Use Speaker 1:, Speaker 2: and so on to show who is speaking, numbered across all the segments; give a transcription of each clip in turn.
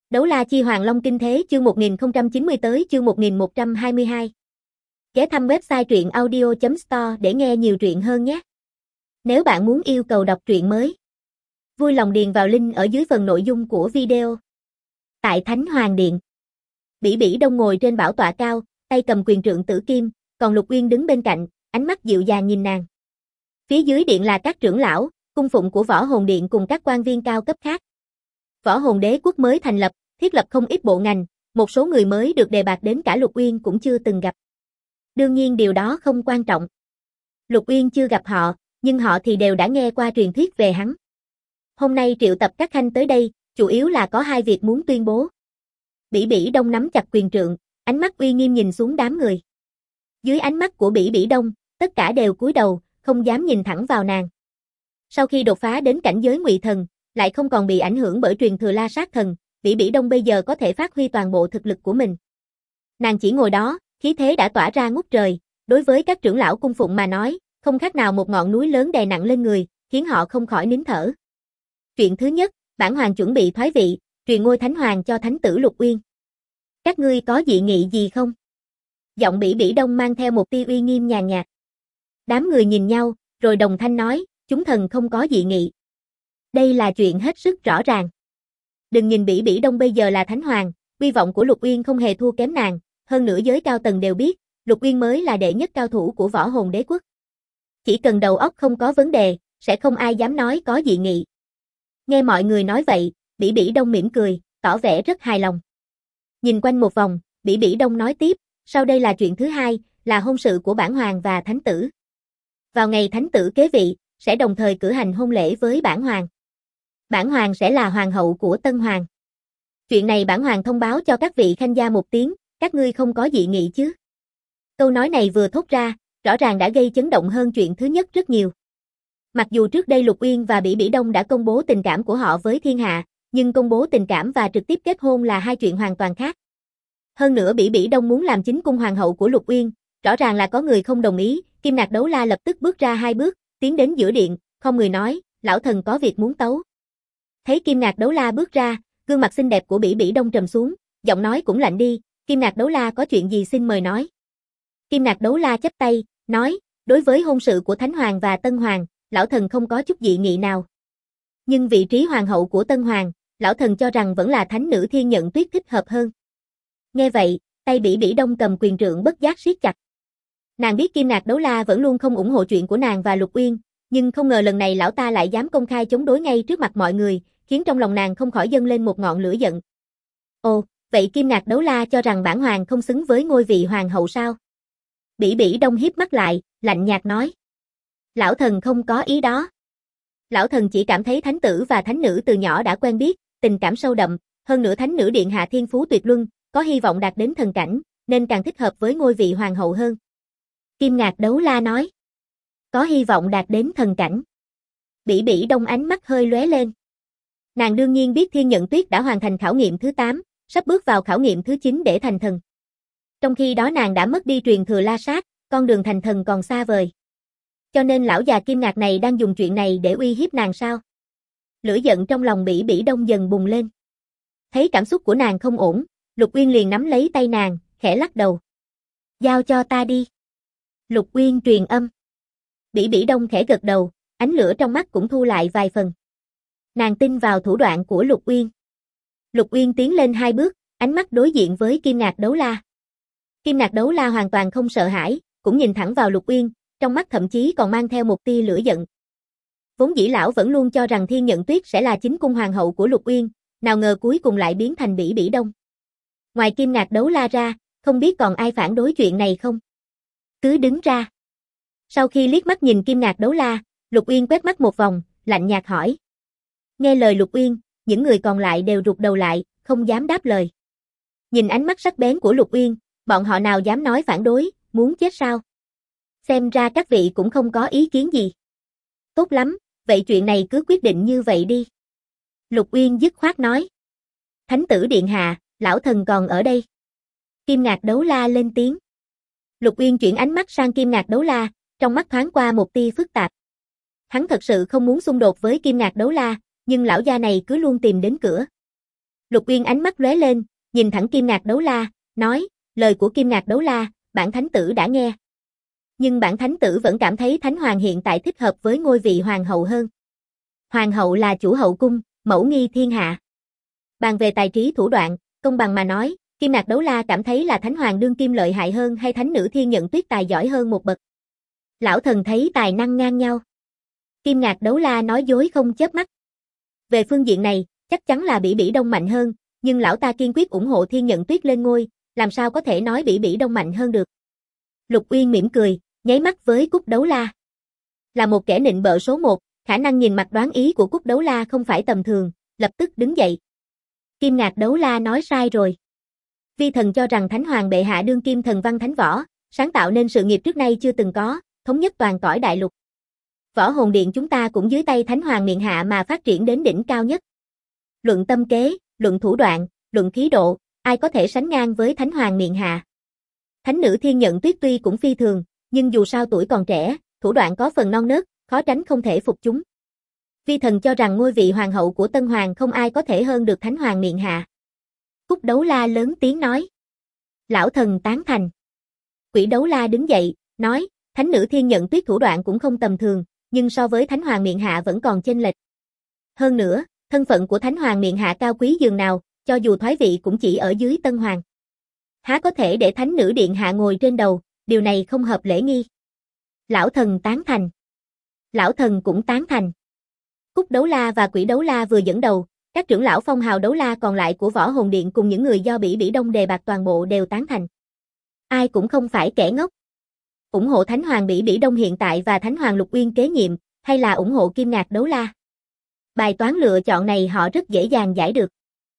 Speaker 1: Đấu La Chi Hoàng Long Kinh Thế chương 1090 tới chương 1122. Ghé thăm website truyện audio.store để nghe nhiều truyện hơn nhé. Nếu bạn muốn yêu cầu đọc truyện mới, vui lòng điền vào link ở dưới phần nội dung của video. Tại Thánh Hoàng Điện, Bỉ Bỉ Đông ngồi trên bảo tọa cao, tay cầm quyền trượng tử kim, còn Lục Uyên đứng bên cạnh, ánh mắt dịu dàng nhìn nàng. Phía dưới điện là các trưởng lão, cung phụng của Võ Hồn Điện cùng các quan viên cao cấp khác. Võ Hồn Đế quốc mới thành lập, thiết lập không ít bộ ngành, một số người mới được đề bạt đến cả Lục Uyên cũng chưa từng gặp. Đương nhiên điều đó không quan trọng. Lục Uyên chưa gặp họ, nhưng họ thì đều đã nghe qua truyền thuyết về hắn. Hôm nay triệu tập các khanh tới đây, chủ yếu là có hai việc muốn tuyên bố. Bỉ Bỉ Đông nắm chặt quyền trượng, ánh mắt uy nghiêm nhìn xuống đám người. Dưới ánh mắt của Bỉ Bỉ Đông, tất cả đều cúi đầu, không dám nhìn thẳng vào nàng. Sau khi đột phá đến cảnh giới Ngụy Thần, lại không còn bị ảnh hưởng bởi truyền thừa La Sát Thần, Bỉ Bỉ Đông bây giờ có thể phát huy toàn bộ thực lực của mình. Nàng chỉ ngồi đó, khí thế đã tỏa ra ngút trời, đối với các trưởng lão cung phụng mà nói, không khác nào một ngọn núi lớn đè nặng lên người, khiến họ không khỏi nín thở. Chuyện thứ nhất, bản hoàng chuẩn bị thoái vị, truyền ngôi thánh hoàng cho thánh tử Lục Uyên. Các ngươi có dị nghị gì không? Giọng Bỉ Bỉ Đông mang theo một tia uy nghiêm nhàn nhạt. Đám người nhìn nhau, rồi đồng thanh nói, chúng thần không có dị nghị. Đây là chuyện hết sức rõ ràng. Đừng nhìn Bỉ Bỉ Đông bây giờ là thánh hoàng, uy vọng của Lục Uyên không hề thua kém nàng, hơn nữa giới cao tầng đều biết, Lục Uyên mới là đệ nhất cao thủ của Võ Hồn Đế quốc. Chỉ cần đầu óc không có vấn đề, sẽ không ai dám nói có dị nghị. Nghe mọi người nói vậy, Bỉ Bỉ Đông mỉm cười, tỏ vẻ rất hài lòng. Nhìn quanh một vòng, Bỉ Bỉ Đông nói tiếp, sau đây là chuyện thứ hai, là hôn sự của bản hoàng và thánh tử. Vào ngày thánh tử kế vị, sẽ đồng thời cử hành hôn lễ với bản hoàng. Bản hoàng sẽ là hoàng hậu của Tân Hoàng. Chuyện này bản hoàng thông báo cho các vị khanh gia một tiếng, các ngươi không có dị nghị chứ? Câu nói này vừa thốt ra, rõ ràng đã gây chấn động hơn chuyện thứ nhất rất nhiều. Mặc dù trước đây Lục Uyên và Bỉ Bỉ Đông đã công bố tình cảm của họ với thiên hạ, nhưng công bố tình cảm và trực tiếp kết hôn là hai chuyện hoàn toàn khác. Hơn nữa Bỉ Bỉ Đông muốn làm chính cung hoàng hậu của Lục Uyên, rõ ràng là có người không đồng ý. Kim Nạc Đấu La lập tức bước ra hai bước, tiến đến giữa điện, không người nói, lão thần có việc muốn tấu. Thấy Kim Nạc Đấu La bước ra, gương mặt xinh đẹp của Bỉ Bỉ Đông trầm xuống, giọng nói cũng lạnh đi, Kim Nạc Đấu La có chuyện gì xin mời nói. Kim Nạc Đấu La chắp tay, nói, đối với hôn sự của Thánh Hoàng và Tân Hoàng, lão thần không có chút dị nghị nào. Nhưng vị trí hoàng hậu của Tân Hoàng, lão thần cho rằng vẫn là thánh nữ Thiên Nhận Tuyết thích hợp hơn. Nghe vậy, tay Bỉ Bỉ Đông cầm quyền trượng bất giác siết chặt. Nàng biết Kim Nạc Đấu La vẫn luôn không ủng hộ chuyện của nàng và Lục Uyên, nhưng không ngờ lần này lão ta lại dám công khai chống đối ngay trước mặt mọi người, khiến trong lòng nàng không khỏi dâng lên một ngọn lửa giận. Ồ, vậy Kim Nạc Đấu La cho rằng bản hoàng không xứng với ngôi vị hoàng hậu sao? Bỉ Bỉ Đông híp mắt lại, lạnh nhạt nói. Lão thần không có ý đó. Lão thần chỉ cảm thấy thánh tử và thánh nữ từ nhỏ đã quen biết, tình cảm sâu đậm, hơn nữa thánh nữ điện hạ thiên phú tuyệt luân, có hy vọng đạt đến thần cảnh, nên càng thích hợp với ngôi vị hoàng hậu hơn. Kim Nạc Đấu La nói. Có hy vọng đạt đến thần cảnh. Bỉ Bỉ Đông ánh mắt hơi lóe lên. Nàng đương nhiên biết Thiên Nhận Tuyết đã hoàn thành khảo nghiệm thứ 8, sắp bước vào khảo nghiệm thứ 9 để thành thần. Trong khi đó nàng đã mất đi truyền thừa La Sát, con đường thành thần còn xa vời. Cho nên lão già Kim Nạc này đang dùng chuyện này để uy hiếp nàng sao? Lửa giận trong lòng Bỉ Bỉ Đông dần bùng lên. Thấy cảm xúc của nàng không ổn, Lục Uyên liền nắm lấy tay nàng, khẽ lắc đầu. Giao cho ta đi. Lục Uyên truyền âm. Bỉ Bỉ Đông khẽ gật đầu, ánh lửa trong mắt cũng thu lại vài phần. Nàng tin vào thủ đoạn của Lục Uyên. Lục Uyên tiến lên hai bước, ánh mắt đối diện với Kim Nạc Đấu La. Kim Nạc Đấu La hoàn toàn không sợ hãi, cũng nhìn thẳng vào Lục Uyên, trong mắt thậm chí còn mang theo một tia lửa giận. Vốn dĩ lão vẫn luôn cho rằng Thiên Nhận Tuyết sẽ là chính cung hoàng hậu của Lục Uyên, nào ngờ cuối cùng lại biến thành Bỉ Bỉ Đông. Ngoài Kim Nạc Đấu La ra, không biết còn ai phản đối chuyện này không? Cứ đứng ra. Sau khi liếc mắt nhìn Kim Nạc Đấu La, Lục Uyên quét mắt một vòng, lạnh nhạt hỏi. Nghe lời Lục Uyên, những người còn lại đều rụt đầu lại, không dám đáp lời. Nhìn ánh mắt sắc bén của Lục Uyên, bọn họ nào dám nói phản đối, muốn chết sao? Xem ra các vị cũng không có ý kiến gì. Tốt lắm, vậy chuyện này cứ quyết định như vậy đi. Lục Uyên dứt khoát nói. Thánh tử điện hạ, lão thần còn ở đây. Kim Nạc Đấu La lên tiếng. Lục Uyên chuyển ánh mắt sang Kim Nạc Đấu La, trong mắt thoáng qua một tia phức tạp. Hắn thật sự không muốn xung đột với Kim Nạc Đấu La, nhưng lão gia này cứ luôn tìm đến cửa. Lục Uyên ánh mắt lóe lên, nhìn thẳng Kim Ngạc Đấu La, nói, lời của Kim Ngạc Đấu La, bản thánh tử đã nghe. Nhưng bản thánh tử vẫn cảm thấy Thánh Hoàng hiện tại thích hợp với ngôi vị hoàng hậu hơn. Hoàng hậu là chủ hậu cung, mẫu nghi thiên hạ. Bàn về tài trí thủ đoạn, công bằng mà nói, Kim Ngạc Đấu La cảm thấy là Thánh Hoàng đương kim lợi hại hơn hay Thánh nữ Thiên Nhận Tuyết tài giỏi hơn một bậc. Lão thần thấy tài năng ngang nhau. Kim Ngạc Đấu La nói dối không chớp mắt. Về phương diện này, chắc chắn là Bỉ Bỉ Đông mạnh hơn, nhưng lão ta kiên quyết ủng hộ Thiên Nhận Tuyết lên ngôi, làm sao có thể nói Bỉ Bỉ Đông mạnh hơn được. Lục Uyên mỉm cười, nháy mắt với Cúc Đấu La. Là một kẻ nịnh bợ số 1, khả năng nhìn mặt đoán ý của Cúc Đấu La không phải tầm thường, lập tức đứng dậy. Kim Ngạc Đấu La nói sai rồi. Vi thần cho rằng Thánh Hoàng bệ hạ đương kim thần văn thánh võ, sáng tạo nên sự nghiệp trước nay chưa từng có, thống nhất toàn cõi đại lục. Võ Hồn Điện chúng ta cũng dưới tay Thánh Hoàng miện hạ mà phát triển đến đỉnh cao nhất. Luận tâm kế, luận thủ đoạn, luận khí độ, ai có thể sánh ngang với Thánh Hoàng miện hạ. Thánh nữ Thiên Nhận Tuyết tuy cũng phi thường, nhưng dù sao tuổi còn trẻ, thủ đoạn có phần non nớt, khó tránh không thể phục chúng. Vi thần cho rằng ngôi vị hoàng hậu của Tân Hoàng không ai có thể hơn được Thánh Hoàng miện hạ. Cúc Đấu La lớn tiếng nói. Lão thần tán thành. Quỷ Đấu La đứng dậy, nói, Thánh nữ Thiên Nhận Tuyết thủ đoạn cũng không tầm thường, nhưng so với Thánh Hoàng miện hạ vẫn còn chênh lệch. Hơn nữa, thân phận của Thánh Hoàng miện hạ cao quý dường nào, cho dù thoái vị cũng chỉ ở dưới Tân Hoàng. Há có thể để Thánh nữ điện hạ ngồi trên đầu, điều này không hợp lễ nghi. Lão thần tán thành. Lão thần cũng tán thành. Cúc Đấu La và Quỷ Đấu La vừa dẫn đầu, các trưởng lão phong hào đấu la còn lại của Võ Hồn Điện cùng những người do Bỉ Bỉ Đông đề bạt toàn bộ đều tán thành. Ai cũng không phải kẻ ngốc. Ủng hộ Thánh Hoàng Bỉ Bỉ Đông hiện tại và Thánh Hoàng Lục Uyên kế nhiệm, hay là ủng hộ Kim Ngạc Đấu La? Bài toán lựa chọn này họ rất dễ dàng giải được.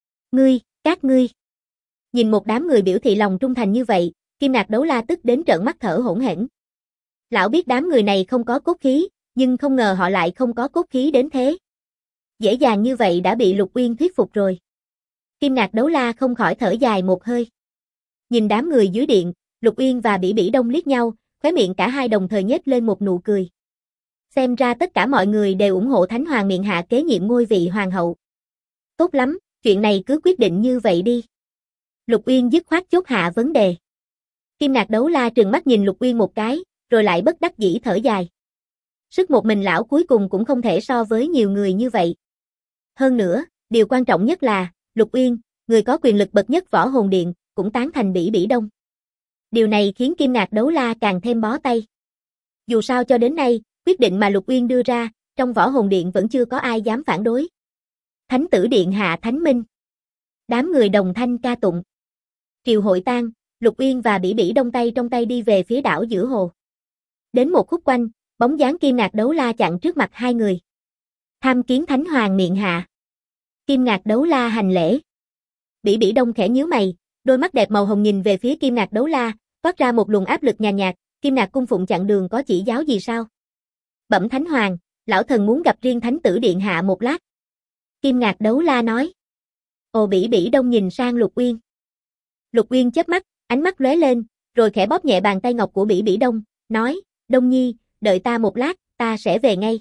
Speaker 1: Các ngươi. Nhìn một đám người biểu thị lòng trung thành như vậy, Kim Ngạc Đấu La tức đến trợn mắt thở hổn hển. Lão biết đám người này không có cốt khí, nhưng không ngờ họ lại không có cốt khí đến thế. Dễ dàng như vậy đã bị Lục Uyên thuyết phục rồi. Kim Ngạc Đấu La không khỏi thở dài một hơi. Nhìn đám người dưới điện, Lục Uyên và Bỉ Bỉ Đông liếc nhau, khóe miệng cả hai đồng thời nhếch lên một nụ cười. Xem ra tất cả mọi người đều ủng hộ Thánh Hoàng miện hạ kế nhiệm ngôi vị hoàng hậu. Tốt lắm, chuyện này cứ quyết định như vậy đi. Lục Uyên dứt khoát chốt hạ vấn đề. Kim Ngạc Đấu La trừng mắt nhìn Lục Uyên một cái, rồi lại bất đắc dĩ thở dài. Sức một mình lão cuối cùng cũng không thể so với nhiều người như vậy. Hơn nữa, điều quan trọng nhất là, Lục Uyên, người có quyền lực bậc nhất Võ Hồn Điện, cũng tán thành Bỉ Bỉ Đông. Điều này khiến Kim Ngạc Đấu La càng thêm bó tay. Dù sao cho đến nay, quyết định mà Lục Uyên đưa ra, trong Võ Hồn Điện vẫn chưa có ai dám phản đối. Thánh tử điện hạ thánh minh. Đám người đồng thanh ca tụng. Triều hội tan, Lục Uyên và Bỉ Bỉ Đông tay trong tay đi về phía đảo giữa hồ. Đến một khúc quanh, bóng dáng Kim Ngạc Đấu La chặn trước mặt hai người. Tham kiến Thánh Hoàng miện hạ. Kim Ngạc Đấu La hành lễ. Bỉ Bỉ Đông khẽ nhíu mày, đôi mắt đẹp màu hồng nhìn về phía Kim Ngạc Đấu La, toát ra một luồng áp lực nhàn nhạt, Kim Ngạc cung phụng chặn đường có chỉ giáo gì sao? Bẩm Thánh Hoàng, lão thần muốn gặp riêng Thánh tử điện hạ một lát. Kim Ngạc Đấu La nói. Ồ. Bỉ Bỉ Đông nhìn sang Lục Uyên. Lục Uyên chớp mắt, ánh mắt lóe lên, rồi khẽ bóp nhẹ bàn tay ngọc của Bỉ Bỉ Đông, nói, Đông Nhi, đợi ta một lát, ta sẽ về ngay.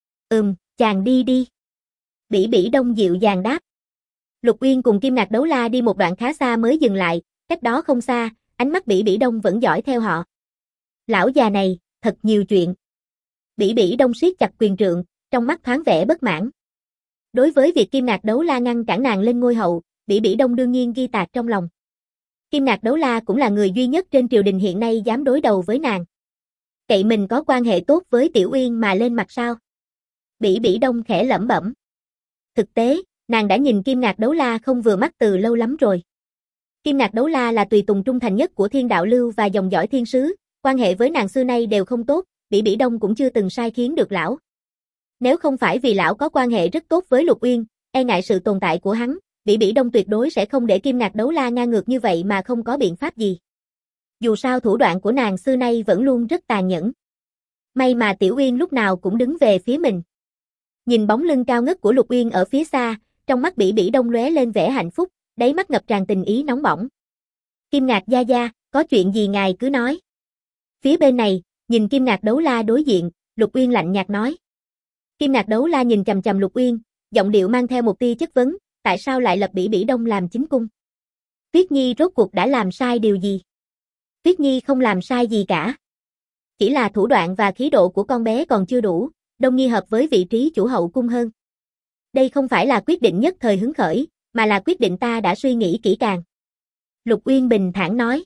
Speaker 1: Chàng đi đi. Bỉ Bỉ Đông dịu dàng đáp. Lục Uyên cùng Kim Ngạc Đấu La đi một đoạn khá xa mới dừng lại, cách đó không xa, ánh mắt Bỉ Bỉ Đông vẫn dõi theo họ. Lão già này, thật nhiều chuyện. Bỉ Bỉ Đông siết chặt quyền trượng, trong mắt thoáng vẻ bất mãn. Đối với việc Kim Ngạc Đấu La ngăn cản nàng lên ngôi hậu, Bỉ Bỉ Đông đương nhiên ghi tạc trong lòng. Kim Ngạc Đấu La cũng là người duy nhất trên triều đình hiện nay dám đối đầu với nàng. Cậy mình có quan hệ tốt với Tiểu Uyên mà lên mặt sao? Bỉ Bỉ Đông khẽ lẩm bẩm. Thực tế, nàng đã nhìn Kim Ngạc Đấu La không vừa mắt từ lâu lắm rồi. Kim Ngạc Đấu La là tùy tùng trung thành nhất của Thiên Đạo Lưu và dòng dõi thiên sứ, quan hệ với nàng xưa nay đều không tốt, Bỉ Bỉ Đông cũng chưa từng sai khiến được lão. Nếu không phải vì lão có quan hệ rất tốt với Lục Uyên, e ngại sự tồn tại của hắn, Bỉ Bỉ Đông tuyệt đối sẽ không để Kim Ngạc Đấu La ngang ngược như vậy mà không có biện pháp gì. Dù sao thủ đoạn của nàng xưa nay vẫn luôn rất tàn nhẫn. May mà Tiểu Uyên lúc nào cũng đứng về phía mình. Nhìn bóng lưng cao ngất của Lục Uyên ở phía xa, trong mắt Bỉ Bỉ Đông lóe lên vẻ hạnh phúc, đáy mắt ngập tràn tình ý nóng bỏng. Kim Ngạc gia gia, có chuyện gì ngài cứ nói. Phía bên này, nhìn Kim Ngạc Đấu La đối diện, Lục Uyên lạnh nhạt nói. Kim Ngạc Đấu La nhìn chằm chằm Lục Uyên, giọng điệu mang theo một tia chất vấn, tại sao lại lập Bỉ Bỉ Đông làm chính cung? Tuyết Nhi rốt cuộc đã làm sai điều gì? Tuyết Nhi không làm sai gì cả. Chỉ là thủ đoạn và khí độ của con bé còn chưa đủ, Đông Nhi hợp với vị trí chủ hậu cung hơn. Đây không phải là quyết định nhất thời hứng khởi, mà là quyết định ta đã suy nghĩ kỹ càng. Lục Uyên bình thản nói.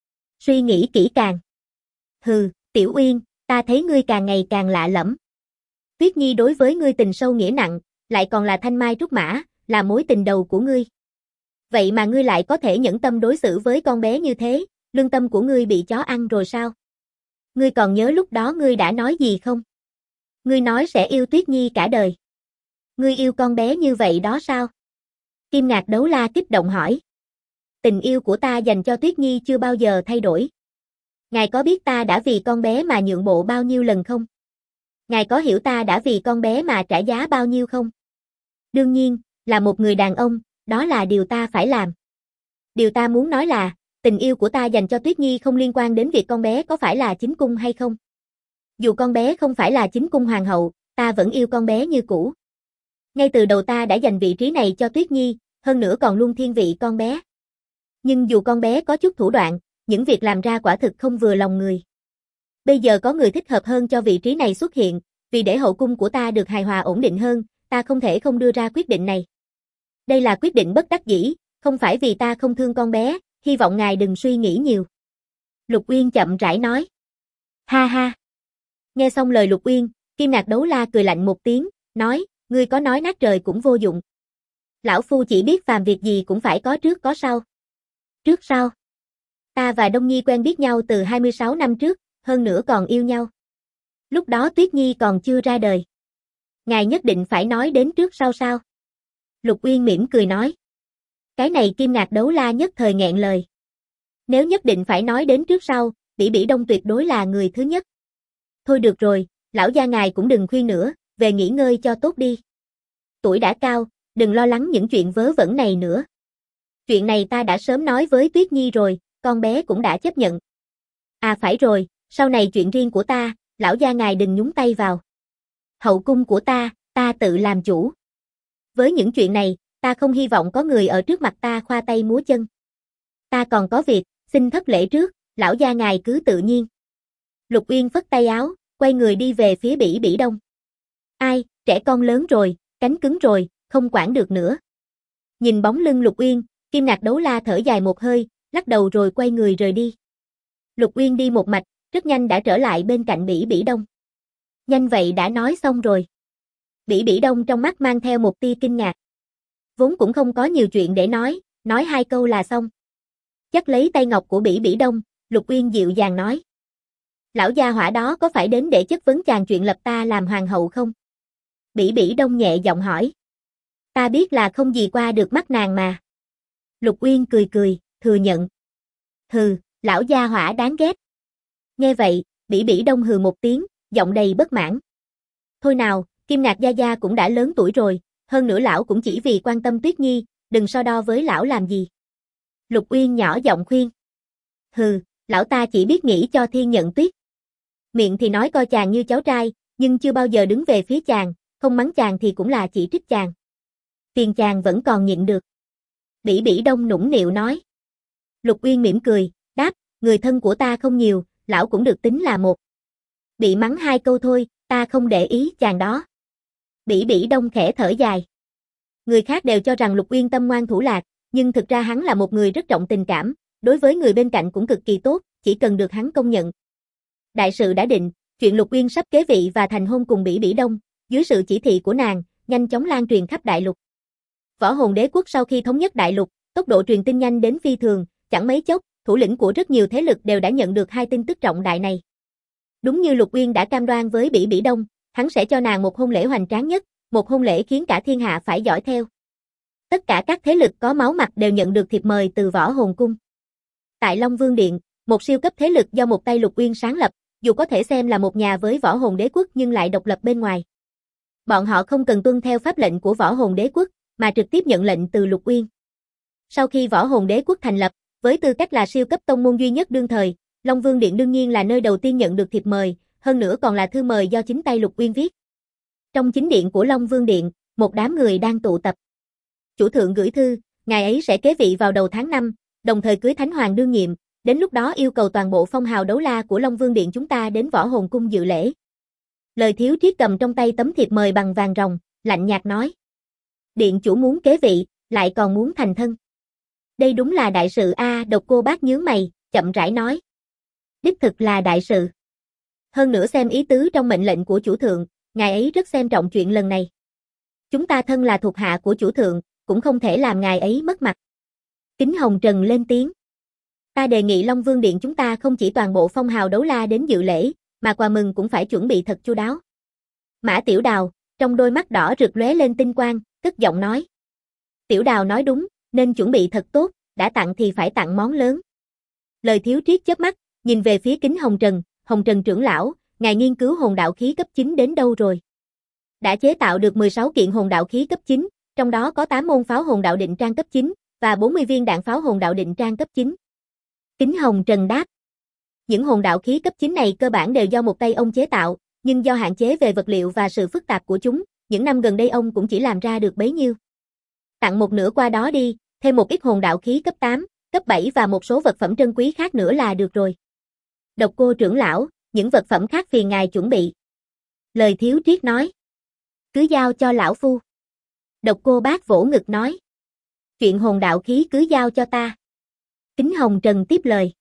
Speaker 1: Suy nghĩ kỹ càng. Hừ, Tiểu Uyên, ta thấy ngươi càng ngày càng lạ lẫm. Tuyết Nhi đối với ngươi tình sâu nghĩa nặng, lại còn là thanh mai trúc mã, là mối tình đầu của ngươi. Vậy mà ngươi lại có thể nhẫn tâm đối xử với con bé như thế, lương tâm của ngươi bị chó ăn rồi sao? Ngươi còn nhớ lúc đó ngươi đã nói gì không? Ngươi nói sẽ yêu Tuyết Nhi cả đời. Ngươi yêu con bé như vậy đó sao? Kim Ngạc Đấu La kích động hỏi. Tình yêu của ta dành cho Tuyết Nhi chưa bao giờ thay đổi. Ngài có biết ta đã vì con bé mà nhượng bộ bao nhiêu lần không? Ngài có hiểu ta đã vì con bé mà trả giá bao nhiêu không? Đương nhiên, là một người đàn ông, đó là điều ta phải làm. Điều ta muốn nói là, tình yêu của ta dành cho Tuyết Nhi không liên quan đến việc con bé có phải là chính cung hay không. Dù con bé không phải là chính cung hoàng hậu, ta vẫn yêu con bé như cũ. Ngay từ đầu ta đã dành vị trí này cho Tuyết Nhi, hơn nữa còn luôn thiên vị con bé. Nhưng dù con bé có chút thủ đoạn, những việc làm ra quả thực không vừa lòng người. Bây giờ có người thích hợp hơn cho vị trí này xuất hiện, vì để hậu cung của ta được hài hòa ổn định hơn, ta không thể không đưa ra quyết định này. Đây là quyết định bất đắc dĩ, không phải vì ta không thương con bé, hy vọng ngài đừng suy nghĩ nhiều. Lục Uyên chậm rãi nói. Ha ha. Nghe xong lời Lục Uyên, Kim Ngạc Đấu La cười lạnh một tiếng, nói, ngươi có nói nát trời cũng vô dụng. Lão Phu chỉ biết phàm việc gì cũng phải có trước có sau. Trước sau? Ta và Đông Nhi quen biết nhau từ 26 năm trước, hơn nữa còn yêu nhau. Lúc đó Tuyết Nhi còn chưa ra đời. Ngài nhất định phải nói đến trước sau sao? Lục Uyên mỉm cười nói. Cái này Kim Ngạc Đấu La nhất thời nghẹn lời. Nếu nhất định phải nói đến trước sau, Bỉ Bỉ Đông tuyệt đối là người thứ nhất. Thôi được rồi, lão gia ngài cũng đừng khuyên nữa, về nghỉ ngơi cho tốt đi. Tuổi đã cao, đừng lo lắng những chuyện vớ vẩn này nữa. Chuyện này ta đã sớm nói với Tuyết Nhi rồi, con bé cũng đã chấp nhận. À phải rồi, sau này chuyện riêng của ta, lão gia ngài đừng nhúng tay vào. Hậu cung của ta tự làm chủ. Với những chuyện này, ta không hy vọng có người ở trước mặt ta khoa tay múa chân. Ta còn có việc, xin thất lễ trước, lão gia ngài cứ tự nhiên. Lục Uyên phất tay áo, quay người đi về phía Bỉ Bỉ Đông. Ai, trẻ con lớn rồi, cánh cứng rồi, không quản được nữa. Nhìn bóng lưng Lục Uyên, Kim Ngạc Đấu La thở dài một hơi, lắc đầu rồi quay người rời đi. Lục Uyên đi một mạch, rất nhanh đã trở lại bên cạnh Bỉ Bỉ Đông. Nhanh vậy đã nói xong rồi. Bỉ Bỉ Đông trong mắt mang theo một tia kinh ngạc. Vốn cũng không có nhiều chuyện để nói 2 câu là xong. Chắc lấy tay ngọc của Bỉ Bỉ Đông, Lục Uyên dịu dàng nói. Lão gia hỏa đó có phải đến để chất vấn chàng chuyện lập ta làm hoàng hậu không? Bỉ Bỉ Đông nhẹ giọng hỏi. Ta biết là không gì qua được mắt nàng mà. Lục Uyên cười cười, thừa nhận. Hừ, lão gia hỏa đáng ghét. Nghe vậy, Bỉ Bỉ Đông hừ một tiếng, giọng đầy bất mãn. Thôi nào, Kim Ngạc gia gia cũng đã lớn tuổi rồi, hơn nữa lão cũng chỉ vì quan tâm Tuyết Nhi, đừng so đo với lão làm gì. Lục Uyên nhỏ giọng khuyên. Hừ, lão ta chỉ biết nghĩ cho thiên nhận tuyết. Miệng thì nói coi chàng như cháu trai, nhưng chưa bao giờ đứng về phía chàng, không mắng chàng thì cũng là chỉ trích chàng. Phiền chàng vẫn còn nhịn được. Bỉ Bỉ Đông nũng nịu nói. Lục Uyên mỉm cười, đáp, người thân của ta không nhiều, lão cũng được tính là một. Bị mắng 2 câu thôi, ta không để ý chàng đó. Bỉ Bỉ Đông khẽ thở dài. Người khác đều cho rằng Lục Uyên tâm ngoan thủ lạc, nhưng thực ra hắn là một người rất trọng tình cảm, đối với người bên cạnh cũng cực kỳ tốt, chỉ cần được hắn công nhận. Đại sự đã định, chuyện Lục Uyên sắp kế vị và thành hôn cùng Bỉ Bỉ Đông, dưới sự chỉ thị của nàng, nhanh chóng lan truyền khắp đại lục. Võ Hồn Đế quốc sau khi thống nhất đại lục, tốc độ truyền tin nhanh đến phi thường, chẳng mấy chốc, thủ lĩnh của rất nhiều thế lực đều đã nhận được 2 tin tức trọng đại này. Đúng như Lục Uyên đã cam đoan với Bỉ Bỉ Đông, hắn sẽ cho nàng một hôn lễ hoành tráng nhất, một hôn lễ khiến cả thiên hạ phải dõi theo. Tất cả các thế lực có máu mặt đều nhận được thiệp mời từ Võ Hồn Cung. Tại Long Vương Điện, một siêu cấp thế lực do một tay Lục Uyên sáng lập, dù có thể xem là một nhà với Võ Hồn Đế quốc nhưng lại độc lập bên ngoài. Bọn họ không cần tuân theo pháp lệnh của Võ Hồn Đế quốc, mà trực tiếp nhận lệnh từ Lục Uyên. Sau khi Võ Hồn Đế quốc thành lập, với tư cách là siêu cấp tông môn duy nhất đương thời, Long Vương Điện đương nhiên là nơi đầu tiên nhận được thiệp mời, hơn nữa còn là thư mời do chính tay Lục Uyên viết. Trong chính điện của Long Vương Điện, một đám người đang tụ tập. chủ thượng gửi thư, ngài ấy sẽ kế vị vào đầu tháng 5, đồng thời cưới Thánh Hoàng đương nhiệm, đến lúc đó yêu cầu toàn bộ phong hào đấu la của Long Vương Điện chúng ta đến Võ Hồn Cung dự lễ. Lời Thiếu Triết cầm trong tay tấm thiệp mời bằng vàng ròng, lạnh nhạt nói. Điện chủ muốn kế vị, lại còn muốn thành thân. Đây đúng là đại sự a. Độc Cô Bác nhướng mày, chậm rãi nói. Đích thực là đại sự. Hơn nữa xem ý tứ trong mệnh lệnh của chủ thượng, ngài ấy rất xem trọng chuyện lần này. Chúng ta thân là thuộc hạ của chủ thượng, cũng không thể làm ngài ấy mất mặt. Kính Hồng Trần lên tiếng. Ta đề nghị Long Vương Điện chúng ta không chỉ toàn bộ phong hào đấu la đến dự lễ, mà quà mừng cũng phải chuẩn bị thật chu đáo. Mã Tiểu Đào, trong đôi mắt đỏ rực lóe lên tinh quang, cất giọng nói. Tiểu Đào nói đúng, nên chuẩn bị thật tốt, đã tặng thì phải tặng món lớn. Lời Thiếu Triết chớp mắt, nhìn về phía Kính Hồng Trần trưởng lão, ngài nghiên cứu hồn đạo khí cấp 9 đến đâu rồi? Đã chế tạo được 16 kiện hồn đạo khí cấp 9, trong đó có 8 môn pháo hồn đạo định trang cấp 9, và 40 viên đạn pháo hồn đạo định trang cấp 9. Kính Hồng Trần đáp. Những hồn đạo khí cấp 9 này cơ bản đều do một tay ông chế tạo, nhưng do hạn chế về vật liệu và sự phức tạp của chúng, những năm gần đây ông cũng chỉ làm ra được bấy nhiêu. Tặng một nửa qua đó đi, thêm một ít hồn đạo khí cấp 8, cấp 7 và một số vật phẩm trân quý khác nữa là được rồi. Độc Cô trưởng lão, những vật phẩm khác phiền ngài chuẩn bị. Lời Thiếu Triết nói. Cứ giao cho lão phu. Độc Cô Bác vỗ ngực nói. Chuyện hồn đạo khí cứ giao cho ta. Kính Hồng Trần tiếp lời.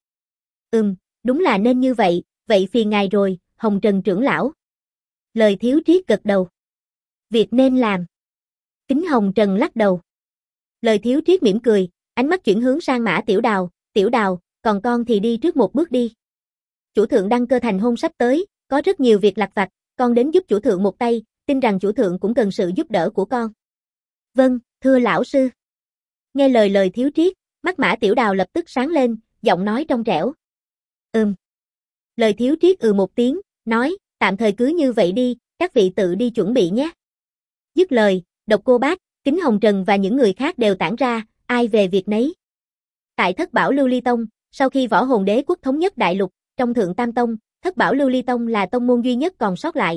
Speaker 1: Đúng là nên như vậy, vậy phiền ngài rồi, Hồng Trần trưởng lão. Lời Thiếu Triết gật đầu. Việc nên làm. Kính Hồng Trần lắc đầu. Lời Thiếu Triết mỉm cười, ánh mắt chuyển hướng sang Mã Tiểu Đào, còn con thì đi trước một bước đi. Chủ thượng đăng cơ thành hôn sắp tới, có rất nhiều việc lặt vặt, con đến giúp chủ thượng một tay, tin rằng chủ thượng cũng cần sự giúp đỡ của con. Vâng, thưa lão sư. Nghe lời Thiếu Triết, mắt Mã Tiểu Đào lập tức sáng lên, giọng nói trong trẻo. Lời Thiếu Triết một tiếng, nói, tạm thời cứ như vậy đi, các vị tự đi chuẩn bị nhé. Dứt lời, Độc Cô Bác, Kính Hồng Trần và những người khác đều tản ra, ai về việc nấy. Tại Thất Bảo Lưu Ly Tông, sau khi Võ Hồn Đế quốc thống nhất đại lục, trong Thượng Tam Tông, Thất Bảo Lưu Ly Tông là tông môn duy nhất còn sót lại.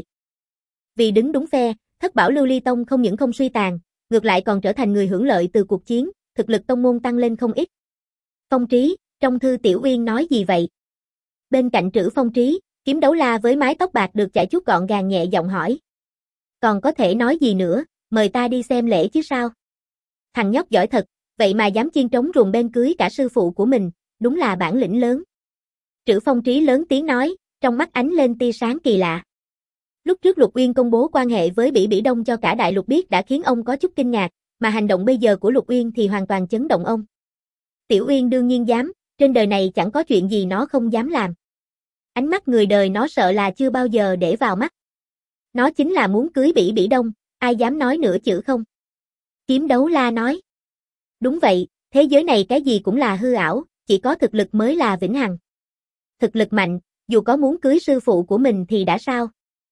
Speaker 1: Vì đứng đúng phe, Thất Bảo Lưu Ly Tông không những không suy tàn, ngược lại còn trở thành người hưởng lợi từ cuộc chiến, thực lực tông môn tăng lên không ít. Phong Trí, trong thư Tiểu Uyên nói gì vậy? Bên cạnh Trữ Phong Trí, Kiếm Đấu La với mái tóc bạc được chải chuốt gọn gàng nhẹ giọng hỏi. Còn có thể nói gì nữa, mời ta đi xem lễ chứ sao? Thằng nhóc giỏi thật, vậy mà dám chiên trống ruồng bên cưới cả sư phụ của mình, đúng là bản lĩnh lớn. Trữ Phong Trí lớn tiếng nói, trong mắt ánh lên tia sáng kỳ lạ. Lúc trước Lục Uyên công bố quan hệ với Bỉ Bỉ Đông cho cả đại lục biết đã khiến ông có chút kinh ngạc, mà hành động bây giờ của Lục Uyên thì hoàn toàn chấn động ông. Tiểu Uyên đương nhiên dám, trên đời này chẳng có chuyện gì nó không dám làm. Ánh mắt người đời nó sợ là chưa bao giờ để vào mắt. Nó chính là muốn cưới Bỉ Bỉ Đông, ai dám nói nửa chữ không? Kiếm Đấu La nói. Đúng vậy, thế giới này cái gì cũng là hư ảo, chỉ có thực lực mới là vĩnh hằng. Thực lực mạnh, dù có muốn cưới sư phụ của mình thì đã sao?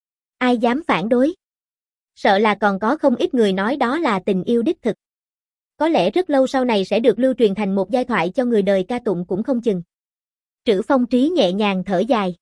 Speaker 1: Ai dám phản đối? Sợ là còn có không ít người nói đó là tình yêu đích thực. Có lẽ rất lâu sau này sẽ được lưu truyền thành một giai thoại cho người đời ca tụng cũng không chừng. Trữ Phong Trí nhẹ nhàng thở dài.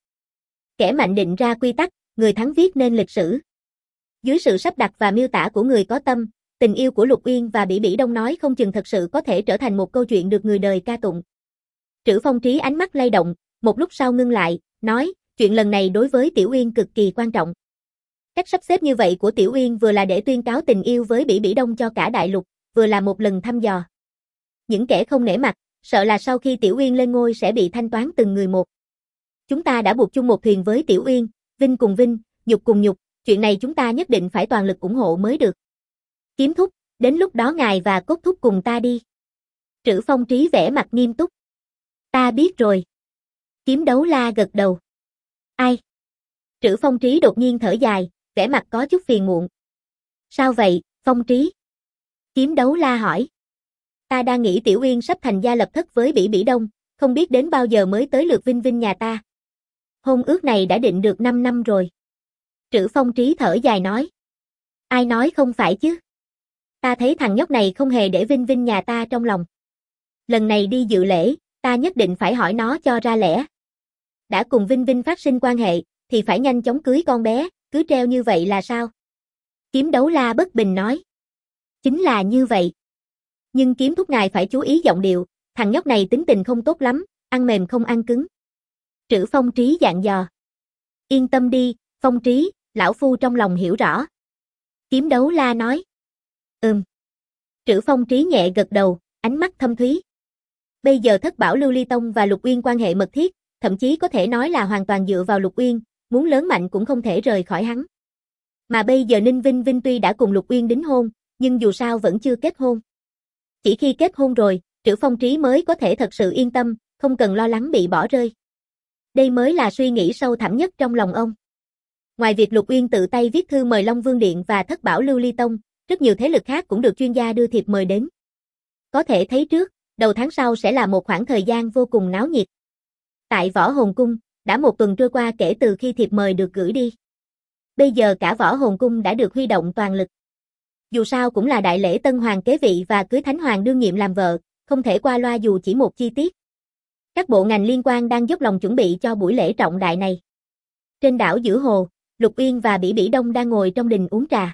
Speaker 1: Kẻ mạnh định ra quy tắc, người thắng viết nên lịch sử. Dưới sự sắp đặt và miêu tả của người có tâm, tình yêu của Lục Uyên và Bỉ Bỉ Đông nói không chừng thật sự có thể trở thành một câu chuyện được người đời ca tụng. Trữ Phong Trí ánh mắt lay động, một lúc sau ngưng lại, nói, chuyện lần này đối với Tiểu Uyên cực kỳ quan trọng. Cách sắp xếp như vậy của Tiểu Uyên vừa là để tuyên cáo tình yêu với Bỉ Bỉ Đông cho cả đại lục, vừa là một lần thăm dò. Những kẻ không nể mặt, sợ là sau khi Tiểu Uyên lên ngôi sẽ bị thanh toán từng người một. Chúng ta đã buộc chung một thuyền với Tiểu Uyên, vinh cùng vinh, nhục cùng nhục, chuyện này chúng ta nhất định phải toàn lực ủng hộ mới được. Kiếm thúc, đến lúc đó ngài và Cốt thúc cùng ta đi. Trữ Phong Trí vẻ mặt nghiêm túc. Ta biết rồi. Kiếm Đấu La gật đầu. Ai? Trữ Phong Trí đột nhiên thở dài, vẻ mặt có chút phiền muộn. Sao vậy, Phong Trí? Kiếm Đấu La hỏi. Ta đang nghĩ Tiểu Uyên sắp thành gia lập thất với Bỉ Bỉ Đông, không biết đến bao giờ mới tới lượt Vinh Vinh nhà ta. Hôn ước này đã định được 5 năm rồi. Trữ Phong Trí thở dài nói. Ai nói không phải chứ? Ta thấy thằng nhóc này không hề để Vinh Vinh nhà ta trong lòng. Lần này đi dự lễ, ta nhất định phải hỏi nó cho ra lẽ. Đã cùng Vinh Vinh phát sinh quan hệ, thì phải nhanh chóng cưới con bé, cứ treo như vậy là sao? Kiếm Đấu La bất bình nói. Chính là như vậy. Nhưng kiếm thúc ngài phải chú ý giọng điệu, thằng nhóc này tính tình không tốt lắm, ăn mềm không ăn cứng. Trữ Phong Trí dặn dò. Yên tâm đi, Phong Trí, lão phu trong lòng hiểu rõ. Kiếm Đấu La nói. Trữ Phong Trí nhẹ gật đầu, ánh mắt thâm thúy. Bây giờ Thất Bảo Lưu Ly Tông và Lục Uyên quan hệ mật thiết, thậm chí có thể nói là hoàn toàn dựa vào Lục Uyên, muốn lớn mạnh cũng không thể rời khỏi hắn. Mà bây giờ Ninh Vinh Vinh tuy đã cùng Lục Uyên đính hôn, nhưng dù sao vẫn chưa kết hôn. Chỉ khi kết hôn rồi, Trữ Phong Trí mới có thể thật sự yên tâm, không cần lo lắng bị bỏ rơi. Đây mới là suy nghĩ sâu thẳm nhất trong lòng ông. Ngoài việc Lục Uyên tự tay viết thư mời Long Vương Điện và Thất Bảo Lưu Ly Tông, rất nhiều thế lực khác cũng được chuyên gia đưa thiệp mời đến. Có thể thấy trước, đầu tháng sau sẽ là một khoảng thời gian vô cùng náo nhiệt. Tại Võ Hồn Cung, đã một tuần trôi qua kể từ khi thiệp mời được gửi đi. Bây giờ cả Võ Hồn Cung đã được huy động toàn lực. Dù sao cũng là đại lễ Tân Hoàng kế vị và cưới Thánh Hoàng đương nhiệm làm vợ, không thể qua loa dù chỉ một chi tiết. Các bộ ngành liên quan đang dốc lòng chuẩn bị cho buổi lễ trọng đại này. Trên đảo giữa hồ, Lục Uyên và Bỉ Bỉ Đông đang ngồi trong đình uống trà.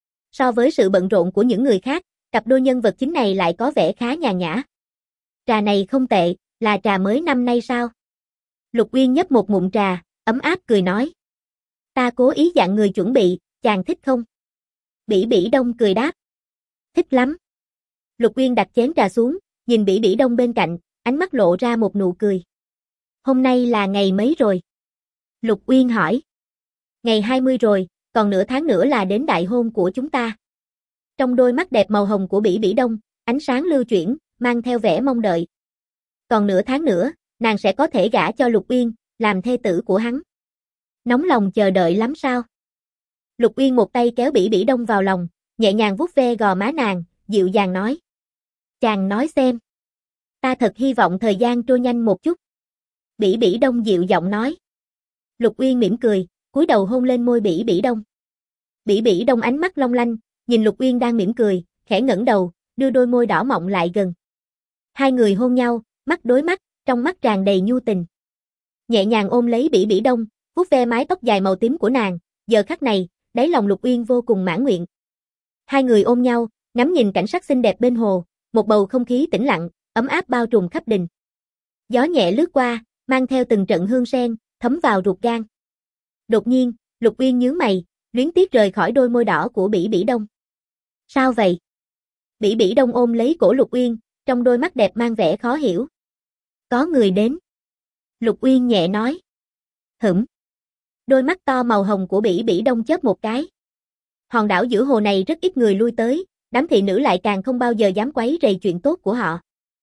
Speaker 1: So với sự bận rộn của những người khác, cặp đôi nhân vật chính này lại có vẻ khá nhàn nhã. Trà này không tệ, là trà mới năm nay sao? Lục Uyên nhấp một ngụm trà, ấm áp cười nói. Ta cố ý dặn người chuẩn bị, chàng thích không? Bỉ Bỉ Đông cười đáp. Thích lắm. Lục Uyên đặt chén trà xuống, nhìn Bỉ Bỉ Đông bên cạnh, ánh mắt lộ ra một nụ cười. Hôm nay là ngày mấy rồi? Lục Uyên hỏi. Ngày 20 rồi, còn nửa tháng nữa là đến đại hôn của chúng ta. Trong đôi mắt đẹp màu hồng của Bỉ Bỉ Đông, ánh sáng lưu chuyển, mang theo vẻ mong đợi. Còn nửa tháng nữa, nàng sẽ có thể gả cho Lục Uyên, làm thê tử của hắn. Nóng lòng chờ đợi lắm sao? Lục Uyên một tay kéo Bỉ Bỉ Đông vào lòng, nhẹ nhàng vuốt ve gò má nàng, dịu dàng nói. Chàng nói xem. Ta thật hy vọng thời gian trôi nhanh một chút. Bỉ Bỉ Đông dịu giọng nói. Lục Uyên mỉm cười, cúi đầu hôn lên môi Bỉ Bỉ Đông. Bỉ Bỉ Đông ánh mắt long lanh, nhìn Lục Uyên đang mỉm cười, khẽ ngẩng đầu, đưa đôi môi đỏ mọng lại gần. Hai người hôn nhau, mắt đối mắt, trong mắt tràn đầy nhu tình. Nhẹ nhàng ôm lấy Bỉ Bỉ Đông, vuốt ve mái tóc dài màu tím của nàng, giờ khắc này, đáy lòng Lục Uyên vô cùng mãn nguyện. Hai người ôm nhau, ngắm nhìn cảnh sắc xinh đẹp bên hồ, một bầu không khí tĩnh lặng, ấm áp bao trùm khắp đình. Gió nhẹ lướt qua, mang theo từng trận hương sen, thấm vào ruột gan. Đột nhiên, Lục Uyên nhướng mày, luyến tiếc rời khỏi đôi môi đỏ của Bỉ Bỉ Đông. Sao vậy? Bỉ Bỉ Đông ôm lấy cổ Lục Uyên, trong đôi mắt đẹp mang vẻ khó hiểu. Có người đến. Lục Uyên nhẹ nói. Đôi mắt to màu hồng của Bỉ Bỉ Đông chớp một cái. Hòn đảo giữa hồ này rất ít người lui tới, đám thị nữ lại càng không bao giờ dám quấy rầy chuyện tốt của họ.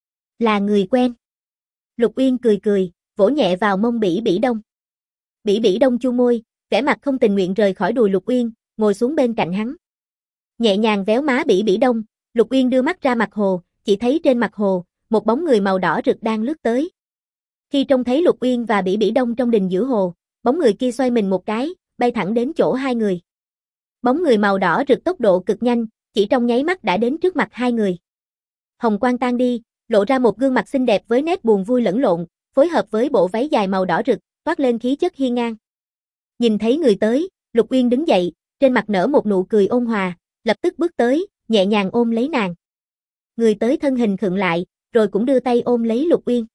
Speaker 1: Là người quen. Lục Uyên cười cười, vỗ nhẹ vào mông Bỉ Bỉ Đông. Bỉ Bỉ Đông chu môi, vẻ mặt không tình nguyện rời khỏi đùi Lục Uyên, ngồi xuống bên cạnh hắn. Nhẹ nhàng véo má Bỉ Bỉ Đông, Lục Uyên đưa mắt ra mặt hồ, chỉ thấy trên mặt hồ, một bóng người màu đỏ rực đang lướt tới. Khi trông thấy Lục Uyên và Bỉ Bỉ Đông trong đình giữa hồ, bóng người kia xoay mình một cái, bay thẳng đến chỗ hai người. Bóng người màu đỏ rực tốc độ cực nhanh, chỉ trong nháy mắt đã đến trước mặt hai người. Hồng quang tan đi, lộ ra một gương mặt xinh đẹp với nét buồn vui lẫn lộn, phối hợp với bộ váy dài màu đỏ rực, toát lên khí chất hiên ngang. Nhìn thấy người tới, Lục Uyên đứng dậy, trên mặt nở một nụ cười ôn hòa, lập tức bước tới, nhẹ nhàng ôm lấy nàng. Người tới thân hình khựng lại, rồi cũng đưa tay ôm lấy Lục Uyên.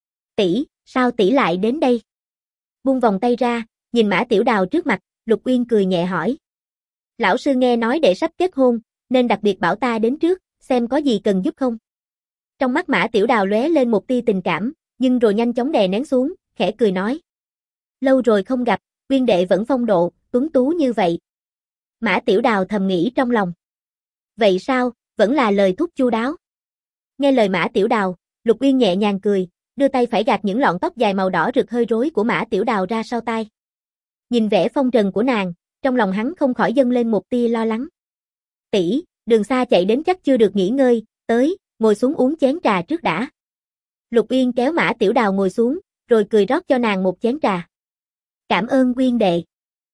Speaker 1: Tỷ, sao tỷ lại đến đây? Buông vòng tay ra, nhìn Mã Tiểu Đào trước mặt, Lục Uyên cười nhẹ hỏi. Lão sư nghe nói đệ sắp kết hôn, nên đặc biệt bảo ta đến trước, xem có gì cần giúp không. Trong mắt Mã Tiểu Đào lóe lên một tia tình cảm, nhưng rồi nhanh chóng đè nén xuống, khẽ cười nói. Lâu rồi không gặp, Uyên đệ vẫn phong độ, tuấn tú như vậy. Mã Tiểu Đào thầm nghĩ trong lòng. Vậy sao, vẫn là lời thúc chu đáo. Nghe lời Mã Tiểu Đào, Lục Uyên nhẹ nhàng cười, đưa tay phải gạt những lọn tóc dài màu đỏ rực hơi rối của Mã Tiểu Đào ra sau tai. Nhìn vẻ phong trần của nàng, trong lòng hắn không khỏi dâng lên một tia lo lắng. Tỷ, đường xa chạy đến chắc chưa được nghỉ ngơi, tới, ngồi xuống uống chén trà trước đã. Lục Uyên kéo Mã Tiểu Đào ngồi xuống, rồi cười rót cho nàng một chén trà. Cảm ơn Uyên đệ.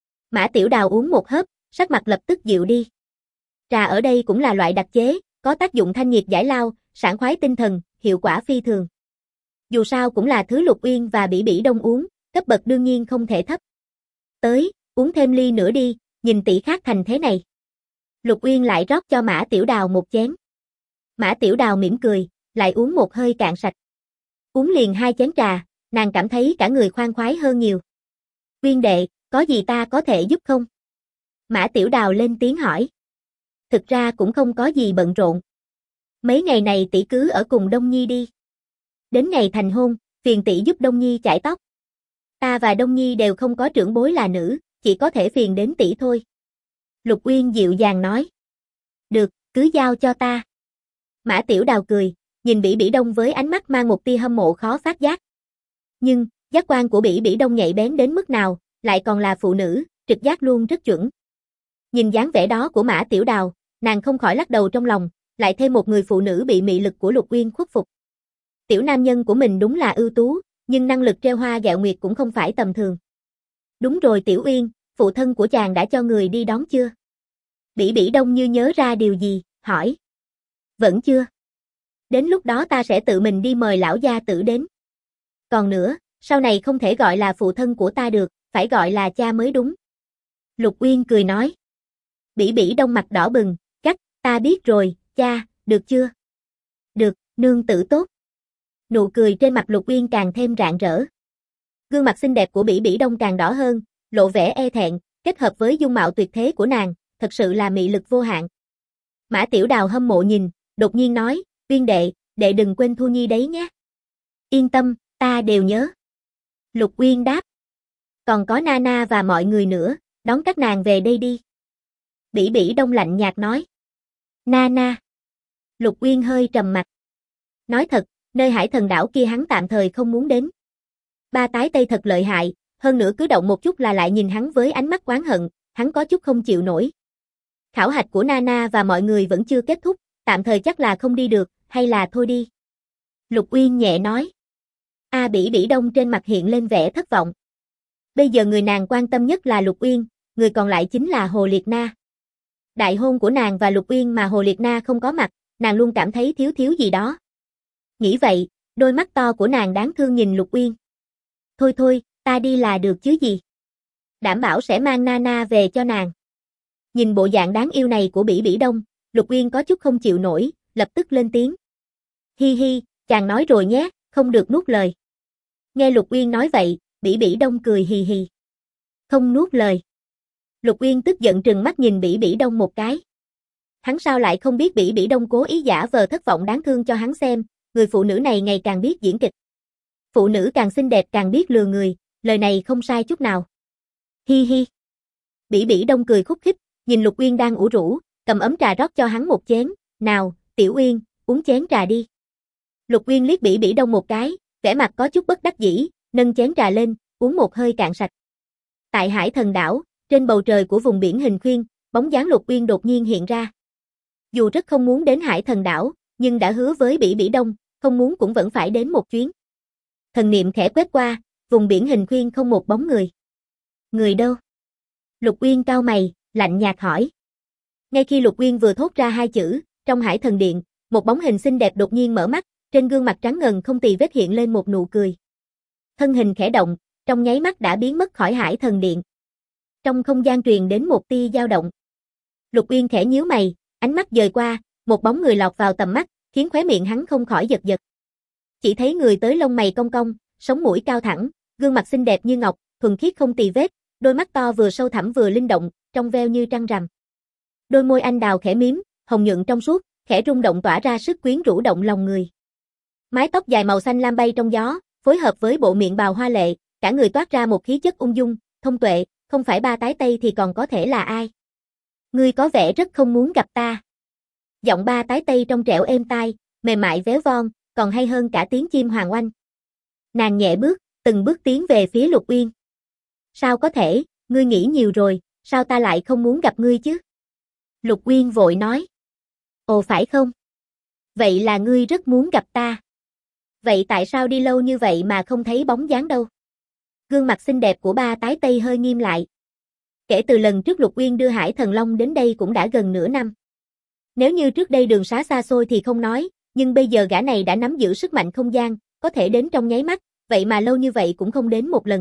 Speaker 1: Mã Tiểu Đào uống một hớp, sắc mặt lập tức dịu đi. Trà ở đây cũng là loại đặc chế, có tác dụng thanh nhiệt giải lao, sảng khoái tinh thần, hiệu quả phi thường. Dù sao cũng là thứ Lục Uyên và Bỉ Bỉ Đông uống, cấp bậc đương nhiên không thể thấp. Tới, uống thêm ly nữa đi, nhìn tỷ khác thành thế này. Lục Uyên lại rót cho Mã Tiểu Đào một chén. Mã Tiểu Đào mỉm cười, lại uống một hơi cạn sạch. Uống liền 2 chén trà, nàng cảm thấy cả người khoan khoái hơn nhiều. Uyên đệ, có gì ta có thể giúp không? Mã Tiểu Đào lên tiếng hỏi. Thực ra cũng không có gì bận rộn. Mấy ngày này tỷ cứ ở cùng Đông Nhi đi. Đến ngày thành hôn, phiền tỷ giúp Đông Nhi chải tóc. Ta và Đông Nhi đều không có trưởng bối là nữ, chỉ có thể phiền đến tỷ thôi. Lục Uyên dịu dàng nói. Được, cứ giao cho ta. Mã Tiểu Đào cười, nhìn Bỉ Bỉ Đông với ánh mắt mang một tia hâm mộ khó phát giác. Nhưng, giác quan của Bỉ Bỉ Đông nhạy bén đến mức nào, lại còn là phụ nữ, trực giác luôn rất chuẩn. Nhìn dáng vẻ đó của Mã Tiểu Đào, nàng không khỏi lắc đầu trong lòng, lại thêm một người phụ nữ bị mị lực của Lục Uyên khuất phục. Tiểu nam nhân của mình đúng là ưu tú, nhưng năng lực trêu hoa ghẹo nguyệt cũng không phải tầm thường. Đúng rồi Tiểu Uyên, phụ thân của chàng đã cho người đi đón chưa? Bỉ Bỉ Đông như nhớ ra điều gì, hỏi. Vẫn chưa. Đến lúc đó ta sẽ tự mình đi mời lão gia tử đến. Còn nữa, sau này không thể gọi là phụ thân của ta được, phải gọi là cha mới đúng. Lục Uyên cười nói. Bỉ Bỉ Đông mặt đỏ bừng, ta biết rồi, cha, được chưa? Được, nương tử tốt. Nụ cười trên mặt Lục Uyên càng thêm rạng rỡ. Gương mặt xinh đẹp của Bỉ Bỉ Đông càng đỏ hơn, lộ vẻ e thẹn, kết hợp với dung mạo tuyệt thế của nàng, thật sự là mị lực vô hạn. Mã Tiểu Đào hâm mộ nhìn, đột nhiên nói, Uyên đệ, đệ đừng quên Thu Nhi đấy nhé. Yên tâm, ta đều nhớ. Lục Uyên đáp. Còn có Nana và mọi người nữa, đón các nàng về đây đi. Bỉ Bỉ Đông lạnh nhạt nói. Nana. Lục Uyên hơi trầm mặt. Nói thật, nơi Hải Thần đảo kia hắn tạm thời không muốn đến. Ba tái Tây thật lợi hại, hơn nữa cứ động một chút là lại nhìn hắn với ánh mắt oán hận, hắn có chút không chịu nổi. Khảo hạch của Nana và mọi người vẫn chưa kết thúc, tạm thời chắc là không đi được, hay là thôi đi. Lục Uyên nhẹ nói. Bỉ Bỉ Đông trên mặt hiện lên vẻ thất vọng. Bây giờ người nàng quan tâm nhất là Lục Uyên, người còn lại chính là Hồ Liệt Na. Đại hôn của nàng và Lục Uyên mà Hồ Liệt Na không có mặt, nàng luôn cảm thấy thiếu gì đó. Nghĩ vậy, đôi mắt to của nàng đáng thương nhìn Lục Uyên. Thôi, ta đi là được chứ gì. Đảm bảo sẽ mang Nana về cho nàng. Nhìn bộ dạng đáng yêu này của Bỉ Bỉ Đông, Lục Uyên có chút không chịu nổi, lập tức lên tiếng. Hi hi, chàng nói rồi nhé, không được nuốt lời. Nghe Lục Uyên nói vậy, Bỉ Bỉ Đông cười hì hì. Không nuốt lời. Lục Uyên tức giận trừng mắt nhìn Bỉ Bỉ Đông một cái. Hắn sao lại không biết Bỉ Bỉ Đông cố ý giả vờ thất vọng đáng thương cho hắn xem, người phụ nữ này ngày càng biết diễn kịch. Phụ nữ càng xinh đẹp càng biết lừa người, lời này không sai chút nào. Hi hi. Bỉ Bỉ Đông cười khúc khích, nhìn Lục Uyên đang ủ rũ, cầm ấm trà rót cho hắn một chén, nào, Tiểu Uyên, uống chén trà đi. Lục Uyên liếc Bỉ Bỉ Đông một cái, vẻ mặt có chút bất đắc dĩ, nâng chén trà lên, uống một hơi cạn sạch. Tại Hải Thần đảo, trên bầu trời của vùng biển hình khuyên, bóng dáng Lục Uyên đột nhiên hiện ra. Dù rất không muốn đến Hải Thần đảo, nhưng đã hứa với Bỉ Bỉ Đông, không muốn cũng vẫn phải đến một chuyến. Thần niệm khẽ quét qua, vùng biển hình khuyên không một bóng người. Người đâu? Lục Uyên cau mày, lạnh nhạt hỏi. Ngay khi Lục Uyên vừa thốt ra 2 chữ, trong Hải Thần điện, một bóng hình xinh đẹp đột nhiên mở mắt, trên gương mặt trắng ngần không tì vết hiện lên một nụ cười. Thân hình khẽ động, trong nháy mắt đã biến mất khỏi Hải Thần điện. Trong không gian truyền đến một tia dao động. Lục Uyên khẽ nhíu mày, ánh mắt dời qua, một bóng người lọt vào tầm mắt, khiến khóe miệng hắn không khỏi giật giật. Chỉ thấy người tới lông mày cong cong, sống mũi cao thẳng, gương mặt xinh đẹp như ngọc, thuần khiết không tì vết, đôi mắt to vừa sâu thẳm vừa linh động, trong veo như trăng rằm. Đôi môi anh đào khẽ mím, hồng nhuận trong suốt, khẽ rung động tỏa ra sức quyến rũ động lòng người. Mái tóc dài màu xanh lam bay trong gió, phối hợp với bộ miệng bào hoa lệ, cả người toát ra một khí chất ung dung, thông tuệ, không phải Ba tái Tây thì còn có thể là ai. Ngươi có vẻ rất không muốn gặp ta. Giọng Ba tái Tây trong trẻo êm tai, mềm mại véo von, còn hay hơn cả tiếng chim hoàng oanh. Nàng nhẹ bước, từng bước tiến về phía Lục Uyên. Sao có thể, ngươi nghĩ nhiều rồi, sao ta lại không muốn gặp ngươi chứ? Lục Uyên vội nói. Ồ phải không? Vậy là ngươi rất muốn gặp ta. Vậy tại sao đi lâu như vậy mà không thấy bóng dáng đâu? Gương mặt xinh đẹp của Ba tái Tây hơi nghiêm lại. Kể từ lần trước Lục Uyên đưa Hải Thần Long đến đây cũng đã gần nửa năm. Nếu như trước đây đường xá xa xôi thì không nói, nhưng bây giờ gã này đã nắm giữ sức mạnh không gian, có thể đến trong nháy mắt, vậy mà lâu như vậy cũng không đến một lần.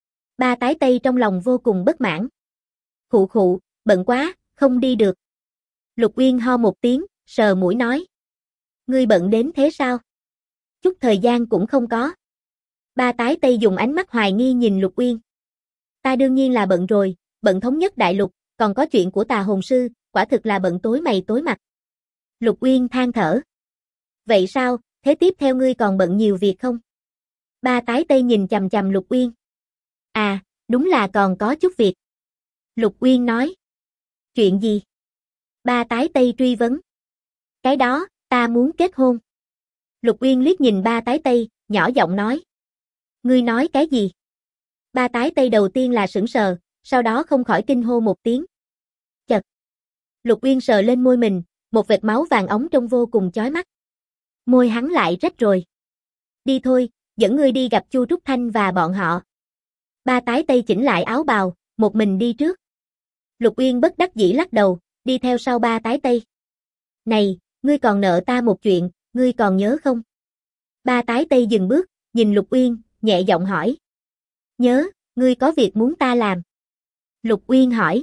Speaker 1: Ba tái Tây trong lòng vô cùng bất mãn. Khụ khụ, bận quá, không đi được. Lục Uyên ho một tiếng, sờ mũi nói. Ngươi bận đến thế sao? Chút thời gian cũng không có. Ba tái Tây dùng ánh mắt hoài nghi nhìn Lục Uyên. Ta đương nhiên là bận rồi, bận thống nhất đại lục, còn có chuyện của Tà Hồn Sư, quả thực là bận tối mày tối mặt. Lục Uyên than thở. Vậy sao, thế tiếp theo ngươi còn bận nhiều việc không? Ba tái Tây nhìn chằm chằm Lục Uyên. À, đúng là còn có chút việc. Lục Uyên nói. Chuyện gì? Ba tái Tây truy vấn. Cái đó, ta muốn kết hôn. Lục Uyên liếc nhìn ba tái Tây, nhỏ giọng nói. Ngươi nói cái gì? Ba tái Tây đầu tiên là sững sờ, sau đó không khỏi kinh hô một tiếng. Chật. Lục Uyên sờ lên môi mình, một vệt máu vàng óng trông vô cùng chói mắt. Môi hắn lại rách rồi. Đi thôi, dẫn ngươi đi gặp Chu Trúc Thanh và bọn họ. Ba tái Tây chỉnh lại áo bào, một mình đi trước. Lục Uyên bất đắc dĩ lắc đầu, đi theo sau ba tái Tây. Này, ngươi còn nợ ta một chuyện, ngươi còn nhớ không? Ba tái Tây dừng bước, nhìn Lục Uyên, nhẹ giọng hỏi. Nhớ, ngươi có việc muốn ta làm. Lục Uyên hỏi.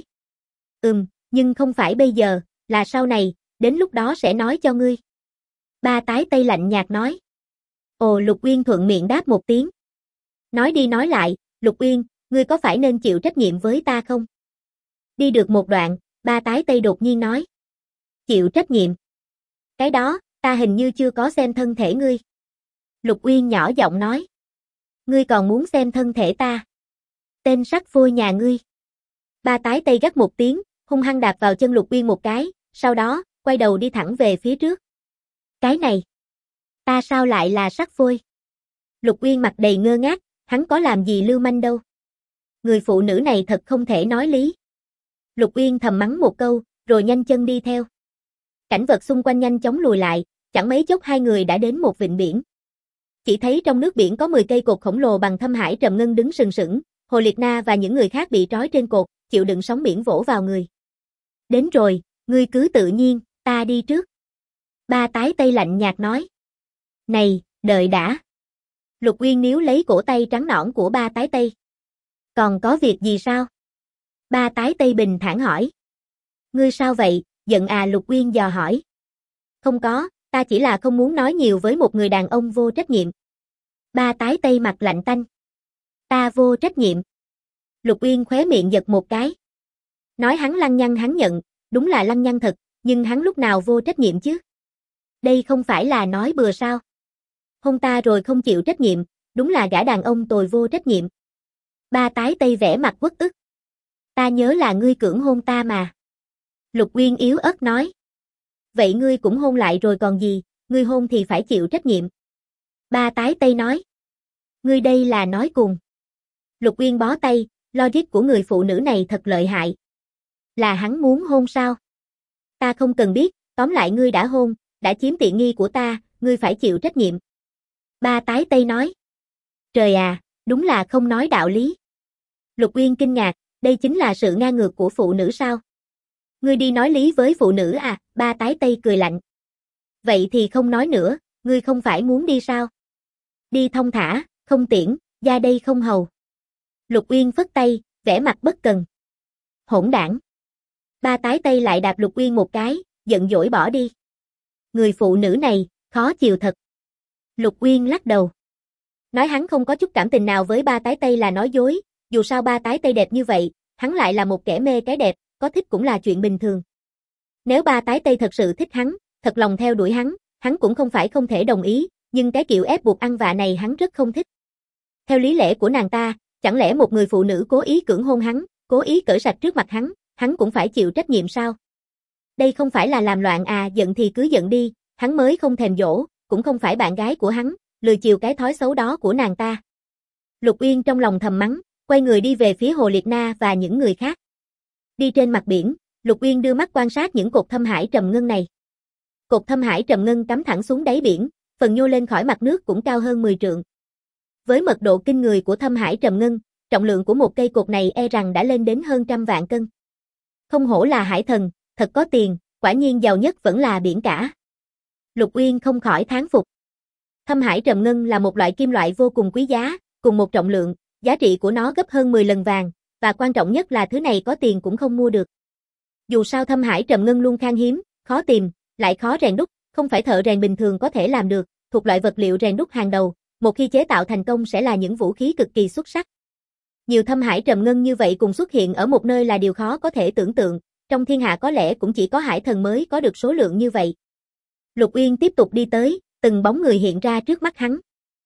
Speaker 1: Nhưng không phải bây giờ, là sau này, đến lúc đó sẽ nói cho ngươi. Ba tái Tây lạnh nhạt nói. Ồ, Lục Uyên thuận miệng đáp một tiếng. Nói đi nói lại, Lục Uyên, ngươi có phải nên chịu trách nhiệm với ta không? Đi được một đoạn, ba tái Tây đột nhiên nói. Chịu trách nhiệm? Cái đó, ta hình như chưa có xem thân thể ngươi. Lục Uyên nhỏ giọng nói. Ngươi còn muốn xem thân thể ta? Tên sắc phôi nhà ngươi. Ba tái Tây gắt một tiếng, hung hăng đạp vào chân Lục Uyên một cái, sau đó, quay đầu đi thẳng về phía trước. Cái này, ta sao lại là sắc phôi? Lục Uyên mặt đầy ngơ ngác, hắn có làm gì lưu manh đâu. Người phụ nữ này thật không thể nói lý. Lục Uyên thầm mắng một câu, rồi nhanh chân đi theo. Cảnh vật xung quanh nhanh chóng lùi lại, chẳng mấy chốc hai người đã đến một vịnh biển. Chỉ thấy trong nước biển có 10 cây cột khổng lồ bằng thâm hải trầm ngân đứng sừng sững, Hồ Liệt Na và những người khác bị trói trên cột, chịu đựng sóng biển vỗ vào người. Đến rồi, ngươi cứ tự nhiên, ta đi trước. Ba tái Tây lạnh nhạt nói. Này, đợi đã. Lục Uyên níu lấy cổ tay trắng nõn của ba tái Tây. Còn có việc gì sao? Ba tái Tây bình thản hỏi. Ngươi sao vậy, giận à? Lục Uyên dò hỏi. Không có, ta chỉ là không muốn nói nhiều với một người đàn ông vô trách nhiệm. Ba tái Tây mặt lạnh tanh. Ta vô trách nhiệm. Lục Uyên khóe miệng giật một cái. Nói hắn lăng nhăng hắn nhận, đúng là lăng nhăng thật, nhưng hắn lúc nào vô trách nhiệm chứ? Đây không phải là nói bừa sao? Hôn ta rồi không chịu trách nhiệm, đúng là gã đàn ông tồi vô trách nhiệm. Ba tái Tây vẻ mặt uất ức. Ta nhớ là ngươi cưỡng hôn ta mà. Lục Uyên yếu ớt nói. Vậy ngươi cũng hôn lại rồi còn gì, ngươi hôn thì phải chịu trách nhiệm. Ba tái Tây nói. Ngươi đây là nói cùng. Lục Uyên bó tay, logic của người phụ nữ này thật lợi hại. Là hắn muốn hôn sao? Ta không cần biết, tóm lại ngươi đã hôn, đã chiếm tiện nghi của ta, ngươi phải chịu trách nhiệm. Ba tái Tây nói. Trời à, đúng là không nói đạo lý. Lục Uyên kinh ngạc, đây chính là sự ngang ngược của phụ nữ sao? Ngươi đi nói lý với phụ nữ à? Ba tái Tây cười lạnh. Vậy thì không nói nữa, ngươi không phải muốn đi sao? Đi thông thả, không tiễn, ra đây không hầu. Lục Uyên phất tay, vẻ mặt bất cần. Hỗn đảng. Ba tái Tây lại đạp Lục Uyên một cái, giận dỗi bỏ đi. Người phụ nữ này, khó chiều thật. Lục Uyên lắc đầu. Nói hắn không có chút cảm tình nào với ba tái Tây là nói dối, dù sao ba tái Tây đẹp như vậy, hắn lại là một kẻ mê cái đẹp, có thích cũng là chuyện bình thường. Nếu ba tái Tây thật sự thích hắn, thật lòng theo đuổi hắn cũng không phải không thể đồng ý, nhưng cái kiểu ép buộc ăn vạ này hắn rất không thích. Theo lý lẽ của nàng ta, chẳng lẽ một người phụ nữ cố ý cưỡng hôn hắn, cố ý cởi sạch trước mặt hắn cũng phải chịu trách nhiệm sao? Đây không phải là làm loạn à? Giận thì cứ giận đi, hắn mới không thèm dỗ, cũng không phải bạn gái của hắn, lười chiều cái thói xấu đó của nàng ta. Lục Uyên trong lòng thầm mắng, quay người đi về phía Hồ Liệt Na và những người khác. Đi trên mặt biển, Lục Uyên đưa mắt quan sát những cột thâm hải trầm ngân này. Cột thâm hải trầm ngân cắm thẳng xuống đáy biển, phần nhô lên khỏi mặt nước cũng cao hơn 10 trượng. Với mật độ kinh người của thâm hải trầm ngân, trọng lượng của một cây cột này e rằng đã lên đến hơn 100 vạn cân. Không hổ là hải thần, thật có tiền, quả nhiên giàu nhất vẫn là biển cả. Lục Uyên không khỏi thán phục. Thâm hải trầm ngân là một loại kim loại vô cùng quý giá, cùng một trọng lượng, giá trị của nó gấp hơn 10 lần vàng, và quan trọng nhất là thứ này có tiền cũng không mua được. Dù sao thâm hải trầm ngân luôn khan hiếm, khó tìm, lại khó rèn đúc, không phải thợ rèn bình thường có thể làm được, thuộc loại vật liệu rèn đúc hàng đầu, một khi chế tạo thành công sẽ là những vũ khí cực kỳ xuất sắc. Nhiều thâm hải trầm ngân như vậy cùng xuất hiện ở một nơi là điều khó có thể tưởng tượng, trong thiên hạ có lẽ cũng chỉ có hải thần mới có được số lượng như vậy. Lục Uyên tiếp tục đi tới, từng bóng người hiện ra trước mắt hắn.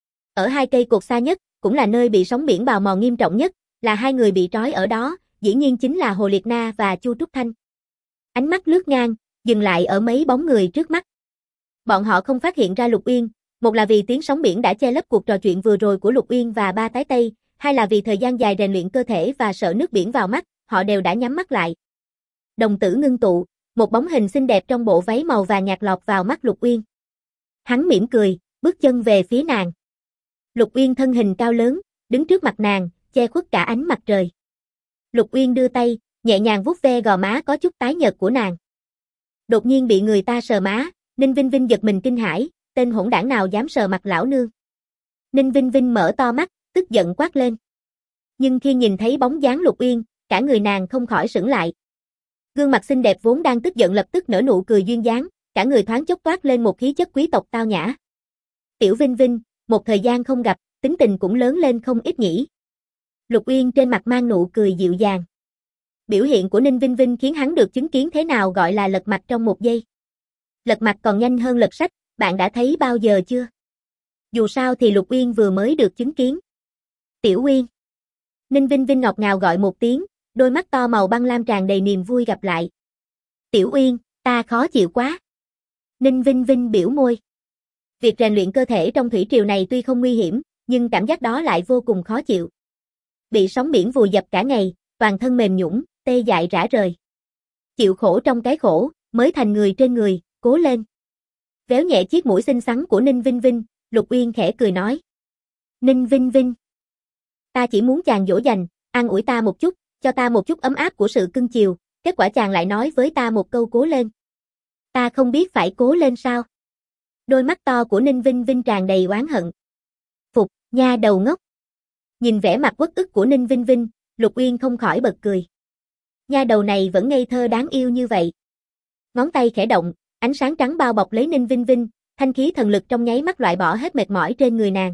Speaker 1: Ở hai cây cột xa nhất, cũng là nơi bị sóng biển bào mòn nghiêm trọng nhất, là hai người bị trói ở đó, dĩ nhiên chính là Hồ Liệt Na và Chu Trúc Thanh. Ánh mắt lướt ngang, dừng lại ở mấy bóng người trước mắt. Bọn họ không phát hiện ra Lục Uyên, một là vì tiếng sóng biển đã che lấp cuộc trò chuyện vừa rồi của Lục Uyên và ba tái Tây, hai là vì thời gian dài rèn luyện cơ thể và sợ nước biển vào mắt, họ đều đã nhắm mắt lại. Đồng tử ngưng tụ, một bóng hình xinh đẹp trong bộ váy màu vàng nhạt lọt vào mắt Lục Uyên. Hắn mỉm cười, bước chân về phía nàng. Lục Uyên thân hình cao lớn, đứng trước mặt nàng, che khuất cả ánh mặt trời. Lục Uyên đưa tay, nhẹ nhàng vuốt ve gò má có chút tái nhợt của nàng. Đột nhiên bị người ta sờ má, Ninh Vinh Vinh giật mình kinh hãi, tên hỗn đảng nào dám sờ mặt lão nương. Ninh Vinh Vinh mở to mắt, tức giận quát lên. Nhưng khi nhìn thấy bóng dáng Lục Uyên, cả người nàng không khỏi sững lại. Gương mặt xinh đẹp vốn đang tức giận lập tức nở nụ cười duyên dáng, cả người thoáng chốc toát lên một khí chất quý tộc tao nhã. Tiểu Vinh Vinh, một thời gian không gặp, tính tình cũng lớn lên không ít nhỉ. Lục Uyên trên mặt mang nụ cười dịu dàng. Biểu hiện của Ninh Vinh Vinh khiến hắn được chứng kiến thế nào gọi là lật mặt trong một giây. Lật mặt còn nhanh hơn lật sách, bạn đã thấy bao giờ chưa? Dù sao thì Lục Uyên vừa mới được chứng kiến. Tiểu Uyên. Ninh Vinh Vinh ngọt ngào gọi một tiếng, đôi mắt to màu băng lam tràn đầy niềm vui gặp lại. Tiểu Uyên, ta khó chịu quá. Ninh Vinh Vinh biểu môi. Việc rèn luyện cơ thể trong thủy triều này tuy không nguy hiểm, nhưng cảm giác đó lại vô cùng khó chịu. Bị sóng biển vùi dập cả ngày, toàn thân mềm nhũn, tê dại rã rời. Chịu khổ trong cái khổ, mới thành người trên người, cố lên. Véo nhẹ chiếc mũi xinh xắn của Ninh Vinh Vinh, Lục Uyên khẽ cười nói. Ninh Vinh Vinh. Ta chỉ muốn chàng dỗ dành, an ủi ta một chút, cho ta một chút ấm áp của sự cưng chiều, kết quả chàng lại nói với ta một câu cố lên. Ta không biết phải cố lên sao? Đôi mắt to của Ninh Vinh Vinh tràn đầy oán hận. Phục, nha đầu ngốc. Nhìn vẻ mặt uất ức của Ninh Vinh Vinh, Lục Uyên không khỏi bật cười. Nha đầu này vẫn ngây thơ đáng yêu như vậy. Ngón tay khẽ động, ánh sáng trắng bao bọc lấy Ninh Vinh Vinh, thanh khí thần lực trong nháy mắt loại bỏ hết mệt mỏi trên người nàng.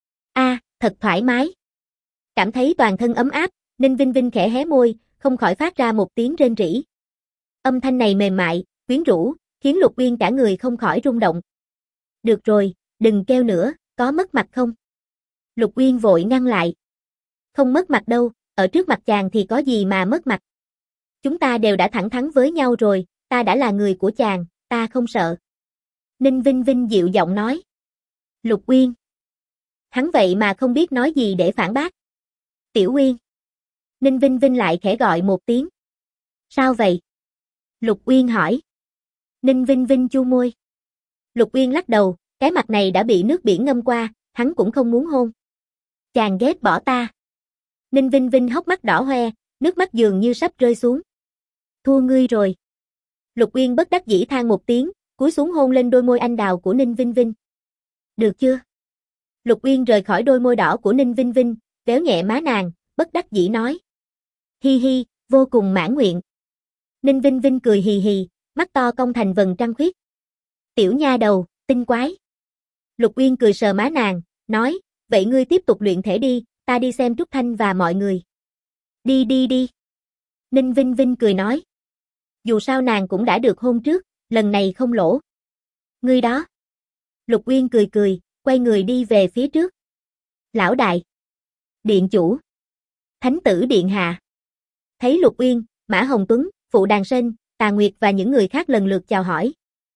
Speaker 1: Thật thoải mái. Cảm thấy toàn thân ấm áp, Ninh Vinh Vinh khẽ hé môi, không khỏi phát ra một tiếng rên rỉ. Âm thanh này mềm mại, quyến rũ, khiến Lục Uyên cả người không khỏi rung động. Được rồi, đừng kêu nữa, có mất mặt không? Lục Uyên vội ngăn lại. Không mất mặt đâu, ở trước mặt chàng thì có gì mà mất mặt. Chúng ta đều đã thẳng thắn với nhau rồi, ta đã là người của chàng, ta không sợ. Ninh Vinh Vinh dịu giọng nói. Lục Uyên. Hắn vậy mà không biết nói gì để phản bác. Tiểu Uyên. Ninh Vinh Vinh lại khẽ gọi một tiếng. Sao vậy? Lục Uyên hỏi. Ninh Vinh Vinh chu môi. Lục Uyên lắc đầu, cái mặt này đã bị nước biển ngâm qua, hắn cũng không muốn hôn. Chàng ghét bỏ ta. Ninh Vinh Vinh hốc mắt đỏ hoe, nước mắt dường như sắp rơi xuống. Thua ngươi rồi. Lục Uyên bất đắc dĩ than một tiếng, cúi xuống hôn lên đôi môi anh đào của Ninh Vinh Vinh. Được chưa? Lục Uyên rời khỏi đôi môi đỏ của Ninh Vinh Vinh, véo nhẹ má nàng, bất đắc dĩ nói. Hi hi, vô cùng mãn nguyện. Ninh Vinh Vinh cười hì hì, mắt to cong thành vầng trăng khuyết. Tiểu nha đầu, tinh quái. Lục Uyên cười sờ má nàng, nói, vậy ngươi tiếp tục luyện thể đi, ta đi xem Trúc Thanh và mọi người. Đi đi đi. Ninh Vinh Vinh cười nói. Dù sao nàng cũng đã được hôn trước, lần này không lỗ. Ngươi đó. Lục Uyên cười cười, quay người đi về phía trước. Lão đại. Điện chủ. Thánh tử điện hạ. Thấy Lục Uyên, Mã Hồng Tuấn, Phụ Đàn Sên, Tà Nguyệt và những người khác lần lượt chào hỏi.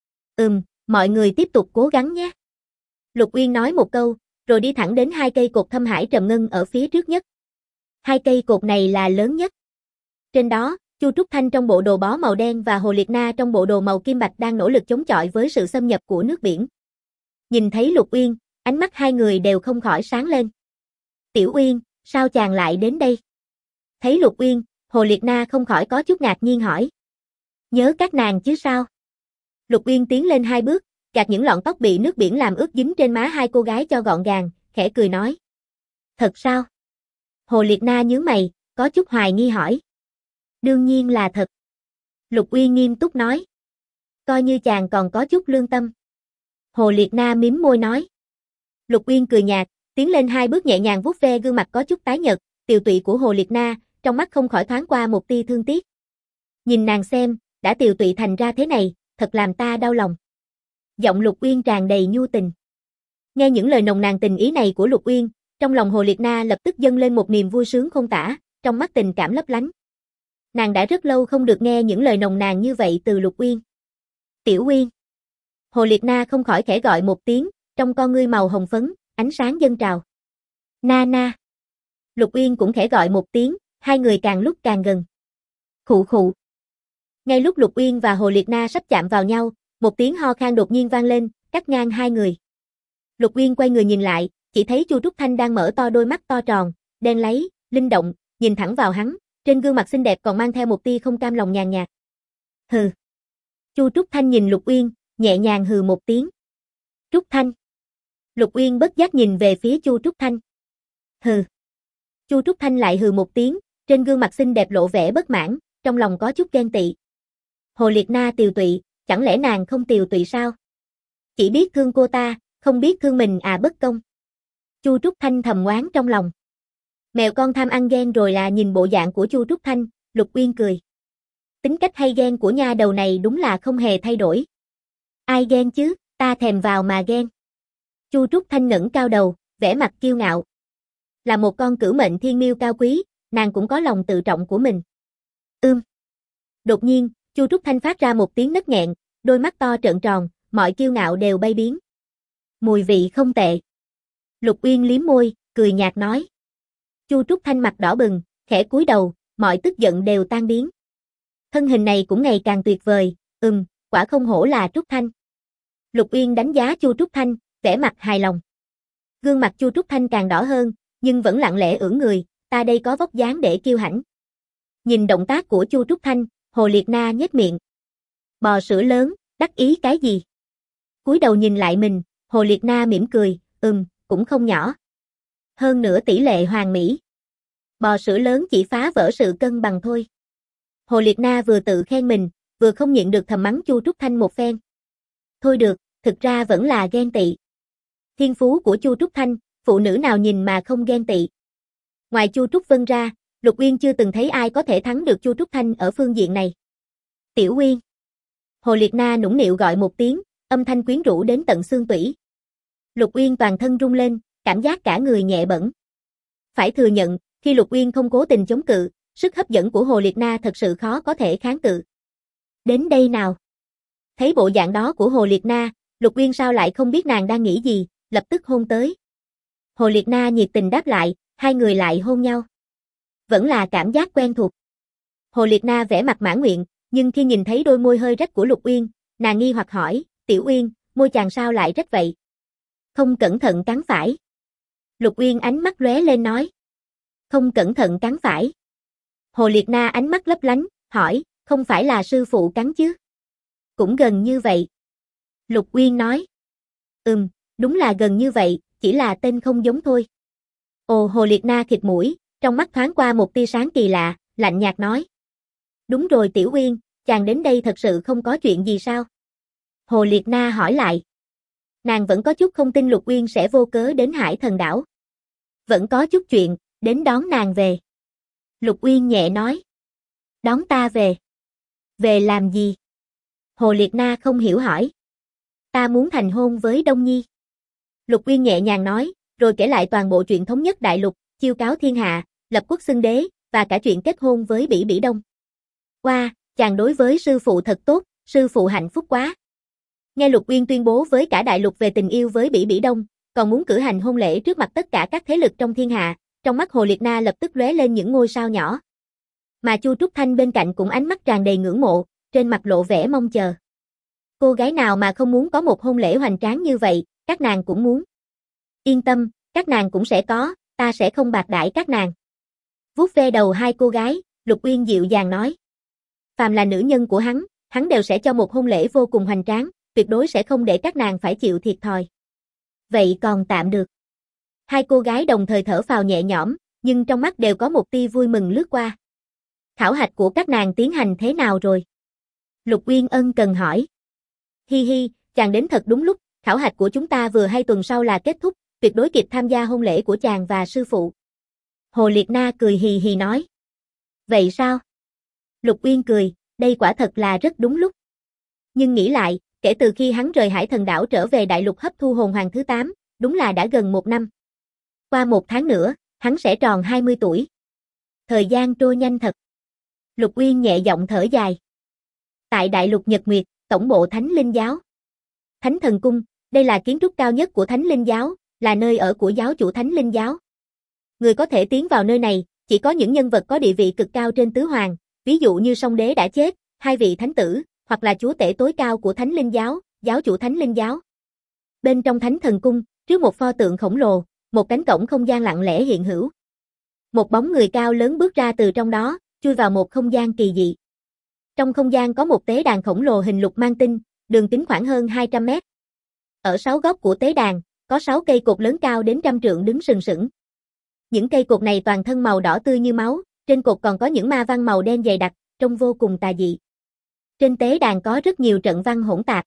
Speaker 1: Mọi người tiếp tục cố gắng nhé. Lục Uyên nói một câu, rồi đi thẳng đến hai cây cột thâm hải trầm ngân ở phía trước nhất. Hai cây cột này là lớn nhất. Trên đó, Chu Trúc Thanh trong bộ đồ bó màu đen và Hồ Liệt Na trong bộ đồ màu kim bạch đang nỗ lực chống chọi với sự xâm nhập của nước biển. Nhìn thấy Lục Uyên, ánh mắt hai người đều không khỏi sáng lên. Tiểu Uyên, sao chàng lại đến đây? Thấy Lục Uyên, Hồ Liệt Na không khỏi có chút ngạc nhiên hỏi. Nhớ các nàng chứ sao? Lục Uyên tiến lên hai bước, gạt những lọn tóc bị nước biển làm ướt dính trên má hai cô gái cho gọn gàng, khẽ cười nói. Thật sao? Hồ Liệt Na nhướng mày, có chút hoài nghi hỏi. Đương nhiên là thật. Lục Uyên nghiêm túc nói. Coi như chàng còn có chút lương tâm. Hồ Liệt Na mím môi nói. Lục Uyên cười nhạt, tiến lên 2 bước nhẹ nhàng vuốt ve gương mặt có chút tái nhợt, tiều tụy của Hồ Liệt Na, trong mắt không khỏi thoáng qua một tia thương tiếc. Nhìn nàng xem, đã tiều tụy thành ra thế này, thật làm ta đau lòng. Giọng Lục Uyên tràn đầy nhu tình. Nghe những lời nồng nàn tình ý này của Lục Uyên, trong lòng Hồ Liệt Na lập tức dâng lên một niềm vui sướng không tả, trong mắt tình cảm lấp lánh. Nàng đã rất lâu không được nghe những lời nồng nàn như vậy từ Lục Uyên. Tiểu Uyên. Hồ Liệt Na không khỏi khẽ gọi một tiếng, trong con ngươi màu hồng phấn, ánh sáng dâng trào. Na na. Lục Uyên cũng khẽ gọi một tiếng, hai người càng lúc càng gần. Khụ khụ. Ngay lúc Lục Uyên và Hồ Liệt Na sắp chạm vào nhau, một tiếng ho khan đột nhiên vang lên, cắt ngang hai người. Lục Uyên quay người nhìn lại, chỉ thấy Chu Trúc Thanh đang mở to đôi mắt to tròn, đen láy, linh động, nhìn thẳng vào hắn, trên gương mặt xinh đẹp còn mang theo một tia không cam lòng nhàn nhạt. Hừ. Chu Trúc Thanh nhìn Lục Uyên, nhẹ nhàng hừ một tiếng. Trúc Thanh. Lục Uyên bất giác nhìn về phía Chu Trúc Thanh. Hừ. Chu Trúc Thanh lại hừ một tiếng, trên gương mặt xinh đẹp lộ vẻ bất mãn, trong lòng có chút ghen tị. Hồ Liệt Na tiều tụy, chẳng lẽ nàng không tiều tụy sao? Chỉ biết thương cô ta, không biết thương mình à bất công. Chu Trúc Thanh thầm oán trong lòng. Mèo con tham ăn ghen rồi là nhìn bộ dạng của Chu Trúc Thanh, Lục Uyên cười. Tính cách hay ghen của nha đầu này đúng là không hề thay đổi. Ai ghen chứ, ta thèm vào mà ghen. Chu Trúc Thanh ngẩng cao đầu, vẻ mặt kiêu ngạo. Là một con cửu mệnh thiên miêu cao quý, nàng cũng có lòng tự trọng của mình. Đột nhiên, Chu Trúc Thanh phát ra một tiếng nấc nghẹn, đôi mắt to trợn tròn, mọi kiêu ngạo đều bay biến. Mùi vị không tệ. Lục Uyên liếm môi, cười nhạt nói. Chu Trúc Thanh mặt đỏ bừng, khẽ cúi đầu, mọi tức giận đều tan biến. Thân hình này cũng ngày càng tuyệt vời, quả không hổ là Trúc Thanh. Lục Uyên đánh giá Chu Trúc Thanh, vẻ mặt hài lòng. Gương mặt Chu Trúc Thanh càng đỏ hơn, nhưng vẫn lặng lẽ ưỡn người, ta đây có vóc dáng để kiêu hãnh. Nhìn động tác của Chu Trúc Thanh, Hồ Liệt Na nhếch miệng. Bò sữa lớn, đắc ý cái gì? Cúi đầu nhìn lại mình, Hồ Liệt Na mỉm cười, cũng không nhỏ. Hơn nữa tỷ lệ hoàn mỹ. Bò sữa lớn chỉ phá vỡ sự cân bằng thôi. Hồ Liệt Na vừa tự khen mình, vừa không nhịn được thầm mắng Chu Trúc Thanh một phen. Thôi được, thực ra vẫn là ghen tị. Thiên phú của Chu Trúc Thanh, phụ nữ nào nhìn mà không ghen tị. Ngoài Chu Trúc Vân ra, Lục Uyên chưa từng thấy ai có thể thắng được Chu Trúc Thanh ở phương diện này. Tiểu Uyên. Hồ Liệt Na nũng nịu gọi một tiếng, âm thanh quyến rũ đến tận xương tủy. Lục Uyên toàn thân rung lên, cảm giác cả người nhẹ bẫng. Phải thừa nhận, khi Lục Uyên không cố tình chống cự, sức hấp dẫn của Hồ Liệt Na thật sự khó có thể kháng cự. Đến đây nào. Thấy bộ dạng đó của Hồ Liệt Na, Lục Uyên sao lại không biết nàng đang nghĩ gì, lập tức hôn tới. Hồ Liệt Na nhiệt tình đáp lại, hai người lại hôn nhau. Vẫn là cảm giác quen thuộc. Hồ Liệt Na vẻ mặt mãn nguyện, nhưng khi nhìn thấy đôi môi hơi rách của Lục Uyên, nàng nghi hoặc hỏi, Tiểu Uyên, môi chàng sao lại rách vậy? Không cẩn thận cắn phải. Lục Uyên ánh mắt lóe lên nói. Không cẩn thận cắn phải. Hồ Liệt Na ánh mắt lấp lánh, hỏi, không phải là sư phụ cắn chứ? Cũng gần như vậy. Lục Uyên nói. Đúng là gần như vậy, chỉ là tên không giống thôi. Ồ, Hồ Liệt Na khịt mũi, trong mắt thoáng qua một tia sáng kỳ lạ, lạnh nhạt nói. Đúng rồi Tiểu Uyên, chàng đến đây thật sự không có chuyện gì sao? Hồ Liệt Na hỏi lại. Nàng vẫn có chút không tin Lục Uyên sẽ vô cớ đến Hải Thần Đảo. Vẫn có chút chuyện, đến đón nàng về. Lục Uyên nhẹ nói. Đón ta về. Về làm gì? Hồ Liệt Na không hiểu hỏi. Ta muốn thành hôn với Đông Nhi. Lục Uyên nhẹ nhàng nói, rồi kể lại toàn bộ chuyện thống nhất đại lục, chiêu cáo thiên hạ, lập quốc xưng đế, và cả chuyện kết hôn với Bỉ Bỉ Đông. Chàng đối với sư phụ thật tốt, sư phụ hạnh phúc quá. Nghe Lục Uyên tuyên bố với cả đại lục về tình yêu với Bỉ Bỉ Đông, còn muốn cử hành hôn lễ trước mặt tất cả các thế lực trong thiên hạ, trong mắt Hồ Liệt Na lập tức lóe lên những ngôi sao nhỏ. Mà Chu Trúc Thanh bên cạnh cũng ánh mắt tràn đầy ngưỡng mộ, trên mặt lộ vẻ mong chờ. Cô gái nào mà không muốn có một hôn lễ hoành tráng như vậy, các nàng cũng muốn. Yên tâm, các nàng cũng sẽ có, ta sẽ không bạc đãi các nàng. Vuốt ve đầu hai cô gái, Lục Uyên dịu dàng nói. Phàm là nữ nhân của hắn đều sẽ cho một hôn lễ vô cùng hoành tráng, tuyệt đối sẽ không để các nàng phải chịu thiệt thòi. Vậy còn tạm được. Hai cô gái đồng thời thở phào nhẹ nhõm, nhưng trong mắt đều có một tia vui mừng lướt qua. Khảo hạch của các nàng tiến hành thế nào rồi? Lục Uyên ân cần hỏi. Hi hi, chàng đến thật đúng lúc, khảo hạch của chúng ta vừa 2 tuần sau là kết thúc, tuyệt đối kịp tham gia hôn lễ của chàng và sư phụ. Hồ Liệt Na cười hì hì nói. Vậy sao? Lục Uyên cười, đây quả thật là rất đúng lúc. Nhưng nghĩ lại, kể từ khi hắn rời Hải Thần Đảo trở về đại lục hấp thu hồn hoàng thứ 8, đúng là đã gần 1 năm. Qua 1 tháng nữa, hắn sẽ tròn 20 tuổi. Thời gian trôi nhanh thật. Lục Uyên nhẹ giọng thở dài. Tại đại lục Nhật Nguyệt, tổng bộ Thánh Linh Giáo. Thánh Thần Cung, đây là kiến trúc cao nhất của Thánh Linh Giáo, là nơi ở của giáo chủ Thánh Linh Giáo. Người có thể tiến vào nơi này, chỉ có những nhân vật có địa vị cực cao trên tứ hoàng, ví dụ như Song Đế đã chết, 2 vị thánh tử, hoặc là chúa tể tối cao của Thánh Linh Giáo, giáo chủ Thánh Linh Giáo. Bên trong Thánh Thần Cung, trước một pho tượng khổng lồ, một cánh cổng không gian lặng lẽ hiện hữu. Một bóng người cao lớn bước ra từ trong đó, chui vào một không gian kỳ dị. Trong không gian có một tế đàn khổng lồ hình lục mang tinh, đường kính khoảng hơn 200 mét. Ở 6 góc của tế đàn, có 6 cây cột lớn cao đến 100 trượng đứng sừng sững. Những cây cột này toàn thân màu đỏ tươi như máu, trên cột còn có những ma văn màu đen dày đặc, trông vô cùng tà dị. Trên tế đàn có rất nhiều trận văn hỗn tạp.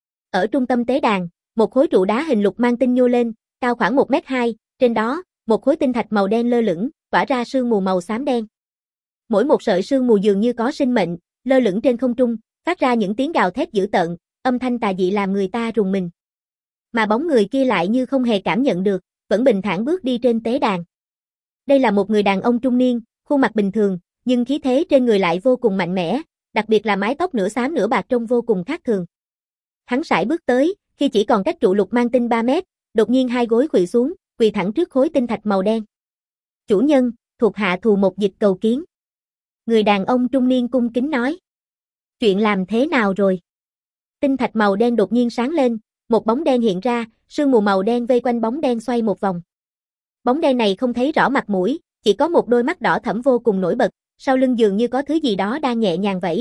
Speaker 1: Ở trung tâm tế đàn, một khối trụ đá hình lục mang tinh nhô lên, cao khoảng 1m2, trên đó, một khối tinh thạch màu đen lơ lửng, tỏa ra sương mù màu xám đen. Mỗi một sợi sương mù dường như có sinh mệnh, lơ lửng trên không trung, phát ra những tiếng gào thét dữ tợn, âm thanh tà dị làm người ta rùng mình. Mà bóng người kia lại như không hề cảm nhận được, vẫn bình thản bước đi trên tế đàn. Đây là một người đàn ông trung niên, khuôn mặt bình thường, nhưng khí thế trên người lại vô cùng mạnh mẽ, đặc biệt là mái tóc nửa xám nửa bạc trông vô cùng khác thường. Hắn sải bước tới, khi chỉ còn cách trụ lục mang tinh 3 mét, đột nhiên 2 gối khuỵu xuống, quỳ thẳng trước khối tinh thạch màu đen. Chủ nhân, thuộc hạ thù một dịch cầu kiến. Người đàn ông trung niên cung kính nói. Chuyện làm thế nào rồi? Tinh thạch màu đen đột nhiên sáng lên, một bóng đen hiện ra, sương mù màu đen vây quanh bóng đen xoay một vòng. Bóng đen này không thấy rõ mặt mũi, chỉ có một đôi mắt đỏ thẫm vô cùng nổi bật, sau lưng dường như có thứ gì đó đang nhẹ nhàng vẫy.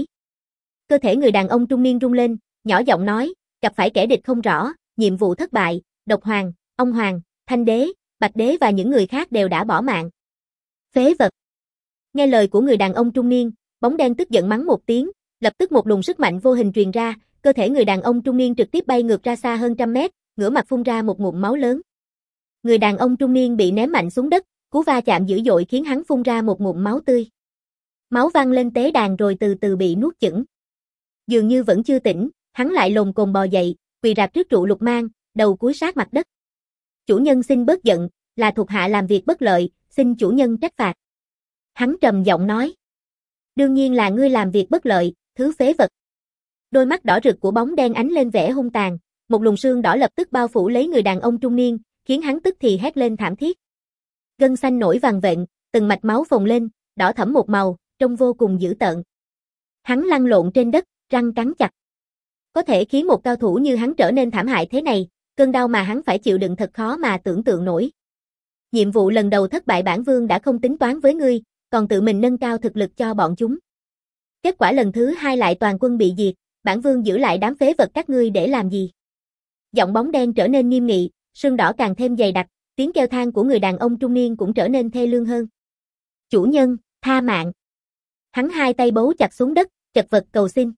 Speaker 1: Cơ thể người đàn ông trung niên rung lên, nhỏ giọng nói, gặp phải kẻ địch không rõ, nhiệm vụ thất bại, Độc Hoàng, Ông Hoàng, Thanh Đế, Bạch Đế và những người khác đều đã bỏ mạng. Phế vật. Nghe lời của người đàn ông trung niên, bóng đen tức giận mắng một tiếng, lập tức một luồng sức mạnh vô hình truyền ra, cơ thể người đàn ông trung niên trực tiếp bay ngược ra xa hơn 100 mét, ngửa mặt phun ra một ngụm máu lớn. Người đàn ông trung niên bị ném mạnh xuống đất, cú va chạm dữ dội khiến hắn phun ra một ngụm máu tươi. Máu văng lên tế đàn rồi từ từ bị nuốt chửng. Dường như vẫn chưa tỉnh, hắn lại lồm cồm bò dậy, quỳ rạp trước trụ lục mang, đầu cúi sát mặt đất. Chủ nhân xin bớt giận, là thuộc hạ làm việc bất lợi, xin chủ nhân trách phạt. Hắn trầm giọng nói. Đương nhiên là ngươi làm việc bất lợi, thứ phế vật. Đôi mắt đỏ rực của bóng đen ánh lên vẻ hung tàn, một luồng sương đỏ lập tức bao phủ lấy người đàn ông trung niên, khiến hắn tức thì hét lên thảm thiết. Gân xanh nổi vằn vện, từng mạch máu phồng lên, đỏ thẫm một màu, trông vô cùng dữ tợn. Hắn lăn lộn trên đất, răng cắn chặt. Có thể khiến một cao thủ như hắn trở nên thảm hại thế này, cơn đau mà hắn phải chịu đựng thật khó mà tưởng tượng nổi. Nhiệm vụ lần đầu thất bại bản vương đã không tính toán với ngươi, còn tự mình nâng cao thực lực cho bọn chúng. Kết quả lần thứ 2 lại toàn quân bị diệt, bản vương giữ lại đám phế vật các ngươi để làm gì? Giọng bóng đen trở nên nghiêm nghị, sương đỏ càng thêm dày đặc, tiếng kêu than của người đàn ông trung niên cũng trở nên thê lương hơn. Chủ nhân, tha mạng. Hắn 2 tay bấu chặt xuống đất, chật vật cầu xin.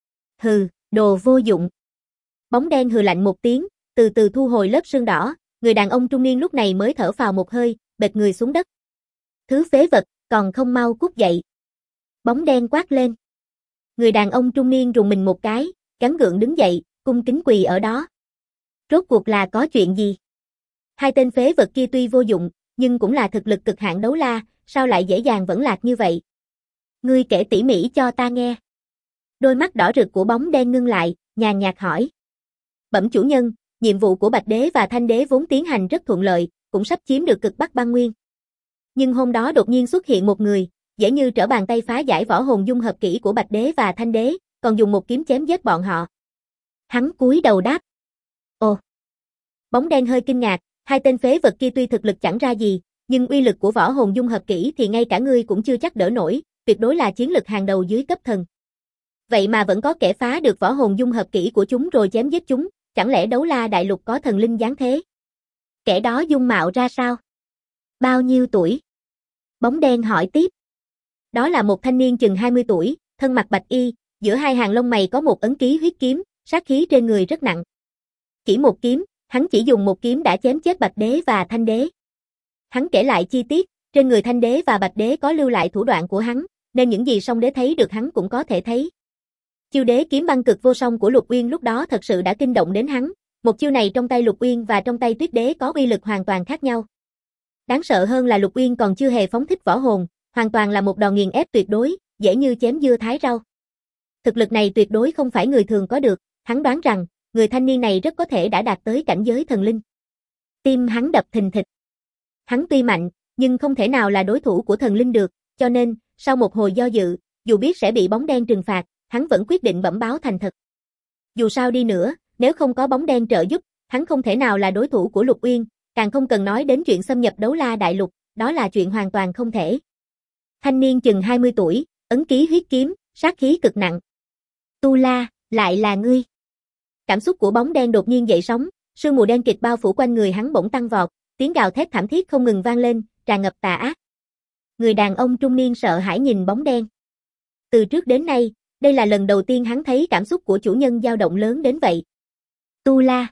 Speaker 1: Hừ, đồ vô dụng. Bóng đen hừ lạnh một tiếng, từ từ thu hồi lớp sương đỏ, người đàn ông trung niên lúc này mới thở phào một hơi, bệt người xuống đất. Thứ phế vật, còn không mau cút dậy. Bóng đen quát lên. Người đàn ông trung niên rùng mình một cái, gắng gượng đứng dậy, cung kính quỳ ở đó. Rốt cuộc là có chuyện gì? 2 tên phế vật kia tuy vô dụng, nhưng cũng là thực lực cực hạn đấu la, sao lại dễ dàng vẫn lạc như vậy? Ngươi kể tỉ mỉ cho ta nghe. Đôi mắt đỏ rực của bóng đen ngưng lại, nhàn nhạt hỏi. Bẩm chủ nhân, nhiệm vụ của Bạch Đế và Thanh Đế vốn tiến hành rất thuận lợi, cũng sắp chiếm được cực Bắc Băng Nguyên. Nhưng hôm đó đột nhiên xuất hiện một người, dễ như trở bàn tay phá giải võ hồn dung hợp kỹ của Bạch Đế và Thanh Đế, còn dùng một kiếm chém giết bọn họ. Hắn cúi đầu đáp. Ồ. Bóng đen hơi kinh ngạc, 2 tên phế vật kia tuy thực lực chẳng ra gì, nhưng uy lực của võ hồn dung hợp kỹ thì ngay cả ngươi cũng chưa chắc đỡ nổi, tuyệt đối là chiến lực hàng đầu dưới cấp thần. Vậy mà vẫn có kẻ phá được võ hồn dung hợp kỹ của chúng rồi chém giết chúng, chẳng lẽ đấu la đại lục có thần linh giáng thế? Kẻ đó dung mạo ra sao? Bao nhiêu tuổi? Bóng đen hỏi tiếp. Đó là một thanh niên chừng 20 tuổi, thân mặc bạch y, giữa 2 hàng lông mày có một ấn ký huyết kiếm, sát khí trên người rất nặng. Chỉ một kiếm, hắn chỉ dùng một kiếm đã chém chết Bạch Đế và Thanh Đế. Hắn kể lại chi tiết, trên người Thanh Đế và Bạch Đế có lưu lại thủ đoạn của hắn, nên những gì Song Đế thấy được hắn cũng có thể thấy. Chiêu Đế kiếm băng cực vô song của Lục Uyên lúc đó thật sự đã kinh động đến hắn, một chiêu này trong tay Lục Uyên và trong tay Tuyết Đế có uy lực hoàn toàn khác nhau. Đáng sợ hơn là Lục Uyên còn chưa hề phóng thích võ hồn, hoàn toàn là một đòn nghiền ép tuyệt đối, dễ như chém dưa thái rau. Thực lực này tuyệt đối không phải người thường có được, hắn đoán rằng, người thanh niên này rất có thể đã đạt tới cảnh giới thần linh. Tim hắn đập thình thịch. Hắn tuy mạnh, nhưng không thể nào là đối thủ của thần linh được, cho nên, sau một hồi do dự, dù biết sẽ bị bóng đen trừng phạt, hắn vẫn quyết định bẩm báo thành thật. Dù sao đi nữa, nếu không có bóng đen trợ giúp, hắn không thể nào là đối thủ của Lục Uyên, càng không cần nói đến chuyện xâm nhập Đấu La Đại Lục, đó là chuyện hoàn toàn không thể. Thanh niên chừng 20 tuổi, ấn ký huyết kiếm, sát khí cực nặng. Tu La, lại là ngươi. Cảm xúc của bóng đen đột nhiên dậy sóng, sương mù đen kịt bao phủ quanh người hắn bỗng tăng vọt, tiếng gào thét thảm thiết không ngừng vang lên, tràn ngập tà ác. Người đàn ông trung niên sợ hãi nhìn bóng đen. Từ trước đến nay, đây là lần đầu tiên hắn thấy cảm xúc của chủ nhân dao động lớn đến vậy. Tu La.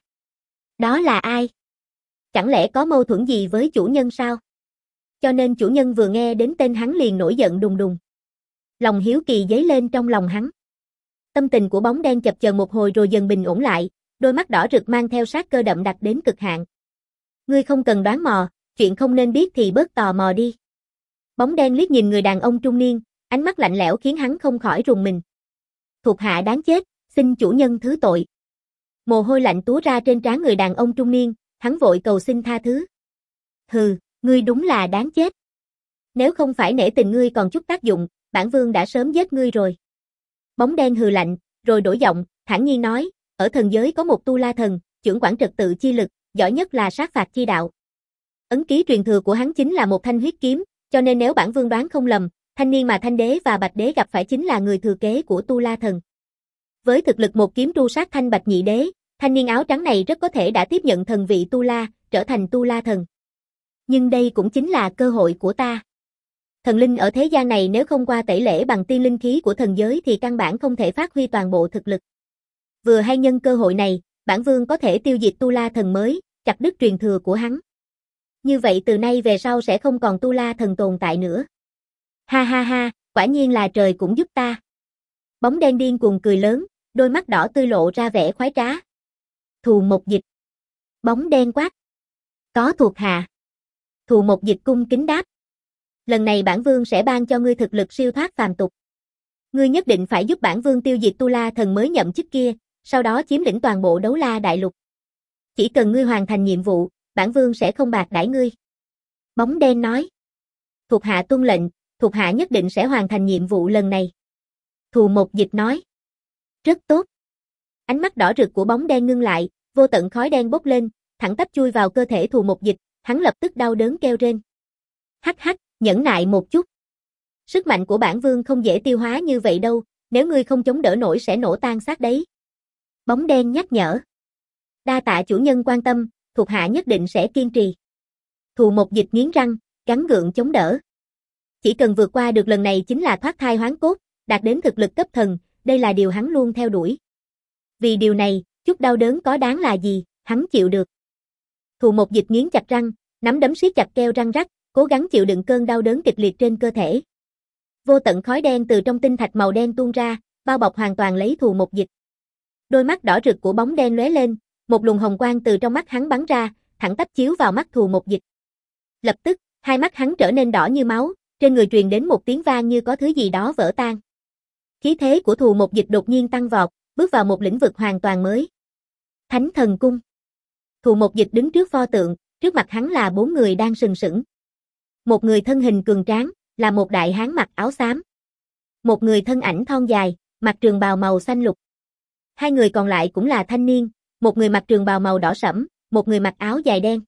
Speaker 1: Đó là ai? Chẳng lẽ có mâu thuẫn gì với chủ nhân sao? Cho nên chủ nhân vừa nghe đến tên hắn liền nổi giận đùng đùng. Lòng hiếu kỳ dấy lên trong lòng hắn. Tâm tình của bóng đen chập chờn một hồi rồi dần bình ổn lại, đôi mắt đỏ rực mang theo sát cơ đậm đặc đến cực hạn. Ngươi không cần đoán mò, chuyện không nên biết thì bớt tò mò đi. Bóng đen liếc nhìn người đàn ông trung niên, ánh mắt lạnh lẽo khiến hắn không khỏi rùng mình. Thuộc hạ đáng chết, xin chủ nhân thứ tội. Mồ hôi lạnh túa ra trên trán người đàn ông trung niên, hắn vội cầu xin tha thứ. Hừ, ngươi đúng là đáng chết. Nếu không phải nể tình ngươi còn chút tác dụng, bản vương đã sớm giết ngươi rồi. Bóng đen hừ lạnh, rồi đổi giọng, thản nhiên nói, ở thần giới có một Tu La thần, chưởng quản trật tự chi lực, giỏi nhất là sát phạt chi đạo. Ấn ký truyền thừa của hắn chính là một thanh huyết kiếm, cho nên nếu bản vương đoán không lầm, thanh niên mà Thanh Đế và Bạch Đế gặp phải chính là người thừa kế của Tu La thần. Với thực lực một kiếm tru sát Thanh Bạch nhị đế, thanh niên áo trắng này rất có thể đã tiếp nhận thần vị Tu La, trở thành Tu La thần. Nhưng đây cũng chính là cơ hội của ta. Thần linh ở thế gian này nếu không qua tẩy lễ bằng tiên linh khí của thần giới thì căn bản không thể phát huy toàn bộ thực lực. Vừa hay nhân cơ hội này, bản vương có thể tiêu diệt Tu La thần mới, chặt đứt truyền thừa của hắn. Như vậy từ nay về sau sẽ không còn Tu La thần tồn tại nữa. Ha ha ha, quả nhiên là trời cũng giúp ta. Bóng đen điên cuồng cười lớn, đôi mắt đỏ tươi lộ ra vẻ khoái trá. Thù Một Dịch. Bóng đen quát. Có thuộc hạ. Thù Một Dịch cung kính đáp. Lần này bản vương sẽ ban cho ngươi thực lực siêu thoát phàm tục. Ngươi nhất định phải giúp bản vương tiêu diệt Tu La thần mới nhậm chức kia, sau đó chiếm lĩnh toàn bộ Đấu La Đại Lục. Chỉ cần ngươi hoàn thành nhiệm vụ, bản vương sẽ không bạc đãi ngươi. Bóng đen nói. Thuộc hạ tuân lệnh, thuộc hạ nhất định sẽ hoàn thành nhiệm vụ lần này. Thù Một Dịch nói. Rất tốt. Ánh mắt đỏ rực của bóng đen ngưng lại, vô tận khói đen bốc lên, thẳng tắp chui vào cơ thể Thù Một Dịch, hắn lập tức đau đớn kêu rên. Hắc hắc, nhẫn nại một chút. Sức mạnh của bản vương không dễ tiêu hóa như vậy đâu, nếu ngươi không chống đỡ nổi sẽ nổ tan xác đấy. Bóng đen nhắc nhở. Đa tạ chủ nhân quan tâm, thuộc hạ nhất định sẽ kiên trì. Thù Một Dịch nghiến răng, gắng gượng chống đỡ. Chỉ cần vượt qua được lần này chính là thoát thai hoán cốt, đạt đến thực lực cấp thần, đây là điều hắn luôn theo đuổi. Vì điều này, chút đau đớn có đáng là gì, hắn chịu được. Thù Một Dịch nghiến chặt răng, nắm đấm siết chặt keo răng rắc, cố gắng chịu đựng cơn đau đớn kịch liệt trên cơ thể. Vô tận khói đen từ trong tinh thạch màu đen tuôn ra, bao bọc hoàn toàn lấy Thù Một Dịch. Đôi mắt đỏ rực của bóng đen lóe lên, một luồng hồng quang từ trong mắt hắn bắn ra, thẳng tắp chiếu vào mắt Thù Một Dịch. Lập tức, hai mắt hắn trở nên đỏ như máu, trên người truyền đến một tiếng vang như có thứ gì đó vỡ tan. Khí thế của Thù Một Dịch đột nhiên tăng vọt, bước vào một lĩnh vực hoàn toàn mới. Thánh Thần Cung. Thù Một Dịch đứng trước pho tượng, trước mặt hắn là 4 người đang sừng sững. Một người thân hình cường tráng, là một đại hán mặc áo xám. Một người thân ảnh thon dài, mặc trường bào màu xanh lục. Hai người còn lại cũng là thanh niên, một người mặc trường bào màu đỏ sẫm, một người mặc áo dài đen.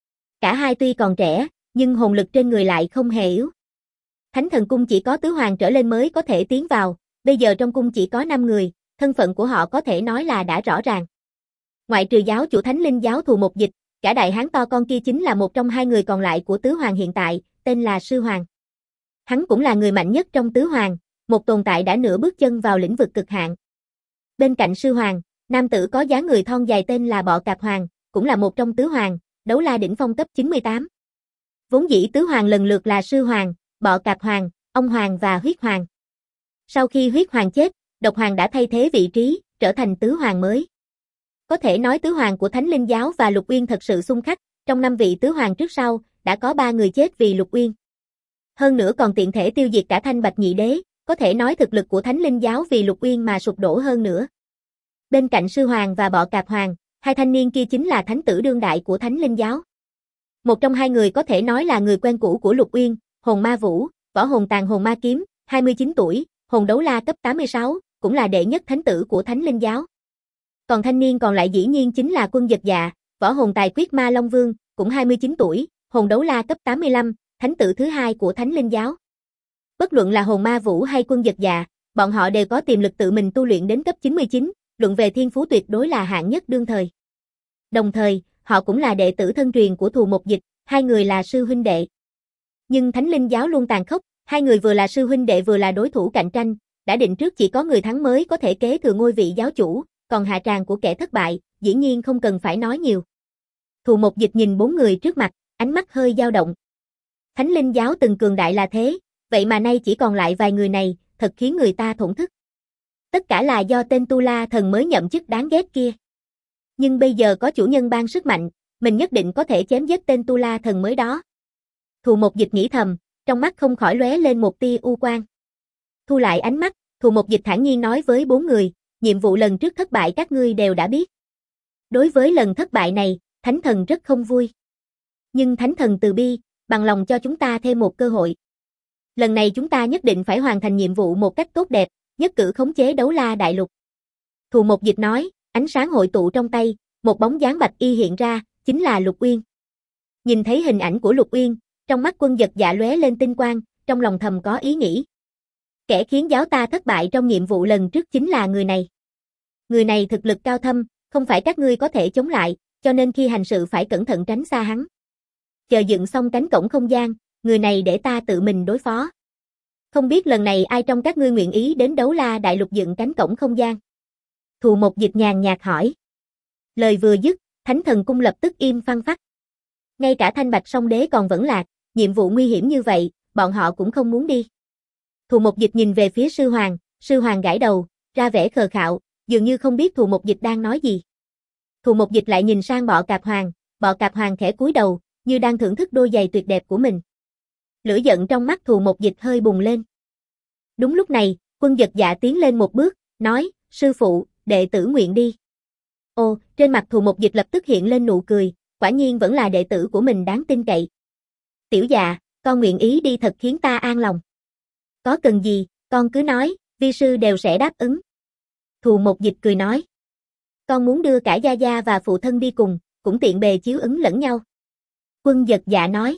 Speaker 1: Cả hai tuy còn trẻ, nhưng hồn lực trên người lại không hề yếu. Thánh Thần Cung chỉ có tứ hoàng trở lên mới có thể tiến vào, bây giờ trong cung chỉ có 5 người, thân phận của họ có thể nói là đã rõ ràng. Ngoại trừ giáo chủ Thánh Linh giáo Thù Một Dịch, cả đại hán to con kia chính là một trong 2 người còn lại của tứ hoàng hiện tại, tên là Sư Hoàng. Hắn cũng là người mạnh nhất trong tứ hoàng, một tồn tại đã nửa bước chân vào lĩnh vực cực hạn. Bên cạnh Sư Hoàng, Nam tử có dáng người thon dài tên là Bọ Cạp Hoàng, cũng là một trong tứ hoàng, đấu la đỉnh phong cấp 98. Vốn dĩ tứ hoàng lần lượt là Sư Hoàng, Bọ Cạp Hoàng, Ông Hoàng và Huyết Hoàng. Sau khi Huyết Hoàng chết, Độc Hoàng đã thay thế vị trí, trở thành tứ hoàng mới. Có thể nói tứ hoàng của Thánh Linh Giáo và Lục Uyên thật sự xung khắc, trong 5 vị tứ hoàng trước sau, đã có 3 người chết vì Lục Uyên. Hơn nữa còn tiện thể tiêu diệt cả Thanh Bạch Nhị Đế, có thể nói thực lực của Thánh Linh Giáo vì Lục Uyên mà sụp đổ hơn nữa. Bên cạnh Sư Hoàng và Bọ Cạp Hoàng, hai thanh niên kia chính là thánh tử đương đại của Thánh Linh Giáo. Một trong hai người có thể nói là người quen cũ của Lục Uyên, Hồn Ma Vũ, Võ Hồn Tàn Hồn Ma Kiếm, 29 tuổi, Hồn Đấu La cấp 86, cũng là đệ nhất thánh tử của Thánh Linh Giáo. Còn thanh niên còn lại dĩ nhiên chính là Quân Dật Dạ, Võ Hồn Tài Quyết Ma Long Vương, cũng 29 tuổi, Hồn Đấu La cấp 85, thánh tử thứ hai của Thánh Linh Giáo. Bất luận là Hồn Ma Vũ hay Quân Dật Dạ, bọn họ đều có tiềm lực tự mình tu luyện đến cấp 99, luận về thiên phú tuyệt đối là hạng nhất đương thời. Đồng thời, họ cũng là đệ tử thân truyền của Thù Một Dịch, hai người là sư huynh đệ. Nhưng Thánh Linh Giáo luôn tàn khốc, hai người vừa là sư huynh đệ vừa là đối thủ cạnh tranh, đã định trước chỉ có người thắng mới có thể kế thừa ngôi vị giáo chủ, còn hạ tràng của kẻ thất bại, dĩ nhiên không cần phải nói nhiều. Thù Một Dịch nhìn 4 người trước mặt, ánh mắt hơi dao động. Thánh Linh Giáo từng cường đại là thế, vậy mà nay chỉ còn lại vài người này, thật khiến người ta thổn thức. Tất cả là do tên Tu La Thần mới nhậm chức đáng ghét kia. Nhưng bây giờ có chủ nhân ban sức mạnh, mình nhất định có thể chém giết tên Tu La Thần mới đó. Thù Một Dịch nghĩ thầm, trong mắt không khỏi lóe lên một tia u quang. Thu lại ánh mắt, Thù Một Dịch thản nhiên nói với 4 người, nhiệm vụ lần trước thất bại các ngươi đều đã biết. Đối với lần thất bại này, Thánh Thần rất không vui. Nhưng Thánh Thần từ bi, bằng lòng cho chúng ta thêm một cơ hội. Lần này chúng ta nhất định phải hoàn thành nhiệm vụ một cách tốt đẹp, nhất cử khống chế Đấu La Đại Lục. Thù Một Dịch nói, ánh sáng hội tụ trong tay, một bóng dáng bạch y hiện ra, chính là Lục Uyên. Nhìn thấy hình ảnh của Lục Uyên, trong mắt Quân Dật Dạ lóe lên tinh quang, trong lòng thầm có ý nghĩ. Kẻ khiến giáo ta thất bại trong nhiệm vụ lần trước chính là người này. Người này thực lực cao thâm, không phải các ngươi có thể chống lại, cho nên khi hành sự phải cẩn thận tránh xa hắn. Chờ dựng xong cánh cổng không gian, người này để ta tự mình đối phó. Không biết lần này ai trong các ngươi nguyện ý đến Đấu La Đại Lục dựng cánh cổng không gian? Thù Một Dịch nhàn nhạt hỏi. Lời vừa dứt, Thánh Thần Cung lập tức im phăng phắc. Ngay cả Thanh Bạch Song Đế còn vẫn lạc, nhiệm vụ nguy hiểm như vậy, bọn họ cũng không muốn đi. Thù Một Dịch nhìn về phía Sư Hoàng gãi đầu, ra vẻ khờ khạo, dường như không biết Thù Một Dịch đang nói gì. Thù Một Dịch lại nhìn sang Bọ Cạp Hoàng khẽ cúi đầu, như đang thưởng thức đôi giày tuyệt đẹp của mình. Lửa giận trong mắt Thù Một Dịch hơi bùng lên. Đúng lúc này, Quân Dật Dạ tiến lên một bước, nói, sư phụ, đệ tử nguyện đi. Ồ, trên mặt Thù Một Dịch lập tức hiện lên nụ cười, quả nhiên vẫn là đệ tử của mình đáng tin cậy. Tiểu Dạ, con nguyện ý đi thật khiến ta an lòng. Có cần gì, con cứ nói, vi sư đều sẽ đáp ứng. Thù Một Dịch cười nói. Con muốn đưa cả gia gia và phụ thân đi cùng, cũng tiện bề chiếu ứng lẫn nhau. Quân Dật Dạ nói.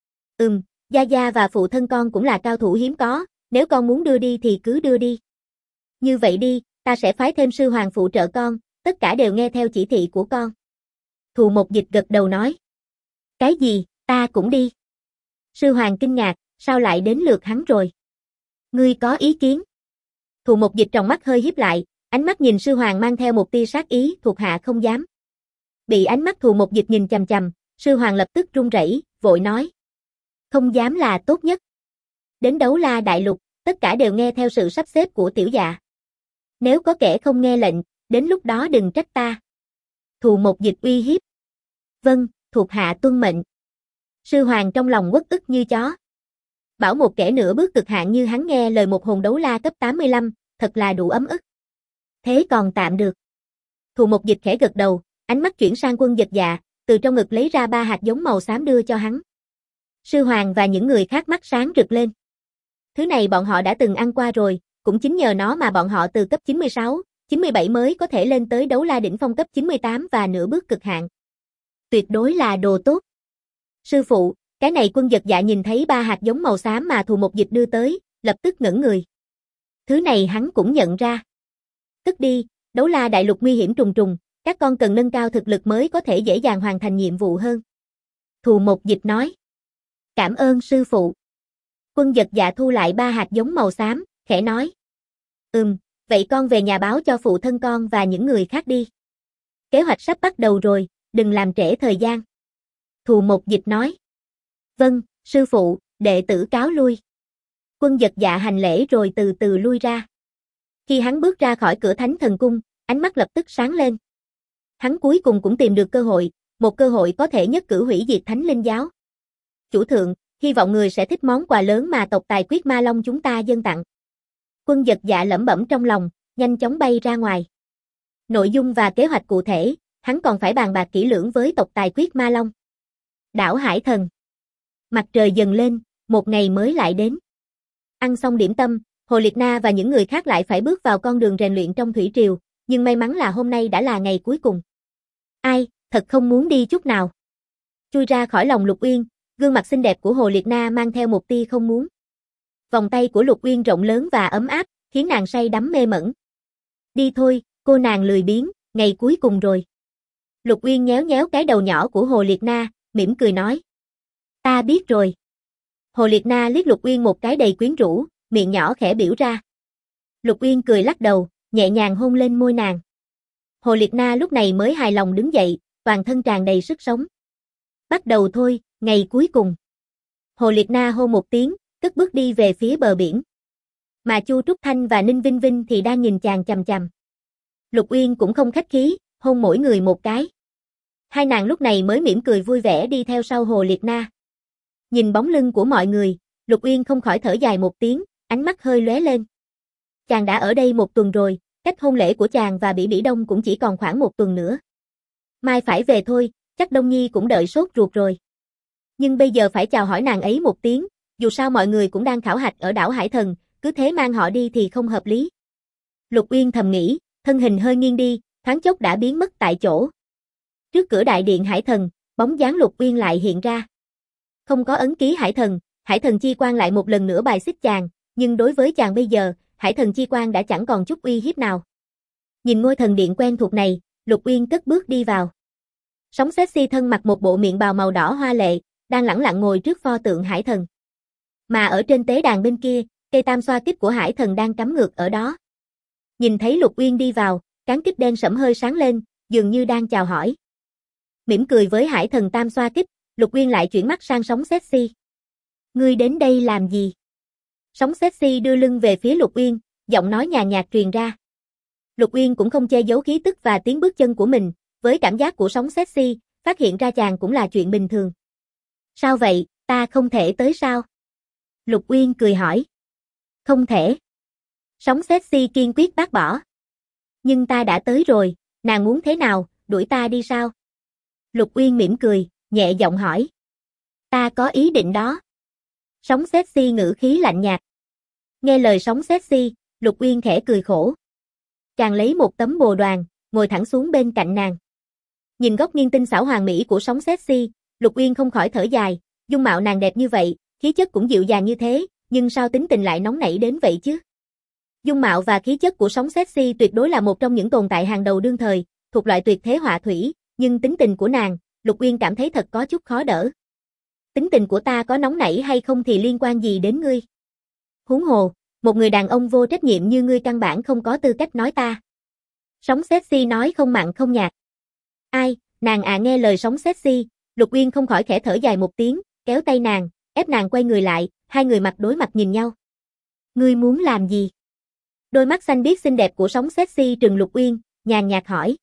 Speaker 1: Gia gia và phụ thân con cũng là cao thủ hiếm có, nếu con muốn đưa đi thì cứ đưa đi. Như vậy đi, ta sẽ phái thêm sư hoàng phụ trợ con, tất cả đều nghe theo chỉ thị của con. Thù Một Dịch gật đầu nói. Cái gì, ta cũng đi. Sư hoàng kinh ngạc, sao lại đến lượt hắn rồi? Ngươi có ý kiến? Thù Một Dịch trong mắt hơi híp lại, ánh mắt nhìn sư hoàng mang theo một tia sát ý, thuộc hạ không dám. Bị ánh mắt Thù Một Dịch nhìn chằm chằm, sư hoàng lập tức run rẩy, vội nói. Không dám là tốt nhất. Đến Đấu La Đại Lục, tất cả đều nghe theo sự sắp xếp của tiểu dạ. Nếu có kẻ không nghe lệnh, đến lúc đó đừng trách ta. Thù Một Dịch uy hiếp. Vâng, thuộc hạ tuân mệnh. Sư hoàng trong lòng uất ức như chó. Bảo một kẻ nửa bước cực hạn như hắn nghe lời một hồn đấu la cấp 85, thật là đủ ấm ức. Thế còn tạm được. Thù Một Dịch khẽ gật đầu, ánh mắt chuyển sang Quân Dật Dạ, từ trong ngực lấy ra 3 hạt giống màu xám đưa cho hắn. Sư hoàng và những người khác mắt sáng rực lên. Thứ này bọn họ đã từng ăn qua rồi, cũng chính nhờ nó mà bọn họ từ cấp 96, 97 mới có thể lên tới đấu la đỉnh phong cấp 98 và nửa bước cực hạn. Tuyệt đối là đồ tốt. Sư phụ, cái này Quân Dật Dạ nhìn thấy 3 hạt giống màu xám mà Thù Một Dịch đưa tới, lập tức ngẩn người. Thứ này hắn cũng nhận ra. Cất đi, Đấu La Đại Lục nguy hiểm trùng trùng, các con cần nâng cao thực lực mới có thể dễ dàng hoàn thành nhiệm vụ hơn. Thù Một Dịch nói. Cảm ơn sư phụ. Quân Dật Dạ thu lại 3 hạt giống màu xám, khẽ nói. Vậy con về nhà báo cho phụ thân con và những người khác đi. Kế hoạch sắp bắt đầu rồi, đừng làm trễ thời gian. Thù Một Dịch nói. Vâng, sư phụ, đệ tử cáo lui. Quân Dật Dạ hành lễ rồi từ từ lui ra. Khi hắn bước ra khỏi cửa Thánh Thần Cung, ánh mắt lập tức sáng lên. Hắn cuối cùng cũng tìm được cơ hội, một cơ hội có thể nhất cử hủy diệt Thánh Linh Giáo. Chủ thượng, hy vọng người sẽ thích món quà lớn mà tộc Tài Quyết Ma Long chúng ta dâng tặng. Quân Dật Dạ lẩm bẩm trong lòng, nhanh chóng bay ra ngoài. Nội dung và kế hoạch cụ thể, hắn còn phải bàn bạc kỹ lưỡng với tộc Tài Quyết Ma Long. Đảo Hải Thần. Mặt trời dần lên, một ngày mới lại đến. Ăn xong điểm tâm, Hồ Liệt Na và những người khác lại phải bước vào con đường rèn luyện trong thủy triều, nhưng may mắn là hôm nay đã là ngày cuối cùng. Ai, thật không muốn đi chút nào. Chui ra khỏi lòng Lục Uyên, gương mặt xinh đẹp của Hồ Liệt Na mang theo một tia không muốn. Vòng tay của Lục Uyên rộng lớn và ấm áp, khiến nàng say đắm mê mẩn. Đi thôi, cô nàng lười biếng, ngày cuối cùng rồi. Lục Uyên nhéo nhéo cái đầu nhỏ của Hồ Liệt Na, mỉm cười nói. Ta biết rồi. Hồ Liệt Na liếc Lục Uyên một cái đầy quyến rũ, miệng nhỏ khẽ biểu ra. Lục Uyên cười lắc đầu, nhẹ nhàng hôn lên môi nàng. Hồ Liệt Na lúc này mới hài lòng đứng dậy, toàn thân tràn đầy sức sống. Bắt đầu thôi, ngày cuối cùng. Hồ Liệt Na hô một tiếng, cất bước đi về phía bờ biển. Mà Chu Trúc Thanh và Ninh Vinh Vinh thì đang nhìn chàng chằm chằm. Lục Uyên cũng không khách khí, hôn mỗi người một cái. Hai nàng lúc này mới mỉm cười vui vẻ đi theo sau Hồ Liệt Na. Nhìn bóng lưng của mọi người, Lục Uyên không khỏi thở dài một tiếng, ánh mắt hơi lóe lên. Chàng đã ở đây một tuần rồi, cách hôn lễ của chàng và Bỉ Bỉ Đông cũng chỉ còn khoảng một tuần nữa. Mai phải về thôi, chắc Đông Nhi cũng đợi sốt ruột rồi. Nhưng bây giờ phải chào hỏi nàng ấy một tiếng, dù sao mọi người cũng đang khảo hạch ở đảo Hải Thần, cứ thế mang họ đi thì không hợp lý. Lục Uyên thầm nghĩ, thân hình hơi nghiêng đi, thoáng chốc đã biến mất tại chỗ. Trước cửa đại điện Hải Thần, bóng dáng Lục Uyên lại hiện ra. Không có ấn ký Hải Thần chi quan lại một lần nữa bài xích chàng, nhưng đối với chàng bây giờ, Hải Thần chi quan đã chẳng còn chút uy hiếp nào. Nhìn ngôi thần điện quen thuộc này, Lục Uyên cất bước đi vào. Sóng sexy thân mặc một bộ miện bào màu đỏ hoa lệ, đang lẳng lặng ngồi trước pho tượng Hải Thần. Mà ở trên tế đàn bên kia, cây tam xoa kích của Hải Thần đang cắm ngược ở đó. Nhìn thấy Lục Uyên đi vào, cán kích đen sẫm hơi sáng lên, dường như đang chào hỏi. Mỉm cười với Hải Thần tam xoa kích, Lục Uyên lại chuyển mắt sang sóng sexy. Ngươi đến đây làm gì? Sóng sexy đưa lưng về phía Lục Uyên, giọng nói nhàn nhạt truyền ra. Lục Uyên cũng không che giấu khí tức và tiếng bước chân của mình, với cảm giác của sóng sexy, phát hiện ra chàng cũng là chuyện bình thường. Sao vậy, ta không thể tới sao? Lục Uyên cười hỏi. Không thể. Sóng sexy kiên quyết bác bỏ. Nhưng ta đã tới rồi, nàng muốn thế nào, đuổi ta đi sao? Lục Uyên mỉm cười, nhẹ giọng hỏi. Ta có ý định đó. Sóng sexy ngữ khí lạnh nhạt. Nghe lời sóng sexy, Lục Uyên khẽ cười khổ. Chàng lấy một tấm bồ đoàn, ngồi thẳng xuống bên cạnh nàng. Nhìn góc nghiêng tinh xảo hoàn mỹ của sóng sexy, Lục Uyên không khỏi thở dài, dung mạo nàng đẹp như vậy, khí chất cũng dịu dàng như thế, nhưng sao tính tình lại nóng nảy đến vậy chứ? Dung mạo và khí chất của sóng sexy tuyệt đối là một trong những tồn tại hàng đầu đương thời, thuộc loại tuyệt thế họa thủy, nhưng tính tình của nàng, Lục Uyên cảm thấy thật có chút khó đỡ. Tính tình của ta có nóng nảy hay không thì liên quan gì đến ngươi? Huống hồ, một người đàn ông vô trách nhiệm như ngươi căn bản không có tư cách nói ta. Sóng sexy nói không mặn không nhạt. Ai, nàng nghe lời sóng sexy, Lục Uyên không khỏi khẽ thở dài một tiếng, kéo tay nàng, ép nàng quay người lại, hai người mặt đối mặt nhìn nhau. Ngươi muốn làm gì? Đôi mắt xanh biếc xinh đẹp của sóng sexy trừng Lục Uyên, nhàn nhạt hỏi.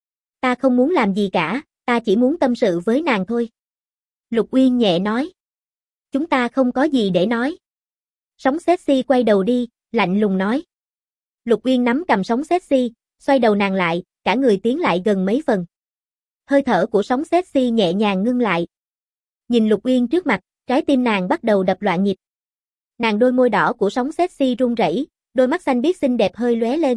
Speaker 1: Ta không muốn làm gì cả, ta chỉ muốn tâm sự với nàng thôi. Lục Uyên nhẹ nói. Chúng ta không có gì để nói. Sóng sexy quay đầu đi, lạnh lùng nói. Lục Uyên nắm cầm sóng sexy, xoay đầu nàng lại, cả người tiến lại gần mấy phần. Hơi thở của sóng sexy nhẹ nhàng ngưng lại. Nhìn Lục Uyên trước mặt, trái tim nàng bắt đầu đập loạn nhịp. Nàng đôi môi đỏ của sóng sexy run rẩy, đôi mắt xanh biếc xinh đẹp hơi lóe lên.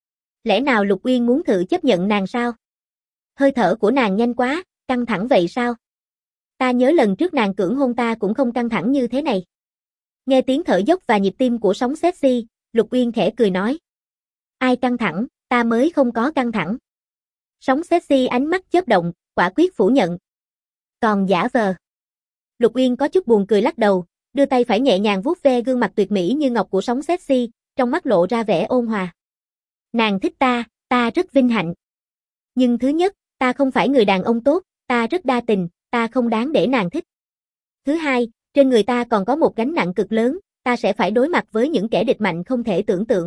Speaker 1: Lẽ nào Lục Uyên muốn thử chấp nhận nàng sao? Hơi thở của nàng nhanh quá, căng thẳng vậy sao? Ta nhớ lần trước nàng cưỡng hôn ta cũng không căng thẳng như thế này. Nghe tiếng thở dốc và nhịp tim của sóng sexy, Lục Uyên khẽ cười nói. Ai căng thẳng, ta mới không có căng thẳng. Sóng sexy ánh mắt chớp động, quả quyết phủ nhận. Còn giả vờ. Lục Uyên có chút buồn cười lắc đầu, đưa tay phải nhẹ nhàng vuốt ve gương mặt tuyệt mỹ như ngọc của sóng sexy, trong mắt lộ ra vẻ ôn hòa. Nàng thích ta, ta rất vinh hạnh. Nhưng thứ nhất, ta không phải người đàn ông tốt, ta rất đa tình, ta không đáng để nàng thích. Thứ hai, trên người ta còn có một gánh nặng cực lớn, ta sẽ phải đối mặt với những kẻ địch mạnh không thể tưởng tượng.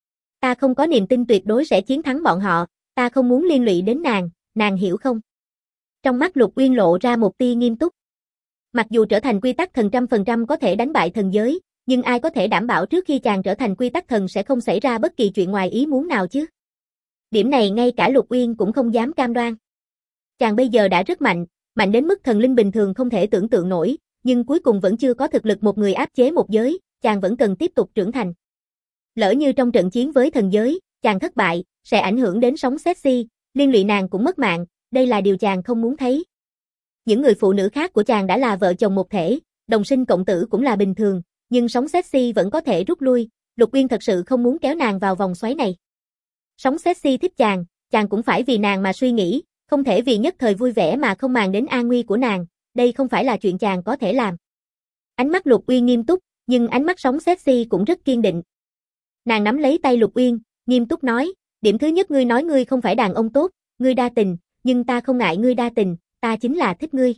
Speaker 1: Ta không có niềm tin tuyệt đối sẽ chiến thắng bọn họ, ta không muốn liên lụy đến nàng hiểu không? Trong mắt Lục Uyên lộ ra một tia nghiêm túc. Mặc dù trở thành quy tắc thần 100% có thể đánh bại thần giới, nhưng ai có thể đảm bảo trước khi chàng trở thành quy tắc thần sẽ không xảy ra bất kỳ chuyện ngoài ý muốn nào chứ? Điểm này ngay cả Lục Uyên cũng không dám cam đoan. Chàng bây giờ đã rất mạnh, mạnh đến mức thần linh bình thường không thể tưởng tượng nổi, nhưng cuối cùng vẫn chưa có thực lực một người áp chế một giới, chàng vẫn cần tiếp tục trưởng thành. Lỡ như trong trận chiến với thần giới, chàng thất bại, sẽ ảnh hưởng đến sóng sexy, liên lụy nàng cũng mất mạng, đây là điều chàng không muốn thấy. Những người phụ nữ khác của chàng đã là vợ chồng một thể, đồng sinh cộng tử cũng là bình thường, nhưng sóng sexy vẫn có thể rút lui, Lục Uyên thật sự không muốn kéo nàng vào vòng xoáy này. Sóng sexy thích chàng cũng phải vì nàng mà suy nghĩ, không thể vì nhất thời vui vẻ mà không màng đến an nguy của nàng, đây không phải là chuyện chàng có thể làm. Ánh mắt Lục Uyên nghiêm túc, nhưng ánh mắt sóng sexy cũng rất kiên định. Nàng nắm lấy tay Lục Uyên, nghiêm túc nói, điểm thứ nhất ngươi nói ngươi không phải đàn ông tốt, ngươi đa tình, nhưng ta không ngại ngươi đa tình, ta chính là thích ngươi.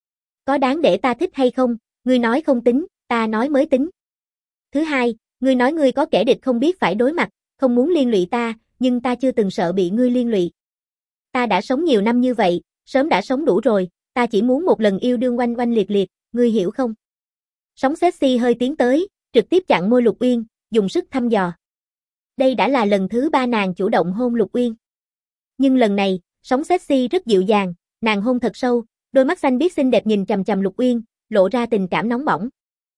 Speaker 1: Có đáng để ta thích hay không, ngươi nói không tính, ta nói mới tính. Thứ hai, ngươi nói ngươi có kẻ địch không biết phải đối mặt, không muốn liên lụy ta, nhưng ta chưa từng sợ bị ngươi liên lụy. Ta đã sống nhiều năm như vậy, sớm đã sống đủ rồi, ta chỉ muốn một lần yêu đương oanh oanh liệt liệt, ngươi hiểu không? Sóng sexy hơi tiến tới, trực tiếp chặn môi Lục Uyên, dùng sức thăm dò. Đây đã là lần thứ 3 nàng chủ động hôn Lục Uyên. Nhưng lần này, sóng sexy rất dịu dàng, nàng hôn thật sâu, đôi mắt xanh biếc xinh đẹp nhìn chằm chằm Lục Uyên, lộ ra tình cảm nóng bỏng.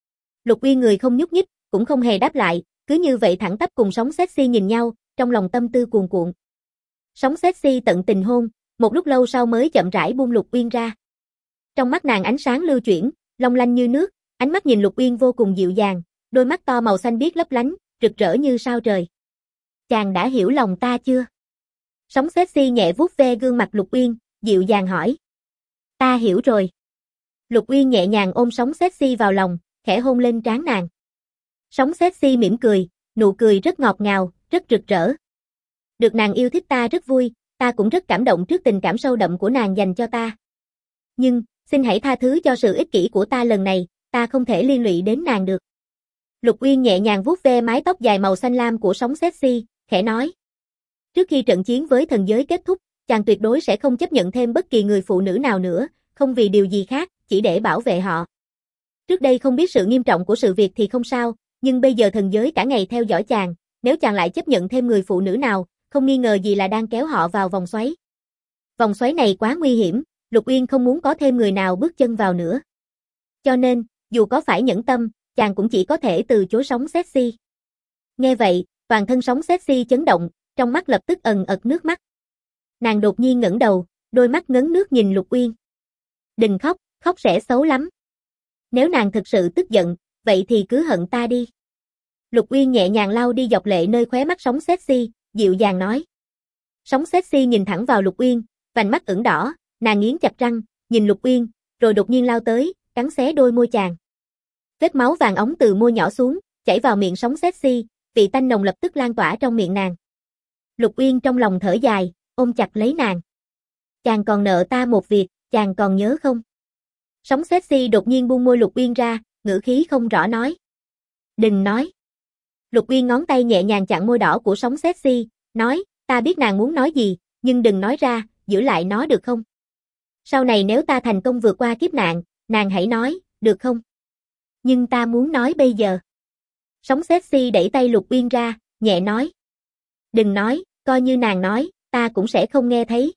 Speaker 1: Lục Uyên người không nhúc nhích, cũng không hề đáp lại, cứ như vậy thẳng tắp cùng sóng sexy nhìn nhau, trong lòng tâm tư cuồn cuộn. Sóng sexy tận tình hôn, một lúc lâu sau mới chậm rãi buông Lục Uyên ra. Trong mắt nàng ánh sáng lưu chuyển, long lanh như nước, ánh mắt nhìn Lục Uyên vô cùng dịu dàng, đôi mắt to màu xanh biếc lấp lánh, rực rỡ như sao trời. Chàng đã hiểu lòng ta chưa? Sóng sexy nhẹ vuốt ve gương mặt Lục Uyên, dịu dàng hỏi. Ta hiểu rồi. Lục Uyên nhẹ nhàng ôm sóng sexy vào lòng, khẽ hôn lên trán nàng. Sóng sexy mỉm cười, nụ cười rất ngọt ngào, rất rực rỡ. Được nàng yêu thích ta rất vui, ta cũng rất cảm động trước tình cảm sâu đậm của nàng dành cho ta. Nhưng, xin hãy tha thứ cho sự ích kỷ của ta lần này, ta không thể liên lụy đến nàng được. Lục Uyên nhẹ nhàng vuốt ve mái tóc dài màu xanh lam của sóng sexy, khẽ nói. Trước khi trận chiến với thần giới kết thúc, chàng tuyệt đối sẽ không chấp nhận thêm bất kỳ người phụ nữ nào nữa, không vì điều gì khác, chỉ để bảo vệ họ. Trước đây không biết sự nghiêm trọng của sự việc thì không sao, nhưng bây giờ thần giới cả ngày theo dõi chàng, nếu chàng lại chấp nhận thêm người phụ nữ nào, không nghi ngờ gì là đang kéo họ vào vòng xoáy. Vòng xoáy này quá nguy hiểm, Lục Uyên không muốn có thêm người nào bước chân vào nữa. Cho nên, dù có phải nhẫn tâm, chàng cũng chỉ có thể từ chối sóng sexy. Nghe vậy, toàn thân sóng sexy chấn động, trong mắt lập tức ẩn ật nước mắt. Nàng đột nhiên ngẩng đầu, đôi mắt ngấn nước nhìn Lục Uyên. Đừng khóc, khóc sẽ xấu lắm. Nếu nàng thực sự tức giận, vậy thì cứ hận ta đi. Lục Uyên nhẹ nhàng lau đi giọt lệ nơi khóe mắt sóng sexy, dịu dàng nói. Sóng sexy nhìn thẳng vào Lục Uyên, vành mắt ửng đỏ, nàng nghiến chặt răng, nhìn Lục Uyên, rồi đột nhiên lao tới, cắn xé đôi môi chàng. Vết máu vàng óng từ môi nhỏ xuống, chảy vào miệng sóng sexy, vị tanh nồng lập tức lan tỏa trong miệng nàng. Lục Uyên trong lòng thở dài, ôm chặt lấy nàng. Chàng còn nợ ta một việc, chàng còn nhớ không? Sóng sexy đột nhiên buông môi Lục Uyên ra, ngữ khí không rõ nói. Đừng nói. Lục Uyên ngón tay nhẹ nhàng chặn môi đỏ của sóng sexy, nói, ta biết nàng muốn nói gì, nhưng đừng nói ra, giữ lại nó được không? Sau này nếu ta thành công vượt qua kiếp nạn, nàng hãy nói, được không? Nhưng ta muốn nói bây giờ. Sóng sexy đẩy tay Lục Uyên ra, nhẹ nói. Đừng nói, coi như nàng nói, ta cũng sẽ không nghe thấy.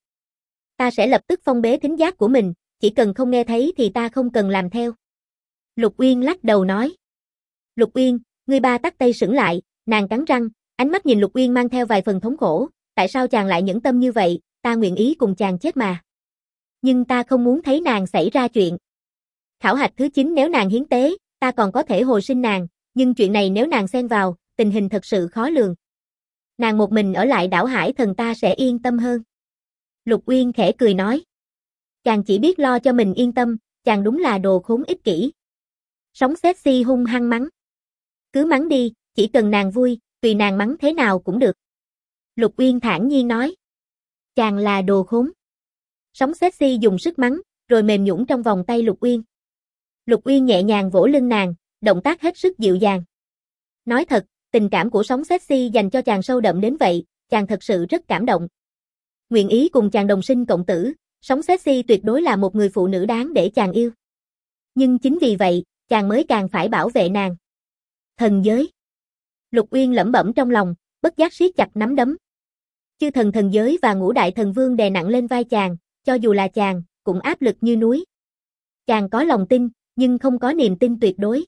Speaker 1: Ta sẽ lập tức phong bế thính giác của mình, chỉ cần không nghe thấy thì ta không cần làm theo. Lục Uyên lắc đầu nói. Lục Uyên, ngươi ba tắt tay sững lại, nàng cắn răng, ánh mắt nhìn Lục Uyên mang theo vài phần thống khổ, tại sao chàng lại nhẫn tâm như vậy, ta nguyện ý cùng chàng chết mà. Nhưng ta không muốn thấy nàng xảy ra chuyện. Khảo hạch thứ 9 nếu nàng hiến tế, ta còn có thể hồi sinh nàng, nhưng chuyện này nếu nàng xen vào, tình hình thật sự khó lường. Nàng một mình ở lại đảo Hải Thần ta sẽ yên tâm hơn. Lục Uyên khẽ cười nói. Chàng chỉ biết lo cho mình yên tâm, chàng đúng là đồ khốn ích kỷ. Sóng sexy hung hăng mắng. Cứ mắng đi, chỉ cần nàng vui, tùy nàng mắng thế nào cũng được. Lục Uyên thản nhiên nói. Chàng là đồ khốn. Sóng sexy dùng sức mắng, rồi mềm nhũn trong vòng tay Lục Uyên. Lục Uyên nhẹ nhàng vỗ lưng nàng, động tác hết sức dịu dàng. Nói thật, tình cảm của sóng sexy dành cho chàng sâu đậm đến vậy, chàng thật sự rất cảm động. Nguyện ý cùng chàng đồng sinh cộng tử, sóng sexy tuyệt đối là một người phụ nữ đáng để chàng yêu. Nhưng chính vì vậy, chàng mới càng phải bảo vệ nàng. Thần giới. Lục Uyên lẩm bẩm trong lòng, bất giác siết chặt nắm đấm. Chư thần thần giới và ngũ đại thần vương đè nặng lên vai chàng, cho dù là chàng, cũng áp lực như núi. Chàng có lòng tin, nhưng không có niềm tin tuyệt đối.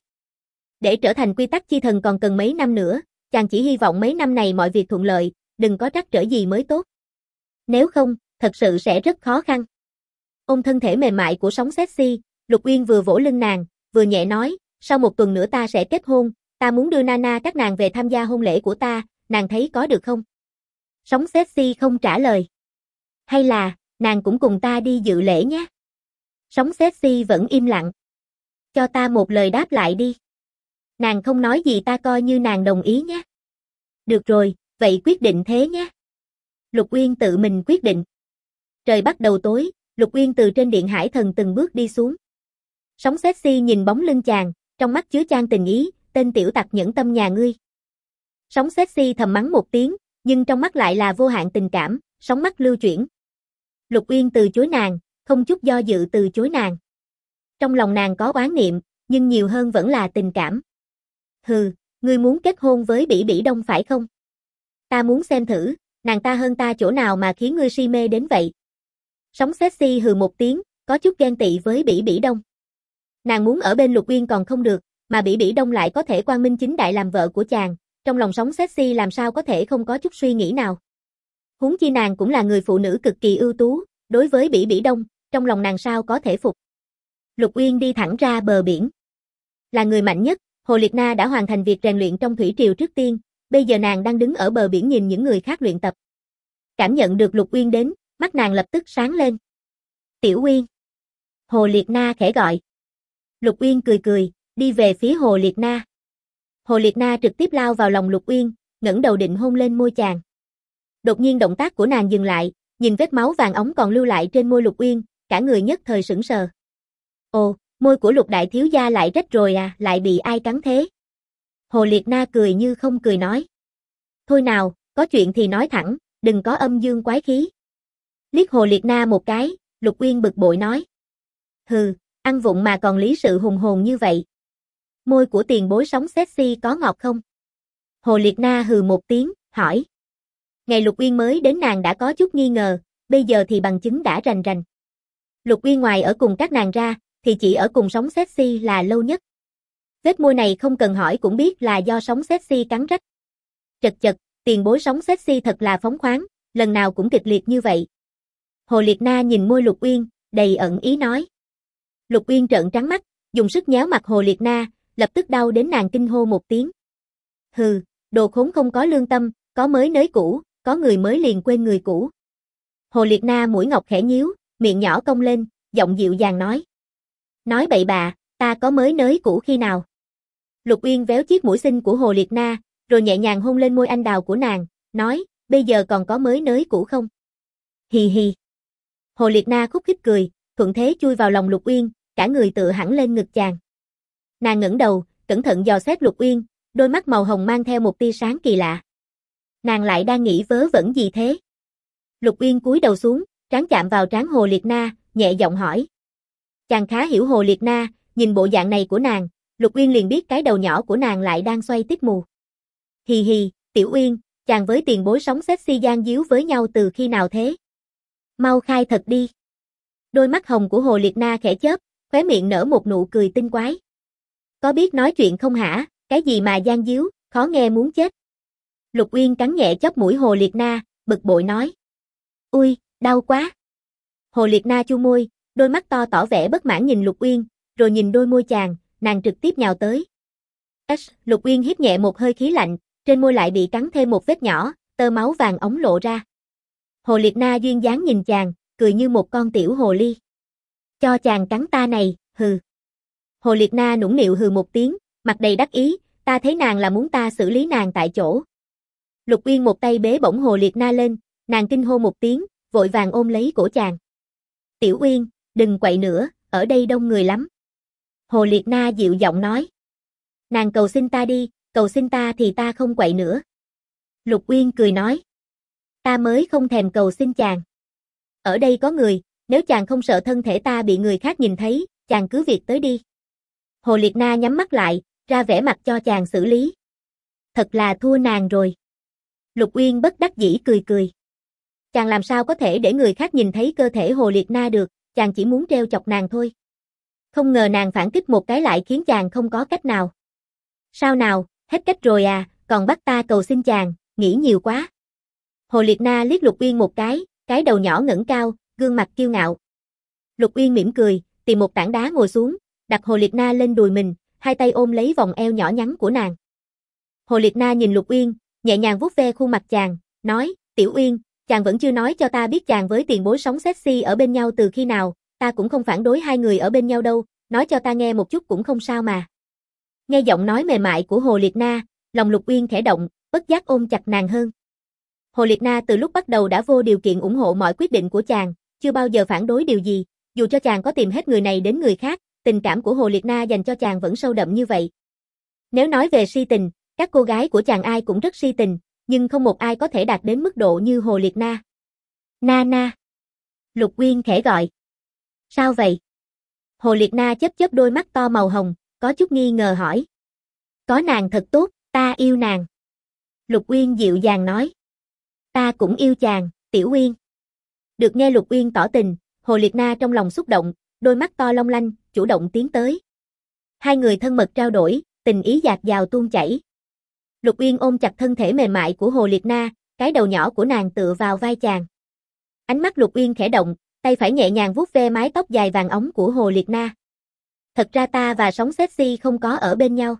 Speaker 1: Để trở thành quy tắc chi thần còn cần mấy năm nữa, chàng chỉ hy vọng mấy năm này mọi việc thuận lợi, đừng có trắc trở gì mới tốt. Nếu không, thật sự sẽ rất khó khăn. Ôm thân thể mềm mại của sóng sexy, Lục Uyên vừa vỗ lưng nàng, vừa nhẹ nói, sau 1 tuần nữa ta sẽ kết hôn, ta muốn đưa Nana các nàng về tham gia hôn lễ của ta, nàng thấy có được không? Sóng sexy không trả lời. Hay là, nàng cũng cùng ta đi dự lễ nhé. Sóng sexy vẫn im lặng. Cho ta một lời đáp lại đi. Nàng không nói gì ta coi như nàng đồng ý nhé. Được rồi, vậy quyết định thế nhé. Lục Uyên tự mình quyết định. Trời bắt đầu tối, Lục Uyên từ trên điện hải thần từng bước đi xuống. Sóng sexy nhìn bóng lưng chàng, trong mắt chứa chan tình ý, tên tiểu tặc nhẫn tâm nhà ngươi. Sóng sexy thầm mắng một tiếng, nhưng trong mắt lại là vô hạn tình cảm, sóng mắt lưu chuyển. Lục Uyên từ chối nàng, không chút do dự từ chối nàng. Trong lòng nàng có oán niệm, nhưng nhiều hơn vẫn là tình cảm. Hừ, ngươi muốn kết hôn với Bỉ Bỉ Đông phải không? Ta muốn xem thử, nàng ta hơn ta chỗ nào mà khiến ngươi si mê đến vậy? Sóng sexy hừ một tiếng, có chút ghen tị với Bỉ Bỉ Đông. Nàng muốn ở bên Lục Uyên còn không được, mà Bỉ Bỉ Đông lại có thể quang minh chính đại làm vợ của chàng, trong lòng sóng sexy làm sao có thể không có chút suy nghĩ nào. Huống chi nàng cũng là người phụ nữ cực kỳ ưu tú, đối với Bỉ Bỉ Đông, trong lòng nàng sao có thể phục. Lục Uyên đi thẳng ra bờ biển. Là người mạnh nhất, Hồ Liệt Na đã hoàn thành việc rèn luyện trong thủy triều trước tiên, bây giờ nàng đang đứng ở bờ biển nhìn những người khác luyện tập. Cảm nhận được Lục Uyên đến, mắt nàng lập tức sáng lên. Tiểu Uyên. Hồ Liệt Na khẽ gọi. Lục Uyên cười cười, đi về phía Hồ Liệt Na. Hồ Liệt Na trực tiếp lao vào lòng Lục Uyên, ngẩng đầu định hôn lên môi chàng. Đột nhiên động tác của nàng dừng lại, nhìn vết máu vàng óng còn lưu lại trên môi Lục Uyên, cả người nhất thời sững sờ. Ồ, môi của Lục đại thiếu gia lại rách rồi à, lại bị ai cắn thế? Hồ Liệt Na cười như không cười nói. Thôi nào, có chuyện thì nói thẳng, đừng có âm dương quái khí. Liếc Hồ Liệt Na một cái, Lục Uyên bực bội nói. Hừ, ăn vụng mà còn lý sự hùng hồn như vậy. Môi của tiền bối sóng sexy có ngọt không? Hồ Liệt Na hừ một tiếng, hỏi. Ngày Lục Uyên mới đến nàng đã có chút nghi ngờ, bây giờ thì bằng chứng đã rành rành. Lục Uyên ngoài ở cùng các nàng ra, thì chỉ ở cùng sóng sexy là lâu nhất. Vết môi này không cần hỏi cũng biết là do sóng sexy cắn rách. Chật chật, tiền bối sóng sexy thật là phóng khoáng, lần nào cũng kịch liệt như vậy. Hồ Liệt Na nhìn môi Lục Uyên, đầy ẩn ý nói. Lục Uyên trợn trắng mắt, dùng sức nhéo mặt Hồ Liệt Na, lập tức đau đến nàng kinh hô một tiếng. Hừ, đồ khốn không có lương tâm, có mới nới cũ, có người mới liền quên người cũ. Hồ Liệt Na mũi ngọc khẽ nhíu, miệng nhỏ cong lên, giọng dịu dàng nói. Nói bậy bạ, ta có mới nới cũ khi nào? Lục Uyên véo chiếc mũi xinh của Hồ Liệt Na, rồi nhẹ nhàng hôn lên môi anh đào của nàng, nói, bây giờ còn có mới nới cũ không? Hì hì. Hồ Liệt Na khúc khích cười, thuận thế chui vào lòng Lục Uyên, cả người tựa hẳn lên ngực chàng. Nàng ngẩng đầu, cẩn thận dò xét Lục Uyên, đôi mắt màu hồng mang theo một tia sáng kỳ lạ. Nàng lại đang nghĩ vớ vẩn gì thế? Lục Uyên cúi đầu xuống, trán chạm vào trán Hồ Liệt Na, nhẹ giọng hỏi. Chàng khá hiểu Hồ Liệt Na, nhìn bộ dạng này của nàng, Lục Uyên liền biết cái đầu nhỏ của nàng lại đang xoay tít mù. Hì hì, Tiểu Uyên, chàng với tiền bối sống sexy gian díu với nhau từ khi nào thế? Mau khai thật đi. Đôi mắt hồng của Hồ Liệt Na khẽ chớp, khóe miệng nở một nụ cười tinh quái. Có biết nói chuyện không hả, cái gì mà gian díu, khó nghe muốn chết. Lục Uyên cắn nhẹ chóp mũi Hồ Liệt Na, bực bội nói. Ui, đau quá. Hồ Liệt Na chu môi, đôi mắt to tỏ vẻ bất mãn nhìn Lục Uyên, rồi nhìn đôi môi chàng, nàng trực tiếp nhào tới. Lục Uyên hít nhẹ một hơi khí lạnh, trên môi lại bị cắn thêm một vết nhỏ, tơ máu vàng óng lộ ra. Hồ Liệt Na duyên dáng nhìn chàng, cười như một con tiểu hồ ly. Cho chàng cắn ta này, hừ. Hồ Liệt Na nũng nịu hừ một tiếng, mặt đầy đắc ý, ta thấy nàng là muốn ta xử lý nàng tại chỗ. Lục Uyên một tay bế bổng Hồ Liệt Na lên, nàng kinh hô một tiếng, vội vàng ôm lấy cổ chàng. Tiểu Uyên, đừng quậy nữa, ở đây đông người lắm. Hồ Liệt Na dịu giọng nói. Nàng cầu xin ta đi, cầu xin ta thì ta không quậy nữa. Lục Uyên cười nói. Ta mới không thèm cầu xin chàng. Ở đây có người, nếu chàng không sợ thân thể ta bị người khác nhìn thấy, chàng cứ việc tới đi. Hồ Liệt Na nhắm mắt lại, ra vẻ mặt cho chàng xử lý. Thật là thua nàng rồi. Lục Uyên bất đắc dĩ cười cười. Chàng làm sao có thể để người khác nhìn thấy cơ thể Hồ Liệt Na được, chàng chỉ muốn trêu chọc nàng thôi. Không ngờ nàng phản kích một cái lại khiến chàng không có cách nào. Sao nào, hết cách rồi à, còn bắt ta cầu xin chàng, nghĩ nhiều quá. Hồ Liệt Na liếc Lục Uyên một cái đầu nhỏ ngẩng cao, gương mặt kiêu ngạo. Lục Uyên mỉm cười, tìm một tảng đá ngồi xuống, đặt Hồ Liệt Na lên đùi mình, hai tay ôm lấy vòng eo nhỏ nhắn của nàng. Hồ Liệt Na nhìn Lục Uyên, nhẹ nhàng vuốt ve khuôn mặt chàng, nói, Tiểu Uyên, chàng vẫn chưa nói cho ta biết chàng với tiền bối sống sexy ở bên nhau từ khi nào, ta cũng không phản đối hai người ở bên nhau đâu, nói cho ta nghe một chút cũng không sao mà. Nghe giọng nói mềm mại của Hồ Liệt Na, lòng Lục Uyên khẽ động, bất giác ôm chặt nàng hơn. Hồ Liệt Na từ lúc bắt đầu đã vô điều kiện ủng hộ mọi quyết định của chàng, chưa bao giờ phản đối điều gì, dù cho chàng có tìm hết người này đến người khác, tình cảm của Hồ Liệt Na dành cho chàng vẫn sâu đậm như vậy. Nếu nói về si tình, các cô gái của chàng ai cũng rất si tình, nhưng không một ai có thể đạt đến mức độ như Hồ Liệt Na. Na na. Lục Uyên khẽ gọi. Sao vậy? Hồ Liệt Na chớp chớp đôi mắt to màu hồng, có chút nghi ngờ hỏi. Có nàng thật tốt, ta yêu nàng. Lục Uyên dịu dàng nói. Ta cũng yêu chàng, Tiểu Uyên. Được nghe Lục Uyên tỏ tình, Hồ Liệt Na trong lòng xúc động, đôi mắt to long lanh, chủ động tiến tới. Hai người thân mật trao đổi, tình ý dạt dào tuôn chảy. Lục Uyên ôm chặt thân thể mềm mại của Hồ Liệt Na, cái đầu nhỏ của nàng tựa vào vai chàng. Ánh mắt Lục Uyên khẽ động, tay phải nhẹ nhàng vuốt ve mái tóc dài vàng óng của Hồ Liệt Na. Thật ra ta và sống sexy không có ở bên nhau.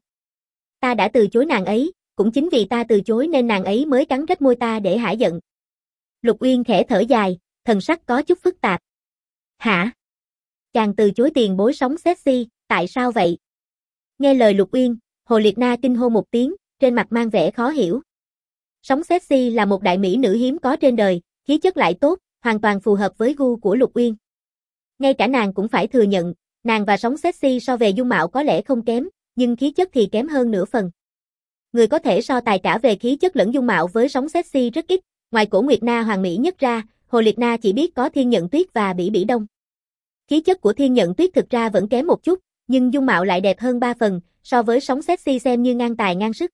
Speaker 1: Ta đã từ chối nàng ấy, cũng chính vì ta từ chối nên nàng ấy mới cắn rách môi ta để hả giận. Lục Uyên khẽ thở dài, thần sắc có chút phức tạp. Hả? Chàng từ chối tiền bối sống sexy, tại sao vậy? Nghe lời Lục Uyên, Hồ Liệt Na kinh hô một tiếng, trên mặt mang vẻ khó hiểu. Sống sexy là một đại mỹ nữ hiếm có trên đời, khí chất lại tốt, hoàn toàn phù hợp với gu của Lục Uyên. Ngay cả nàng cũng phải thừa nhận, nàng và sống sexy so về dung mạo có lẽ không kém, nhưng khí chất thì kém hơn nửa phần. Người có thể so tài cả về khí chất lẫn dung mạo với sống sexy rất ít, ngoài Cổ Nguyệt Na hoàn mỹ nhất ra, Hồ Liệt Na chỉ biết có Thiên Nhận Tuyết và Bỉ Bỉ Đông. Khí chất của Thiên Nhận Tuyết thực ra vẫn kém một chút, nhưng dung mạo lại đẹp hơn 3 phần, so với sống sexy xem như ngang tài ngang sức.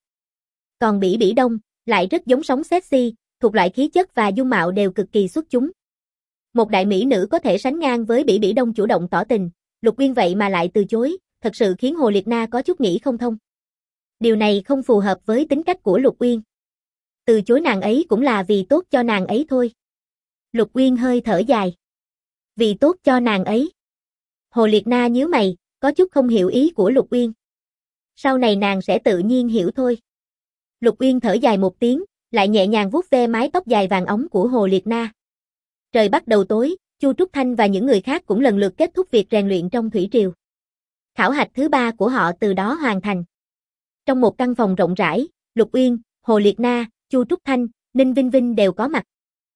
Speaker 1: Còn Bỉ Bỉ Đông lại rất giống sống sexy, thuộc loại khí chất và dung mạo đều cực kỳ xuất chúng. Một đại mỹ nữ có thể sánh ngang với Bỉ Bỉ Đông chủ động tỏ tình, Lục Uyên vậy mà lại từ chối, thật sự khiến Hồ Liệt Na có chút nghĩ không thông. Điều này không phù hợp với tính cách của Lục Uyên. Từ chối nàng ấy cũng là vì tốt cho nàng ấy thôi. Lục Uyên hơi thở dài. Vì tốt cho nàng ấy. Hồ Liệt Na nhíu mày, có chút không hiểu ý của Lục Uyên. Sau này nàng sẽ tự nhiên hiểu thôi. Lục Uyên thở dài một tiếng, lại nhẹ nhàng vuốt ve mái tóc dài vàng óng của Hồ Liệt Na. Trời bắt đầu tối, Chu Trúc Thanh và những người khác cũng lần lượt kết thúc việc rèn luyện trong thủy triều. Khảo hạch thứ 3 của họ từ đó hoàn thành. Trong một căn phòng rộng rãi, Lục Uyên, Hồ Liệt Na, Chu Trúc Thanh, Ninh Vinh Vinh đều có mặt.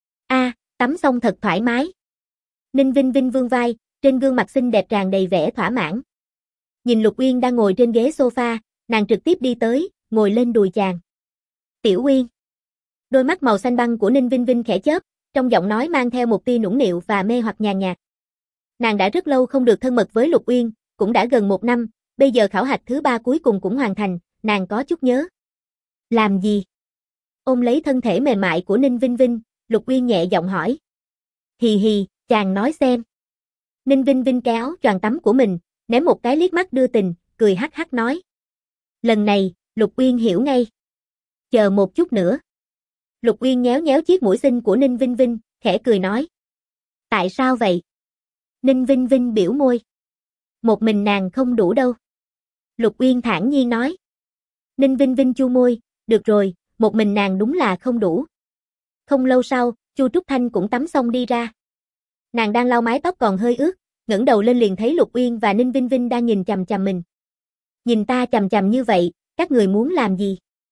Speaker 1: Tắm xong thật thoải mái. Ninh Vinh Vinh vươn vai, trên gương mặt xinh đẹp tràn đầy vẻ thỏa mãn. Nhìn Lục Uyên đang ngồi trên ghế sofa, nàng trực tiếp đi tới, ngồi lên đùi chàng. Tiểu Uyên. Đôi mắt màu xanh băng của Ninh Vinh Vinh khẽ chớp, trong giọng nói mang theo một tia nũng nịu và mê hoặc nhàn nhạt. Nàng đã rất lâu không được thân mật với Lục Uyên, cũng đã gần 1 năm, bây giờ khảo hạch thứ 3 cuối cùng cũng hoàn thành, nàng có chút nhớ. Làm gì? Ôm lấy thân thể mềm mại của Ninh Vinh Vinh, Lục Uyên nhẹ giọng hỏi. Hì hì, chàng nói xem. Ninh Vinh Vinh kéo choàng tắm của mình, ném một cái liếc mắt đưa tình, cười hắc hắc nói. Lần này, Lục Uyên hiểu ngay. Chờ một chút nữa. Lục Uyên nhéo nhéo chiếc mũi xinh của Ninh Vinh Vinh, khẽ cười nói. Tại sao vậy? Ninh Vinh Vinh biểu môi. Một mình nàng không đủ đâu. Lục Uyên thản nhiên nói. Ninh Vinh Vinh chu môi, được rồi, một mình nàng đúng là không đủ. Không lâu sau, Chu Trúc Thanh cũng tắm xong đi ra. Nàng đang lau mái tóc còn hơi ướt, ngẩng đầu lên liền thấy Lục Uyên và Ninh Vinh Vinh đang nhìn chằm chằm mình. Nhìn ta chằm chằm như vậy, các người muốn làm gì?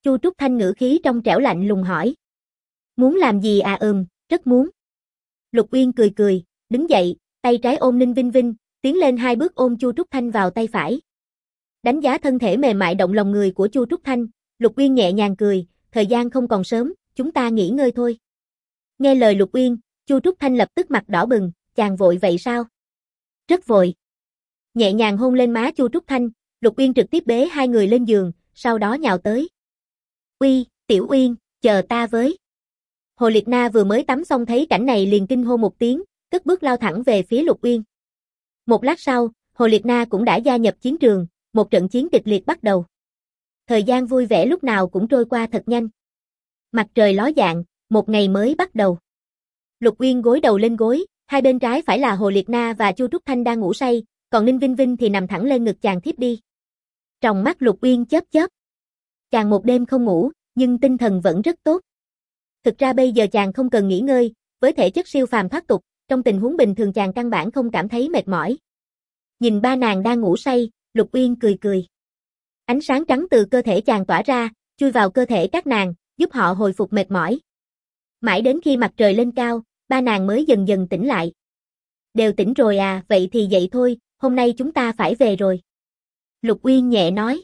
Speaker 1: Chu Trúc Thanh ngữ khí trong trẻo lạnh lùng hỏi. Muốn làm gì à? Rất muốn. Lục Uyên cười cười, đứng dậy, tay trái ôm Ninh Vinh Vinh, tiến lên 2 bước ôm Chu Trúc Thanh vào tay phải. Đánh giá thân thể mềm mại động lòng người của Chu Trúc Thanh, Lục Uyên nhẹ nhàng cười, thời gian không còn sớm, chúng ta nghỉ ngơi thôi. Nghe lời Lục Uyên, Chu Trúc Thanh lập tức mặt đỏ bừng, chàng vội vậy sao? Rất vội. Nhẹ nhàng hôn lên má Chu Trúc Thanh, Lục Uyên trực tiếp bế 2 người lên giường, sau đó nhào tới. Uy, Tiểu Uyên, chờ ta với. Hồ Liệt Na vừa mới tắm xong thấy cảnh này liền kinh hô một tiếng, cất bước lao thẳng về phía Lục Uyên. Một lát sau, Hồ Liệt Na cũng đã gia nhập chiến trường, một trận chiến kịch liệt bắt đầu. Thời gian vui vẻ lúc nào cũng trôi qua thật nhanh. Mặt trời ló dạng, một ngày mới bắt đầu. Lục Uyên gối đầu lên gối, hai bên trái phải là Hồ Liệt Na và Chu Trúc Thanh đang ngủ say, còn Ninh Vinh Vinh thì nằm thẳng lên ngực chàng thiếp đi. Tròng mắt Lục Uyên chớp chớp. Chàng một đêm không ngủ, nhưng tinh thần vẫn rất tốt. Thực ra bây giờ chàng không cần nghỉ ngơi, với thể chất siêu phàm thoát tục, trong tình huống bình thường chàng căn bản không cảm thấy mệt mỏi. Nhìn ba nàng đang ngủ say, Lục Uyên cười cười. Ánh sáng trắng từ cơ thể chàng tỏa ra, chui vào cơ thể các nàng, giúp họ hồi phục mệt mỏi. Mãi đến khi mặt trời lên cao, ba nàng mới dần dần tỉnh lại. Đều tỉnh rồi à, vậy thì dậy thôi, hôm nay chúng ta phải về rồi. Lục Uyên nhẹ nói.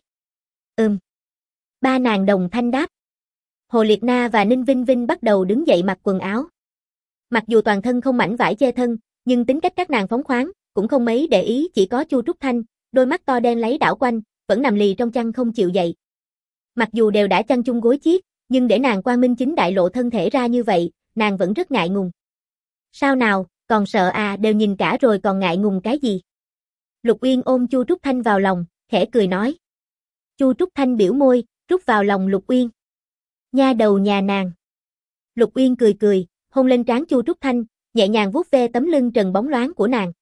Speaker 1: Ba nàng đồng thanh đáp. Hồ Liệt Na và Ninh Vinh Vinh bắt đầu đứng dậy mặc quần áo. Mặc dù toàn thân không mảnh vải che thân, nhưng tính cách các nàng phóng khoáng, cũng không mấy để ý, chỉ có Chu Trúc Thanh, đôi mắt to đen láy đảo quanh, vẫn nằm lì trong chăn không chịu dậy. Mặc dù đều đã chăn chung gối chiếc, nhưng để nàng quang minh chính đại lộ thân thể ra như vậy, nàng vẫn rất ngại ngùng. Sao nào, còn sợ à, đều nhìn cả rồi còn ngại ngùng cái gì? Lục Uyên ôm Chu Trúc Thanh vào lòng, khẽ cười nói. Chu Trúc Thanh biểu môi, rút vào lòng Lục Uyên. Nha đầu nhà nàng. Lục Uyên cười cười, hôn lên trán Chu Trúc Thanh, nhẹ nhàng vuốt ve tấm lưng trần bóng loáng của nàng.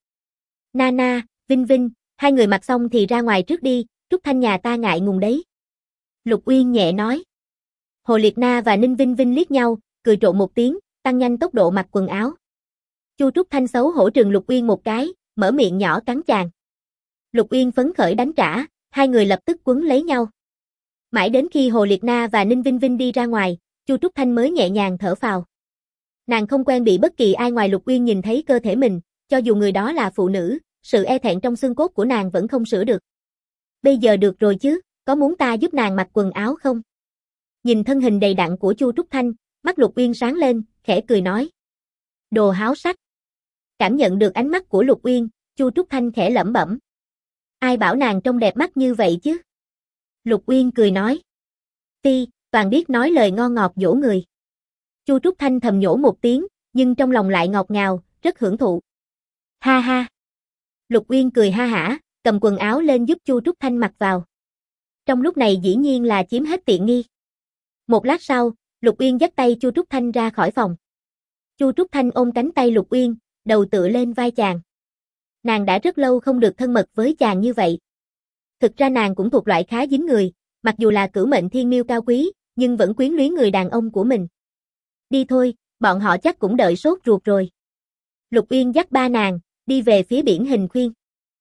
Speaker 1: Nana, Vinh Vinh, hai người mặc xong thì ra ngoài trước đi, Trúc Thanh nhà ta ngại ngùng đấy. Lục Uyên nhẹ nói. Hồ Liệt Na và Ninh Vinh Vinh liếc nhau, cười trộn một tiếng, tăng nhanh tốc độ mặc quần áo. Chu Trúc Thanh xấu hổ trừng Lục Uyên một cái, mở miệng nhỏ cắn chàng. Lục Uyên phấn khởi đánh trả, hai người lập tức quấn lấy nhau. Mãi đến khi Hồ Liệt Na và Ninh Vinh Vinh đi ra ngoài, Chu Trúc Thanh mới nhẹ nhàng thở phào. Nàng không quen bị bất kỳ ai ngoài Lục Uyên nhìn thấy cơ thể mình, cho dù người đó là phụ nữ, sự e thẹn trong xương cốt của nàng vẫn không sửa được. Bây giờ được rồi chứ, có muốn ta giúp nàng mặc quần áo không? Nhìn thân hình đầy đặn của Chu Trúc Thanh, mắt Lục Uyên sáng lên, khẽ cười nói. Đồ háo sắc. Cảm nhận được ánh mắt của Lục Uyên, Chu Trúc Thanh khẽ lẩm bẩm. Ai bảo nàng trông đẹp mắt như vậy chứ? Lục Uyên cười nói. Ti, toàn biết nói lời ngon ngọt dỗ người. Chu Trúc Thanh thầm nhổ một tiếng, nhưng trong lòng lại ngọt ngào, rất hưởng thụ. Ha ha. Lục Uyên cười ha hả, cầm quần áo lên giúp Chu Trúc Thanh mặc vào. Trong lúc này dĩ nhiên là chiếm hết tiện nghi. Một lát sau, Lục Uyên dắt tay Chu Trúc Thanh ra khỏi phòng. Chu Trúc Thanh ôm cánh tay Lục Uyên, đầu tựa lên vai chàng. Nàng đã rất lâu không được thân mật với chàng như vậy. Thực ra nàng cũng thuộc loại khá dính người, mặc dù là cửu mệnh thiên miêu cao quý, nhưng vẫn quyến luyến người đàn ông của mình. Đi thôi, bọn họ chắc cũng đợi sốt ruột rồi. Lục Uyên dắt ba nàng, đi về phía biển Hình Khuyên.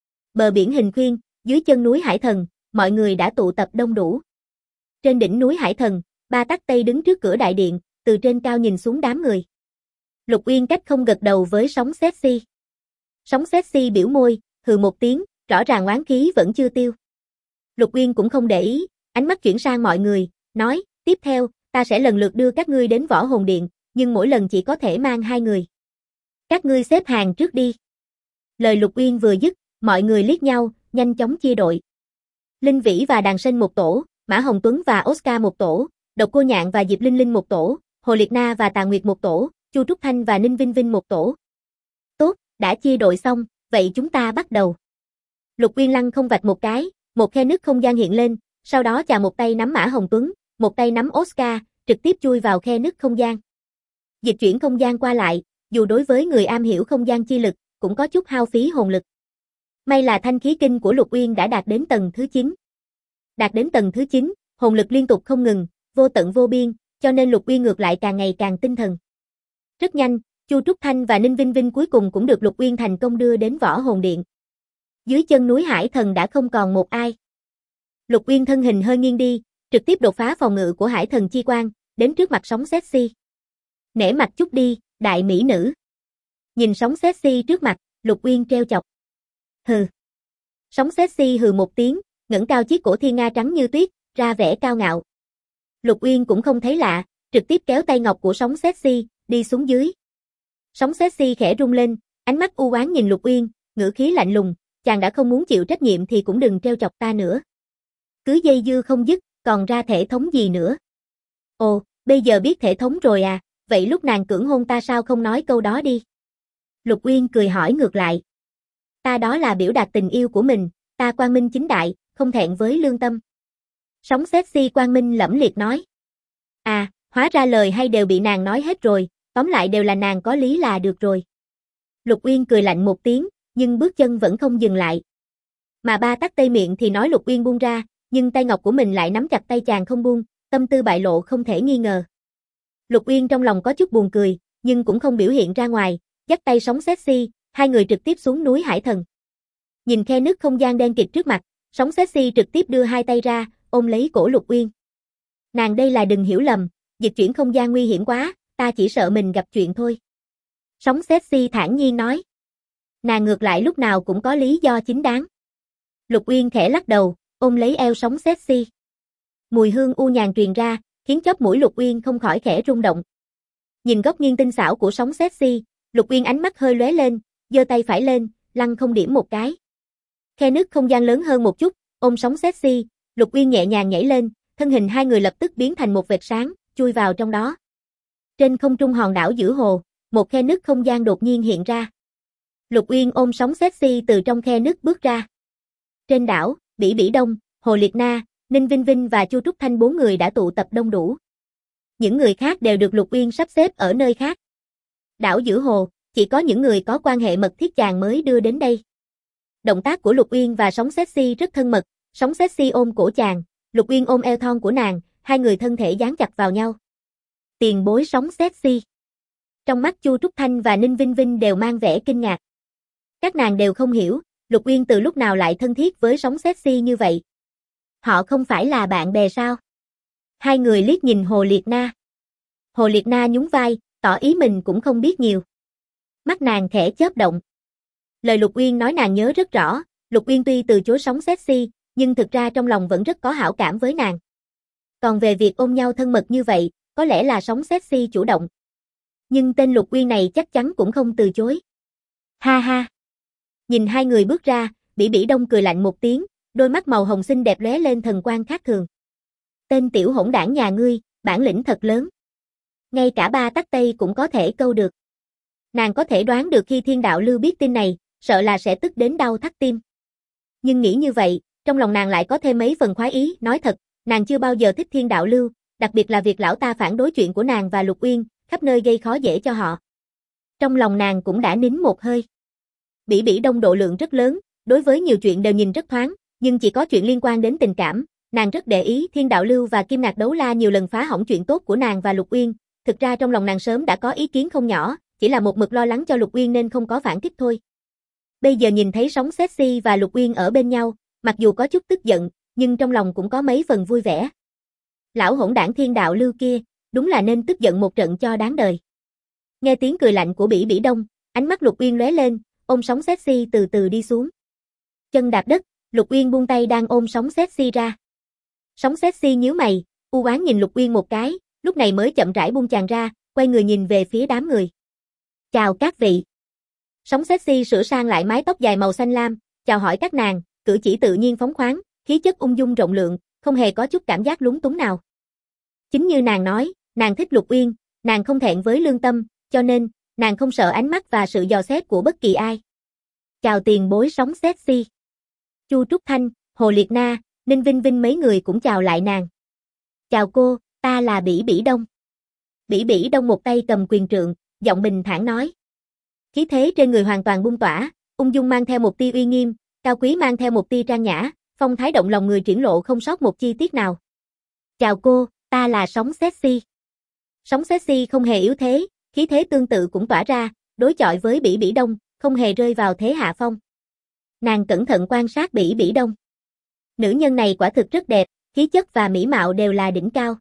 Speaker 1: Bờ biển Hình Khuyên, dưới chân núi Hải Thần, mọi người đã tụ tập đông đủ. Trên đỉnh núi Hải Thần, Ba Tắc Tây đứng trước cửa đại điện, từ trên cao nhìn xuống đám người. Lục Uyên cách không gật đầu với Sóng Sexy. Sóng Sexy biểu môi, hừ một tiếng, rõ ràng oán khí vẫn chưa tiêu. Lục Uyên cũng không để ý, ánh mắt chuyển sang mọi người, nói, tiếp theo, ta sẽ lần lượt đưa các ngươi đến Võ Hồn Điện, nhưng mỗi lần chỉ có thể mang 2 người. Các ngươi xếp hàng trước đi. Lời Lục Uyên vừa dứt, mọi người liếc nhau, nhanh chóng chia đội. Linh Vĩ và Đàn Sinh một tổ, Mã Hồng Tuấn và Oscar một tổ, Độc Cô Nhạn và Diệp Linh Linh một tổ, Hồ Liệt Na và Tà Nguyệt một tổ, Chu Trúc Thanh và Ninh Vinh Vinh một tổ. Tốt, đã chia đội xong, vậy chúng ta bắt đầu. Lục Uyên lăng không vạch một cái, một khe nứt không gian hiện lên, sau đó chàng một tay nắm Mã Hồng Tuấn, một tay nắm Oscar, trực tiếp chui vào khe nứt không gian. Dịch chuyển không gian qua lại, dù đối với người am hiểu không gian chi lực, cũng có chút hao phí hồn lực. May là thanh khí kinh của Lục Uyên đã đạt đến tầng thứ 9. Đạt đến tầng thứ 9, hồn lực liên tục không ngừng, vô tận vô biên, cho nên Lục Uyên ngược lại càng ngày càng tinh thần. Rất nhanh, Chu Trúc Thanh và Ninh Vinh Vinh cuối cùng cũng được Lục Uyên thành công đưa đến Võ Hồn Điện. Dưới chân núi Hải Thần đã không còn một ai. Lục Uyên thân hình hơi nghiêng đi, trực tiếp đột phá phòng ngự của hải thần chi quang, đến trước mặt sóng sexy. Nể mặt chút đi, đại mỹ nữ. Nhìn sóng sexy trước mặt, Lục Uyên trêu chọc. Hừ. Sóng sexy hừ một tiếng, ngẩng cao chiếc cổ thiên nga trắng như tuyết, ra vẻ cao ngạo. Lục Uyên cũng không thấy lạ, trực tiếp kéo tay ngọc của sóng sexy, đi xuống dưới. Sóng sexy khẽ rung lên, ánh mắt u oán nhìn Lục Uyên, ngữ khí lạnh lùng, chàng đã không muốn chịu trách nhiệm thì cũng đừng trêu chọc ta nữa. Cứ dây dưa không dứt, còn ra thể thống gì nữa. Ồ, bây giờ biết thể thống rồi à, vậy lúc nàng cưỡng hôn ta sao không nói câu đó đi. Lục Uyên cười hỏi ngược lại. Ta đó là biểu đạt tình yêu của mình, ta quang minh chính đại, không thẹn với lương tâm. Sóng sexy quang minh lẫm liệt nói. À, hóa ra lời hay đều bị nàng nói hết rồi, tóm lại đều là nàng có lý là được rồi. Lục Uyên cười lạnh một tiếng, nhưng bước chân vẫn không dừng lại. Mà ba tắc tây miệng thì nói Lục Uyên buông ra, nhưng tay ngọc của mình lại nắm chặt tay chàng không buông, tâm tư bại lộ không thể nghi ngờ. Lục Uyên trong lòng có chút buồn cười, nhưng cũng không biểu hiện ra ngoài, dắt tay sóng sexy, hai người trực tiếp xuống núi Hải Thần. Nhìn khe nứt không gian đen kịt trước mặt, sóng sexy trực tiếp đưa hai tay ra, ôm lấy cổ Lục Uyên. Nàng đây là đừng hiểu lầm, dịch chuyển không gian nguy hiểm quá, ta chỉ sợ mình gặp chuyện thôi. Sóng sexy thản nhiên nói. Nàng ngược lại lúc nào cũng có lý do chính đáng. Lục Uyên khẽ lắc đầu, ôm lấy eo sóng sexy. Mùi hương u nhàn truyền ra, khiến chóp mũi Lục Uyên không khỏi khẽ rung động. Nhìn góc nghiêng tinh xảo của sóng sexy, Lục Uyên ánh mắt hơi lóe lên, giơ tay phải lên, lăng không điểm một cái. Khe nứt không gian lớn hơn một chút, ôm sóng sexy, Lục Uyên nhẹ nhàng nhảy lên, thân hình hai người lập tức biến thành một vệt sáng, chui vào trong đó. Trên không trung hòn đảo giữa hồ, một khe nứt không gian đột nhiên hiện ra. Lục Uyên ôm sóng sexy từ trong khe nứt bước ra. Trên đảo, Bỉ Bỉ Đông, Hồ Liệt Na, Ninh Vinh Vinh và Chu Trúc Thanh bốn người đã tụ tập đông đủ. Những người khác đều được Lục Uyên sắp xếp ở nơi khác. Đảo giữa hồ, chỉ có những người có quan hệ mật thiết chàng mới đưa đến đây. Động tác của Lục Uyên và sóng sexy rất thân mật, sóng sexy ôm cổ chàng, Lục Uyên ôm eo thon của nàng, hai người thân thể dán chặt vào nhau. Tiền bối sóng sexy. Trong mắt Chu Trúc Thanh và Ninh Vinh Vinh đều mang vẻ kinh ngạc. Các nàng đều không hiểu, Lục Uyên từ lúc nào lại thân thiết với sóng sexy như vậy. Họ không phải là bạn bè sao? Hai người liếc nhìn Hồ Liệt Na. Hồ Liệt Na nhún vai, tỏ ý mình cũng không biết nhiều. Mắt nàng khẽ chớp động. Lời Lục Uyên nói nàng nhớ rất rõ, Lục Uyên tuy từ chối sóng sexy, nhưng thực ra trong lòng vẫn rất có hảo cảm với nàng. Còn về việc ôm nhau thân mật như vậy, có lẽ là sóng sexy chủ động. Nhưng tên Lục Uyên này chắc chắn cũng không từ chối. Ha ha. Nhìn hai người bước ra, Bỉ Bỉ Đông cười lạnh một tiếng, đôi mắt màu hồng xinh đẹp lóe lên thần quang khác thường. Tên tiểu hỗn đảng nhà ngươi, bản lĩnh thật lớn. Ngay cả ba tắc tây cũng có thể câu được. Nàng có thể đoán được khi Thiên Đạo Lưu biết tin này, sợ là sẽ tức đến đau thắt tim. Nhưng nghĩ như vậy, trong lòng nàng lại có thêm mấy phần khoái ý, nói thật, nàng chưa bao giờ thích Thiên Đạo Lưu, đặc biệt là việc lão ta phản đối chuyện của nàng và Lục Uyên, khắp nơi gây khó dễ cho họ. Trong lòng nàng cũng đã nín một hơi. Bỉ Bỉ Đông độ lượng rất lớn, đối với nhiều chuyện đều nhìn rất thoáng, nhưng chỉ có chuyện liên quan đến tình cảm, nàng rất để ý. Thiên Đạo Lưu và Kim Ngạc Đấu La nhiều lần phá hỏng chuyện tốt của nàng và Lục Uyên, thực ra trong lòng nàng sớm đã có ý kiến không nhỏ, chỉ là một mực lo lắng cho Lục Uyên nên không có phản kích thôi. Bây giờ nhìn thấy sóng sexy và Lục Uyên ở bên nhau, mặc dù có chút tức giận, nhưng trong lòng cũng có mấy phần vui vẻ. Lão hỗn đảng Thiên Đạo Lưu kia, đúng là nên tức giận một trận cho đáng đời. Nghe tiếng cười lạnh của Bỉ Bỉ Đông, ánh mắt Lục Uyên lóe lên, ôm sóng sexy từ từ đi xuống. Chân đạp đất, Lục Uyên buông tay đang ôm sóng sexy ra. Sóng sexy nhíu mày, u oán nhìn Lục Uyên một cái, lúc này mới chậm rãi buông chàng ra, quay người nhìn về phía đám người. Chào các vị. Sóng sexy sửa sang lại mái tóc dài màu xanh lam, chào hỏi các nàng, cử chỉ tự nhiên phóng khoáng, khí chất ung dung rộng lượng, không hề có chút cảm giác lúng túng nào. Chính như nàng nói, nàng thích Lục Uyên, nàng không thẹn với lương tâm, cho nên, nàng không sợ ánh mắt và sự dò xét của bất kỳ ai. Chào tiền bối sóng sexy. Chu Trúc Thanh, Hồ Liệt Na, Ninh Vinh Vinh mấy người cũng chào lại nàng. Chào cô, ta là Bỉ Bỉ Đông. Bỉ Bỉ Đông một tay cầm quyền trượng, giọng bình thản nói. Khí thế trên người hoàn toàn bung tỏa, ung dung mang theo một tia uy nghiêm, cao quý mang theo một tia trang nhã, phong thái động lòng người triển lộ không sót một chi tiết nào. Chào cô, ta là sóng sexy. Sóng sexy không hề yếu thế, khí thế tương tự cũng tỏa ra, đối chọi với Bỉ Bỉ Đông, không hề rơi vào thế hạ phong. Nàng cẩn thận quan sát Bỉ Bỉ Đông. Nữ nhân này quả thực rất đẹp, khí chất và mỹ mạo đều là đỉnh cao.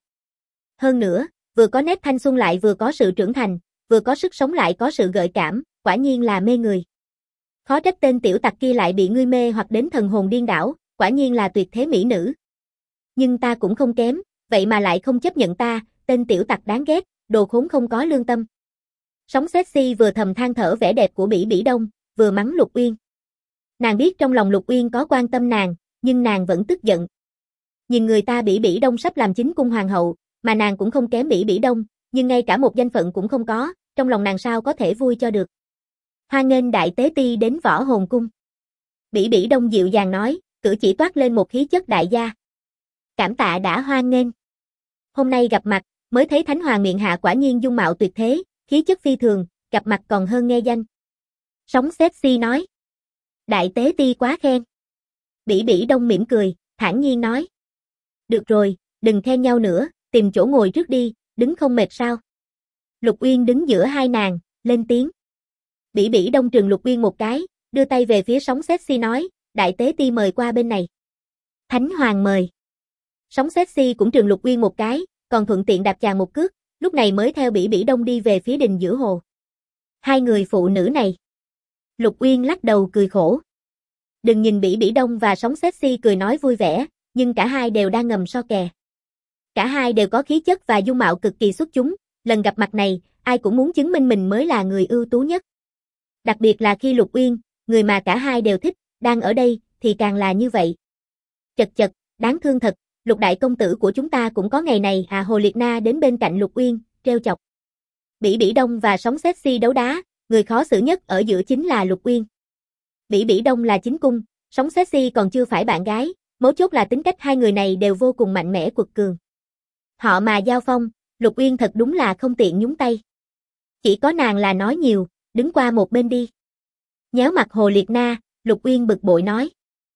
Speaker 1: Hơn nữa, vừa có nét thanh xuân lại vừa có sự trưởng thành, vừa có sức sống lại có sự gợi cảm, quả nhiên là mê người. Khó trách tên tiểu tặc kia lại bị ngươi mê hoặc đến thần hồn điên đảo, quả nhiên là tuyệt thế mỹ nữ. Nhưng ta cũng không kém, vậy mà lại không chấp nhận ta, tên tiểu tặc đáng ghét, đồ khốn không có lương tâm. Sóng sexy vừa thầm than thở vẻ đẹp của Bỉ Bỉ Đông, vừa mắng Lục Uyên. Nàng biết trong lòng Lục Uyên có quan tâm nàng, nhưng nàng vẫn tức giận. Nhìn người ta Bỉ Bỉ Đông sắp làm chính cung hoàng hậu, mà nàng cũng không kém Bỉ Bỉ Đông, nhưng ngay cả một danh phận cũng không có, trong lòng nàng sao có thể vui cho được. Hoan nghênh đại tế ti đến Võ Hồn Cung. Bỉ Bỉ Đông dịu dàng nói, cử chỉ toát lên một khí chất đại gia. Cảm tạ đã hoan nghênh. Hôm nay gặp mặt, mới thấy Thánh Hoàng miện hạ quả nhiên dung mạo tuyệt thế, khí chất phi thường, gặp mặt còn hơn nghe danh. Sóng sexy nói. Đại tế ti quá khen. Bỉ Bỉ Đông mỉm cười, thản nhiên nói. Được rồi, đừng khen nhau nữa, tìm chỗ ngồi trước đi, đứng không mệt sao. Lục Uyên đứng giữa hai nàng, lên tiếng. Bỉ Bỉ Đông trừng Lục Uyên một cái, đưa tay về phía sóng sexy nói, đại tế ti mời qua bên này. Thánh Hoàng mời. Sóng sexy cũng trừng Lục Uyên một cái, còn thuận tiện đạp chàng một cước, lúc này mới theo Bỉ Bỉ Đông đi về phía đình giữa hồ. Hai người phụ nữ này. Lục Uyên lắc đầu cười khổ. Đừng nhìn Bỉ Bỉ Đông và sóng sexy cười nói vui vẻ, nhưng cả hai đều đang ngầm so kè. Cả hai đều có khí chất và dung mạo cực kỳ xuất chúng, lần gặp mặt này, ai cũng muốn chứng minh mình mới là người ưu tú nhất. Đặc biệt là khi Lục Uyên, người mà cả hai đều thích, đang ở đây, thì càng là như vậy. Chật chật, đáng thương thật, Lục đại công tử của chúng ta cũng có ngày này à. Hồ Liệt Na đến bên cạnh Lục Uyên, trêu chọc. Bỉ Bỉ Đông và sóng sexy đấu đá, người khó xử nhất ở giữa chính là Lục Uyên. Bỉ Bỉ Đông là chính cung, sóng sexy còn chưa phải bạn gái, mấu chốt là tính cách hai người này đều vô cùng mạnh mẽ quật cường. Họ mà giao phong, Lục Uyên thật đúng là không tiện nhúng tay. Chỉ có nàng là nói nhiều, đứng qua một bên đi. Nhéo mặt Hồ Liệt Na, Lục Uyên bực bội nói.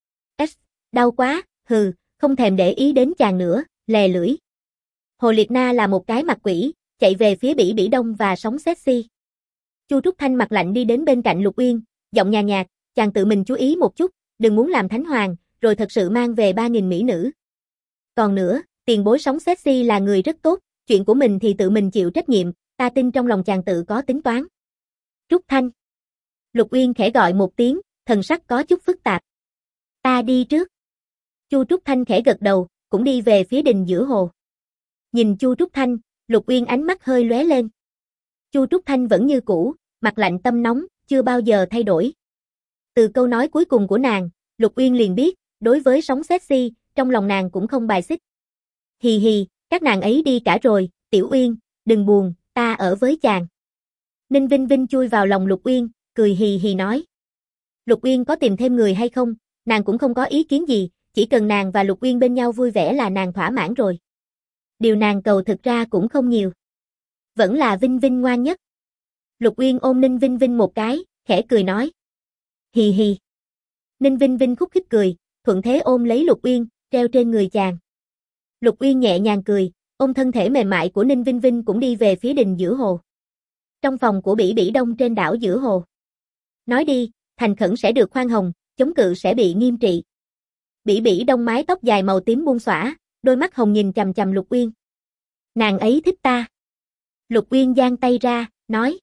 Speaker 1: Đau quá, hừ, không thèm để ý đến chàng nữa, lè lưỡi. Hồ Liệt Na là một cái mặt quỷ, chạy về phía Bỉ Bỉ Đông và sóng sexy. Chu Trúc Thanh mặt lạnh đi đến bên cạnh Lục Uyên, giọng nhàn nhạt, chàng tự mình chú ý một chút, đừng muốn làm thánh hoàng, rồi thật sự mang về 3.000 mỹ nữ. Còn nữa, tiền bối sóng sexy là người rất tốt, chuyện của mình thì tự mình chịu trách nhiệm, ta tin trong lòng chàng tự có tính toán. Trúc Thanh. Lục Uyên khẽ gọi một tiếng, thần sắc có chút phức tạp. Ta đi trước. Chu Trúc Thanh khẽ gật đầu, cũng đi về phía đình giữa hồ. Nhìn Chu Trúc Thanh, Lục Uyên ánh mắt hơi lóe lên. Chu Trúc Thanh vẫn như cũ, mặt lạnh tâm nóng, chưa bao giờ thay đổi. Từ câu nói cuối cùng của nàng, Lục Uyên liền biết, đối với sóng sexy, trong lòng nàng cũng không bài xích. Hì hì, các nàng ấy đi cả rồi, Tiểu Uyên, đừng buồn, ta ở với chàng. Ninh Vinh Vinh chui vào lòng Lục Uyên, cười hì hì nói. Lục Uyên có tìm thêm người hay không, nàng cũng không có ý kiến gì, chỉ cần nàng và Lục Uyên bên nhau vui vẻ là nàng thỏa mãn rồi. Điều nàng cầu thực ra cũng không nhiều. Vẫn là Vinh Vinh ngoan nhất. Lục Uyên ôm Ninh Vinh Vinh một cái, khẽ cười nói. Hì hì. Ninh Vinh Vinh khúc khích cười, thuận thế ôm lấy Lục Uyên, treo trên người chàng. Lục Uyên nhẹ nhàng cười, ôm thân thể mềm mại của Ninh Vinh Vinh cũng đi về phía đình giữa hồ. Trong phòng của Bỉ Bỉ Đông trên đảo giữa hồ. Nói đi, thành khẩn sẽ được khoan hồng, chống cự sẽ bị nghiêm trị. Bỉ Bỉ Đông mái tóc dài màu tím buông xõa, đôi mắt hồng nhìn chằm chằm Lục Uyên. Nàng ấy thích ta. Lục Uyên giang tay ra, nói.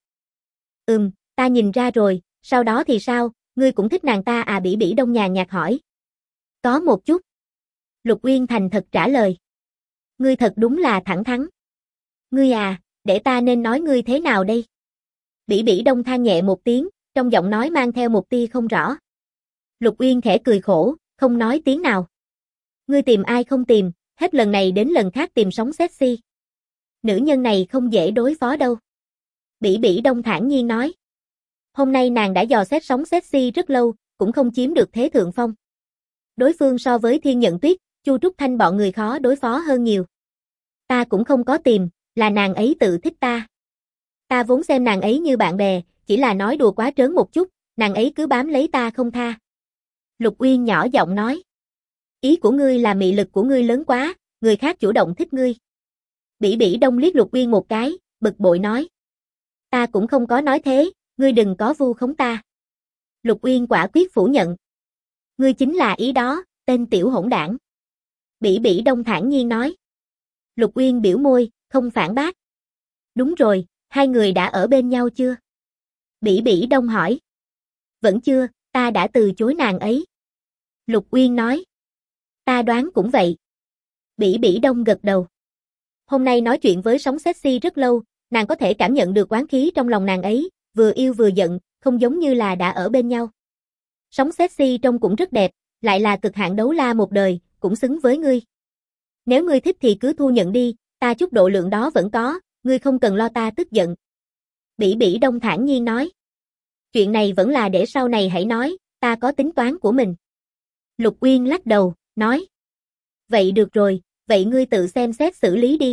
Speaker 1: Ta nhìn ra rồi, sau đó thì sao, ngươi cũng thích nàng ta à? Bỉ Bỉ Đông nhàn nhạt hỏi. Có một chút. Lục Uyên thành thật trả lời. Ngươi thật đúng là thẳng thắn. Ngươi à, để ta nên nói ngươi thế nào đây? Bỉ Bỉ Đông than nhẹ một tiếng, trong giọng nói mang theo một tia không rõ. Lục Uyên khẽ cười khổ, không nói tiếng nào. Ngươi tìm ai không tìm, hết lần này đến lần khác tìm sóng sexy. Nữ nhân này không dễ đối phó đâu. Bỉ Bỉ Đông thản nhiên nói. Hôm nay nàng đã dò xét sóng sexy rất lâu, cũng không chiếm được thế thượng phong. Đối phương so với Thiên Nhận Tuyết, Chu Trúc Thanh bọn người khó đối phó hơn nhiều. Ta cũng không có tìm, là nàng ấy tự thích ta. Ta vốn xem nàng ấy như bạn bè, chỉ là nói đùa quá trớn một chút, nàng ấy cứ bám lấy ta không tha. Lục Uyên nhỏ giọng nói. Ý của ngươi là mị lực của ngươi lớn quá, người khác chủ động thích ngươi. Bỉ Bỉ Đông liếc Lục Uyên một cái, bực bội nói. Ta cũng không có nói thế, ngươi đừng có vu khống ta. Lục Uyên quả quyết phủ nhận. Ngươi chính là ý đó, tên tiểu hỗn đảng. Bỉ Bỉ Đông thản nhiên nói. Lục Uyên biểu môi, không phản bác. Đúng rồi, hai người đã ở bên nhau chưa? Bỉ Bỉ Đông hỏi. Vẫn chưa, ta đã từ chối nàng ấy. Lục Uyên nói. Ta đoán cũng vậy. Bỉ Bỉ Đông gật đầu. Hôm nay nói chuyện với sóng sexy rất lâu, nàng có thể cảm nhận được oán khí trong lòng nàng ấy, vừa yêu vừa giận, không giống như là đã ở bên nhau. Sóng sexy trông cũng rất đẹp, lại là cực hạn đấu la một đời, cũng xứng với ngươi. Nếu ngươi thích thì cứ thu nhận đi, ta chút độ lượng đó vẫn có, ngươi không cần lo ta tức giận. Bỉ Bỉ Đông thản nhiên nói. Chuyện này vẫn là để sau này hãy nói, ta có tính toán của mình. Lục Uyên lắc đầu, nói. Vậy được rồi, vậy ngươi tự xem xét xử lý đi.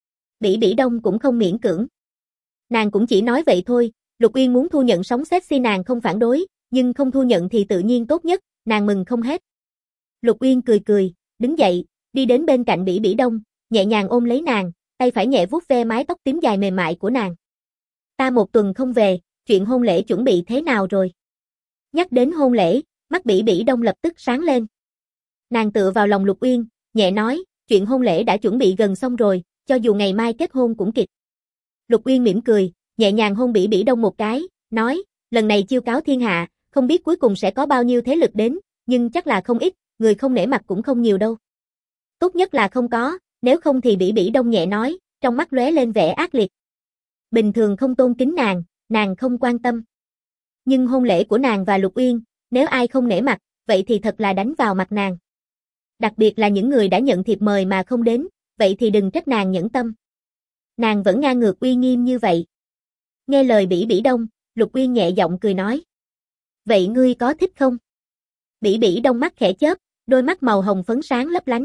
Speaker 1: Bỉ Bỉ Đông cũng không miễn cưỡng. Nàng cũng chỉ nói vậy thôi, Lục Uyên muốn thu nhận sóng sexy nàng không phản đối, nhưng không thu nhận thì tự nhiên tốt nhất, nàng mừng không hết. Lục Uyên cười cười, đứng dậy, đi đến bên cạnh Bỉ Bỉ Đông, nhẹ nhàng ôm lấy nàng, tay phải nhẹ vuốt ve mái tóc tím dài mềm mại của nàng. Ta một tuần không về, chuyện hôn lễ chuẩn bị thế nào rồi? Nhắc đến hôn lễ, mắt Bỉ Bỉ Đông lập tức sáng lên. Nàng tựa vào lòng Lục Uyên, nhẹ nói, chuyện hôn lễ đã chuẩn bị gần xong rồi, cho dù ngày mai kết hôn cũng kịp. Lục Uyên mỉm cười, nhẹ nhàng hôn Bỉ Bỉ Đông một cái, nói, lần này chiêu cáo thiên hạ, không biết cuối cùng sẽ có bao nhiêu thế lực đến, nhưng chắc là không ít, người không nể mặt cũng không nhiều đâu. Tốt nhất là không có, nếu không thì Bỉ Bỉ Đông nhẹ nói, trong mắt lóe lên vẻ ác liệt. Bình thường không tôn kính nàng không quan tâm. Nhưng hôn lễ của nàng và Lục Uyên, nếu ai không nể mặt, vậy thì thật là đánh vào mặt nàng. Đặc biệt là những người đã nhận thiệp mời mà không đến, vậy thì đừng trách nàng nhẫn tâm. Nàng vẫn ngang ngược uy nghiêm như vậy. Nghe lời Bỉ Bỉ Đông, Lục Uyên nhẹ giọng cười nói. Vậy ngươi có thích không? Bỉ Bỉ Đông mắt khẽ chớp, đôi mắt màu hồng phấn sáng lấp lánh.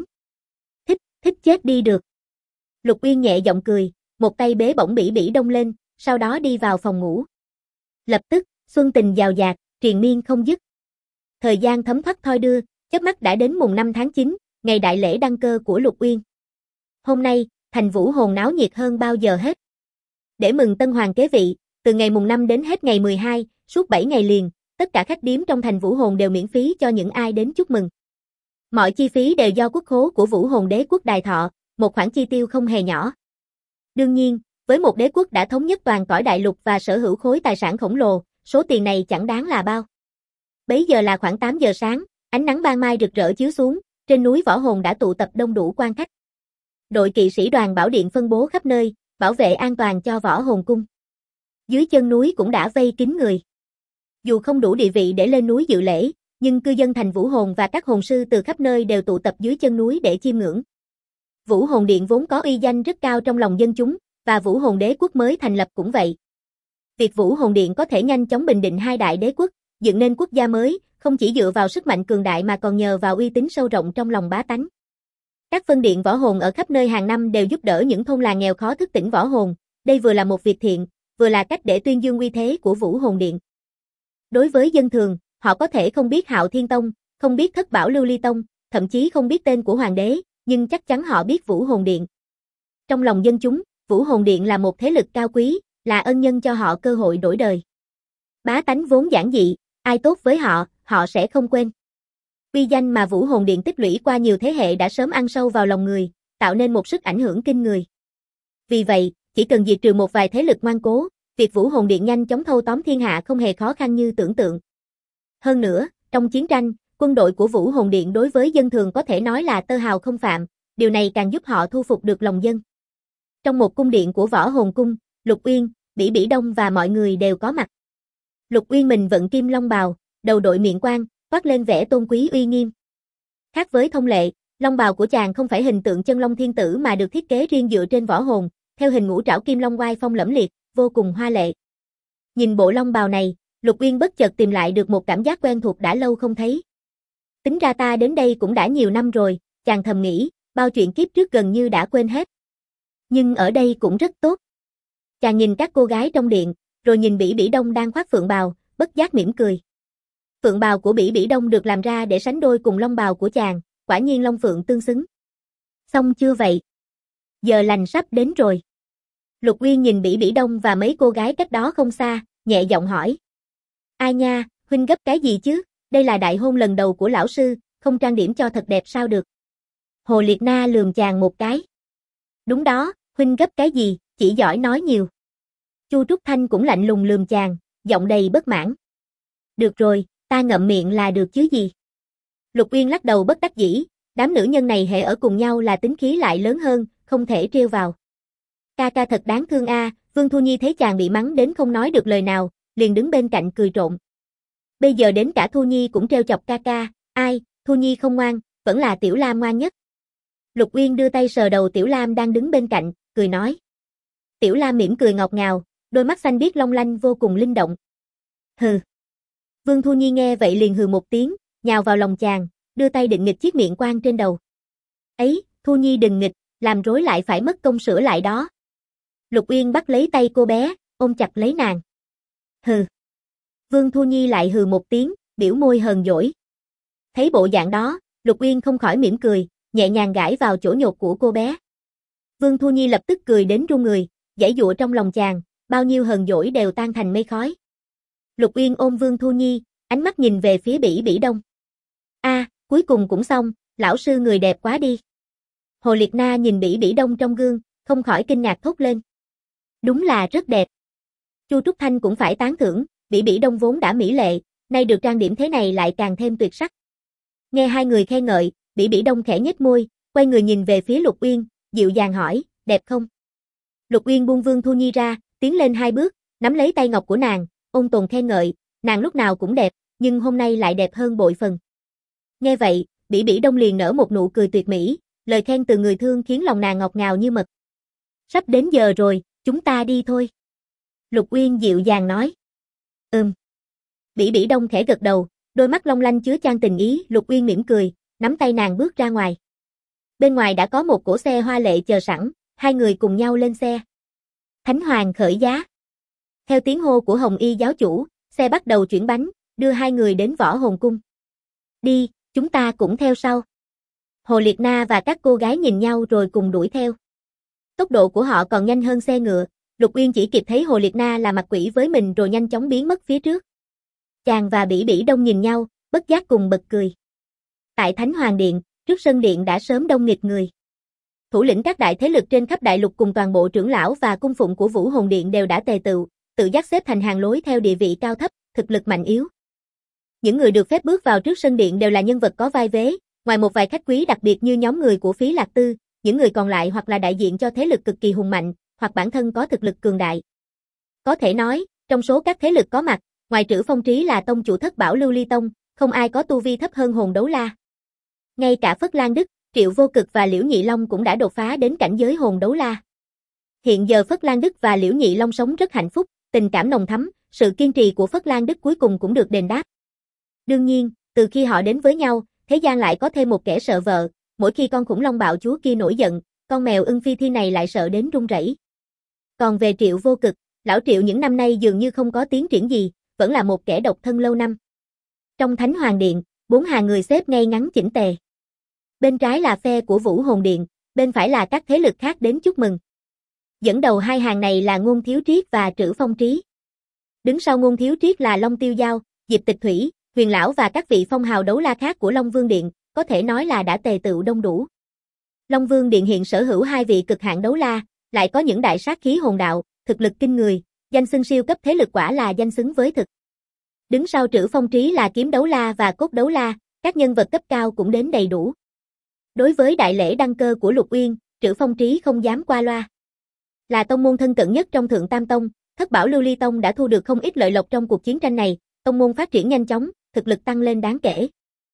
Speaker 1: Thích chết đi được. Lục Uyên nhẹ giọng cười, một tay bế bổng Bỉ Bỉ Đông lên, sau đó đi vào phòng ngủ. Lập tức, xuân tình dào dạt, triền miên không dứt. Thời gian thấm thoát thoi đưa, chớp mắt đã đến mùng 5 tháng 9, ngày đại lễ đăng cơ của Lục Uyên. Hôm nay, thành Vũ Hồn náo nhiệt hơn bao giờ hết. Để mừng tân hoàng kế vị, từ ngày mùng 5 đến hết ngày 12, suốt 7 ngày liền, tất cả khách điếm trong thành Vũ Hồn đều miễn phí cho những ai đến chúc mừng. Mọi chi phí đều do quốc khố của Vũ Hồn Đế quốc đài thọ, một khoản chi tiêu không hề nhỏ. Đương nhiên, với một đế quốc đã thống nhất toàn cõi đại lục và sở hữu khối tài sản khổng lồ, số tiền này chẳng đáng là bao. Bấy giờ là khoảng 8 giờ sáng, ánh nắng ban mai rực rỡ chiếu xuống, trên núi Võ Hồn đã tụ tập đông đủ quan khách. Đội kỵ sĩ đoàn Bảo Điện phân bố khắp nơi, bảo vệ an toàn cho Võ Hồn cung. Dưới chân núi cũng đã vây kín người. Dù không đủ địa vị để lên núi dự lễ, nhưng cư dân thành Vũ Hồn và các hồn sư từ khắp nơi đều tụ tập dưới chân núi để chiêm ngưỡng. Vũ Hồn Điện vốn có uy danh rất cao trong lòng dân chúng, và Vũ Hồn Đế quốc mới thành lập cũng vậy. Việc Vũ Hồn Điện có thể nhanh chóng bình định hai đại đế quốc, dựng nên quốc gia mới, không chỉ dựa vào sức mạnh cường đại mà còn nhờ vào uy tín sâu rộng trong lòng bá tánh. Các phân điện võ hồn ở khắp nơi hàng năm đều giúp đỡ những thôn làng nghèo khó thức tỉnh võ hồn, đây vừa là một việc thiện, vừa là cách để tuyên dương uy thế của Vũ Hồn Điện. Đối với dân thường, họ có thể không biết Hạo Thiên Tông, không biết Thất Bảo Lưu Ly Tông, thậm chí không biết tên của hoàng đế, nhưng chắc chắn họ biết Vũ Hồn Điện. Trong lòng dân chúng, Vũ Hồn Điện là một thế lực cao quý, là ân nhân cho họ cơ hội đổi đời. Bá tánh vốn giản dị, ai tốt với họ, họ sẽ không quên. Uy danh mà Vũ Hồn Điện tích lũy qua nhiều thế hệ đã sớm ăn sâu vào lòng người, tạo nên một sức ảnh hưởng kinh người. Vì vậy, chỉ cần diệt trừ một vài thế lực ngoan cố, việc Vũ Hồn Điện nhanh chóng thâu tóm thiên hạ không hề khó khăn như tưởng tượng. Hơn nữa, trong chiến tranh, quân đội của Vũ Hồn Điện đối với dân thường có thể nói là tơ hào không phạm, điều này càng giúp họ thu phục được lòng dân. Trong một cung điện của Võ Hồn cung, Lục Uyên, Bỉ Bỉ Đông và mọi người đều có mặt. Lục Uyên mình vận kim long bào, đầu đội miệng quan, toát lên vẻ tôn quý uy nghiêm. Khác với thông lệ, long bào của chàng không phải hình tượng chân long thiên tử mà được thiết kế riêng dựa trên võ hồn, theo hình ngũ trảo kim long oai phong lẫm liệt, vô cùng hoa lệ. Nhìn bộ long bào này, Lục Uyên bất chợt tìm lại được một cảm giác quen thuộc đã lâu không thấy. Tính ra ta đến đây cũng đã nhiều năm rồi, chàng thầm nghĩ, bao chuyện kiếp trước gần như đã quên hết. Nhưng ở đây cũng rất tốt. Chàng nhìn các cô gái trong điện, rồi nhìn Bỉ Bỉ Đông đang khoác phượng bào, bất giác mỉm cười. Phượng bào của Bỉ Bỉ Đông được làm ra để sánh đôi cùng long bào của chàng, quả nhiên long phượng tương xứng. Xong chưa vậy? Giờ lành sắp đến rồi. Lục Uyên nhìn Bỉ Bỉ Đông và mấy cô gái cách đó không xa, nhẹ giọng hỏi. Ai nha, huynh gấp cái gì chứ, đây là đại hôn lần đầu của lão sư, không trang điểm cho thật đẹp sao được. Hồ Liệt Na lườm chàng một cái. Đúng đó, huynh gấp cái gì, chỉ giỏi nói nhiều. Chu Trúc Thanh cũng lạnh lùng lườm chàng, giọng đầy bất mãn. Được rồi, ta ngậm miệng là được chứ gì. Lục Uyên lắc đầu bất đắc dĩ, đám nữ nhân này hệ ở cùng nhau là tính khí lại lớn hơn, không thể trêu vào. Ca ca thật đáng thương a. Vương Thu Nhi thấy chàng bị mắng đến không nói được lời nào, liền đứng bên cạnh cười trộn. Bây giờ đến cả Thu Nhi cũng trêu chọc ca ca, ai, Thu Nhi không ngoan, vẫn là Tiểu Lam ngoan nhất. Lục Uyên đưa tay sờ đầu Tiểu Lam đang đứng bên cạnh, cười nói. Tiểu Lam mỉm cười ngọt ngào, đôi mắt xanh biếc long lanh vô cùng linh động. Hừ. Vương Thu Nhi nghe vậy liền hừ một tiếng, nhào vào lòng chàng, đưa tay định nghịch chiếc miệng quan trên đầu. Ấy, Thu Nhi đừng nghịch, làm rối lại phải mất công sửa lại đó. Lục Uyên bắt lấy tay cô bé, ôm chặt lấy nàng. Hừ. Vương Thu Nhi lại hừ một tiếng, biểu môi hờn dỗi. Thấy bộ dạng đó, Lục Uyên không khỏi mỉm cười, nhẹ nhàng gãi vào chỗ nhột của cô bé. Vương Thu Nhi lập tức cười đến run người, giãy giụa trong lòng chàng, bao nhiêu hờn dỗi đều tan thành mây khói. Lục Uyên ôm Vương Thu Nhi, ánh mắt nhìn về phía Bỉ Bỉ Đông. A, cuối cùng cũng xong, lão sư người đẹp quá đi. Hồ Liệt Na nhìn Bỉ Bỉ Đông trong gương, không khỏi kinh ngạc thốt lên. Đúng là rất đẹp. Chu Trúc Thanh cũng phải tán thưởng, Bỉ Bỉ Đông vốn đã mỹ lệ, nay được trang điểm thế này lại càng thêm tuyệt sắc. Nghe hai người khen ngợi, Bỉ Bỉ Đông khẽ nhếch môi, quay người nhìn về phía Lục Uyên, dịu dàng hỏi, đẹp không? Lục Uyên buông Vương Thu Nhi ra, tiến lên hai bước, nắm lấy tay ngọc của nàng, ôn tồn khen ngợi, nàng lúc nào cũng đẹp, nhưng hôm nay lại đẹp hơn bội phần. Nghe vậy, Bỉ Bỉ Đông liền nở một nụ cười tuyệt mỹ, lời khen từ người thương khiến lòng nàng ngọt ngào như mật. Sắp đến giờ rồi, chúng ta đi thôi. Lục Uyên dịu dàng nói. Bỉ Bỉ Đông khẽ gật đầu, đôi mắt long lanh chứa chan tình ý, Lục Uyên mỉm cười, nắm tay nàng bước ra ngoài. Bên ngoài đã có một cỗ xe hoa lệ chờ sẵn, hai người cùng nhau lên xe. Thánh Hoàng khởi giá. Theo tiếng hô của Hồng Y giáo chủ, xe bắt đầu chuyển bánh, đưa hai người đến Võ Hồn Cung. Đi, chúng ta cũng theo sau. Hồ Liệt Na và các cô gái nhìn nhau rồi cùng đuổi theo. Tốc độ của họ còn nhanh hơn xe ngựa, Lục Uyên chỉ kịp thấy Hồ Liệt Na là mặt quỷ với mình rồi nhanh chóng biến mất phía trước. Chàng và Bỉ Bỉ Đông nhìn nhau, bất giác cùng bật cười. Tại Thánh Hoàng Điện, trước sân điện đã sớm đông nghịt người. Thủ lĩnh các đại thế lực trên khắp đại lục cùng toàn bộ trưởng lão và cung phụng của Vũ Hồn Điện đều đã tề tựu, tự giác xếp thành hàng lối theo địa vị cao thấp, thực lực mạnh yếu. Những người được phép bước vào trước sân điện đều là nhân vật có vai vế, ngoài một vài khách quý đặc biệt như nhóm người của Phí Lạc Tư, những người còn lại hoặc là đại diện cho thế lực cực kỳ hùng mạnh, hoặc bản thân có thực lực cường đại. Có thể nói, trong số các thế lực có mặt, ngoài Trử Phong Trí là tông chủ Thất Bảo Lưu Ly Tông, không ai có tu vi thấp hơn Hồn Đấu La. Ngay cả Phất Lan Đức, Triệu Vô Cực và Liễu Nhị Long cũng đã đột phá đến cảnh giới Hồn Đấu La. Hiện giờ Phất Lan Đức và Liễu Nhị Long sống rất hạnh phúc, tình cảm nồng thắm, sự kiên trì của Phất Lan Đức cuối cùng cũng được đền đáp. Đương nhiên, từ khi họ đến với nhau, thế gian lại có thêm một kẻ sợ vợ, mỗi khi con khủng long bạo chúa kia nổi giận, con mèo ưng phi thi này lại sợ đến run rẩy. Còn về Triệu Vô Cực, lão Triệu những năm nay dường như không có tiến triển gì, vẫn là một kẻ độc thân lâu năm. Trong Thánh Hoàng Điện, 4 hàng người xếp ngay ngắn chỉnh tề. Bên trái là phe của Vũ Hồn Điện, bên phải là các thế lực khác đến chúc mừng. Dẫn đầu hai hàng này là Ngôn Thiếu Triết và Trử Phong Trí. Đứng sau Ngôn Thiếu Triết là Long Tiêu Giao, Diệp Tịch Thủy, Huyền Lão và các vị phong hào đấu la khác của Long Vương Điện, có thể nói là đã tề tựu đông đủ. Long Vương Điện hiện sở hữu hai vị cực hạn đấu la, lại có những đại sát khí hồn đạo, thực lực kinh người, danh xưng siêu cấp thế lực quả là danh xứng với thực. Đứng sau Trử Phong Trí là Kiếm Đấu La và Cốt Đấu La, các nhân vật cấp cao cũng đến đầy đủ. Đối với đại lễ đăng cơ của Lục Uyên, Trử Phong Trí không dám qua loa. Là tông môn thân cận nhất trong Thượng Tam Tông, Thất Bảo Lưu Ly Tông đã thu được không ít lợi lộc trong cuộc chiến tranh này, tông môn phát triển nhanh chóng, thực lực tăng lên đáng kể.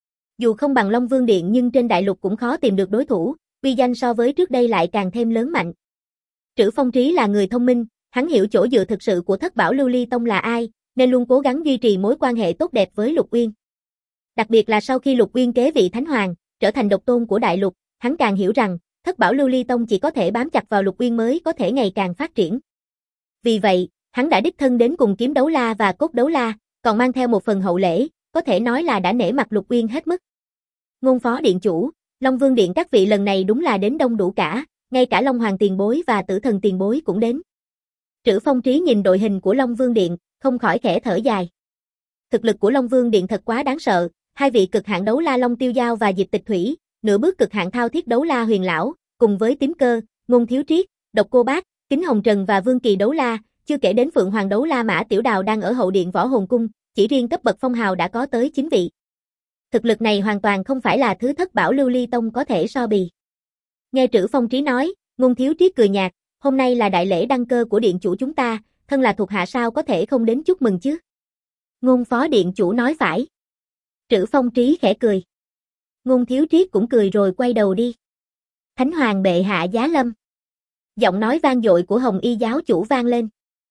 Speaker 1: Dù không bằng Long Vương Điện nhưng trên đại lục cũng khó tìm được đối thủ, uy danh so với trước đây lại càng thêm lớn mạnh. Trử Phong Trí là người thông minh, hắn hiểu chỗ dựa thực sự của Thất Bảo Lưu Ly Tông là ai, nên luôn cố gắng duy trì mối quan hệ tốt đẹp với Lục Uyên. Đặc biệt là sau khi Lục Uyên kế vị Thánh Hoàng, trở thành độc tôn của đại lục, hắn càng hiểu rằng, Thất Bảo Lưu Ly Tông chỉ có thể bám chặt vào Lục Uyên mới có thể ngày càng phát triển. Vì vậy, hắn đã đích thân đến cùng Kiếm Đấu La và Cốt Đấu La, còn mang theo một phần hậu lễ, có thể nói là đã nể mặt Lục Uyên hết mức. Ngôn Phó Điện Chủ, Long Vương Điện các vị lần này đúng là đến đông đủ cả, ngay cả Long Hoàng Tiền Bối và Tử Thần Tiền Bối cũng đến. Trử Phong Trí nhìn đội hình của Long Vương Điện, không khỏi khẽ thở dài. Thực lực của Long Vương Điện thật quá đáng sợ, hai vị cực hạn đấu la Long Tiêu Giao và Diệp Tịch Thủy, nửa bước cực hạn thao thiết đấu la huyền lão, cùng với tím cơ, ngôn thiếu triết, độc cô bác, kính hồng trần và vương kỳ đấu la, chưa kể đến phượng hoàng đấu la Mã Tiểu Đào đang ở hậu điện võ hồn cung, chỉ riêng cấp bậc phong hào đã có tới 9 vị. Thực lực này hoàn toàn không phải là thứ thất bảo lưu ly tông có thể so bì. Nghe Trữ Phong Trí nói, ngôn thiếu triết cười nhạt, hôm nay là đại lễ đăng cơ của điện chủ chúng ta, thân là thuộc hạ sao có thể không đến chúc mừng chứ. Ngôn phó điện chủ nói phải. Trữ Phong Trí khẽ cười. Ngôn thiếu triết cũng cười rồi quay đầu đi. Thánh hoàng bệ hạ giá lâm. Giọng nói vang dội của Hồng Y giáo chủ vang lên.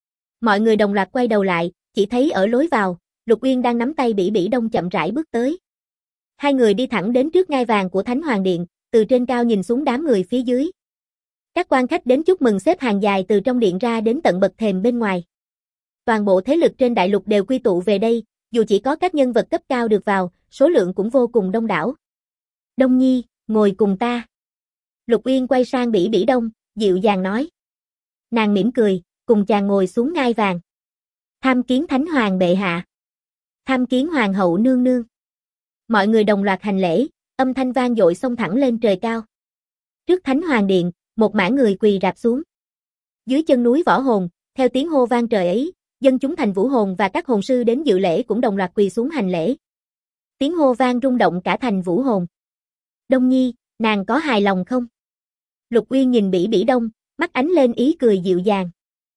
Speaker 1: Mọi người đồng loạt quay đầu lại, chỉ thấy ở lối vào, Lục Uyên đang nắm tay Bỉ Bỉ Đông chậm rãi bước tới. Hai người đi thẳng đến trước ngai vàng của Thánh Hoàng Điện, từ trên cao nhìn xuống đám người phía dưới. Các quan khách đến chúc mừng xếp hàng dài từ trong điện ra đến tận bậc thềm bên ngoài. Toàn bộ thế lực trên đại lục đều quy tụ về đây, dù chỉ có các nhân vật cấp cao được vào, số lượng cũng vô cùng đông đảo. Đông Nhi, ngồi cùng ta. Lục Uyên quay sang Bỉ Bỉ Đông, dịu dàng nói. Nàng mỉm cười, cùng chàng ngồi xuống ngai vàng. Tham kiến Thánh Hoàng bệ hạ. Tham kiến Hoàng hậu nương nương. Mọi người đồng loạt hành lễ, âm thanh vang dội xông thẳng lên trời cao. Trước Thánh Hoàng Điện, một mảng người quỳ rạp xuống. Dưới chân núi Võ Hồn, theo tiếng hô vang trời ấy, dân chúng thành Vũ Hồn và các hồn sư đến dự lễ cũng đồng loạt quỳ xuống hành lễ. Tiếng hô vang rung động cả thành Vũ Hồn. Đông Nhi, nàng có hài lòng không? Lục Uyên nhìn Bỉ Bỉ Đông, mắt ánh lên ý cười dịu dàng.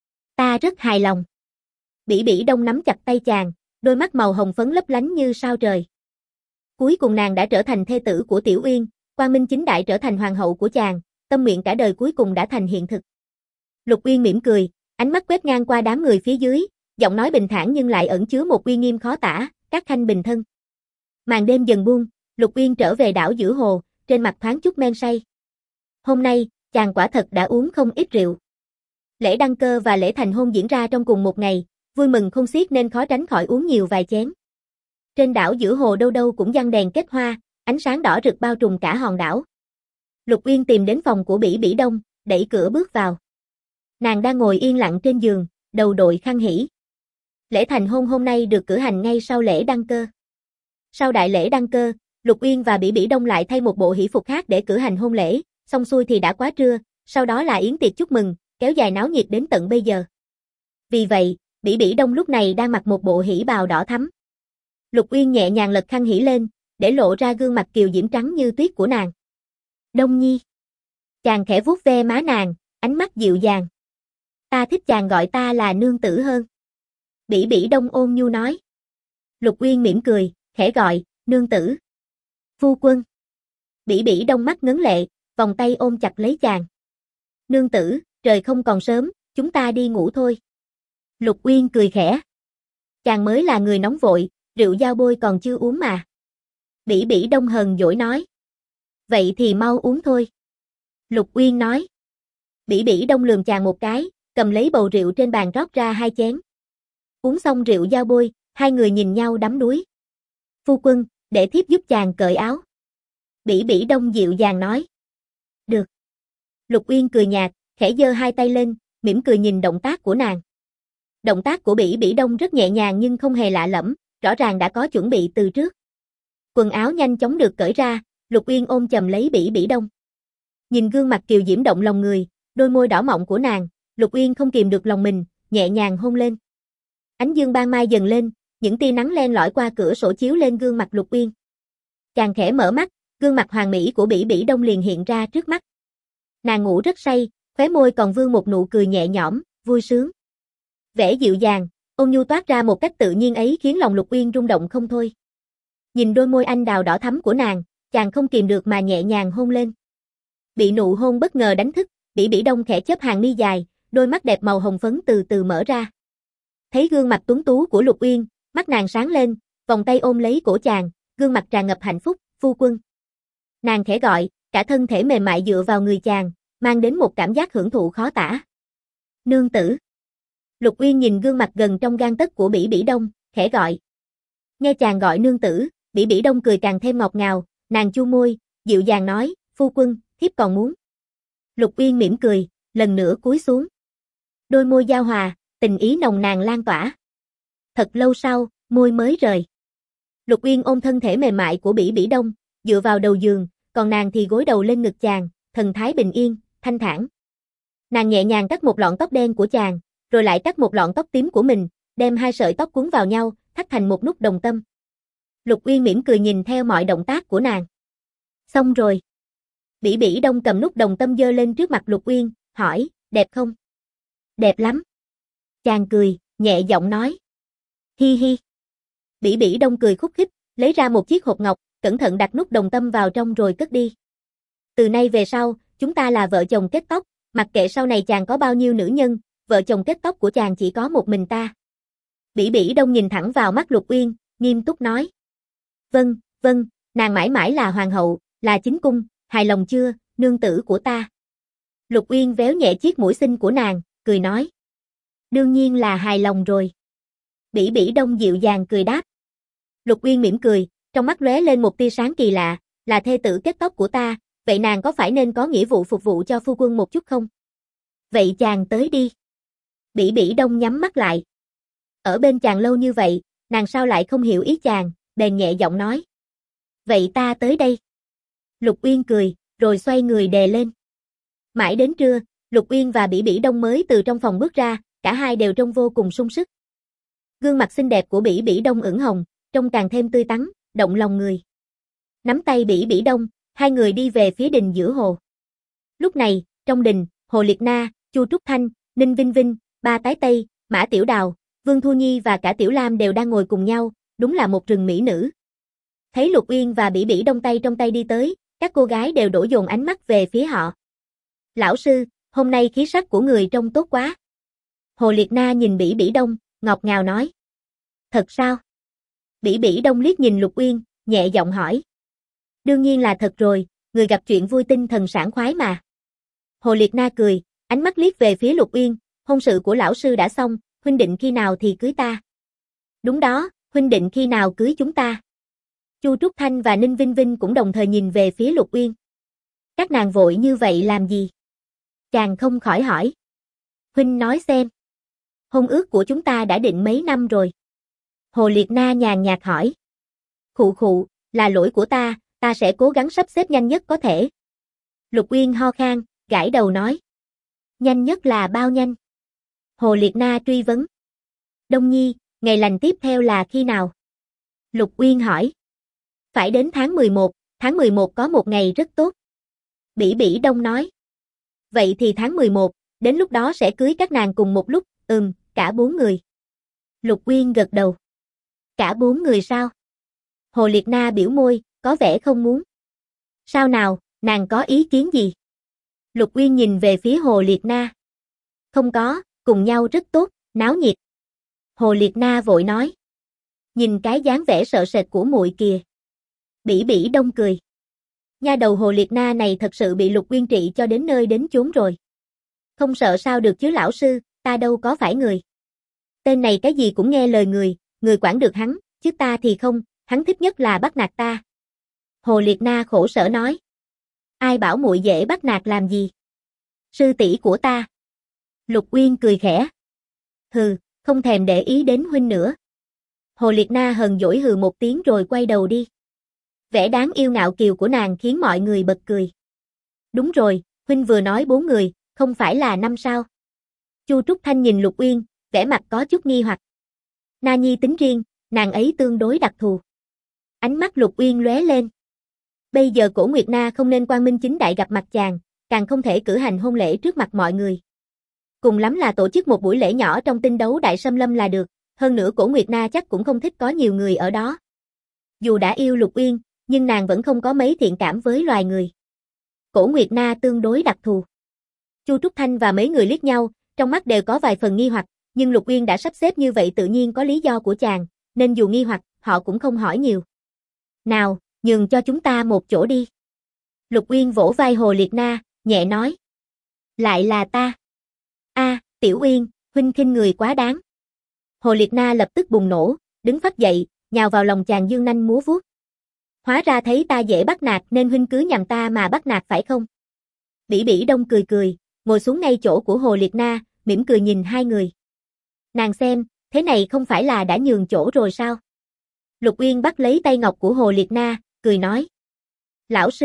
Speaker 1: Ta rất hài lòng. Bỉ Bỉ Đông nắm chặt tay chàng, đôi mắt màu hồng phấn lấp lánh như sao trời. Cuối cùng nàng đã trở thành thê tử của Tiểu Uyên, quang minh chính đại trở thành hoàng hậu của chàng, tâm nguyện cả đời cuối cùng đã thành hiện thực. Lục Uyên mỉm cười, ánh mắt quét ngang qua đám người phía dưới, giọng nói bình thản nhưng lại ẩn chứa một uy nghiêm khó tả, các khanh bình thân. Màn đêm dần buông, Lục Uyên trở về đảo giữa hồ, trên mặt thoáng chút men say. Hôm nay, chàng quả thật đã uống không ít rượu. Lễ đăng cơ và lễ thành hôn diễn ra trong cùng một ngày, vui mừng không xiết nên khó tránh khỏi uống nhiều vài chén. Trên đảo giữa hồ đâu đâu cũng giăng đèn kết hoa, ánh sáng đỏ rực bao trùm cả hòn đảo. Lục Uyên tìm đến phòng của Bỉ Bỉ Đông, đẩy cửa bước vào. Nàng đang ngồi yên lặng trên giường, đầu đội khăn hỷ. Lễ thành hôn hôm nay được cử hành ngay sau lễ đăng cơ. Sau đại lễ đăng cơ, Lục Uyên và Bỉ Bỉ Đông lại thay một bộ hỷ phục khác để cử hành hôn lễ, xong xuôi thì đã quá trưa, sau đó là yến tiệc chúc mừng, kéo dài náo nhiệt đến tận bây giờ. Vì vậy, Bỉ Bỉ Đông lúc này đang mặc một bộ hỷ bào đỏ thắm. Lục Uyên nhẹ nhàng lật khăn hỷ lên, để lộ ra gương mặt kiều diễm trắng như tuyết của nàng. Đông Nhi. Chàng khẽ vuốt ve má nàng, ánh mắt dịu dàng. Ta thích chàng gọi ta là nương tử hơn. Bỉ Bỉ Đông ôn nhu nói. Lục Uyên mỉm cười, khẽ gọi, nương tử. Phu quân. Bỉ Bỉ Đông mắt ngấn lệ, vòng tay ôm chặt lấy chàng. Nương tử, trời không còn sớm, chúng ta đi ngủ thôi. Lục Uyên cười khẽ. Chàng mới là người nóng vội, rượu giao bôi còn chưa uống mà. Bỉ Bỉ Đông hờn dỗi nói. Vậy thì mau uống thôi. Lục Uyên nói. Bỉ Bỉ Đông lườm chàng một cái, cầm lấy bầu rượu trên bàn rót ra 2 chén. Uống xong rượu giao bôi, hai người nhìn nhau đắm đuối. Phu quân, để thiếp giúp chàng cởi áo. Bỉ Bỉ Đông dịu dàng nói. Được. Lục Uyên cười nhạt, khẽ giơ 2 tay lên, mỉm cười nhìn động tác của nàng. Động tác của Bỉ Bỉ Đông rất nhẹ nhàng nhưng không hề lạ lẫm, rõ ràng đã có chuẩn bị từ trước. Quần áo nhanh chóng được cởi ra, Lục Uyên ôm chầm lấy Bỉ Bỉ Đông. Nhìn gương mặt kiều diễm động lòng người, đôi môi đỏ mọng của nàng, Lục Uyên không kìm được lòng mình, nhẹ nhàng hôn lên. Ánh dương ban mai dần lên, những tia nắng len lỏi qua cửa sổ chiếu lên gương mặt Lục Uyên. Chàng khẽ mở mắt, gương mặt hoàn mỹ của Bỉ Bỉ Đông liền hiện ra trước mắt. Nàng ngủ rất say, khóe môi còn vương một nụ cười nhẹ nhõm, vui sướng. Vẻ dịu dàng, ôn nhu toát ra một cách tự nhiên ấy khiến lòng Lục Uyên rung động không thôi. Nhìn đôi môi anh đào đỏ thắm của nàng, chàng không kìm được mà nhẹ nhàng hôn lên. Bị nụ hôn bất ngờ đánh thức, Bỉ Bỉ Đông khẽ chớp hàng mi dài, đôi mắt đẹp màu hồng phấn từ từ mở ra. Thấy gương mặt tuấn tú của Lục Uyên, mắt nàng sáng lên, vòng tay ôm lấy cổ chàng, gương mặt tràn ngập hạnh phúc, phu quân. Nàng khẽ gọi, cả thân thể mềm mại dựa vào người chàng, mang đến một cảm giác hưởng thụ khó tả. Nương tử. Lục Uyên nhìn gương mặt gần trong gang tấc của Bỉ Bỉ Đông, khẽ gọi. Nghe chàng gọi nương tử, Bỉ Bỉ Đông cười càng thêm ngọt ngào, nàng chu môi, dịu dàng nói, phu quân, thiếp còn muốn. Lục Uyên mỉm cười, lần nữa cúi xuống. Đôi môi giao hòa, tình ý nồng nàn lan tỏa. Thật lâu sau, môi mới rời. Lục Uyên ôm thân thể mềm mại của Bỉ Bỉ Đông, dựa vào đầu giường, còn nàng thì gối đầu lên ngực chàng, thần thái bình yên, thanh thản. Nàng nhẹ nhàng cắt một lọn tóc đen của chàng, rồi lại cắt một lọn tóc tím của mình, đem hai sợi tóc cuốn vào nhau, thắt thành một nút đồng tâm. Lục Uyên mỉm cười nhìn theo mọi động tác của nàng. Xong rồi. Bỉ Bỉ Đông cầm nút đồng tâm giơ lên trước mặt Lục Uyên, hỏi, đẹp không? Đẹp lắm. Chàng cười, nhẹ giọng nói. Hi hi. Bỉ Bỉ Đông cười khúc khích, lấy ra một chiếc hộp ngọc, cẩn thận đặt nút đồng tâm vào trong rồi cất đi. Từ nay về sau, chúng ta là vợ chồng kết tóc, mặc kệ sau này chàng có bao nhiêu nữ nhân, vợ chồng kết tóc của chàng chỉ có một mình ta. Bỉ Bỉ Đông nhìn thẳng vào mắt Lục Uyên, nghiêm túc nói. Vâng, vâng, nàng mãi mãi là hoàng hậu, là chính cung, hài lòng chưa, nương tử của ta. Lục Uyên véo nhẹ chiếc mũi xinh của nàng, cười nói. Đương nhiên là hài lòng rồi. Bỉ Bỉ Đông dịu dàng cười đáp. Lục Uyên mỉm cười, trong mắt lóe lên một tia sáng kỳ lạ, là thê tử kết tóc của ta, vậy nàng có phải nên có nghĩa vụ phục vụ cho phu quân một chút không? Vậy chàng tới đi. Bỉ Bỉ Đông nhắm mắt lại. Ở bên chàng lâu như vậy, nàng sao lại không hiểu ý chàng, bèn nhẹ giọng nói. Vậy ta tới đây. Lục Uyên cười, rồi xoay người đè lên. Mãi đến trưa, Lục Uyên và Bỉ Bỉ Đông mới từ trong phòng bước ra, cả hai đều trông vô cùng sung sức. Gương mặt xinh đẹp của Bỉ Bỉ Đông ửng hồng, trông càng thêm tươi tắn, động lòng người. Nắm tay Bỉ Bỉ Đông, hai người đi về phía đình giữa hồ. Lúc này, trong đình, Hồ Liệt Na, Chu Trúc Thanh, Ninh Vinh Vinh, Ba Tái Tây, Mã Tiểu Đào, Vương Thu Nhi và cả Tiểu Lam đều đang ngồi cùng nhau, đúng là một rừng mỹ nữ. Thấy Lục Uyên và Bỉ Bỉ Đông tay trong tay đi tới, các cô gái đều đổ dồn ánh mắt về phía họ. Lão sư, hôm nay khí sắc của người trông tốt quá. Hồ Liệt Na nhìn Bỉ Bỉ Đông, ngọt ngào nói. Thật sao? Bỉ Bỉ Đông liếc nhìn Lục Uyên, nhẹ giọng hỏi. Đương nhiên là thật rồi, người gặp chuyện vui tinh thần sảng khoái mà. Hồ Liệt Na cười, ánh mắt liếc về phía Lục Uyên, hôn sự của lão sư đã xong, huynh định khi nào thì cưới ta? Đúng đó, huynh định khi nào cưới chúng ta? Chu Trúc Thanh và Ninh Vinh Vinh cũng đồng thời nhìn về phía Lục Uyên. Các nàng vội như vậy làm gì? Chàng không khỏi hỏi. Huynh nói xem. Hôn ước của chúng ta đã định mấy năm rồi. Hồ Liệt Na nhàn nhạt hỏi. Khụ khụ, là lỗi của ta sẽ cố gắng sắp xếp nhanh nhất có thể. Lục Uyên ho khan, gãi đầu nói. Nhanh nhất là bao nhanh? Hồ Liệt Na truy vấn. Đông Nhi, ngày lành tiếp theo là khi nào? Lục Uyên hỏi. Phải đến tháng 11 có một ngày rất tốt. Bỉ Bỉ Đông nói. Vậy thì tháng 11, đến lúc đó sẽ cưới các nàng cùng một lúc, cả 4 người. Lục Uyên gật đầu. Cả 4 người sao? Hồ Liệt Na biểu môi, có vẻ không muốn. Sao nào, nàng có ý kiến gì? Lục Uyên nhìn về phía Hồ Liệt Na. Không có, cùng nhau rất tốt, náo nhiệt. Hồ Liệt Na vội nói. Nhìn cái dáng vẻ sợ sệt của muội kìa. Bỉ Bỉ Đông cười. Nha đầu Hồ Liệt Na này thật sự bị Lục Uyên trị cho đến nơi đến chốn rồi. Không sợ sao được chứ lão sư, ta đâu có phải người. Tên này cái gì cũng nghe lời người quản được hắn, chứ ta thì không, hắn thích nhất là bắt nạt ta. Hồ Liệt Na khổ sở nói. Ai bảo muội dễ bắt nạt làm gì? Sư tỷ của ta. Lục Uyên cười khẽ. Hừ, không thèm để ý đến huynh nữa. Hồ Liệt Na hờn dỗi hừ một tiếng rồi quay đầu đi. Vẻ đáng yêu ngạo kiều của nàng khiến mọi người bật cười. Đúng rồi, huynh vừa nói 4 người, không phải là 5 sao? Chu Trúc Thanh nhìn Lục Uyên, vẻ mặt có chút nghi hoặc. Na Nhi tính riêng, nàng ấy tương đối đặc thù. Ánh mắt Lục Uyên lóe lên. Bây giờ Cổ Nguyệt Na không nên quang minh chính đại gặp mặt chàng, càng không thể cử hành hôn lễ trước mặt mọi người. Cùng lắm là tổ chức một buổi lễ nhỏ trong Tinh Đấu Đại Xâm Lâm là được, hơn nữa Cổ Nguyệt Na chắc cũng không thích có nhiều người ở đó. Dù đã yêu Lục Uyên, nhưng nàng vẫn không có mấy thiện cảm với loài người. Cổ Nguyệt Na tương đối đặc thù. Chu Trúc Thanh và mấy người liếc nhau, trong mắt đều có vài phần nghi hoặc, nhưng Lục Uyên đã sắp xếp như vậy tự nhiên có lý do của chàng, nên dù nghi hoặc, họ cũng không hỏi nhiều. Nào, nhường cho chúng ta một chỗ đi. Lục Uyên vỗ vai Hồ Liệt Na, nhẹ nói. Lại là ta. Tiểu Uyên, huynh khinh người quá đáng. Hồ Liệt Na lập tức bùng nổ, đứng phắt dậy, nhào vào lòng chàng dương nanh múa vuốt. Hóa ra thấy ta dễ bắt nạt nên huynh cứ nhằm ta mà bắt nạt phải không? Bỉ Bỉ Đông cười cười, ngồi xuống ngay chỗ của Hồ Liệt Na, mỉm cười nhìn hai người. Nàng xem, thế này không phải là đã nhường chỗ rồi sao? Lục Uyên bắt lấy tay ngọc của Hồ Liệt Na, cười nói. Lão sư,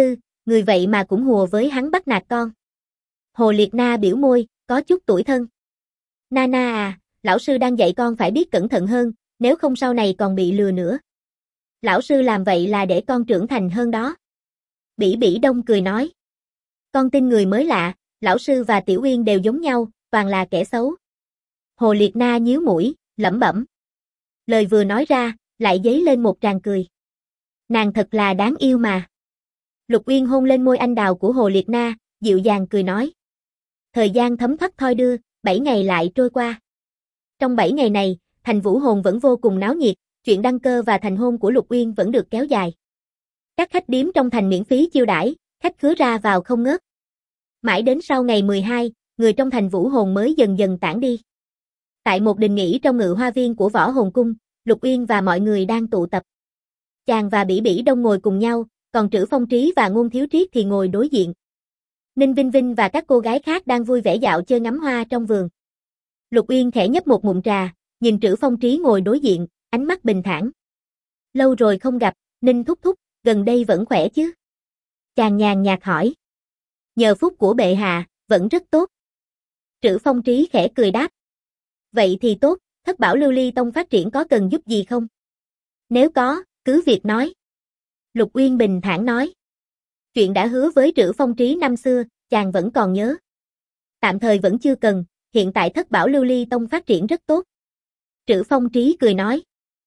Speaker 1: người vậy mà cũng hùa với hắn bắt nạt con. Hồ Liệt Na biểu môi, có chút tủi thân. Nana à, lão sư đang dạy con phải biết cẩn thận hơn, nếu không sau này còn bị lừa nữa. Lão sư làm vậy là để con trưởng thành hơn đó. Bỉ Bỉ Đông cười nói. Con tin người mới lạ, lão sư và Tiểu Uyên đều giống nhau, toàn là kẻ xấu. Hồ Liệt Na nhíu mũi, lẩm bẩm. Lời vừa nói ra, lại dấy lên một tràng cười. Nàng thật là đáng yêu mà. Lục Uyên hôn lên môi anh đào của Hồ Liệt Na, dịu dàng cười nói. Thời gian thấm thoát thoi đưa, 7 ngày lại trôi qua. Trong 7 ngày này, thành Vũ Hồn vẫn vô cùng náo nhiệt, chuyện đăng cơ và thành hôn của Lục Uyên vẫn được kéo dài. Các khách điếm trong thành miễn phí chiêu đãi, khách khứa ra vào không ngớt. Mãi đến sau ngày 12, người trong thành Vũ Hồn mới dần dần tản đi. Tại một đình nghỉ trong ngự hoa viên của Võ Hồn Cung, Lục Uyên và mọi người đang tụ tập. Chàng và Bỉ Bỉ Đông ngồi cùng nhau, còn Trữ Phong Trí và Ngôn Thiếu Triết thì ngồi đối diện. Ninh Vinh Vinh và các cô gái khác đang vui vẻ dạo chơi ngắm hoa trong vườn. Lục Uyên khẽ nhấp một ngụm trà, nhìn Trữ Phong Trí ngồi đối diện, ánh mắt bình thản. Lâu rồi không gặp, Ninh thúc thúc, gần đây vẫn khỏe chứ? Chàng nhàn nhạt hỏi. Nhờ phúc của bệ hạ, vẫn rất tốt. Trữ Phong Trí khẽ cười đáp. Vậy thì tốt, Thất Bảo Lưu Ly Tông phát triển có cần giúp gì không? Nếu có, cứ việc nói. Lục Uyên bình thản nói. Chuyện đã hứa với Trữ Phong Trí năm xưa, chàng vẫn còn nhớ. Tạm thời vẫn chưa cần, hiện tại Thất Bảo Lưu Ly Tông phát triển rất tốt. Trữ Phong Trí cười nói.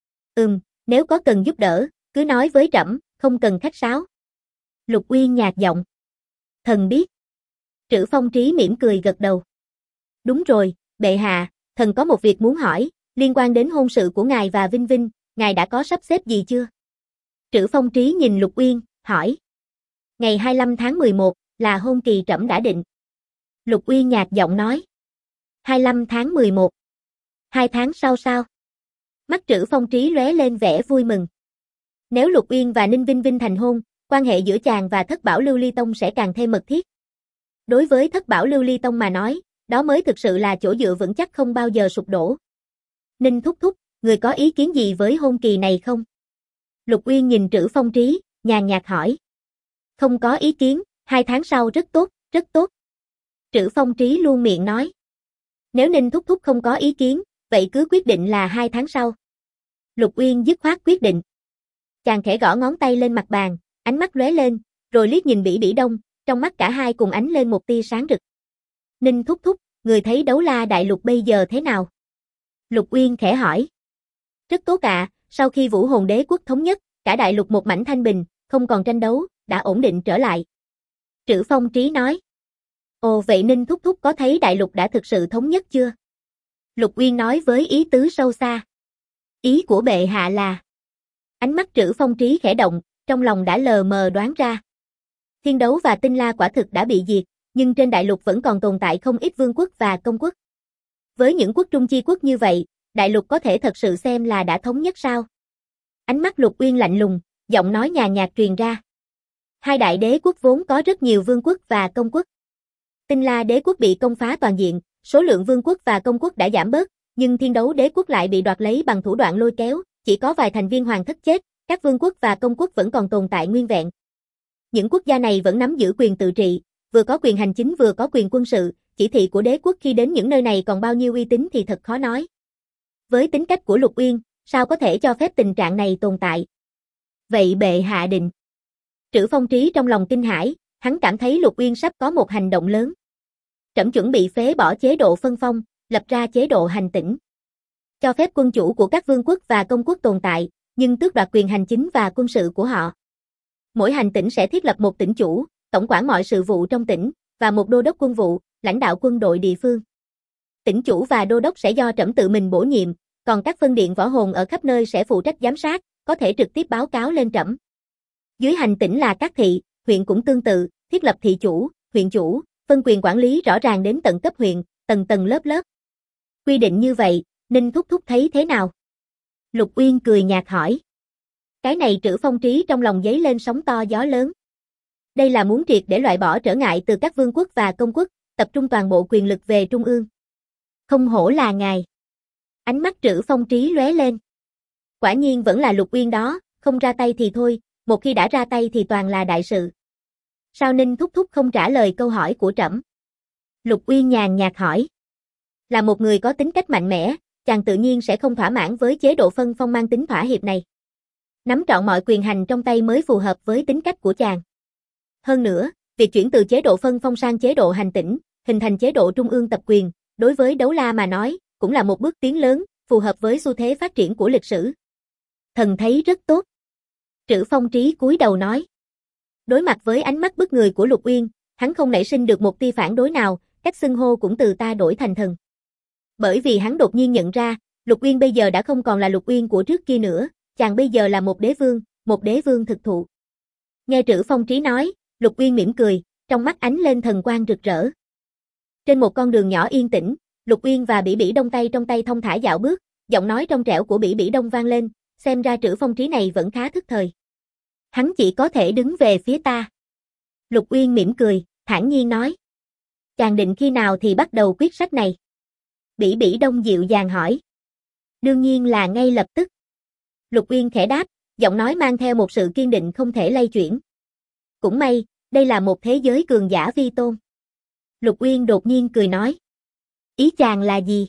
Speaker 1: Nếu có cần giúp đỡ, cứ nói với trẫm, không cần khách sáo. Lục Uyên nhạt giọng. Thần biết. Trữ Phong Trí mỉm cười gật đầu. Đúng rồi, bệ hạ, thần có một việc muốn hỏi, liên quan đến hôn sự của ngài và Vinh Vinh, ngài đã có sắp xếp gì chưa? Trữ Phong Trí nhìn Lục Uyên, hỏi. Ngày 25 tháng 11, là hôn kỳ trẫm đã định. Lục Uyên nhạt giọng nói. 25 tháng 11. 2 tháng sau sao? Mắt Trữ Phong Trí lóe lên vẻ vui mừng. Nếu Lục Uyên và Ninh Vinh Vinh thành hôn, quan hệ giữa chàng và Thất Bảo Lưu Ly Tông sẽ càng thêm mật thiết. Đối với Thất Bảo Lưu Ly Tông mà nói, đó mới thực sự là chỗ dựa vững chắc không bao giờ sụp đổ. Ninh thúc thúc, người có ý kiến gì với hôn kỳ này không? Lục Uyên nhìn Trữ Phong Trí, nhàn nhạt hỏi. Không có ý kiến, 2 tháng sau rất tốt, rất tốt. Trữ Phong Trí luôn miệng nói. Nếu Ninh thúc thúc không có ý kiến, vậy cứ quyết định là 2 tháng sau. Lục Uyên dứt khoát quyết định. Chàng khẽ gõ ngón tay lên mặt bàn, ánh mắt lóe lên, rồi liếc nhìn Bỉ Bỉ Đông, trong mắt cả hai cùng ánh lên một tia sáng rực. Ninh thúc thúc, người thấy Đấu La Đại Lục bây giờ thế nào? Lục Uyên khẽ hỏi. Rất tốt ạ, sau khi Vũ Hồn Đế quốc thống nhất, cả đại lục một mảnh thanh bình, không còn tranh đấu, đã ổn định trở lại. Trữ Phong Trí nói. Ồ vậy Ninh thúc thúc có thấy đại lục đã thực sự thống nhất chưa? Lục Uyên nói với ý tứ sâu xa. Ý của bệ hạ là. Ánh mắt Trữ Phong Trí khẽ động, trong lòng đã lờ mờ đoán ra. Thiên Đấu và Tinh La quả thực đã bị diệt, nhưng trên đại lục vẫn còn tồn tại không ít vương quốc và công quốc. Với những quốc trung chi quốc như vậy, đại lục có thể thật sự xem là đã thống nhất sao? Ánh mắt Lục Uyên lạnh lùng, giọng nói nhàn nhạt truyền ra. Hai đại đế quốc vốn có rất nhiều vương quốc và công quốc. Tinh La đế quốc bị công phá toàn diện, số lượng vương quốc và công quốc đã giảm bớt, nhưng Thiên Đấu đế quốc lại bị đoạt lấy bằng thủ đoạn lôi kéo, chỉ có vài thành viên hoàng thất chết, các vương quốc và công quốc vẫn còn tồn tại nguyên vẹn. Những quốc gia này vẫn nắm giữ quyền tự trị, vừa có quyền hành chính vừa có quyền quân sự, chỉ thị của đế quốc khi đến những nơi này còn bao nhiêu uy tín thì thật khó nói. Với tính cách của Lục Uyên, sao có thể cho phép tình trạng này tồn tại? Vậy bệ hạ định. Trữ Phong Trí trong lòng kinh hãi, hắn cảm thấy Lục Uyên sắp có một hành động lớn. Trẫm chuẩn bị phế bỏ chế độ phân phong, lập ra chế độ hành tỉnh. Cho phép quân chủ của các vương quốc và công quốc tồn tại, nhưng tước đoạt quyền hành chính và quân sự của họ. Mỗi hành tỉnh sẽ thiết lập một tỉnh chủ, tổng quản mọi sự vụ trong tỉnh, và một đô đốc quân vụ, lãnh đạo quân đội địa phương. Tỉnh chủ và đô đốc sẽ do trẫm tự mình bổ nhiệm, còn các phân điện võ hồn ở khắp nơi sẽ phụ trách giám sát, có thể trực tiếp báo cáo lên trẫm. Dưới hành tỉnh là các thị, huyện cũng tương tự, thiết lập thị chủ, huyện chủ, phân quyền quản lý rõ ràng đến tận cấp huyện, tầng tầng lớp lớp. Quy định như vậy, Ninh thúc thúc thấy thế nào? Lục Uyên cười nhạt hỏi. Cái này Trữ Phong Trí trong lòng dấy lên sóng to gió lớn. Đây là muốn triệt để loại bỏ trở ngại từ các vương quốc và công quốc, tập trung toàn bộ quyền lực về trung ương. Không hổ là ngài. Ánh mắt Trữ Phong Trí lóe lên. Quả nhiên vẫn là Lục Uyên đó, không ra tay thì thôi, một khi đã ra tay thì toàn là đại sự. Sao Ninh thúc thúc không trả lời câu hỏi của trẫm? Lục Uyên nhàn nhạt hỏi. Là một người có tính cách mạnh mẽ, chàng tự nhiên sẽ không thỏa mãn với chế độ phân phong mang tính thỏa hiệp này. Nắm trọn mọi quyền hành trong tay mới phù hợp với tính cách của chàng. Hơn nữa, việc chuyển từ chế độ phân phong sang chế độ hành tỉnh, hình thành chế độ trung ương tập quyền, đối với Đấu La mà nói, cũng là một bước tiến lớn, phù hợp với xu thế phát triển của lịch sử. Thần thấy rất tốt. Trữ Phong Trí cúi đầu nói. Đối mặt với ánh mắt bức người của Lục Uyên, hắn không nảy sinh được một tia phản đối nào, cách xưng hô cũng từ ta đổi thành thần. Bởi vì hắn đột nhiên nhận ra, Lục Uyên bây giờ đã không còn là Lục Uyên của trước kia nữa, chàng bây giờ là một đế vương thực thụ. Nghe Trữ Phong Trí nói, Lục Uyên mỉm cười, trong mắt ánh lên thần quang rực rỡ. Trên một con đường nhỏ yên tĩnh, Lục Uyên và Bỉ Bỉ Đông tay trong tay thong thả dạo bước, giọng nói trong trẻo của Bỉ Bỉ Đông vang lên, xem ra Trữ Phong Trí này vẫn khá thức thời. Hắn chỉ có thể đứng về phía ta. Lục Uyên mỉm cười, thản nhiên nói. Chàng định khi nào thì bắt đầu quyết sách này? Bỉ Bỉ Đông dịu dàng hỏi. Đương nhiên là ngay lập tức. Lục Uyên khẽ đáp, giọng nói mang theo một sự kiên định không thể lay chuyển. Cũng may, đây là một thế giới cường giả vi tôn. Lục Uyên đột nhiên cười nói. Ý chàng là gì?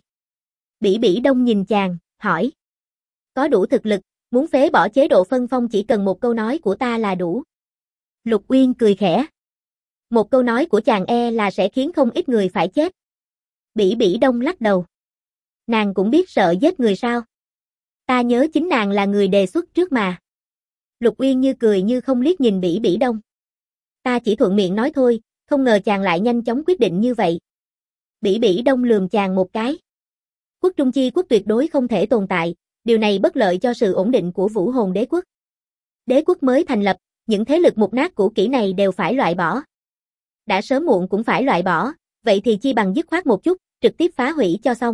Speaker 1: Bỉ Bỉ Đông nhìn chàng, hỏi. Có đủ thực lực, muốn phế bỏ chế độ phân phong chỉ cần một câu nói của ta là đủ. Lục Uyên cười khẽ. Một câu nói của chàng là sẽ khiến không ít người phải chết. Bỉ Bỉ Đông lắc đầu. Nàng cũng biết sợ giết người sao? Ta nhớ chính nàng là người đề xuất trước mà. Lục Uyên như cười như không liếc nhìn Bỉ Bỉ Đông. Ta chỉ thuận miệng nói thôi, không ngờ chàng lại nhanh chóng quyết định như vậy. Bỉ Bỉ Đông lườm chàng một cái. Quốc Trung Chi quốc tuyệt đối không thể tồn tại, điều này bất lợi cho sự ổn định của Vũ Hồn Đế quốc. Đế quốc mới thành lập, những thế lực mục nát cũ kỹ này đều phải loại bỏ. Đã sớm muộn cũng phải loại bỏ, vậy thì chi bằng dứt khoát một chút, trực tiếp phá hủy cho xong.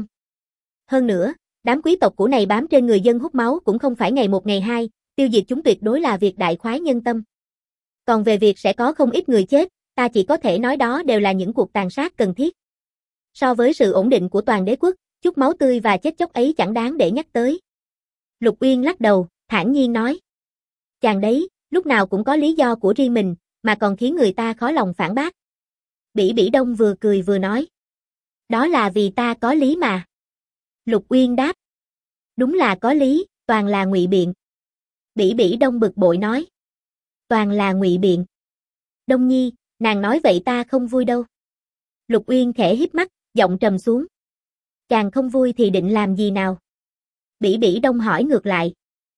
Speaker 1: Hơn nữa, đám quý tộc cũ này bám trên người dân hút máu cũng không phải ngày một ngày hai, tiêu diệt chúng tuyệt đối là việc đại khoái nhân tâm. Còn về việc sẽ có không ít người chết, ta chỉ có thể nói đó đều là những cuộc tàn sát cần thiết. So với sự ổn định của toàn đế quốc, chút máu tươi và chết chóc ấy chẳng đáng để nhắc tới. Lục Uyên lắc đầu, thản nhiên nói. Chàng đấy, lúc nào cũng có lý do của riêng mình, mà còn khiến người ta khó lòng phản bác. Bỉ Bỉ Đông vừa cười vừa nói. Đó là vì ta có lý mà. Lục Uyên đáp. Đúng là có lý, toàn là ngụy biện. Bỉ Bỉ Đông bực bội nói. Toàn là ngụy biện. Đông Nhi, nàng nói vậy ta không vui đâu. Lục Uyên khẽ híp mắt, giọng trầm xuống. Chàng không vui thì định làm gì nào? Bỉ Bỉ Đông hỏi ngược lại.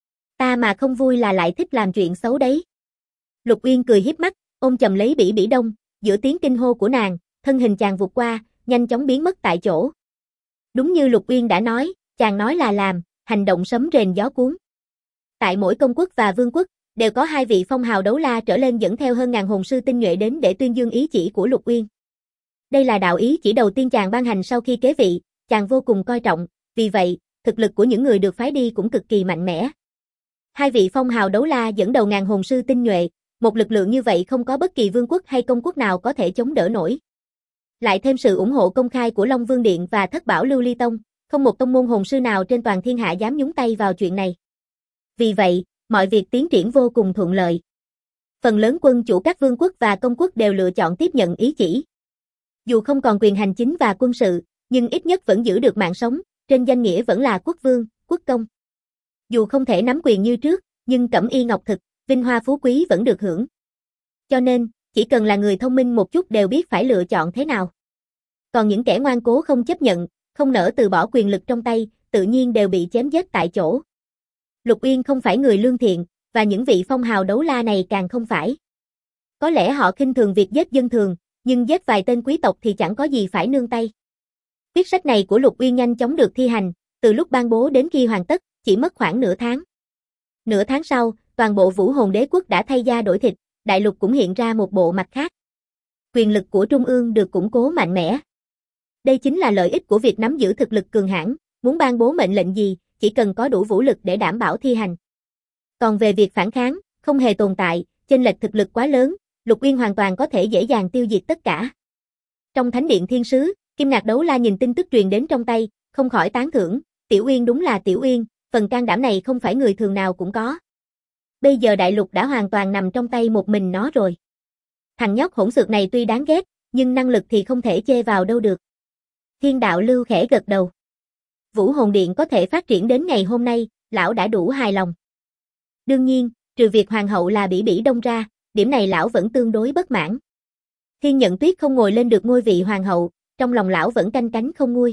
Speaker 1: Ta mà không vui là lại thích làm chuyện xấu đấy. Lục Uyên cười híp mắt, ôm chầm lấy Bỉ Bỉ Đông, giữa tiếng kinh hô của nàng, thân hình chàng vụt qua, nhanh chóng biến mất tại chỗ. Đúng như Lục Uyên đã nói, chàng nói là làm, hành động sấm rền gió cuốn. Tại mỗi công quốc và vương quốc, đều có 2 vị phong hào đấu la trở lên dẫn theo hơn ngàn hồn sư tinh nhuệ đến để tuyên dương ý chỉ của Lục Uyên. Đây là đạo ý chỉ đầu tiên chàng ban hành sau khi kế vị, chàng vô cùng coi trọng, vì vậy, thực lực của những người được phái đi cũng cực kỳ mạnh mẽ. 2 vị phong hào đấu la dẫn đầu ngàn hồn sư tinh nhuệ, một lực lượng như vậy không có bất kỳ vương quốc hay công quốc nào có thể chống đỡ nổi. Lại thêm sự ủng hộ công khai của Long Vương Điện và Thất Bảo Lưu Ly Tông, không một tông môn hồn sư nào trên toàn thiên hạ dám nhúng tay vào chuyện này. Vì vậy, mọi việc tiến triển vô cùng thuận lợi. Phần lớn quân chủ các vương quốc và công quốc đều lựa chọn tiếp nhận ý chỉ. Dù không còn quyền hành chính và quân sự, nhưng ít nhất vẫn giữ được mạng sống, trên danh nghĩa vẫn là quốc vương, quốc công. Dù không thể nắm quyền như trước, nhưng cẩm y ngọc thực, vinh hoa phú quý vẫn được hưởng. Cho nên, chỉ cần là người thông minh một chút đều biết phải lựa chọn thế nào. Còn những kẻ ngoan cố không chấp nhận, không nỡ từ bỏ quyền lực trong tay, tự nhiên đều bị chém giết tại chỗ. Lục Uyên không phải người lương thiện, và những vị phong hào đấu la này càng không phải. Có lẽ họ khinh thường việc giết dân thường, nhưng giết vài tên quý tộc thì chẳng có gì phải nương tay. Quyết sách này của Lục Uyên nhanh chóng được thi hành, từ lúc ban bố đến khi hoàn tất, chỉ mất khoảng nửa tháng. Nửa tháng sau, toàn bộ Vũ Hồn Đế quốc đã thay da đổi thịt, đại lục cũng hiện ra một bộ mặt khác. Quyền lực của Trung ương được củng cố mạnh mẽ. Đây chính là lợi ích của việc nắm giữ thực lực cường hãn, muốn ban bố mệnh lệnh gì, chỉ cần có đủ vũ lực để đảm bảo thi hành. Còn về việc phản kháng, không hề tồn tại, chênh lệch thực lực quá lớn, Lục Uyên hoàn toàn có thể dễ dàng tiêu diệt tất cả. Trong Thánh điện Thiên Sứ, Kim Ngạc Đấu La nhìn tin tức truyền đến trong tay, không khỏi tán thưởng, Tiểu Uyên đúng là Tiểu Uyên, phần can đảm này không phải người thường nào cũng có. Bây giờ đại lục đã hoàn toàn nằm trong tay một mình nó rồi. Thằng nhóc hỗn xược này tuy đáng ghét, nhưng năng lực thì không thể chê vào đâu được. Thiên đạo lưu khẽ gật đầu. Vũ hồn điện có thể phát triển đến ngày hôm nay, lão đã đủ hài lòng. Đương nhiên, trừ việc hoàng hậu là Bỉ Bỉ Đông ra, điểm này lão vẫn tương đối bất mãn. Thiên Nhận Tuyết không ngồi lên được ngôi vị hoàng hậu, trong lòng lão vẫn canh cánh không nguôi.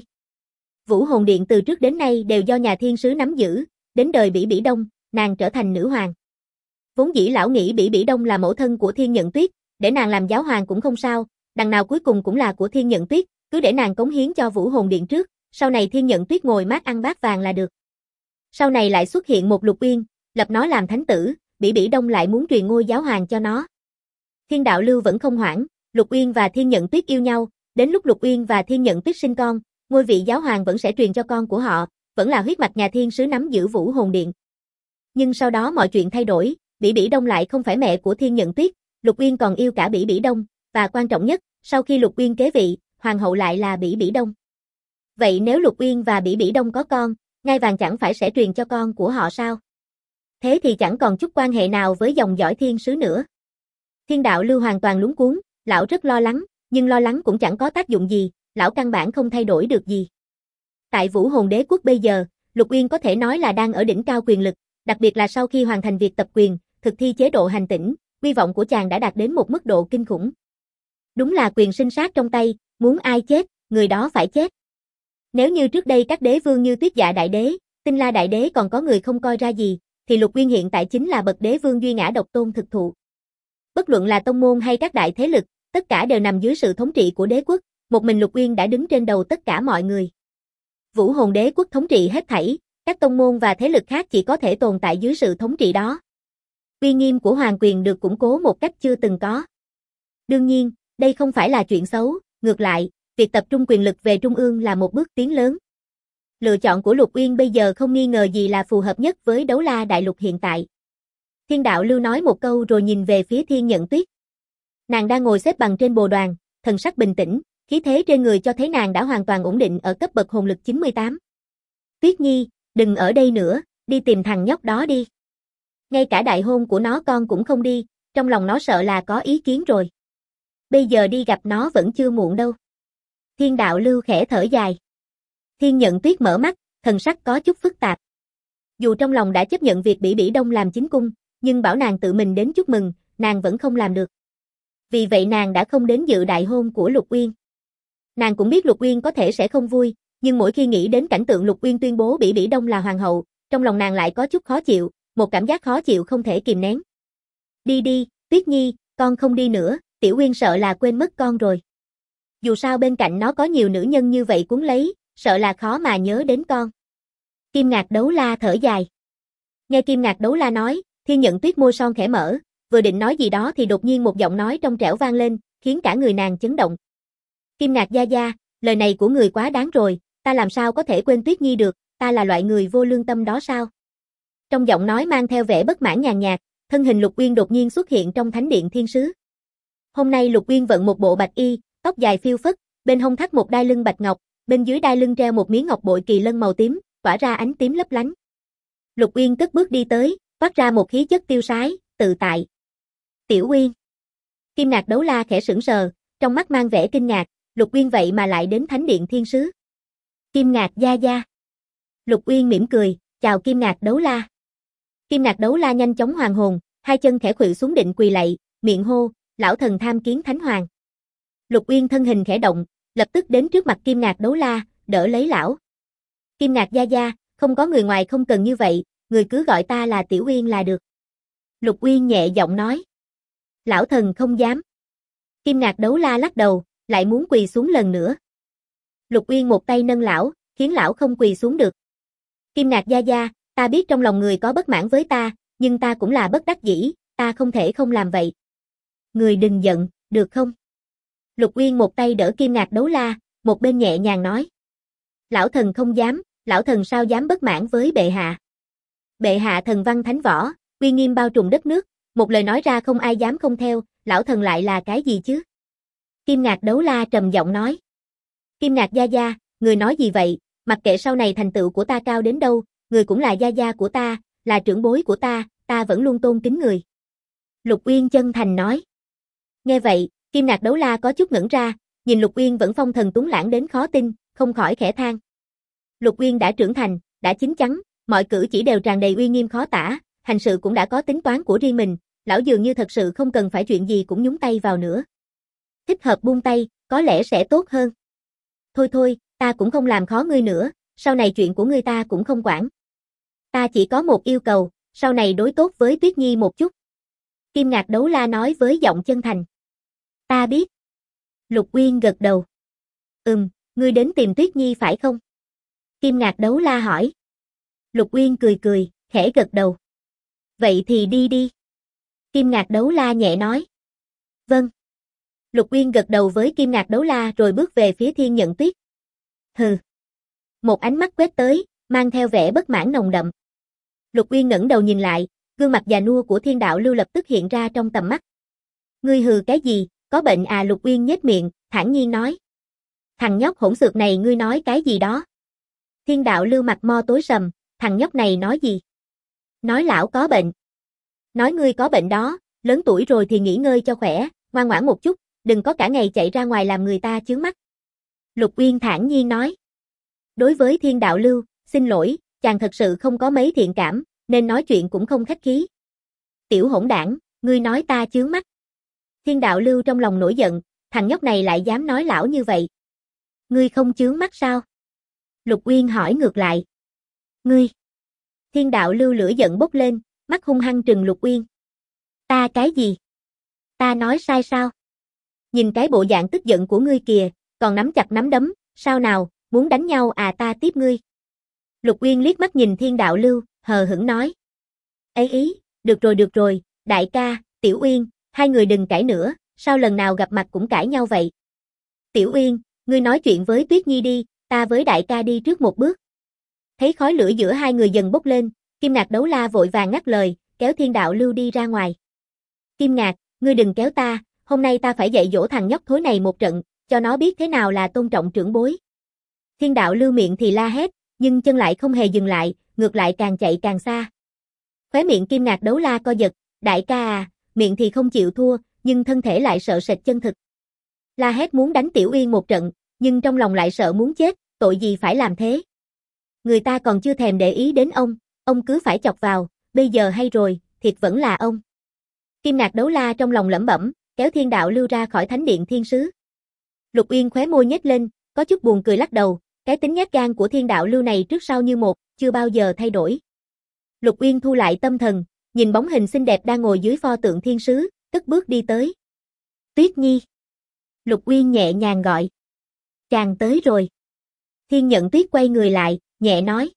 Speaker 1: Vũ hồn điện từ trước đến nay đều do nhà thiên sứ nắm giữ, đến đời Bỉ Bỉ Đông, nàng trở thành nữ hoàng. Vốn dĩ lão nghĩ Bỉ Bỉ Đông là mẫu thân của Thiên Nhận Tuyết, để nàng làm giáo hoàng cũng không sao, đằng nào cuối cùng cũng là của Thiên Nhận Tuyết, cứ để nàng cống hiến cho Vũ hồn điện trước, sau này Thiên Nhận Tuyết ngồi mát ăn bát vàng là được. Sau này lại xuất hiện một Lục Uyên, lập nó làm thánh tử, Bỉ Bỉ Đông lại muốn truyền ngôi giáo hoàng cho nó. Thiên đạo lưu vẫn không hoảng, Lục Uyên và Thiên Nhận Tuyết yêu nhau, đến lúc Lục Uyên và Thiên Nhận Tuyết sinh con, ngôi vị giáo hoàng vẫn sẽ truyền cho con của họ, vẫn là huyết mạch nhà thiên sứ nắm giữ Vũ hồn điện. Nhưng sau đó mọi chuyện thay đổi, Bỉ Bỉ Đông lại không phải mẹ của Thiên Nhận Tuyết, Lục Uyên còn yêu cả Bỉ Bỉ Đông, và quan trọng nhất, sau khi Lục Uyên kế vị, hoàng hậu lại là Bỉ Bỉ Đông. Vậy nếu Lục Uyên và Bỉ Bỉ Đông có con, ngai vàng chẳng phải sẽ truyền cho con của họ sao? Thế thì chẳng còn chút quan hệ nào với dòng dõi thiên sứ nữa. Thiên đạo lưu hoàn toàn lúng cuống, lão rất lo lắng, nhưng lo lắng cũng chẳng có tác dụng gì, lão căn bản không thay đổi được gì. Tại Vũ hồn đế quốc bây giờ, Lục Uyên có thể nói là đang ở đỉnh cao quyền lực, đặc biệt là sau khi hoàn thành việc tập quyền, thực thi chế độ hành tỉnh, uy vọng của chàng đã đạt đến một mức độ kinh khủng. Đúng là quyền sinh sát trong tay, muốn ai chết, người đó phải chết. Nếu như trước đây các đế vương như Tuyết Dạ đại đế, Tinh La đại đế còn có người không coi ra gì, thì Lục Uyên hiện tại chính là bậc đế vương duy ngã độc tôn thực thụ. Bất luận là tông môn hay các đại thế lực, tất cả đều nằm dưới sự thống trị của đế quốc, một mình Lục Uyên đã đứng trên đầu tất cả mọi người. Vũ hồn đế quốc thống trị hết thảy, các tông môn và thế lực khác chỉ có thể tồn tại dưới sự thống trị đó. Uy nghiêm của hoàng quyền được củng cố một cách chưa từng có. Đương nhiên, đây không phải là chuyện xấu, ngược lại, việc tập trung quyền lực về trung ương là một bước tiến lớn. Lựa chọn của Lục Uyên bây giờ không nghi ngờ gì là phù hợp nhất với Đấu La đại lục hiện tại. Thiên đạo lưu nói một câu rồi nhìn về phía Thiên Nhận Tuyết. Nàng đang ngồi xếp bằng trên bồ đoàn, thần sắc bình tĩnh, khí thế trên người cho thấy nàng đã hoàn toàn ổn định ở cấp bậc hồn lực 98. Tuyết Nhi, đừng ở đây nữa, đi tìm thằng nhóc đó đi. Ngay cả đại hôn của nó con cũng không đi, trong lòng nó sợ là có ý kiến rồi. Bây giờ đi gặp nó vẫn chưa muộn đâu. Thiên đạo lưu khẽ thở dài. Thiên Nhận Tuyết mở mắt, thần sắc có chút phức tạp. Dù trong lòng đã chấp nhận việc Bỉ Bỉ Đông làm chính cung, nhưng bảo nàng tự mình đến chúc mừng, nàng vẫn không làm được. Vì vậy nàng đã không đến dự đại hôn của Lục Uyên. Nàng cũng biết Lục Uyên có thể sẽ không vui, nhưng mỗi khi nghĩ đến cảnh tượng Lục Uyên tuyên bố Bỉ Bỉ Đông là hoàng hậu, trong lòng nàng lại có chút khó chịu, một cảm giác khó chịu không thể kìm nén. Đi đi, Tuyết Nhi, con không đi nữa, Tiểu Uyên sợ là quên mất con rồi. Dù sao bên cạnh nó có nhiều nữ nhân như vậy cuốn lấy, sợ là khó mà nhớ đến con. Kim Ngạc Đấu La thở dài. Nghe Kim Ngạc Đấu La nói, Thiên Nhận Tuyết môi son khẽ mở, vừa định nói gì đó thì đột nhiên một giọng nói trong trẻo vang lên, khiến cả người nàng chấn động. Kim Ngạc gia gia, lời này của người quá đáng rồi, ta làm sao có thể quên Tuyết Nhi được, ta là loại người vô lương tâm đó sao? Trong giọng nói mang theo vẻ bất mãn nhàn nhạt, thân hình Lục Uyên đột nhiên xuất hiện trong thánh điện thiên sứ. Hôm nay Lục Uyên vận một bộ bạch y, tóc dài phiêu phất, bên hông thắt một đai lưng bạch ngọc, bên dưới đai lưng treo một miếng ngọc bội kỳ lân màu tím, tỏa ra ánh tím lấp lánh. Lục Uyên cất bước đi tới, phát ra một khí chất tiêu sái, tự tại. Tiểu Uyên. Kim Ngạc Đấu La khẽ sững sờ, trong mắt mang vẻ kinh ngạc, Lục Uyên vậy mà lại đến thánh điện thiên sứ. Kim Ngạc gia gia. Lục Uyên mỉm cười, chào Kim Ngạc Đấu La. Kim Ngạc Đấu La nhanh chóng hoàn hồn, hai chân khẽ khuỵu xuống định quỳ lạy, miệng hô, lão thần tham kiến thánh hoàng. Lục Uyên thân hình khẽ động, lập tức đến trước mặt Kim Ngạc Đấu La, đỡ lấy lão. Kim Ngạc gia gia, không có người ngoài không cần như vậy, người cứ gọi ta là Tiểu Uyên là được. Lục Uyên nhẹ giọng nói. Lão thần không dám. Kim Ngạc Đấu La lắc đầu, lại muốn quỳ xuống lần nữa. Lục Uyên một tay nâng lão, khiến lão không quỳ xuống được. Kim Ngạc gia gia, ta biết trong lòng người có bất mãn với ta, nhưng ta cũng là bất đắc dĩ, ta không thể không làm vậy. Người đừng giận, được không? Lục Uyên một tay đỡ Kim Ngạc Đấu La, một bên nhẹ nhàng nói. Lão thần không dám, lão thần sao dám bất mãn với bệ hạ. Bệ hạ thần văn thánh võ, uy nghiêm bao trùm đất nước, một lời nói ra không ai dám không theo, lão thần lại là cái gì chứ? Kim Ngạc Đấu La trầm giọng nói. Kim Ngạc gia gia, người nói gì vậy, mặc kệ sau này thành tựu của ta cao đến đâu, người cũng là gia gia của ta, là trưởng bối của ta vẫn luôn tôn kính người. Lục Uyên chân thành nói. Nghe vậy, Kim Ngạc Đấu La có chút ngẩn ra, nhìn Lục Uyên vẫn phong thần tuấn lãng đến khó tin, không khỏi khẽ than. Lục Uyên đã trưởng thành, đã chín chắn, mọi cử chỉ đều tràn đầy uy nghiêm khó tả, hành sự cũng đã có tính toán của riêng mình, lão dường như thật sự không cần phải chuyện gì cũng nhúng tay vào nữa. Thích hợp buông tay, có lẽ sẽ tốt hơn. Thôi thôi, ta cũng không làm khó ngươi nữa, sau này chuyện của ngươi ta cũng không quản. Ta chỉ có một yêu cầu, sau này đối tốt với Tuyết Nhi một chút. Kim Ngạc Đấu La nói với giọng chân thành. Ta biết. Lục Uyên gật đầu. Ngươi đến tìm Tuyết Nhi phải không? Kim Ngạc Đấu La hỏi. Lục Uyên cười cười, khẽ gật đầu. Vậy thì đi đi. Kim Ngạc Đấu La nhẹ nói. Vâng. Lục Uyên gật đầu với Kim Ngạc Đấu La rồi bước về phía Thiên Nhận Tuyết. Hừ. Một ánh mắt quét tới, mang theo vẻ bất mãn nồng đậm. Lục Uyên ngẩng đầu nhìn lại, gương mặt già nua của Thiên Đạo Lưu lập tức hiện ra trong tầm mắt. Ngươi hừ cái gì, có bệnh à? Lục Uyên nhếch miệng, thản nhiên nói. Thằng nhóc hỗn xược này ngươi nói cái gì đó? Thiên Đạo Lưu mặt mo tối sầm, thằng nhóc này nói gì? Nói lão có bệnh. Nói ngươi có bệnh đó, lớn tuổi rồi thì nghỉ ngơi cho khỏe, ngoan ngoãn một chút, đừng có cả ngày chạy ra ngoài làm người ta chướng mắt. Lục Uyên thản nhiên nói. Đối với Thiên Đạo Lưu, xin lỗi, chàng thật sự không có mấy thiện cảm, nên nói chuyện cũng không khách khí. Tiểu hỗn đảng, ngươi nói ta chướng mắt. Thiên Đạo Lưu trong lòng nổi giận, thằng nhóc này lại dám nói lão như vậy. Ngươi không chướng mắt sao? Lục Uyên hỏi ngược lại. Ngươi. Thiên Đạo Lưu lửa giận bốc lên, mắt hung hăng trừng Lục Uyên. Ta cái gì? Ta nói sai sao? Nhìn cái bộ dạng tức giận của ngươi kìa, còn nắm chặt nắm đấm, sao nào, muốn đánh nhau à? Ta tiếp ngươi. Lục Uyên liếc mắt nhìn Thiên Đạo Lưu, hờ hững nói. Ấy ý, được rồi, đại ca, Tiểu Uyên, hai người đừng cãi nữa, sao lần nào gặp mặt cũng cãi nhau vậy? Tiểu Uyên, ngươi nói chuyện với Tuyết Nhi đi, ta với đại ca đi trước một bước. Thấy khói lửa giữa hai người dần bốc lên, Kim Ngạc Đấu La vội vàng ngắt lời, kéo Thiên Đạo Lưu đi ra ngoài. Kim Ngạc, ngươi đừng kéo ta, hôm nay ta phải dạy dỗ thằng nhóc thối này một trận, cho nó biết thế nào là tôn trọng trưởng bối. Thiên Đạo Lưu miệng thì la hét, nhưng chân lại không hề dừng lại, ngược lại càng chạy càng xa. Khóe miệng Kim Ngạc Đấu La co giật, đại ca à, miệng thì không chịu thua, nhưng thân thể lại sợ sệt chân thực. La hét muốn đánh Tiểu Uyên một trận, nhưng trong lòng lại sợ muốn chết, tội gì phải làm thế. Người ta còn chưa thèm để ý đến ông cứ phải chọc vào, bây giờ hay rồi, thiệt vẫn là ông. Kim Ngạc Đấu La trong lòng lẩm bẩm, kéo Thiên Đạo Lưu ra khỏi thánh điện thiên sứ. Lục Uyên khóe môi nhếch lên, có chút buồn cười lắc đầu, cái tính nhát gan của Thiên Đạo Lưu này trước sau như một, chưa bao giờ thay đổi. Lục Uyên thu lại tâm thần, nhìn bóng hình xinh đẹp đang ngồi dưới pho tượng thiên sứ, cất bước đi tới. Tuyết Nhi. Lục Uyên nhẹ nhàng gọi. Chàng tới rồi. Thiên Nhận Tuyết quay người lại, nhẹ nói.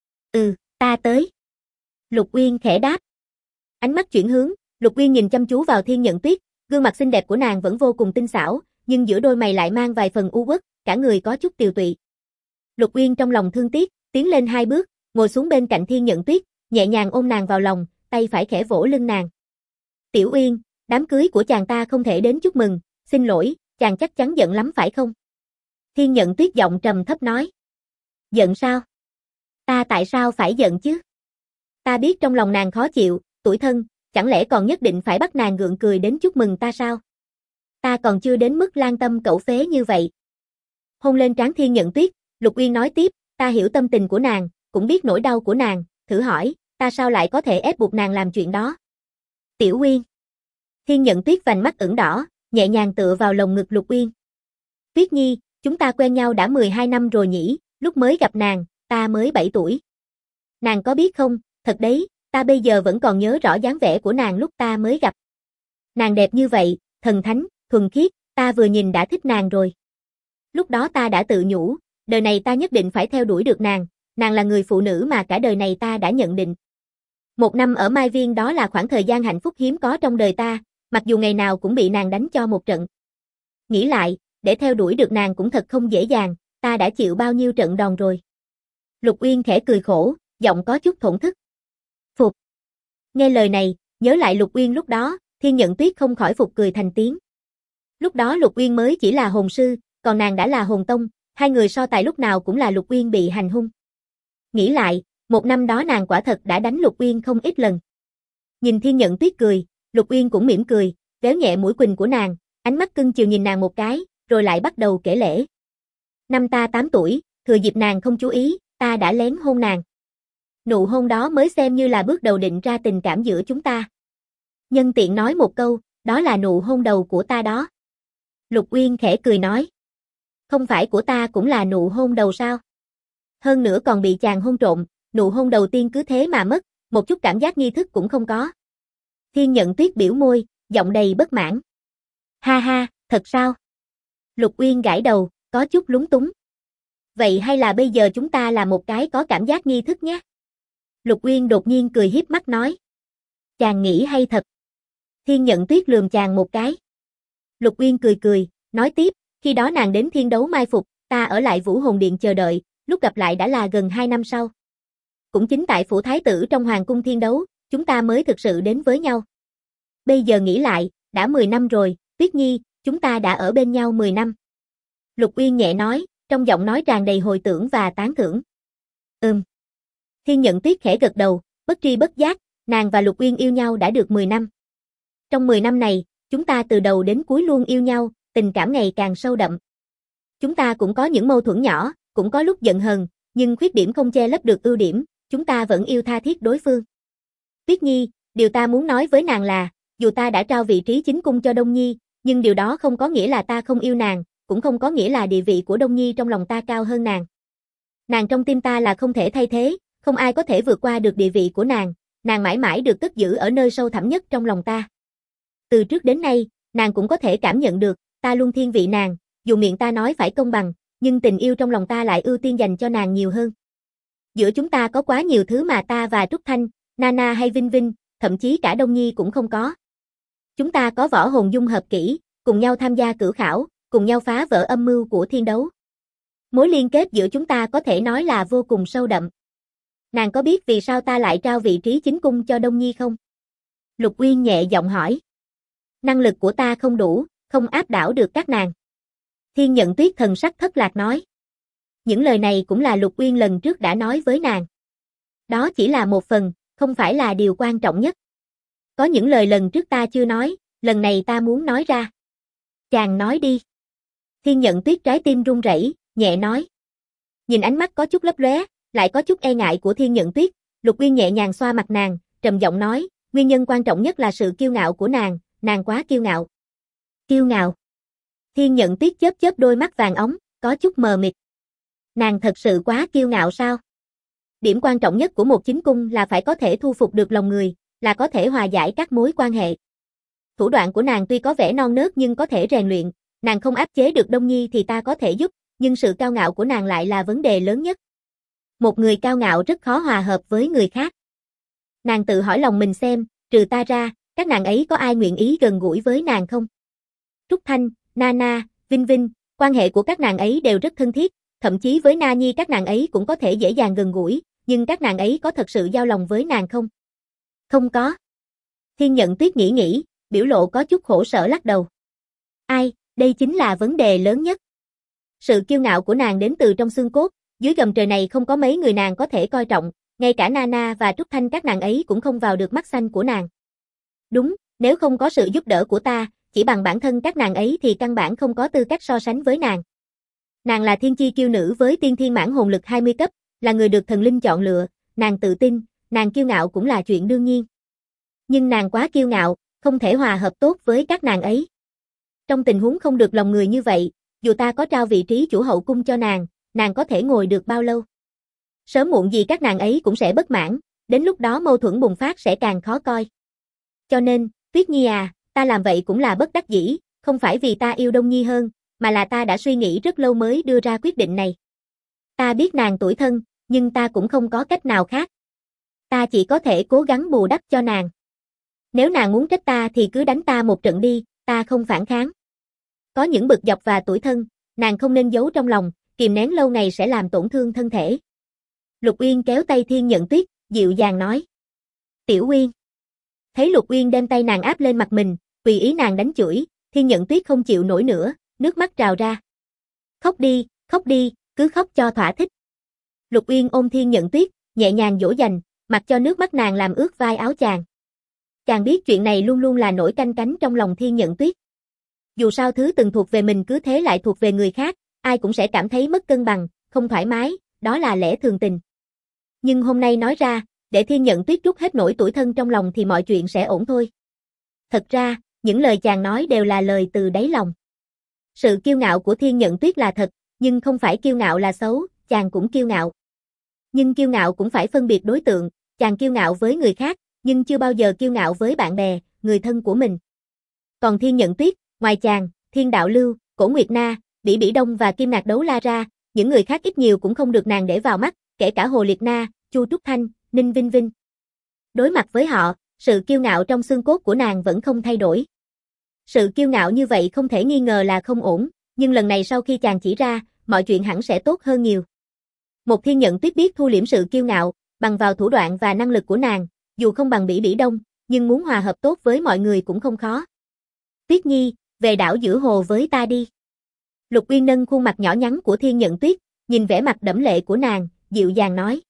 Speaker 1: Ta tới. Lục Uyên khẽ đáp. Ánh mắt chuyển hướng, Lục Uyên nhìn chăm chú vào Thiên Nhận Tuyết, gương mặt xinh đẹp của nàng vẫn vô cùng tinh xảo, nhưng giữa đôi mày lại mang vài phần u uất, cả người có chút tiều tụy. Lục Uyên trong lòng thương tiếc, tiến lên hai bước, ngồi xuống bên cạnh Thiên Nhận Tuyết, nhẹ nhàng ôm nàng vào lòng, tay phải khẽ vỗ lưng nàng. Tiểu Uyên, đám cưới của chàng ta không thể đến chúc mừng, xin lỗi, chàng chắc chắn giận lắm phải không? Thiên Nhận Tuyết giọng trầm thấp nói. Giận sao? Ta tại sao phải giận chứ? Ta biết trong lòng nàng khó chịu, tủi thân, chẳng lẽ còn nhất định phải bắt nàng gượng cười đến chúc mừng ta sao? Ta còn chưa đến mức lan tâm cẩu phế như vậy. Hôn lên trán Thiên Nhận Tuyết, Lục Uyên nói tiếp, ta hiểu tâm tình của nàng, cũng biết nỗi đau của nàng, thử hỏi, ta sao lại có thể ép buộc nàng làm chuyện đó? Tiểu Uyên. Thiên Nhận Tuyết vành mắt ửng đỏ, nhẹ nhàng tựa vào lồng ngực Lục Uyên. Tuyết Nhi, chúng ta quen nhau đã 12 năm rồi nhỉ, lúc mới gặp nàng, ta mới 7 tuổi. Nàng có biết không, thật đấy, ta bây giờ vẫn còn nhớ rõ dáng vẻ của nàng lúc ta mới gặp. Nàng đẹp như vậy, thần thánh, thuần khiết, ta vừa nhìn đã thích nàng rồi. Lúc đó ta đã tự nhủ, đời này ta nhất định phải theo đuổi được nàng là người phụ nữ mà cả đời này ta đã nhận định. 1 năm ở Mai Viên đó là khoảng thời gian hạnh phúc hiếm có trong đời ta, mặc dù ngày nào cũng bị nàng đánh cho một trận. Nghĩ lại, để theo đuổi được nàng cũng thật không dễ dàng, ta đã chịu bao nhiêu trận đòn rồi. Lục Uyên khẽ cười khổ, giọng có chút thổn thức. Phục. Nghe lời này, nhớ lại Lục Uyên lúc đó, Thiên Nhận Tuyết không khỏi phục cười thành tiếng. Lúc đó Lục Uyên mới chỉ là hồn sư, còn nàng đã là hồn tông, hai người so tài lúc nào cũng là Lục Uyên bị hành hung. Nghĩ lại, 1 năm đó nàng quả thật đã đánh Lục Uyên không ít lần. Nhìn Thiên Nhận Tuyết cười, Lục Uyên cũng mỉm cười, véo nhẹ mũi quỳnh của nàng, Ánh mắt cưng chiều nhìn nàng một cái, rồi lại bắt đầu kể lể. Năm ta 8 tuổi, thừa dịp nàng không chú ý, ta đã lén hôn nàng. Nụ hôn đó mới xem như là bước đầu định ra tình cảm giữa chúng ta. Nhân tiện nói một câu, đó là nụ hôn đầu của ta đó. Lục Uyên khẽ cười nói. Không phải của ta cũng là nụ hôn đầu sao? Hơn nữa còn bị chàng hôn trộm, nụ hôn đầu tiên cứ thế mà mất, một chút cảm giác nghi thức cũng không có. Thiên Nhận Tuyết biểu môi, giọng đầy bất mãn. Ha ha, thật sao? Lục Uyên gãi đầu, có chút lúng túng. Vậy hay là bây giờ chúng ta làm một cái có cảm giác nghi thức nhé? Lục Uyên đột nhiên cười hiếp mắt nói. Chàng nghĩ hay thật. Thiên Nhận Tuyết lườm chàng một cái. Lục Uyên cười cười, nói tiếp, khi đó nàng đến thiên đấu mai phục, ta ở lại Vũ Hồn Điện chờ đợi, lúc gặp lại đã là gần 2 năm sau. Cũng chính tại phủ thái tử trong hoàng cung thiên đấu, chúng ta mới thực sự đến với nhau. Bây giờ nghĩ lại, đã 10 năm rồi, Tuyết Nhi, chúng ta đã ở bên nhau 10 năm. Lục Uyên nhẹ nói, trong giọng nói tràn đầy hồi tưởng và tán thưởng. Thiên Nhận Tuyết khẽ gật đầu, bất tri bất giác, nàng và Lục Uyên yêu nhau đã được 10 năm. Trong 10 năm này, chúng ta từ đầu đến cuối luôn yêu nhau, tình cảm ngày càng sâu đậm. Chúng ta cũng có những mâu thuẫn nhỏ, cũng có lúc giận hờn, nhưng khuyết điểm không che lấp được ưu điểm, chúng ta vẫn yêu tha thiết đối phương. Tuyết Nhi, điều ta muốn nói với nàng là, dù ta đã trao vị trí chính cung cho Đông Nhi, nhưng điều đó không có nghĩa là ta không yêu nàng, cũng không có nghĩa là địa vị của Đông Nhi trong lòng ta cao hơn nàng. Nàng trong tim ta là không thể thay thế, không ai có thể vượt qua được địa vị của nàng mãi mãi được cất giữ ở nơi sâu thẳm nhất trong lòng ta. Từ trước đến nay, nàng cũng có thể cảm nhận được, ta luôn thiên vị nàng, dù miệng ta nói phải công bằng, nhưng tình yêu trong lòng ta lại ưu tiên dành cho nàng nhiều hơn. Giữa chúng ta có quá nhiều thứ mà ta và Trúc Thanh, Nana hay Vinh Vinh, thậm chí cả Đông Nhi cũng không có. Chúng ta có võ hồn dung hợp kỹ, cùng nhau tham gia cử khảo, cùng nhau phá vỡ âm mưu của thiên đấu. Mối liên kết giữa chúng ta có thể nói là vô cùng sâu đậm. Nàng có biết vì sao ta lại trao vị trí chính cung cho Đông Nhi không? Lục Uyên nhẹ giọng hỏi. Năng lực của ta không đủ, không áp đảo được các nàng. Thiên Nhận Tuyết thần sắc thất lạc nói. Những lời này cũng là Lục Uyên lần trước đã nói với nàng. Đó chỉ là một phần, không phải là điều quan trọng nhất. Có những lời lần trước ta chưa nói, lần này ta muốn nói ra. Chàng nói đi. Thiên Nhận Tuyết trái tim run rẩy, nhẹ nói. Nhìn ánh mắt có chút lấp lóe, lại có chút e ngại của Thiên Nhận Tuyết, Lục Uyên nhẹ nhàng xoa mặt nàng, trầm giọng nói, nguyên nhân quan trọng nhất là sự kiêu ngạo của nàng quá kiêu ngạo. Kiêu ngạo? Thiên Nhận Tuyết chớp chớp đôi mắt vàng óng, có chút mờ mịt. Nàng thật sự quá kiêu ngạo sao? Điểm quan trọng nhất của một chính cung là phải có thể thu phục được lòng người, là có thể hòa giải các mối quan hệ. Thủ đoạn của nàng tuy có vẻ non nớt nhưng có thể rèn luyện, nàng không áp chế được Đông Nhi thì ta có thể giúp, nhưng sự cao ngạo của nàng lại là vấn đề lớn nhất. Một người cao ngạo rất khó hòa hợp với người khác. Nàng tự hỏi lòng mình xem, trừ ta ra, các nàng ấy có ai nguyện ý gần gũi với nàng không? Trúc Thanh, Nana, Vinh Vinh, quan hệ của các nàng ấy đều rất thân thiết, thậm chí với Na Nhi các nàng ấy cũng có thể dễ dàng gần gũi, nhưng các nàng ấy có thật sự giao lòng với nàng không? Không có. Thiên Nhận Tuyết nghĩ, biểu lộ có chút khổ sở lắc đầu. Ai, đây chính là vấn đề lớn nhất. Sự kiêu ngạo của nàng đến từ trong xương cốt, dưới gầm trời này không có mấy người nàng có thể coi trọng, ngay cả Nana và Trúc Thanh các nàng ấy cũng không vào được mắt xanh của nàng. Đúng, nếu không có sự giúp đỡ của ta, chỉ bằng bản thân các nàng ấy thì căn bản không có tư cách so sánh với nàng. Nàng là thiên chi kiêu nữ với tiên thiên mãn hồn lực 20 cấp, là người được thần linh chọn lựa, nàng tự tin, nàng kiêu ngạo cũng là chuyện đương nhiên. Nhưng nàng quá kiêu ngạo, không thể hòa hợp tốt với các nàng ấy. Trong tình huống không được lòng người như vậy, dù ta có trao vị trí chủ hậu cung cho nàng có thể ngồi được bao lâu? Sớm muộn gì các nàng ấy cũng sẽ bất mãn, đến lúc đó mâu thuẫn bùng phát sẽ càng khó coi. Cho nên, Tuyết Nhi à, ta làm vậy cũng là bất đắc dĩ, không phải vì ta yêu Đông Nhi hơn, mà là ta đã suy nghĩ rất lâu mới đưa ra quyết định này. Ta biết nàng tủi thân, nhưng ta cũng không có cách nào khác. Ta chỉ có thể cố gắng bù đắp cho nàng. Nếu nàng muốn trách ta thì cứ đánh ta một trận đi, ta không phản kháng. Có những bực dọc và tủi thân, nàng không nên giấu trong lòng, kìm nén lâu ngày sẽ làm tổn thương thân thể. Lục Uyên kéo tay Thiên Nhận Tuyết, dịu dàng nói. Tiểu Uyên. Thấy Lục Uyên đem tay nàng áp lên mặt mình, tùy ý nàng đánh chửi, Thiên Nhận Tuyết không chịu nổi nữa, nước mắt trào ra. Khóc đi, cứ khóc cho thỏa thích. Lục Uyên ôm Thiên Nhận Tuyết, nhẹ nhàng dỗ dành, mặc cho nước mắt nàng làm ướt vai áo chàng. Chàng biết chuyện này luôn luôn là nỗi canh cánh trong lòng Thiên Nhận Tuyết. Dù sao thứ từng thuộc về mình cứ thế lại thuộc về người khác, ai cũng sẽ cảm thấy mất cân bằng, không thoải mái, đó là lẽ thường tình. Nhưng hôm nay nói ra, để Thiên Nhận Tuyết trút hết nỗi tủi thân trong lòng thì mọi chuyện sẽ ổn thôi. Thật ra, những lời chàng nói đều là lời từ đáy lòng. Sự kiêu ngạo của Thiên Nhận Tuyết là thật, nhưng không phải kiêu ngạo là xấu, chàng cũng kiêu ngạo. Nhưng kiêu ngạo cũng phải phân biệt đối tượng, chàng kiêu ngạo với người khác, nhưng chưa bao giờ kiêu ngạo với bạn bè, người thân của mình. Còn Thiên Nhận Tuyết, ngoài chàng, Thiên Đạo Lưu, Cổ Nguyệt Na, Bỉ Bỉ Đông và Kim Ngạc Đấu La ra, những người khác ít nhiều cũng không được nàng để vào mắt, kể cả Hồ Liệt Na, Chu Trúc Thanh, Ninh Vinh Vinh. Đối mặt với họ, sự kiêu ngạo trong xương cốt của nàng vẫn không thay đổi. Sự kiêu ngạo như vậy không thể nghi ngờ là không ổn, nhưng lần này sau khi chàng chỉ ra, mọi chuyện hẳn sẽ tốt hơn nhiều. Một Thiên Nhận Tuyết biết thu liễm sự kiêu ngạo, bằng vào thủ đoạn và năng lực của nàng, dù không bằng Bỉ Bỉ Đông, nhưng muốn hòa hợp tốt với mọi người cũng không khó. Tuyết Nhi, về đảo giữa hồ với ta đi. Lục Uyên nâng khuôn mặt nhỏ nhắn của Thiên Nhận Tuyết, nhìn vẻ mặt đẫm lệ của nàng, dịu dàng nói.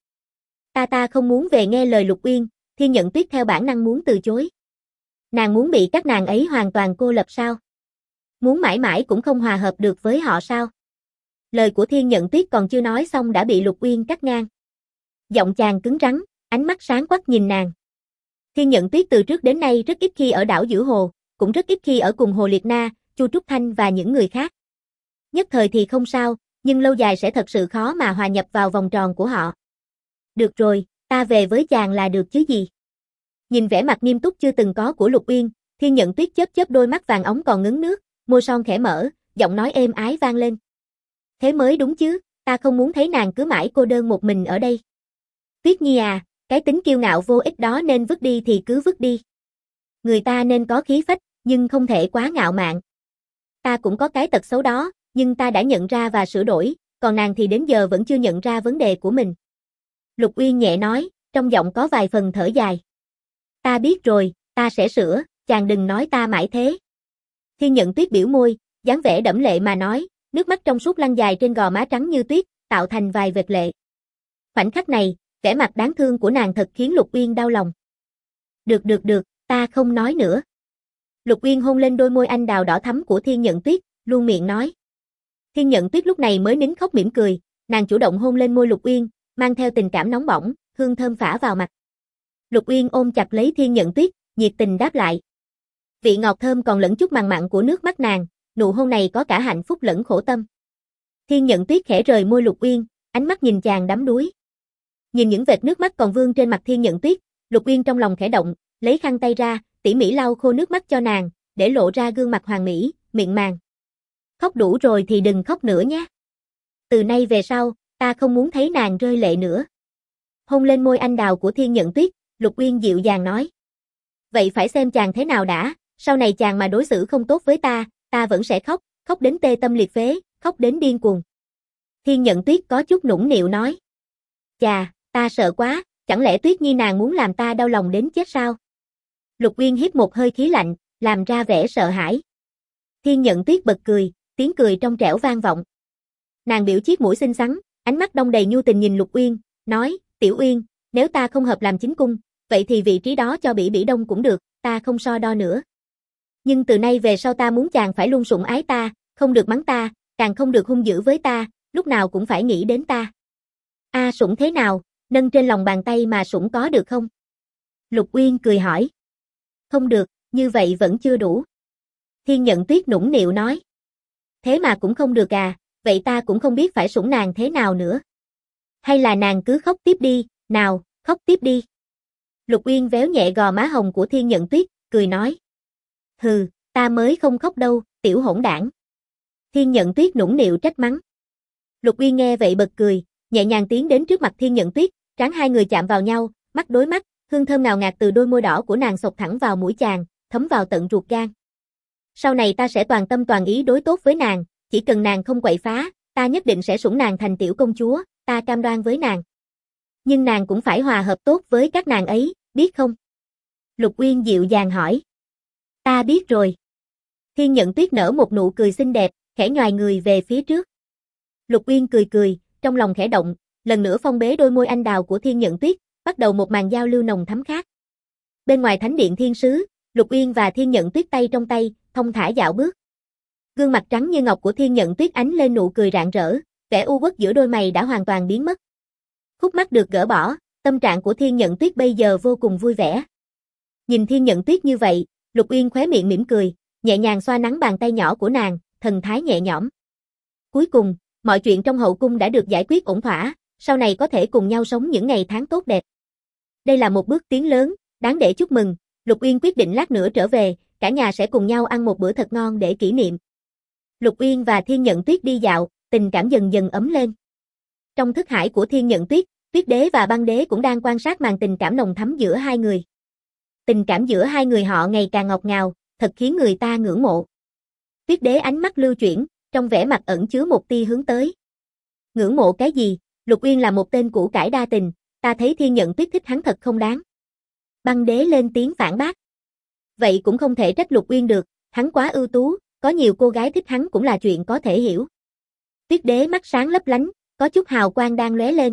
Speaker 1: Ta không muốn về. Nghe lời Lục Uyên, Thiên Nhận Tuyết theo bản năng muốn từ chối. Nàng muốn bị các nàng ấy hoàn toàn cô lập sao? Muốn mãi mãi cũng không hòa hợp được với họ sao? Lời của Thiên Nhận Tuyết còn chưa nói xong đã bị Lục Uyên cắt ngang. Giọng chàng cứng rắn, ánh mắt sáng quắc nhìn nàng. Thiên Nhận Tuyết từ trước đến nay rất ít khi ở đảo giữa hồ, cũng rất ít khi ở cùng Hồ Liệt Na, Chu Trúc Thanh và những người khác. Nhất thời thì không sao, nhưng lâu dài sẽ thật sự khó mà hòa nhập vào vòng tròn của họ. Được rồi, ta về với chàng là được chứ gì. Nhìn vẻ mặt nghiêm túc chưa từng có của Lục Uyên, Thiên Nhận Tuyết chớp chớp đôi mắt vàng óng còn ngấn nước, môi son khẽ mở, giọng nói êm ái vang lên. Thế mới đúng chứ, ta không muốn thấy nàng cứ mãi cô đơn một mình ở đây. Tuyết Nhi à, cái tính kiêu ngạo vô ích đó nên vứt đi thì cứ vứt đi. Người ta nên có khí phách, nhưng không thể quá ngạo mạn. Ta cũng có cái tật xấu đó, nhưng ta đã nhận ra và sửa đổi, còn nàng thì đến giờ vẫn chưa nhận ra vấn đề của mình. Lục Uyên nhẹ nói, trong giọng có vài phần thở dài. Ta biết rồi, ta sẽ sửa, chàng đừng nói ta mãi thế. Thiên Nhận Tuyết biểu môi, dáng vẻ đẫm lệ mà nói, nước mắt trong suốt lăn dài trên gò má trắng như tuyết, tạo thành vài vệt lệ. Khoảnh khắc này, vẻ mặt đáng thương của nàng thật khiến Lục Uyên đau lòng. Được, ta không nói nữa. Lục Uyên hôn lên đôi môi anh đào đỏ thắm của Thiên Nhận Tuyết, luôn miệng nói. Thiên Nhận Tuyết lúc này mới nín khóc mỉm cười, nàng chủ động hôn lên môi Lục Uyên, mang theo tình cảm nóng bỏng, hương thơm phả vào mặt. Lục Uyên ôm chặt lấy Thiên Nhận Tuyết, nhiệt tình đáp lại. Vị ngọt thơm còn lẫn chút mặn mặn của nước mắt nàng, nụ hôn này có cả hạnh phúc lẫn khổ tâm. Thiên Nhận Tuyết khẽ rời môi Lục Uyên, ánh mắt nhìn chàng đắm đuối. Nhìn những vệt nước mắt còn vương trên mặt Thiên Nhận Tuyết, Lục Uyên trong lòng khẽ động, lấy khăn tay ra, tỉ mỉ lau khô nước mắt cho nàng, để lộ ra gương mặt hoàn mỹ, mịn màng. Khóc đủ rồi thì đừng khóc nữa nhé. Từ nay về sau, ta không muốn thấy nàng rơi lệ nữa. Hôn lên môi anh đào của Thiên Nhận Tuyết, Lục Uyên dịu dàng nói. Vậy phải xem chàng thế nào đã, sau này chàng mà đối xử không tốt với ta vẫn sẽ khóc, khóc đến tê tâm liệt phế, khóc đến điên cuồng. Thiên Nhận Tuyết có chút nũng nịu nói. Chà, ta sợ quá, chẳng lẽ Tuyết Nhi nàng muốn làm ta đau lòng đến chết sao? Lục Uyên hít một hơi khí lạnh, làm ra vẻ sợ hãi. Thiên Nhận Tuyết bật cười, tiếng cười trong trẻo vang vọng. Nàng biểu chiếc mũi xinh xắn, ánh mắt đong đầy nhu tình nhìn Lục Uyên, nói, Tiểu Uyên, nếu ta không hợp làm chính cung, vậy thì vị trí đó cho Bỉ Bỉ Đông cũng được, ta không so đo nữa. Nhưng từ nay về sau ta muốn chàng phải luôn sủng ái ta, không được mắng ta, càng không được hung dữ với ta, lúc nào cũng phải nghĩ đến ta. Sủng thế nào, nâng trên lòng bàn tay mà sủng có được không? Lục Uyên cười hỏi. Không được, như vậy vẫn chưa đủ. Thiên Nhận Tuyết nũng nịu nói. Thế mà cũng không được à, vậy ta cũng không biết phải sủng nàng thế nào nữa. Hay là nàng cứ khóc tiếp đi, nào, khóc tiếp đi. Lục Uyên véo nhẹ gò má hồng của Thiên Nhận Tuyết, cười nói. Hừ, ta mới không khóc đâu, tiểu hỗn đảng. Thiên Nhận Tuyết nũng nịu trách mắng. Lục Uyên nghe vậy bật cười, nhẹ nhàng tiến đến trước mặt Thiên Nhận Tuyết, trán hai người chạm vào nhau, mắt đối mắt, hương thơm ngào ngạt từ đôi môi đỏ của nàng xộc thẳng vào mũi chàng, thấm vào tận ruột gan. Sau này ta sẽ toàn tâm toàn ý đối tốt với nàng, chỉ cần nàng không quậy phá, ta nhất định sẽ sủng nàng thành tiểu công chúa, ta cam đoan với nàng. Nhưng nàng cũng phải hòa hợp tốt với các nàng ấy, biết không? Lục Uyên dịu dàng hỏi. Ta biết rồi. Thiên Nhận Tuyết nở một nụ cười xinh đẹp, khẽ nhoài người về phía trước. Lục Uyên cười, trong lòng khẽ động, lần nữa phong bế đôi môi anh đào của Thiên Nhận Tuyết, bắt đầu một màn giao lưu nồng thắm khác. Bên ngoài thánh điện thiên sứ, Lục Uyên và Thiên Nhận Tuyết tay trong tay, thong thả dạo bước. Gương mặt trắng như ngọc của Thiên Nhận Tuyết ánh lên nụ cười rạng rỡ, vẻ u uất giữa đôi mày đã hoàn toàn biến mất. Khúc mắc được gỡ bỏ, tâm trạng của Thiên Nhận Tuyết bây giờ vô cùng vui vẻ. Nhìn Thiên Nhận Tuyết như vậy, Lục Uyên khóe miệng mỉm cười, nhẹ nhàng xoa nắn bàn tay nhỏ của nàng, thần thái nhẹ nhõm. Cuối cùng, mọi chuyện trong hậu cung đã được giải quyết ổn thỏa, sau này có thể cùng nhau sống những ngày tháng tốt đẹp. Đây là một bước tiến lớn, đáng để chúc mừng, Lục Uyên quyết định lát nữa trở về, cả nhà sẽ cùng nhau ăn một bữa thật ngon để kỷ niệm. Lục Uyên và Thiên Nhận Tuyết đi dạo, tình cảm dần dần ấm lên. Trong thức hải của Thiên Nhận Tuyết, Tuyết Đế và Băng Đế cũng đang quan sát màn tình cảm nồng thắm giữa hai người. Tình cảm giữa hai người họ ngày càng ngọt ngào, thật khiến người ta ngưỡng mộ. Tuyết Đế ánh mắt lưu chuyển, trong vẻ mặt ẩn chứa một tia hướng tới. Ngưỡng mộ cái gì? Lục Uyên là một tên củ cải đa tình, ta thấy Thiên Nhận Tuyết thích hắn thật không đáng. Băng Đế lên tiếng phản bác. Vậy cũng không thể trách Lục Uyên được, hắn quá ưu tú, có nhiều cô gái thích hắn cũng là chuyện có thể hiểu. Tuyết Đế mắt sáng lấp lánh, có chút hào quang đang lóe lên.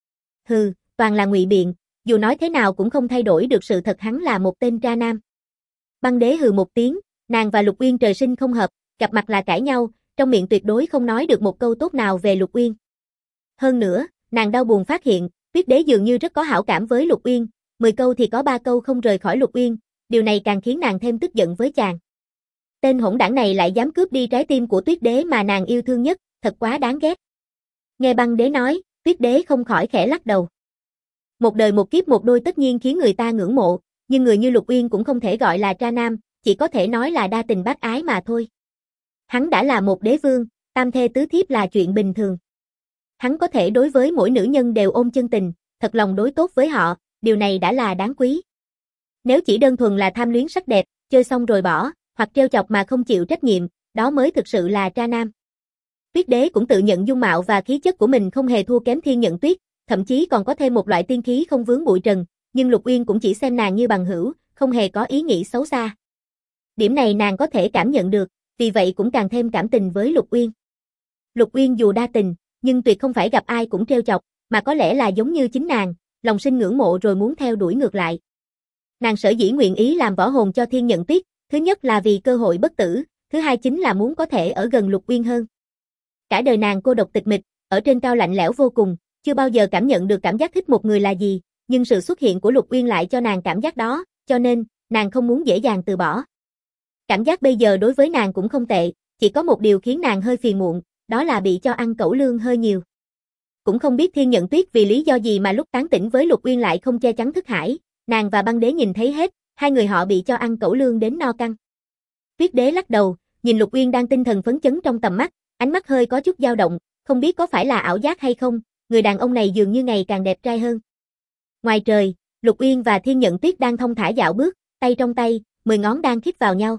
Speaker 1: Hừ, toàn là ngụy biện, dù nói thế nào cũng không thay đổi được sự thật hắn là một tên tra nam. Băng Đế hừ một tiếng, nàng và Lục Uyên trời sinh không hợp, gặp mặt là cãi nhau, trong miệng tuyệt đối không nói được một câu tốt nào về Lục Uyên. Hơn nữa, nàng đau buồn phát hiện, Tuyết Đế dường như rất có hảo cảm với Lục Uyên, 10 câu thì có 3 câu không rời khỏi Lục Uyên, điều này càng khiến nàng thêm tức giận với chàng. Tên hỗn đảng này lại dám cướp đi trái tim của Tuyết Đế mà nàng yêu thương nhất, thật quá đáng ghét. Nghe Băng Đế nói, Tuyết Đế không khỏi khẽ lắc đầu. Một đời một kiếp một đôi tất nhiên khiến người ta ngưỡng mộ, nhưng người như Lục Uyên cũng không thể gọi là tra nam, chỉ có thể nói là đa tình bác ái mà thôi. Hắn đã là một đế vương, tam thê tứ thiếp là chuyện bình thường. Hắn có thể đối với mỗi nữ nhân đều ôm chân tình, thật lòng đối tốt với họ, điều này đã là đáng quý. Nếu chỉ đơn thuần là tham luyến sắc đẹp, chơi xong rồi bỏ, hoặc trêu chọc mà không chịu trách nhiệm, đó mới thực sự là tra nam. Tuyết Đế cũng tự nhận dung mạo và khí chất của mình không hề thua kém Thiên Nhận Tuyết, thậm chí còn có thêm một loại tiên khí không vướng bụi trần, nhưng Lục Uyên cũng chỉ xem nàng như bằng hữu, không hề có ý nghĩ xấu xa. Điểm này nàng có thể cảm nhận được, vì vậy cũng càng thêm cảm tình với Lục Uyên. Lục Uyên dù đa tình, nhưng tuyệt không phải gặp ai cũng trêu chọc, mà có lẽ là giống như chính nàng, lòng sinh ngưỡng mộ rồi muốn theo đuổi ngược lại. Nàng sở dĩ nguyện ý làm võ hồn cho Thiên Nhận Tuyết, thứ nhất là vì cơ hội bất tử, thứ hai chính là muốn có thể ở gần Lục Uyên hơn. Cả đời nàng cô độc tịch mịch, ở trên cao lạnh lẽo vô cùng, chưa bao giờ cảm nhận được cảm giác thích một người là gì, nhưng sự xuất hiện của Lục Uyên lại cho nàng cảm giác đó, cho nên, nàng không muốn dễ dàng từ bỏ. Cảm giác bây giờ đối với nàng cũng không tệ, chỉ có một điều khiến nàng hơi phiền muộn, đó là bị cho ăn cẩu lương hơi nhiều. Cũng không biết Thiên Nhận Tuyết vì lý do gì mà lúc tán tỉnh với Lục Uyên lại không che chắn thức hải, nàng và Băng Đế nhìn thấy hết, hai người họ bị cho ăn cẩu lương đến no căng. Tuyết Đế lắc đầu, nhìn Lục Uyên đang tinh thần phấn chấn trong tầm mắt, ánh mắt hơi có chút dao động, không biết có phải là ảo giác hay không, người đàn ông này dường như ngày càng đẹp trai hơn. Ngoài trời, Lục Uyên và Thiên Nhận Tuyết đang thong thả dạo bước, tay trong tay, 10 ngón đang khít vào nhau.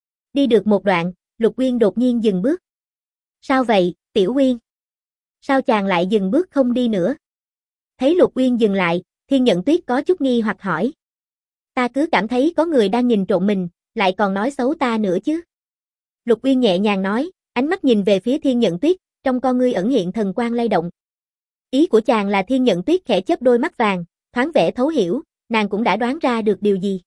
Speaker 1: Đi được một đoạn, Lục Uyên đột nhiên dừng bước. Sao vậy, Tiểu Uyên? Sao chàng lại dừng bước không đi nữa? Thấy Lục Uyên dừng lại, Thiên Nhận Tuyết có chút nghi hoặc hỏi. Ta cứ cảm thấy có người đang nhìn trộm mình, lại còn nói xấu ta nữa chứ. Lục Uyên nhẹ nhàng nói, ánh mắt nhìn về phía Thiên Nhận Tuyết, trong con ngươi ẩn hiện thần quang lay động. Ý của chàng là Thiên Nhận Tuyết khẽ chớp đôi mắt vàng, thoáng vẻ thấu hiểu, nàng cũng đã đoán ra được điều gì.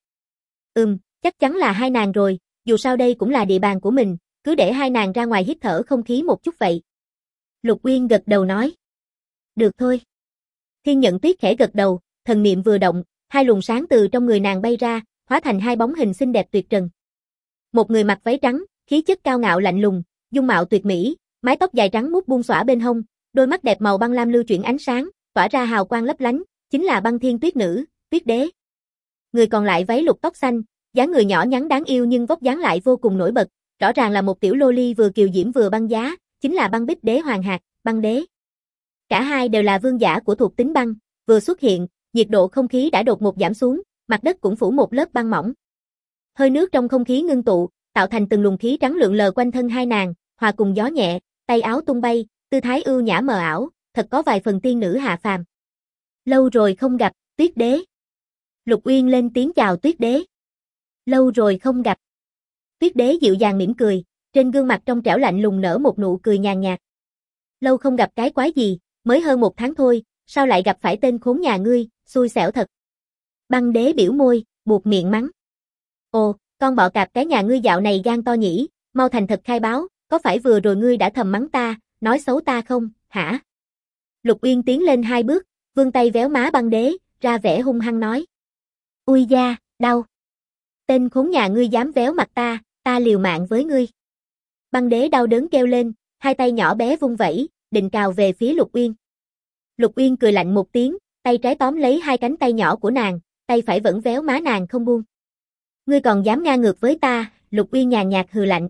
Speaker 1: Chắc chắn là hai nàng rồi, dù sao đây cũng là địa bàn của mình, cứ để hai nàng ra ngoài hít thở không khí một chút vậy. Lục Uyên gật đầu nói. Được thôi. Thiên Nhận Tuyết khẽ gật đầu, thần niệm vừa động, hai luồng sáng từ trong người nàng bay ra, hóa thành hai bóng hình xinh đẹp tuyệt trần. Một người mặc váy trắng, khí chất cao ngạo lạnh lùng, dung mạo tuyệt mỹ, mái tóc dài trắng mút buông xõa bên hông, đôi mắt đẹp màu băng lam lưu chuyển ánh sáng, tỏa ra hào quang lấp lánh, chính là Băng Thiên Tuyết Nữ, Tuyết Đế. Người còn lại váy lục tóc xanh, dáng người nhỏ nhắn đáng yêu nhưng vóc dáng lại vô cùng nổi bật, rõ ràng là một tiểu lô ly vừa kiều diễm vừa băng giá, chính là Băng Bích Đế Hoàng Hạc, Băng Đế. Cả hai đều là vương giả của thuộc tính băng, vừa xuất hiện, nhiệt độ không khí đã đột ngột giảm xuống, mặt đất cũng phủ một lớp băng mỏng. Hơi nước trong không khí ngưng tụ, tạo thành từng luồng khí trắng lượn lờ quanh thân hai nàng, hòa cùng gió nhẹ, tay áo tung bay, tư thái ưu nhã mờ ảo, thật có vài phần tiên nữ hạ phàm. Lâu rồi không gặp, Tuyết Đế. Lục Uyên lên tiếng chào Tuyết Đế. Lâu rồi không gặp. Tuyết Đế dịu dàng mỉm cười, trên gương mặt trong trẻo lạnh lùng nở một nụ cười nhàn nhạt. Lâu không gặp cái quái gì, mới hơn 1 tháng thôi, sao lại gặp phải tên khốn nhà ngươi, xui xẻo thật. Băng Đế biểu môi, buột miệng mắng. Ồ, con bọ cạp cái nhà ngươi dạo này gan to nhỉ, mau thành thật khai báo, có phải vừa rồi ngươi đã thầm mắng ta, nói xấu ta không, hả? Lục Uyên tiến lên 2 bước, vươn tay véo má băng đế, ra vẻ hung hăng nói. Ui da, đau. Tên khốn nhà ngươi dám véo mặt ta liều mạng với ngươi. Băng đế đau đớn kêu lên, hai tay nhỏ bé vung vẩy, định cào về phía Lục Uyên. Lục Uyên cười lạnh một tiếng, tay trái tóm lấy 2 cánh tay nhỏ của nàng, tay phải vẫn véo má nàng không buông. Ngươi còn dám ngang ngược với ta, Lục Uyên nhàn nhạt hừ lạnh.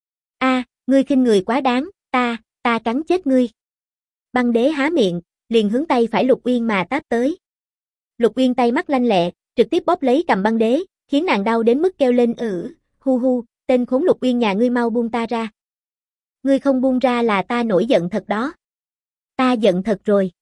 Speaker 1: Ngươi khinh người quá đáng, ta cắn chết ngươi. Băng đế há miệng, liền hướng tay phải Lục Uyên mà táp tới. Lục Uyên tay mắt lanh lẹ, trực tiếp bóp lấy cầm băng đế, khiến nàng đau đến mức kêu lên hu, tên khốn Lục Uyên nhà ngươi mau buông ta ra. Ngươi không buông ra là ta nổi giận thật đó. Ta giận thật rồi.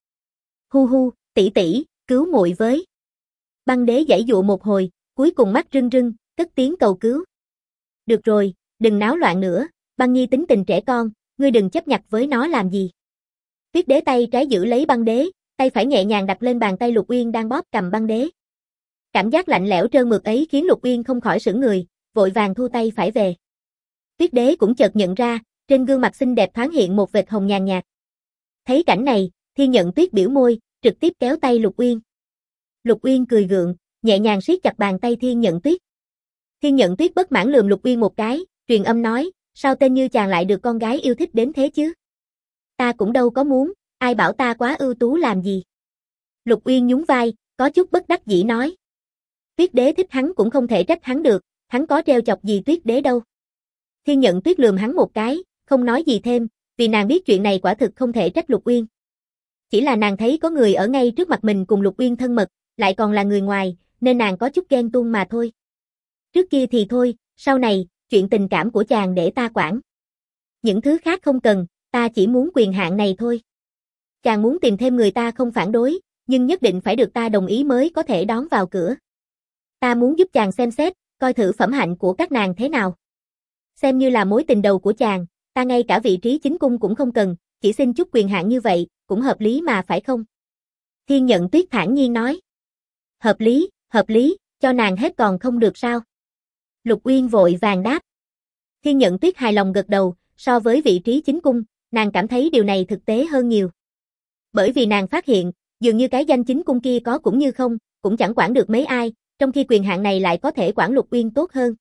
Speaker 1: Hu, tỷ, cứu muội với. Băng đế giãy dụa một hồi, cuối cùng mắt rưng rưng, cất tiếng cầu cứu. Được rồi, đừng náo loạn nữa, Băng Nhi tính tình trẻ con, ngươi đừng chấp nhặt với nó làm gì. Tuyết đế tay trái giữ lấy băng đế, tay phải nhẹ nhàng đặt lên bàn tay Lục Uyên đang bóp cầm băng đế. Cảm giác lạnh lẽo trơn mượt ấy khiến Lục Uyên không khỏi sững người, vội vàng thu tay phải về. Tuyết đế cũng chợt nhận ra, trên gương mặt xinh đẹp thoáng hiện một vệt hồng nhàn nhạt. Thấy cảnh này, Thiên Nhận Tuyết biểu môi, trực tiếp kéo tay Lục Uyên. Lục Uyên cười gượng, nhẹ nhàng siết chặt bàn tay Thiên Nhận Tuyết. Thiên Nhận Tuyết bất mãn lườm Lục Uyên một cái, truyền âm nói, sao tên như chàng lại được con gái yêu thích đến thế chứ? Ta cũng đâu có muốn, ai bảo ta quá ưu tú làm gì? Lục Uyên nhún vai, có chút bất đắc dĩ nói. Tuyết đế thích hắn cũng không thể trách hắn được, hắn có trêu chọc gì Tuyết đế đâu. Thiên Nhận Tuyết lườm hắn một cái, không nói gì thêm, vì nàng biết chuyện này quả thực không thể trách Lục Uyên. Chỉ là nàng thấy có người ở ngay trước mặt mình cùng Lục Uyên thân mật, lại còn là người ngoài, nên nàng có chút ghen tuông mà thôi. Trước kia thì thôi, sau này, chuyện tình cảm của chàng để ta quản. Những thứ khác không cần, ta chỉ muốn quyền hạn này thôi. Chàng muốn tìm thêm người ta không phản đối, nhưng nhất định phải được ta đồng ý mới có thể đón vào cửa. Ta muốn giúp chàng xem xét, coi thử phẩm hạnh của các nàng thế nào. Xem như là mối tình đầu của chàng, ta ngay cả vị trí chính cung cũng không cần, chỉ xin chút quyền hạn như vậy, cũng hợp lý mà phải không? Thiên Nhận Tuyết thản nhiên nói. Hợp lý, cho nàng hết còn không được sao? Lục Uyên vội vàng đáp. Thiên Nhận Tuyết hài lòng gật đầu, so với vị trí chính cung, nàng cảm thấy điều này thực tế hơn nhiều. Bởi vì nàng phát hiện, dường như cái danh chính cung kia có cũng như không, cũng chẳng quản được mấy ai, trong khi quyền hạn này lại có thể quản Lục Uyên tốt hơn.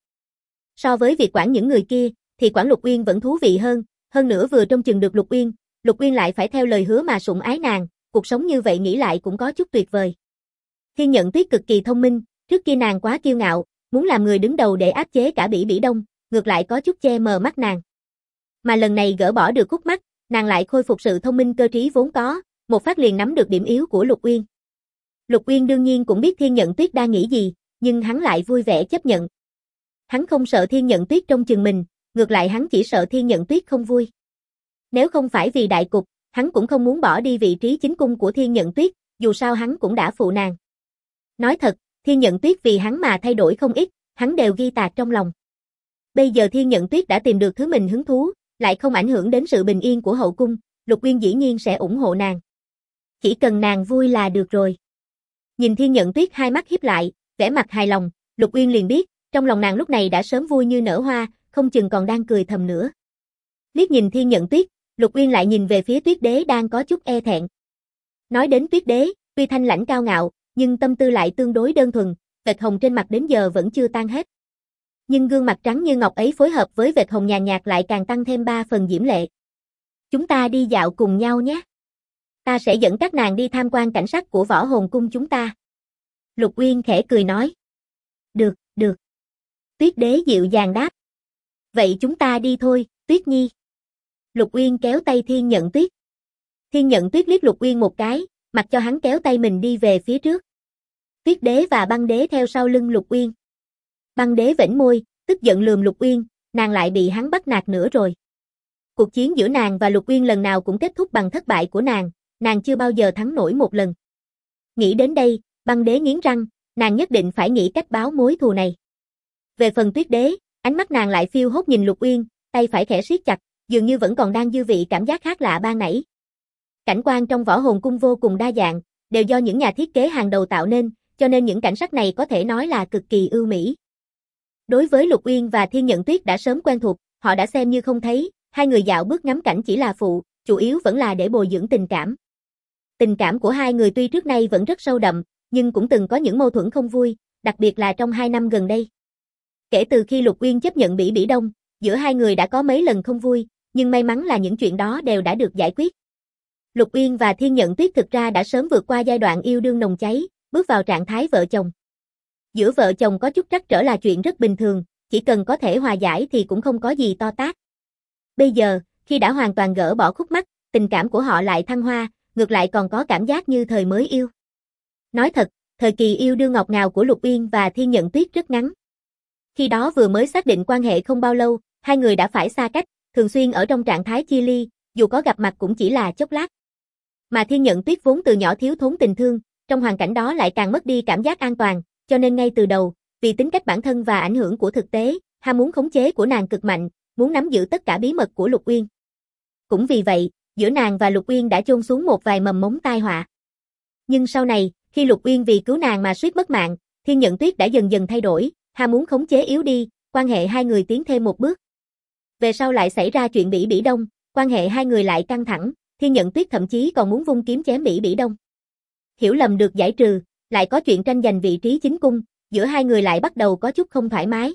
Speaker 1: So với việc quản những người kia, thì quản Lục Uyên vẫn thú vị hơn nữa vừa trông chừng được Lục Uyên lại phải theo lời hứa mà sủng ái nàng, cuộc sống như vậy nghĩ lại cũng có chút tuyệt vời. Thiên Nhận Tuyết cực kỳ thông minh, trước kia nàng quá kiêu ngạo, muốn làm người đứng đầu để áp chế cả Bỉ Đông, ngược lại có chút che mờ mắt nàng. Mà lần này gỡ bỏ được khúc mắc, nàng lại khôi phục sự thông minh cơ trí vốn có, một phát liền nắm được điểm yếu của Lục Uyên. Lục Uyên đương nhiên cũng biết Thiên Nhận Tuyết đang nghĩ gì, nhưng hắn lại vui vẻ chấp nhận. Hắn không sợ Thiên Nhận Tuyết trông chừng mình, ngược lại hắn chỉ sợ Thiên Nhận Tuyết không vui. Nếu không phải vì đại cục, hắn cũng không muốn bỏ đi vị trí chính cung của Thiên Nhận Tuyết, dù sao hắn cũng đã phụ nàng. Nói thật, Thiên Nhận Tuyết vì hắn mà thay đổi không ít, hắn đều ghi tạc trong lòng. Bây giờ Thiên Nhận Tuyết đã tìm được thứ mình hứng thú, lại không ảnh hưởng đến sự bình yên của hậu cung, Lục Uyên dĩ nhiên sẽ ủng hộ nàng. Chỉ cần nàng vui là được rồi. Nhìn Thiên Nhận Tuyết hai mắt híp lại, vẻ mặt hài lòng, Lục Uyên liền biết, trong lòng nàng lúc này đã sớm vui như nở hoa, không chừng còn đang cười thầm nữa. Liếc nhìn Thiên Nhận Tuyết, Lục Uyên lại nhìn về phía Tuyết đế đang có chút e thẹn. Nói đến Tuyết đế, tuy thanh lãnh cao ngạo, nhưng tâm tư lại tương đối đơn thuần, vệt hồng trên mặt đến giờ vẫn chưa tan hết. Nhưng gương mặt trắng như ngọc ấy phối hợp với vệt hồng nhàn nhạt lại càng tăng thêm 3 phần diễm lệ. Chúng ta đi dạo cùng nhau nhé. Ta sẽ dẫn các nàng đi tham quan cảnh sắc của Võ Hồn cung chúng ta. Lục Uyên khẽ cười nói. Được. Tuyết đế dịu dàng đáp. Vậy chúng ta đi thôi, Tuyết Nhi. Lục Uyên kéo tay Thiên Nhận Tuyết. Thiên Nhận Tuyết liếc Lục Uyên một cái, mặc cho hắn kéo tay mình đi về phía trước. Tuyết đế và băng đế theo sau lưng Lục Uyên. Băng đế vểnh môi, tức giận lườm Lục Uyên, nàng lại bị hắn bắt nạt nữa rồi. Cuộc chiến giữa nàng và Lục Uyên lần nào cũng kết thúc bằng thất bại của nàng chưa bao giờ thắng nổi một lần. Nghĩ đến đây, băng đế nghiến răng, nàng nhất định phải nghĩ cách báo mối thù này. Về phần Tuyết đế, ánh mắt nàng lại phiêu hốt nhìn Lục Uyên, tay phải khẽ siết chặt, dường như vẫn còn đang dư vị cảm giác khác lạ ban nãy. Cảnh quan trong Võ Hồn cung vô cùng đa dạng, đều do những nhà thiết kế hàng đầu tạo nên, cho nên những cảnh sắc này có thể nói là cực kỳ ưu mỹ. Đối với Lục Uyên và Thiên Nhận Tuyết đã sớm quen thuộc, họ đã xem như không thấy, hai người dạo bước ngắm cảnh chỉ là phụ, chủ yếu vẫn là để bồi dưỡng tình cảm. Tình cảm của hai người tuy trước nay vẫn rất sâu đậm, nhưng cũng từng có những mâu thuẫn không vui, đặc biệt là trong 2 năm gần đây. Kể từ khi Lục Uyên chấp nhận Bỉ Bỉ Đông, giữa hai người đã có mấy lần không vui, nhưng may mắn là những chuyện đó đều đã được giải quyết. Lục Uyên và Thiên Nhận Tuyết thực ra đã sớm vượt qua giai đoạn yêu đương nồng cháy, bước vào trạng thái vợ chồng. Giữa vợ chồng có chút trắc trở là chuyện rất bình thường, chỉ cần có thể hòa giải thì cũng không có gì to tát. Bây giờ, khi đã hoàn toàn gỡ bỏ khúc mắc, tình cảm của họ lại thăng hoa, ngược lại còn có cảm giác như thời mới yêu. Nói thật, thời kỳ yêu đương ngọt ngào của Lục Uyên và Thiên Nhận Tuyết rất ngắn. Khi đó vừa mới xác định quan hệ không bao lâu, hai người đã phải xa cách, thường xuyên ở trong trạng thái chia ly, dù có gặp mặt cũng chỉ là chốc lát. Mà Thiên Nhận Tuyết vốn từ nhỏ thiếu thốn tình thương, trong hoàn cảnh đó lại càng mất đi cảm giác an toàn, cho nên ngay từ đầu, vì tính cách bản thân và ảnh hưởng của thực tế, ham muốn khống chế của nàng cực mạnh, muốn nắm giữ tất cả bí mật của Lục Uyên. Cũng vì vậy, giữa nàng và Lục Uyên đã chôn xuống một vài mầm mống tai họa. Nhưng sau này, khi Lục Uyên vì cứu nàng mà suýt mất mạng, Thiên Nhận Tuyết đã dần dần thay đổi, ham muốn khống chế yếu đi, quan hệ hai người tiến thêm một bước. Về sau lại xảy ra chuyện Bỉ Bỉ Đông, quan hệ hai người lại căng thẳng, Thiên Nhận Tuyết thậm chí còn muốn vung kiếm chém Bỉ Bỉ Đông. Hiểu lầm được giải trừ, lại có chuyện tranh giành vị trí chính cung, giữa hai người lại bắt đầu có chút không thoải mái.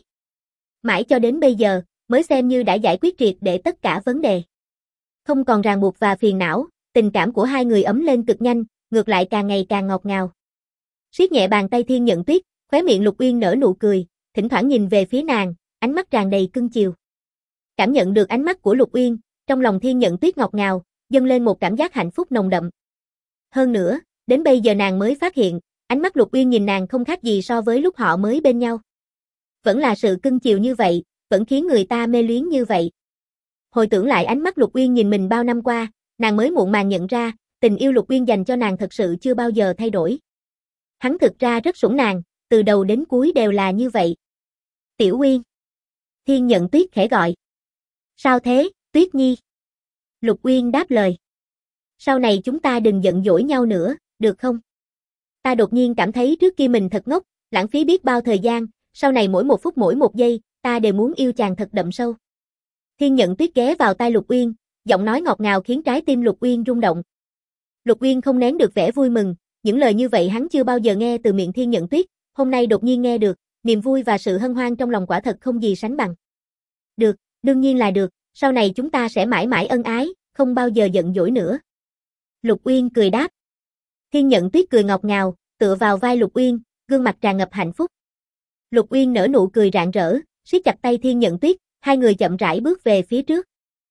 Speaker 1: Mãi cho đến bây giờ, mới xem như đã giải quyết triệt để tất cả vấn đề. Không còn ràng buộc và phiền não, tình cảm của hai người ấm lên cực nhanh, ngược lại càng ngày càng ngọt ngào. Siết nhẹ bàn tay Thiên Nhận Tuyết, khóe miệng Lục Uyên nở nụ cười, thỉnh thoảng nhìn về phía nàng, ánh mắt tràn đầy cưng chiều. Cảm nhận được ánh mắt của Lục Uyên, trong lòng Thiên Nhận Tuyết ngọt ngào, dâng lên một cảm giác hạnh phúc nồng đậm. Hơn nữa, đến bây giờ nàng mới phát hiện, ánh mắt Lục Uyên nhìn nàng không khác gì so với lúc họ mới bên nhau. Vẫn là sự cưng chiều như vậy, vẫn khiến người ta mê luyến như vậy. Hồi tưởng lại ánh mắt Lục Uyên nhìn mình bao năm qua, nàng mới muộn màng nhận ra, tình yêu Lục Uyên dành cho nàng thật sự chưa bao giờ thay đổi. Hắn thực ra rất sủng nàng, từ đầu đến cuối đều là như vậy. Tiểu Uyên. Thiên Nhận Tuyết khẽ gọi. Sao thế, Tuyết Nhi? Lục Uyên đáp lời. Sau này chúng ta đừng giận dỗi nhau nữa, được không? Ta đột nhiên cảm thấy trước kia mình thật ngốc, lãng phí biết bao thời gian, sau này mỗi một phút mỗi một giây, ta đều muốn yêu chàng thật đậm sâu. Thiên Nhận Tuyết ghé vào tai Lục Uyên, giọng nói ngọt ngào khiến trái tim Lục Uyên rung động. Lục Uyên không nén được vẻ vui mừng, những lời như vậy hắn chưa bao giờ nghe từ miệng Thiên Nhận Tuyết, hôm nay đột nhiên nghe được, niềm vui và sự hân hoan trong lòng quả thật không gì sánh bằng. Được, đương nhiên là được, sau này chúng ta sẽ mãi mãi ân ái, không bao giờ giận dỗi nữa. Lục Uyên cười đáp. Thiên Nhận Tuyết cười ngọt ngào, tựa vào vai Lục Uyên, gương mặt tràn ngập hạnh phúc. Lục Uyên nở nụ cười rạng rỡ, siết chặt tay Thiên Nhận Tuyết, hai người chậm rãi bước về phía trước.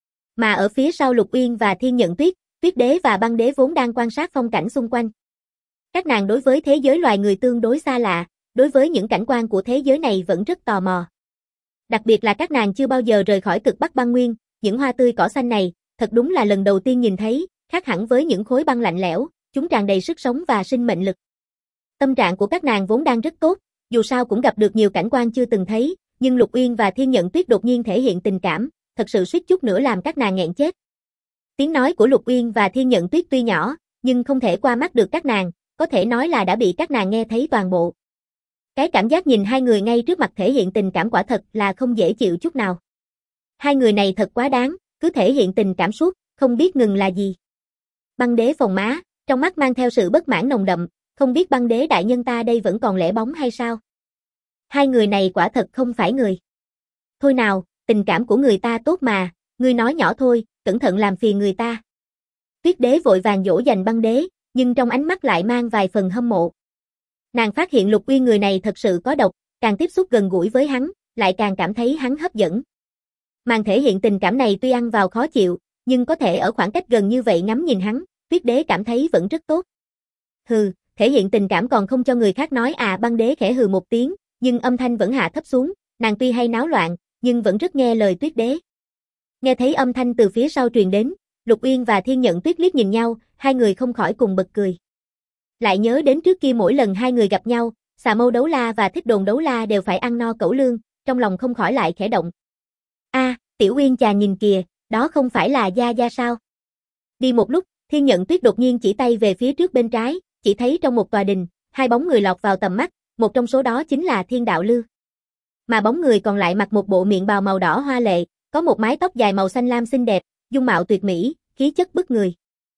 Speaker 1: Mà ở phía sau Lục Uyên và Thiên Nhận Tuyết, Tuyết Đế và Băng Đế vốn đang quan sát phong cảnh xung quanh. Các nàng đối với thế giới loài người tương đối xa lạ, đối với những cảnh quan của thế giới này vẫn rất tò mò. Đặc biệt là các nàng chưa bao giờ rời khỏi cực Bắc băng nguyên, những hoa tươi cỏ xanh này, thật đúng là lần đầu tiên nhìn thấy, khác hẳn với những khối băng lạnh lẽo, chúng tràn đầy sức sống và sinh mệnh lực. Tâm trạng của các nàng vốn đang rất tốt, dù sao cũng gặp được nhiều cảnh quan chưa từng thấy, nhưng Lục Uyên và Thiên Nhận Tuyết đột nhiên thể hiện tình cảm, thật sự suýt chút nữa làm các nàng nghẹn chết. Tiếng nói của Lục Uyên và Thiên Nhận Tuyết tuy nhỏ, nhưng không thể qua mắt được các nàng, có thể nói là đã bị các nàng nghe thấy toàn bộ. Cái cảm giác nhìn hai người ngay trước mặt thể hiện tình cảm quả thật là không dễ chịu chút nào. Hai người này thật quá đáng, cứ thể hiện tình cảm suốt, không biết ngừng là gì. Băng Đế phồng má, trong mắt mang theo sự bất mãn nồng đậm, không biết Băng Đế đại nhân ta đây vẫn còn lẻ bóng hay sao? Hai người này quả thật không phải người. Thôi nào, tình cảm của người ta tốt mà, ngươi nói nhỏ thôi, cẩn thận làm phiền người ta. Tuyết Đế vội vàng dỗ dành Băng Đế, nhưng trong ánh mắt lại mang vài phần hâm mộ. Nàng phát hiện Lục Uyên người này thật sự có độc, càng tiếp xúc gần gũi với hắn, lại càng cảm thấy hắn hấp dẫn. Màn thể hiện tình cảm này tuy ăn vào khó chịu, nhưng có thể ở khoảng cách gần như vậy ngắm nhìn hắn, Tuyết Đế cảm thấy vẫn rất tốt. Hừ, thể hiện tình cảm còn không cho người khác nói à? Băng Đế khẽ hừ một tiếng, nhưng âm thanh vẫn hạ thấp xuống, nàng tuy hay náo loạn, nhưng vẫn rất nghe lời Tuyết Đế. Nghe thấy âm thanh từ phía sau truyền đến, Lục Uyên và Thiên Nhận Tuyết liếc nhìn nhau, hai người không khỏi cùng bật cười. Lại nhớ đến trước kia mỗi lần hai người gặp nhau, Xà Mâu Đấu La và Thích Đồn Đấu La đều phải ăn no cẩu lương, trong lòng không khỏi lại khẽ động. A, Tiểu Uyên chàng nhìn kìa, đó không phải là Gia Gia sao? Đi một lúc, Thiên Nhận Tuyết đột nhiên chỉ tay về phía trước bên trái, chỉ thấy trong một tòa đình, hai bóng người lọt vào tầm mắt, một trong số đó chính là Thiên Đạo Lư. Mà bóng người còn lại mặc một bộ miện bào màu đỏ hoa lệ, có một mái tóc dài màu xanh lam xinh đẹp, dung mạo tuyệt mỹ, khí chất bức người.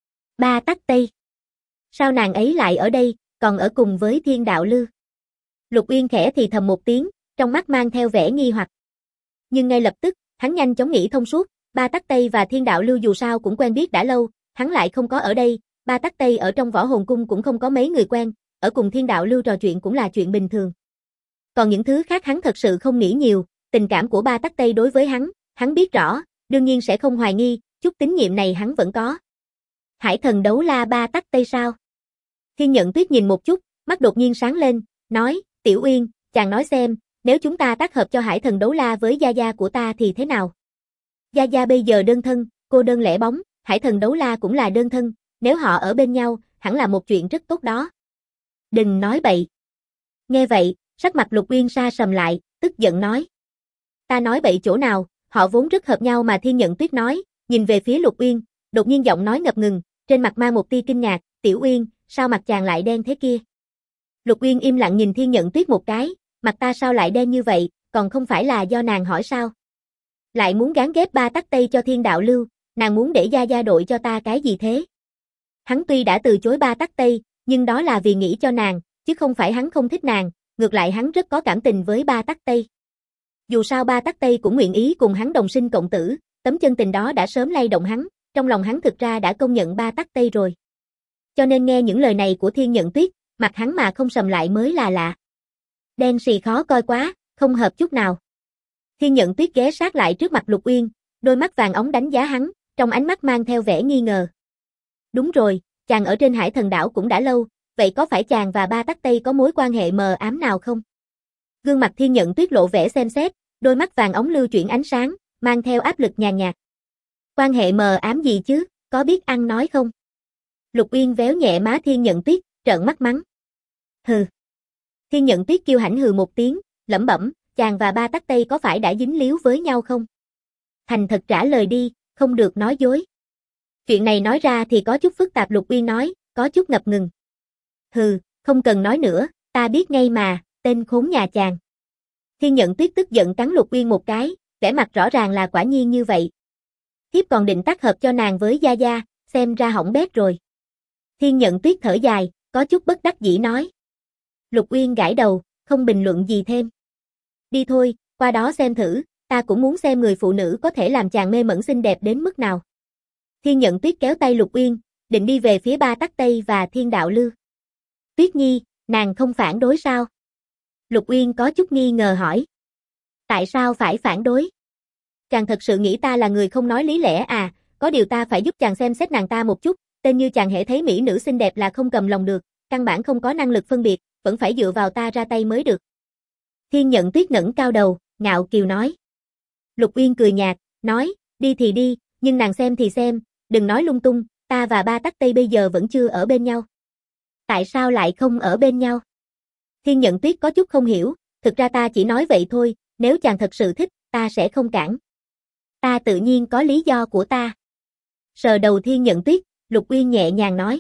Speaker 1: Ba Tắc Tây. Sao nàng ấy lại ở đây, còn ở cùng với Thiên Đạo Lưu? Lục Uyên khẽ thì thầm một tiếng, trong mắt mang theo vẻ nghi hoặc. Nhưng ngay lập tức, hắn nhanh chóng nghĩ thông suốt, Ba Tắc Tây và Thiên Đạo Lưu dù sao cũng quen biết đã lâu, hắn lại không có ở đây, Ba Tắc Tây ở trong Võ Hồn Cung cũng không có mấy người quen, ở cùng Thiên Đạo Lưu trò chuyện cũng là chuyện bình thường. Còn những thứ khác hắn thật sự không nghĩ nhiều, tình cảm của Ba Tắc Tây đối với hắn biết rõ, đương nhiên sẽ không hoài nghi, chút tín nhiệm này hắn vẫn có. Hải thần đấu la Ba Tắc Tây sao? Thiên Nhận Tuyết nhìn một chút, mắt đột nhiên sáng lên, nói, Tiểu Uyên, chàng nói xem, nếu chúng ta tác hợp cho hải thần đấu la với gia gia của ta thì thế nào? Gia gia bây giờ đơn thân, cô đơn lẻ bóng, hải thần đấu la cũng là đơn thân, nếu họ ở bên nhau, hẳn là một chuyện rất tốt đó. Đừng nói bậy. Nghe vậy, sắc mặt Lục Uyên sa sầm lại, tức giận nói. Ta nói bậy chỗ nào, họ vốn rất hợp nhau mà. Thiên Nhận Tuyết nói, nhìn về phía Lục Uyên, đột nhiên giọng nói ngập ngừng, trên mặt mang một tia kinh ngạc, Tiểu Uyên, sao mặt chàng lại đen thế kia? Lục Uyên im lặng nhìn Thiên Nhận Tuyết một cái, mặt ta sao lại đen như vậy, còn không phải là do nàng hỏi sao? Lại muốn gán ghép Ba Tắc Tây cho Thiên Đạo Lưu, nàng muốn để gia gia đội cho ta cái gì thế? Hắn tuy đã từ chối Ba Tắc Tây, nhưng đó là vì nghĩ cho nàng, chứ không phải hắn không thích nàng, ngược lại hắn rất có cảm tình với Ba Tắc Tây. Dù sao Ba Tắc Tây cũng nguyện ý cùng hắn đồng sinh cộng tử, tấm chân tình đó đã sớm lay động hắn, trong lòng hắn thực ra đã công nhận Ba Tắc Tây rồi. Cho nên nghe những lời này của Thiên Nhận Tuyết, mặt hắn mà không sầm lại mới là lạ. Đen xì khó coi quá, không hợp chút nào. Thiên Nhận Tuyết ghé sát lại trước mặt Lục Uyên, đôi mắt vàng óng đánh giá hắn, trong ánh mắt mang theo vẻ nghi ngờ. Đúng rồi, chàng ở trên Hải Thần Đảo cũng đã lâu, vậy có phải chàng và Ba Tắc Tây có mối quan hệ mờ ám nào không? Gương mặt Thiên Nhận Tuyết lộ vẻ xem xét, đôi mắt vàng óng lưu chuyển ánh sáng, mang theo áp lực nhàn nhạt. Quan hệ mờ ám gì chứ, có biết ăn nói không? Lục Uyên véo nhẹ má Thiên Nhận Tuyết, trợn mắt mắng. Hừ. Thiên Nhận Tuyết kiêu hãnh hừ một tiếng, lẩm bẩm, chàng và Ba Tắc Tây có phải đã dính líu với nhau không? Thành thật trả lời đi, không được nói dối. Chuyện này nói ra thì có chút phức tạp. Lục Uyên nói, có chút ngập ngừng. Hừ, không cần nói nữa, ta biết ngay mà, tên khốn nhà chàng. Thiên Nhận Tuyết tức giận cắn Lục Uyên một cái, vẻ mặt rõ ràng là quả nhiên như vậy. Thiếp còn định tác hợp cho nàng với gia gia, xem ra hỏng bét rồi. Thiên Nhận Tuyết thở dài, có chút bất đắc dĩ nói. Lục Uyên gãi đầu, không bình luận gì thêm. Đi thôi, qua đó xem thử, ta cũng muốn xem người phụ nữ có thể làm chàng mê mẩn xinh đẹp đến mức nào. Thiên Nhận Tuyết kéo tay Lục Uyên, định đi về phía Ba Tắc Tây và Thiên Đạo Lưu. Tuyết Nhi, nàng không phản đối sao? Lục Uyên có chút nghi ngờ hỏi. Tại sao phải phản đối? Chàng thật sự nghĩ ta là người không nói lý lẽ à, có điều ta phải giúp chàng xem xét nàng ta một chút, tên như chàng hễ thấy mỹ nữ xinh đẹp là không cầm lòng được, căn bản không có năng lực phân biệt, vẫn phải dựa vào ta ra tay mới được. Thiên Nhận Tuyết ngẩng cao đầu, ngạo kiều nói. Lục Uyên cười nhạt, nói, đi thì đi, nhưng nàng xem thì xem, đừng nói lung tung, ta và Ba Tắc Tây bây giờ vẫn chưa ở bên nhau. Tại sao lại không ở bên nhau? Thiên Nhận Tuyết có chút không hiểu, thực ra ta chỉ nói vậy thôi, nếu chàng thật sự thích, ta sẽ không cản. Ta tự nhiên có lý do của ta. Sờ đầu Thiên Nhận Tuyết, Lục Uyên nhẹ nhàng nói.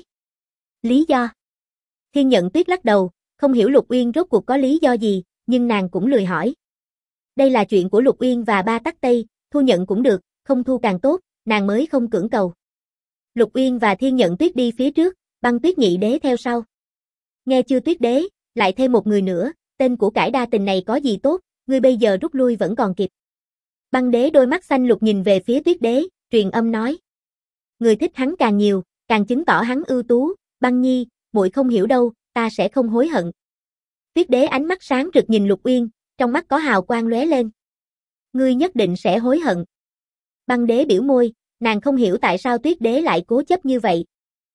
Speaker 1: Lý do? Thiên Nhận Tuyết lắc đầu, không hiểu Lục Uyên rốt cuộc có lý do gì, nhưng nàng cũng lười hỏi. Đây là chuyện của Lục Uyên và Ba Tắc Tây, thu nhận cũng được, không thu càng tốt, nàng mới không cưỡng cầu. Lục Uyên và Thiên Nhận Tuyết đi phía trước, Băng Tuyết Nhị Đế theo sau. Nghe chưa Tuyết Đế, lại thêm một người nữa, tên của cải đa tình này có gì tốt, ngươi bây giờ rút lui vẫn còn kịp. Băng Đế đôi mắt xanh lục nhìn về phía Tuyết Đế, truyền âm nói. Người thích hắn càng nhiều, càng chứng tỏ hắn ưu tú, Băng Nhi, muội không hiểu đâu, ta sẽ không hối hận. Tuyết Đế ánh mắt sáng rực nhìn Lục Uyên, trong mắt có hào quang lóe lên. Ngươi nhất định sẽ hối hận. Băng Đế biểu môi, nàng không hiểu tại sao Tuyết Đế lại cố chấp như vậy.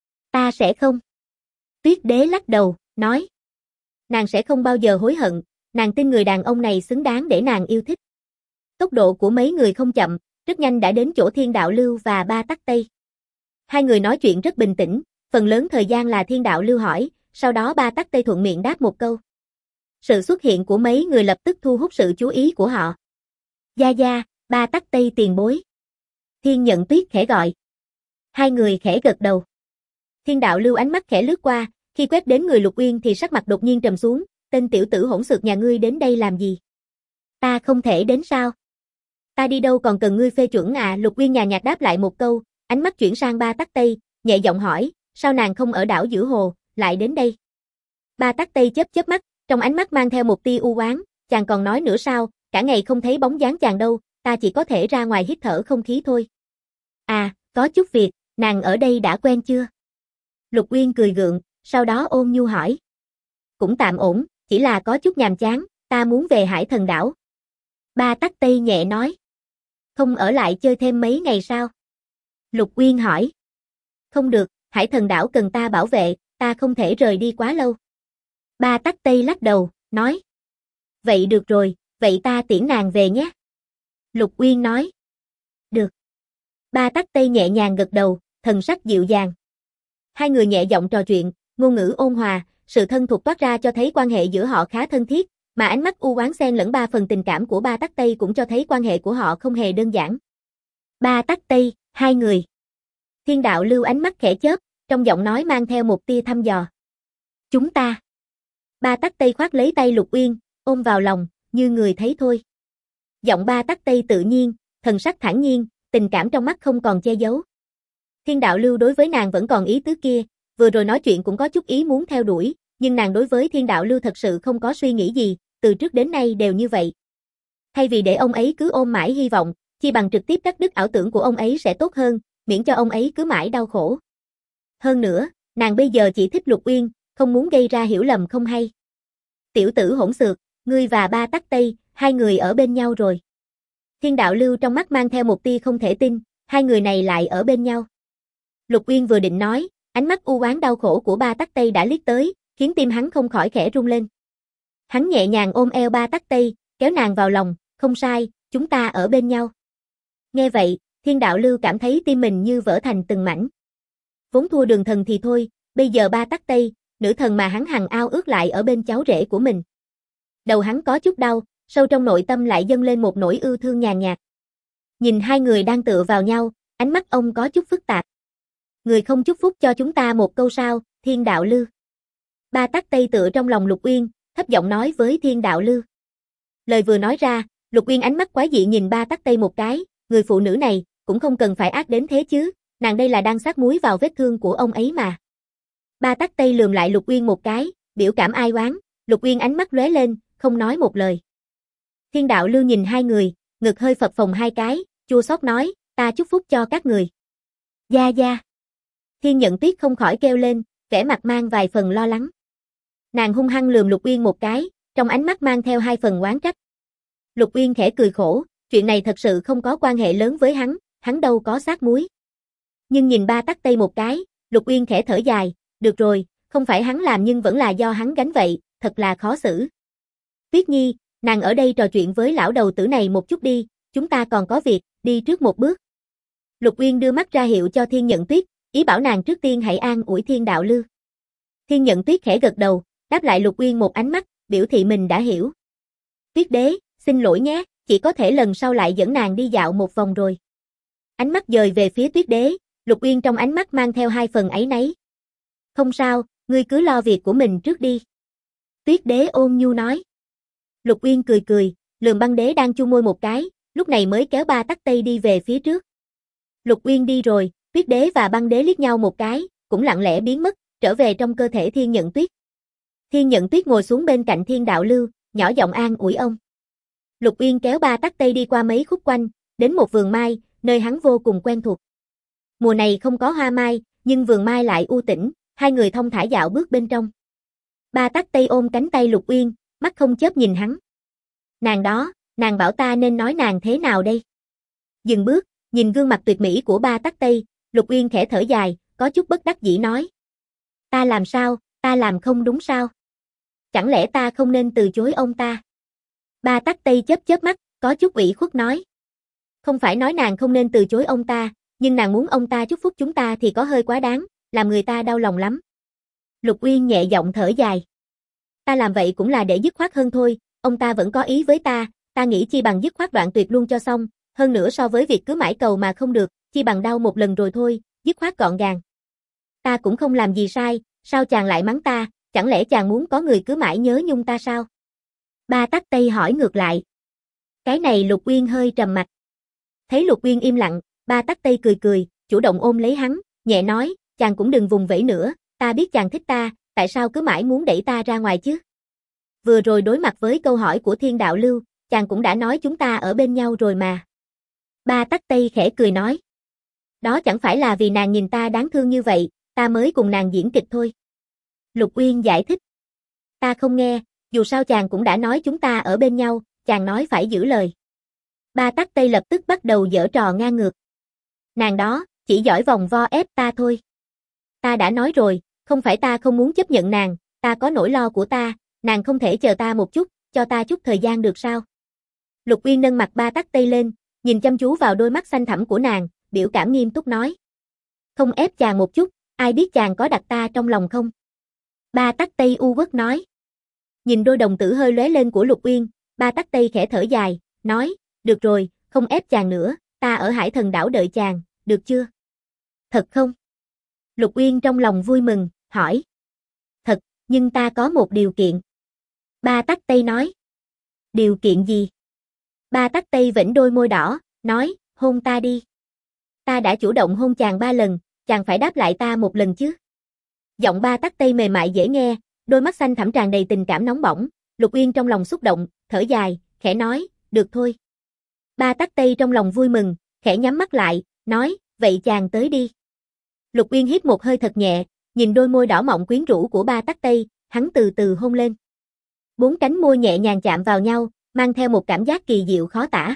Speaker 1: Ta sẽ không. Tuyết Đế lắc đầu, nói. Nàng sẽ không bao giờ hối hận, nàng tin người đàn ông này xứng đáng để nàng yêu thích. Tốc độ của mấy người không chậm, rất nhanh đã đến chỗ Thiên Đạo Lưu và Ba Tắc Tây. Hai người nói chuyện rất bình tĩnh, phần lớn thời gian là Thiên Đạo Lưu hỏi, sau đó Ba Tắc Tây thuận miệng đáp một câu. Sự xuất hiện của mấy người lập tức thu hút sự chú ý của họ. Gia Gia, Ba Tắc Tây tiền bối. Thiên Nhận Tuyết khẽ gọi. Hai người khẽ gật đầu. Thiên Đạo Lưu ánh mắt khẽ lướt qua, khi quét đến người Lục Uyên thì sắc mặt đột nhiên trầm xuống, tên tiểu tử hỗn xược nhà ngươi đến đây làm gì? Ta không thể đến sao? Ta đi đâu còn cần ngươi phê chuẩn à? Lục Uyên nhàn nhạt đáp lại một câu, ánh mắt chuyển sang Ba Tắc Tây, nhẹ giọng hỏi, sao nàng không ở đảo giữa hồ, lại đến đây? Ba Tắc Tây chớp mắt, trong ánh mắt mang theo một tia u oán, chàng còn nói nữa sao, cả ngày không thấy bóng dáng chàng đâu, ta chỉ có thể ra ngoài hít thở không khí thôi. À, có chút việc, nàng ở đây đã quen chưa? Lục Uyên cười gượng, sau đó ôn nhu hỏi. Cũng tạm ổn, chỉ là có chút nhàm chán, ta muốn về Hải Thần đảo. Ba Tắc Tây nhẹ nói. Không ở lại chơi thêm mấy ngày sao? Lục Uyên hỏi. Không được, Hải Thần đảo cần ta bảo vệ, ta không thể rời đi quá lâu. Ba Tắc Tây lắc đầu, nói. Vậy được rồi, vậy ta tiễn nàng về nhé. Lục Uyên nói. Được. Ba Tắc Tây nhẹ nhàng gật đầu, thần sắc dịu dàng. Hai người nhẹ giọng trò chuyện, ngôn ngữ ôn hòa, sự thân thuộc toát ra cho thấy quan hệ giữa họ khá thân thiết, mà ánh mắt u oán xen lẫn ba phần tình cảm của Ba Tắc Tây cũng cho thấy quan hệ của họ không hề đơn giản. Ba Tắc Tây, hai người. Thiên Đạo Lưu ánh mắt khẽ chớp, trong giọng nói mang theo một tia thăm dò. Chúng ta. Ba Tắc Tây khoác lấy tay Lục Uyên, ôm vào lòng, như người thấy thôi. Giọng Ba Tắc Tây tự nhiên, thần sắc thản nhiên, tình cảm trong mắt không còn che giấu. Thiên Đạo Lưu đối với nàng vẫn còn ý tứ kia, vừa rồi nói chuyện cũng có chút ý muốn theo đuổi, nhưng nàng đối với Thiên Đạo Lưu thật sự không có suy nghĩ gì, từ trước đến nay đều như vậy. Thay vì để ông ấy cứ ôm mãi hy vọng, chi bằng trực tiếp cắt đứt ảo tưởng của ông ấy sẽ tốt hơn, miễn cho ông ấy cứ mãi đau khổ. Hơn nữa, nàng bây giờ chỉ thích Lục Uyên, không muốn gây ra hiểu lầm không hay. Tiểu tử hỗn xược, ngươi và Ba Tắc Tây, hai người ở bên nhau rồi. Thiên Đạo Lưu trong mắt mang theo một tia không thể tin, hai người này lại ở bên nhau. Lục Uyên vừa định nói, ánh mắt u oán đau khổ của Ba Tắc Tây đã liếc tới, khiến tim hắn không khỏi khẽ rung lên. Hắn nhẹ nhàng ôm eo Ba Tắc Tây, kéo nàng vào lòng, không sai, chúng ta ở bên nhau. Nghe vậy, Thiên Đạo Lưu cảm thấy tim mình như vỡ thành từng mảnh. Vốn thua Đường Thần thì thôi, bây giờ Ba Tắc Tây, nữ thần mà hắn hằng ao ước lại ở bên cháu rể của mình. Đầu hắn có chút đau, sâu trong nội tâm lại dâng lên một nỗi ưu thương nhàn nhạt. Nhìn hai người đang tựa vào nhau, ánh mắt ông có chút phức tạp. Người không chúc phúc cho chúng ta một câu sao, Thiên Đạo Lưu. Ba Tắc Tây tựa trong lòng Lục Uyên, thấp giọng nói với Thiên Đạo Lưu. Lời vừa nói ra, Lục Uyên ánh mắt quái dị nhìn Ba Tắc Tây một cái, người phụ nữ này, cũng không cần phải ác đến thế chứ, nàng đây là đang sát muối vào vết thương của ông ấy mà. Ba Tắc Tây lườm lại Lục Uyên một cái, biểu cảm ai oán, Lục Uyên ánh mắt lóe lên, không nói một lời. Thiên Đạo Lưu nhìn hai người, ngực hơi phập phồng hai cái, chua xót nói, ta chúc phúc cho các người. Gia Gia. Thiên Nhận Tuyết không khỏi kêu lên, vẻ mặt mang vài phần lo lắng. Nàng hung hăng lườm Lục Uyên một cái, trong ánh mắt mang theo hai phần oán trách. Lục Uyên khẽ cười khổ, chuyện này thật sự không có quan hệ lớn với hắn đâu có sát muối. Nhưng nhìn Ba Tắc Tây một cái, Lục Uyên khẽ thở dài, được rồi, không phải hắn làm nhưng vẫn là do hắn gánh vậy, thật là khó xử. Tuyết Nhi, nàng ở đây trò chuyện với lão đầu tử này một chút đi, chúng ta còn có việc, đi trước một bước. Lục Uyên đưa mắt ra hiệu cho Thiên Nhận Tuyết, ý bảo nàng trước tiên hãy an ủi Thiên Đạo Lưu. Thiên Nhận Tuyết khẽ gật đầu, đáp lại Lục Uyên một ánh mắt, biểu thị mình đã hiểu. Tuyết Đế, xin lỗi nhé, chỉ có thể lần sau lại dẫn nàng đi dạo một vòng rồi. Ánh mắt dời về phía Tuyết Đế, Lục Uyên trong ánh mắt mang theo hai phần áy náy. Không sao, ngươi cứ lo việc của mình trước đi. Tuyết Đế ôn nhu nói. Lục Uyên cười cười, lườm Băng Đế đang chu môi một cái, lúc này mới kéo Ba Tắc Tây đi về phía trước. Lục Uyên đi rồi, Tuyết Đế và Băng Đế liếc nhau một cái, cũng lặng lẽ biến mất, trở về trong cơ thể Thiên Nhận Tuyết. Thiên Nhận Tuyết ngồi xuống bên cạnh Thiên Đạo Lưu, nhỏ giọng an ủi ông. Lục Uyên kéo Ba Tắc Tây đi qua mấy khúc quanh, đến một vườn mai, nơi hắn vô cùng quen thuộc. Mùa này không có hoa mai, nhưng vườn mai lại u tĩnh, hai người thong thả dạo bước bên trong. Ba Tắc Tây ôm cánh tay Lục Uyên, mắt không chớp nhìn hắn. Nàng đó, nàng bảo ta nên nói nàng thế nào đây? Dừng bước, nhìn gương mặt tuyệt mỹ của Ba Tắc Tây, Lục Uyên khẽ thở dài, có chút bất đắc dĩ nói. Ta làm sao, ta làm không đúng sao? Chẳng lẽ ta không nên từ chối ông ta? Ba Tắc Tây chớp chớp mắt, có chút ủy khuất nói. Không phải nói nàng không nên từ chối ông ta, nhưng nàng muốn ông ta chúc phúc chúng ta thì có hơi quá đáng, làm người ta đau lòng lắm. Lục Uyên nhẹ giọng thở dài. Ta làm vậy cũng là để dứt khoát hơn thôi, ông ta vẫn có ý với ta nghĩ chi bằng dứt khoát đoạn tuyệt luôn cho xong, hơn nữa so với việc cứ mãi cầu mà không được, chi bằng đau một lần rồi thôi, dứt khoát gọn gàng. Ta cũng không làm gì sai, sao chàng lại mắng ta, chẳng lẽ chàng muốn có người cứ mãi nhớ nhung ta sao? Ba Tắc Tây hỏi ngược lại. Cái này Lục Uyên hơi trầm mặt. Thấy Lục Uyên im lặng, Ba Tắc Tây cười cười, chủ động ôm lấy hắn, nhẹ nói, chàng cũng đừng vùng vẫy nữa, ta biết chàng thích ta, tại sao cứ mãi muốn đẩy ta ra ngoài chứ? Vừa rồi đối mặt với câu hỏi của Thiên Đạo Lưu, chàng cũng đã nói chúng ta ở bên nhau rồi mà. Ba Tắc Tây khẽ cười nói. Đó chẳng phải là vì nàng nhìn ta đáng thương như vậy, ta mới cùng nàng diễn kịch thôi. Lục Uyên giải thích. Ta không nghe, dù sao chàng cũng đã nói chúng ta ở bên nhau, chàng nói phải giữ lời. Ba Tắc Tây lập tức bắt đầu giở trò ngang ngược. Nàng đó, chỉ giỏi vòng vo ép ta thôi. Ta đã nói rồi, không phải ta không muốn chấp nhận nàng, ta có nỗi lo của ta, nàng không thể chờ ta một chút, cho ta chút thời gian được sao? Lục Uyên nâng mặt Ba Tắc Tây lên, nhìn chăm chú vào đôi mắt xanh thẳm của nàng, biểu cảm nghiêm túc nói. Không ép chàng một chút, ai biết chàng có đặt ta trong lòng không? Ba Tắc Tây u uất nói. Nhìn đôi đồng tử hơi lóe lên của Lục Uyên, Ba Tắc Tây khẽ thở dài, nói, được rồi, không ép chàng nữa, ta ở Hải Thần Đảo đợi chàng, được chưa? Thật không? Lục Uyên trong lòng vui mừng, hỏi. Thật, nhưng ta có một điều kiện. Ba Tắc Tây nói. Điều kiện gì? Ba Tắc Tây vểnh đôi môi đỏ, nói, hôn ta đi. Ta đã chủ động hôn chàng 3 lần, chàng phải đáp lại ta một lần chứ. Giọng Ba Tắc Tây mềm mại dễ nghe, đôi mắt xanh thẳm tràn đầy tình cảm nóng bỏng, Lục Uyên trong lòng xúc động, thở dài, khẽ nói, được thôi. Ba Tắc Tây trong lòng vui mừng, khẽ nhắm mắt lại, nói, vậy chàng tới đi. Lục Uyên hít một hơi thật nhẹ, nhìn đôi môi đỏ mọng quyến rũ của Ba Tắc Tây, hắn từ từ hôn lên. 4 cánh môi nhẹ nhàng chạm vào nhau, mang theo một cảm giác kỳ diệu khó tả.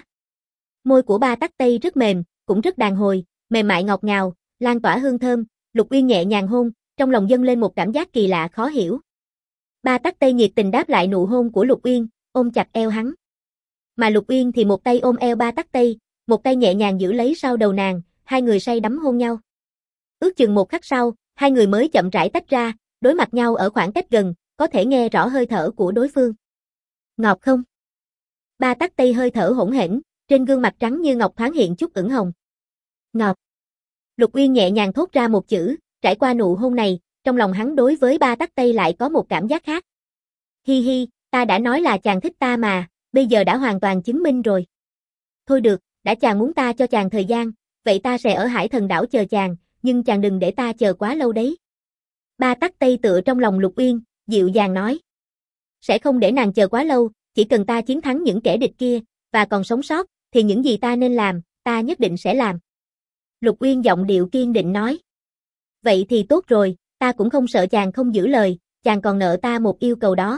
Speaker 1: Môi của Ba Tắc Tây rất mềm, cũng rất đàn hồi, mềm mại ngọt ngào, lan tỏa hương thơm, Lục Uyên nhẹ nhàng hôn, trong lòng dâng lên một cảm giác kỳ lạ khó hiểu. Ba Tắc Tây nhiệt tình đáp lại nụ hôn của Lục Uyên, ôm chặt eo hắn. Mà Lục Uyên thì một tay ôm eo Ba Tắc Tây, một tay nhẹ nhàng giữ lấy sau đầu nàng, hai người say đắm hôn nhau. Ước chừng một khắc sau, hai người mới chậm rãi tách ra, đối mặt nhau ở khoảng cách gần, có thể nghe rõ hơi thở của đối phương. Ngọt không? Ba Tắc Tây hơi thở hỗn hển, trên gương mặt trắng như ngọc thoáng hiện chút ửng hồng. Ngọt. Lục Uyên nhẹ nhàng thốt ra một chữ, trải qua nụ hôn này, trong lòng hắn đối với Ba Tắc Tây lại có một cảm giác khác. Hi hi, ta đã nói là chàng thích ta mà, bây giờ đã hoàn toàn chứng minh rồi. Thôi được, đã chàng muốn ta cho chàng thời gian, vậy ta sẽ ở Hải Thần Đảo chờ chàng, nhưng chàng đừng để ta chờ quá lâu đấy. Ba Tắc Tây tựa trong lòng Lục Uyên, dịu dàng nói. Sẽ không để nàng chờ quá lâu, chỉ cần ta chiến thắng những kẻ địch kia, và còn sống sót, thì những gì ta nên làm, ta nhất định sẽ làm. Lục Uyên giọng điệu kiên định nói. Vậy thì tốt rồi, ta cũng không sợ chàng không giữ lời, chàng còn nợ ta một yêu cầu đó.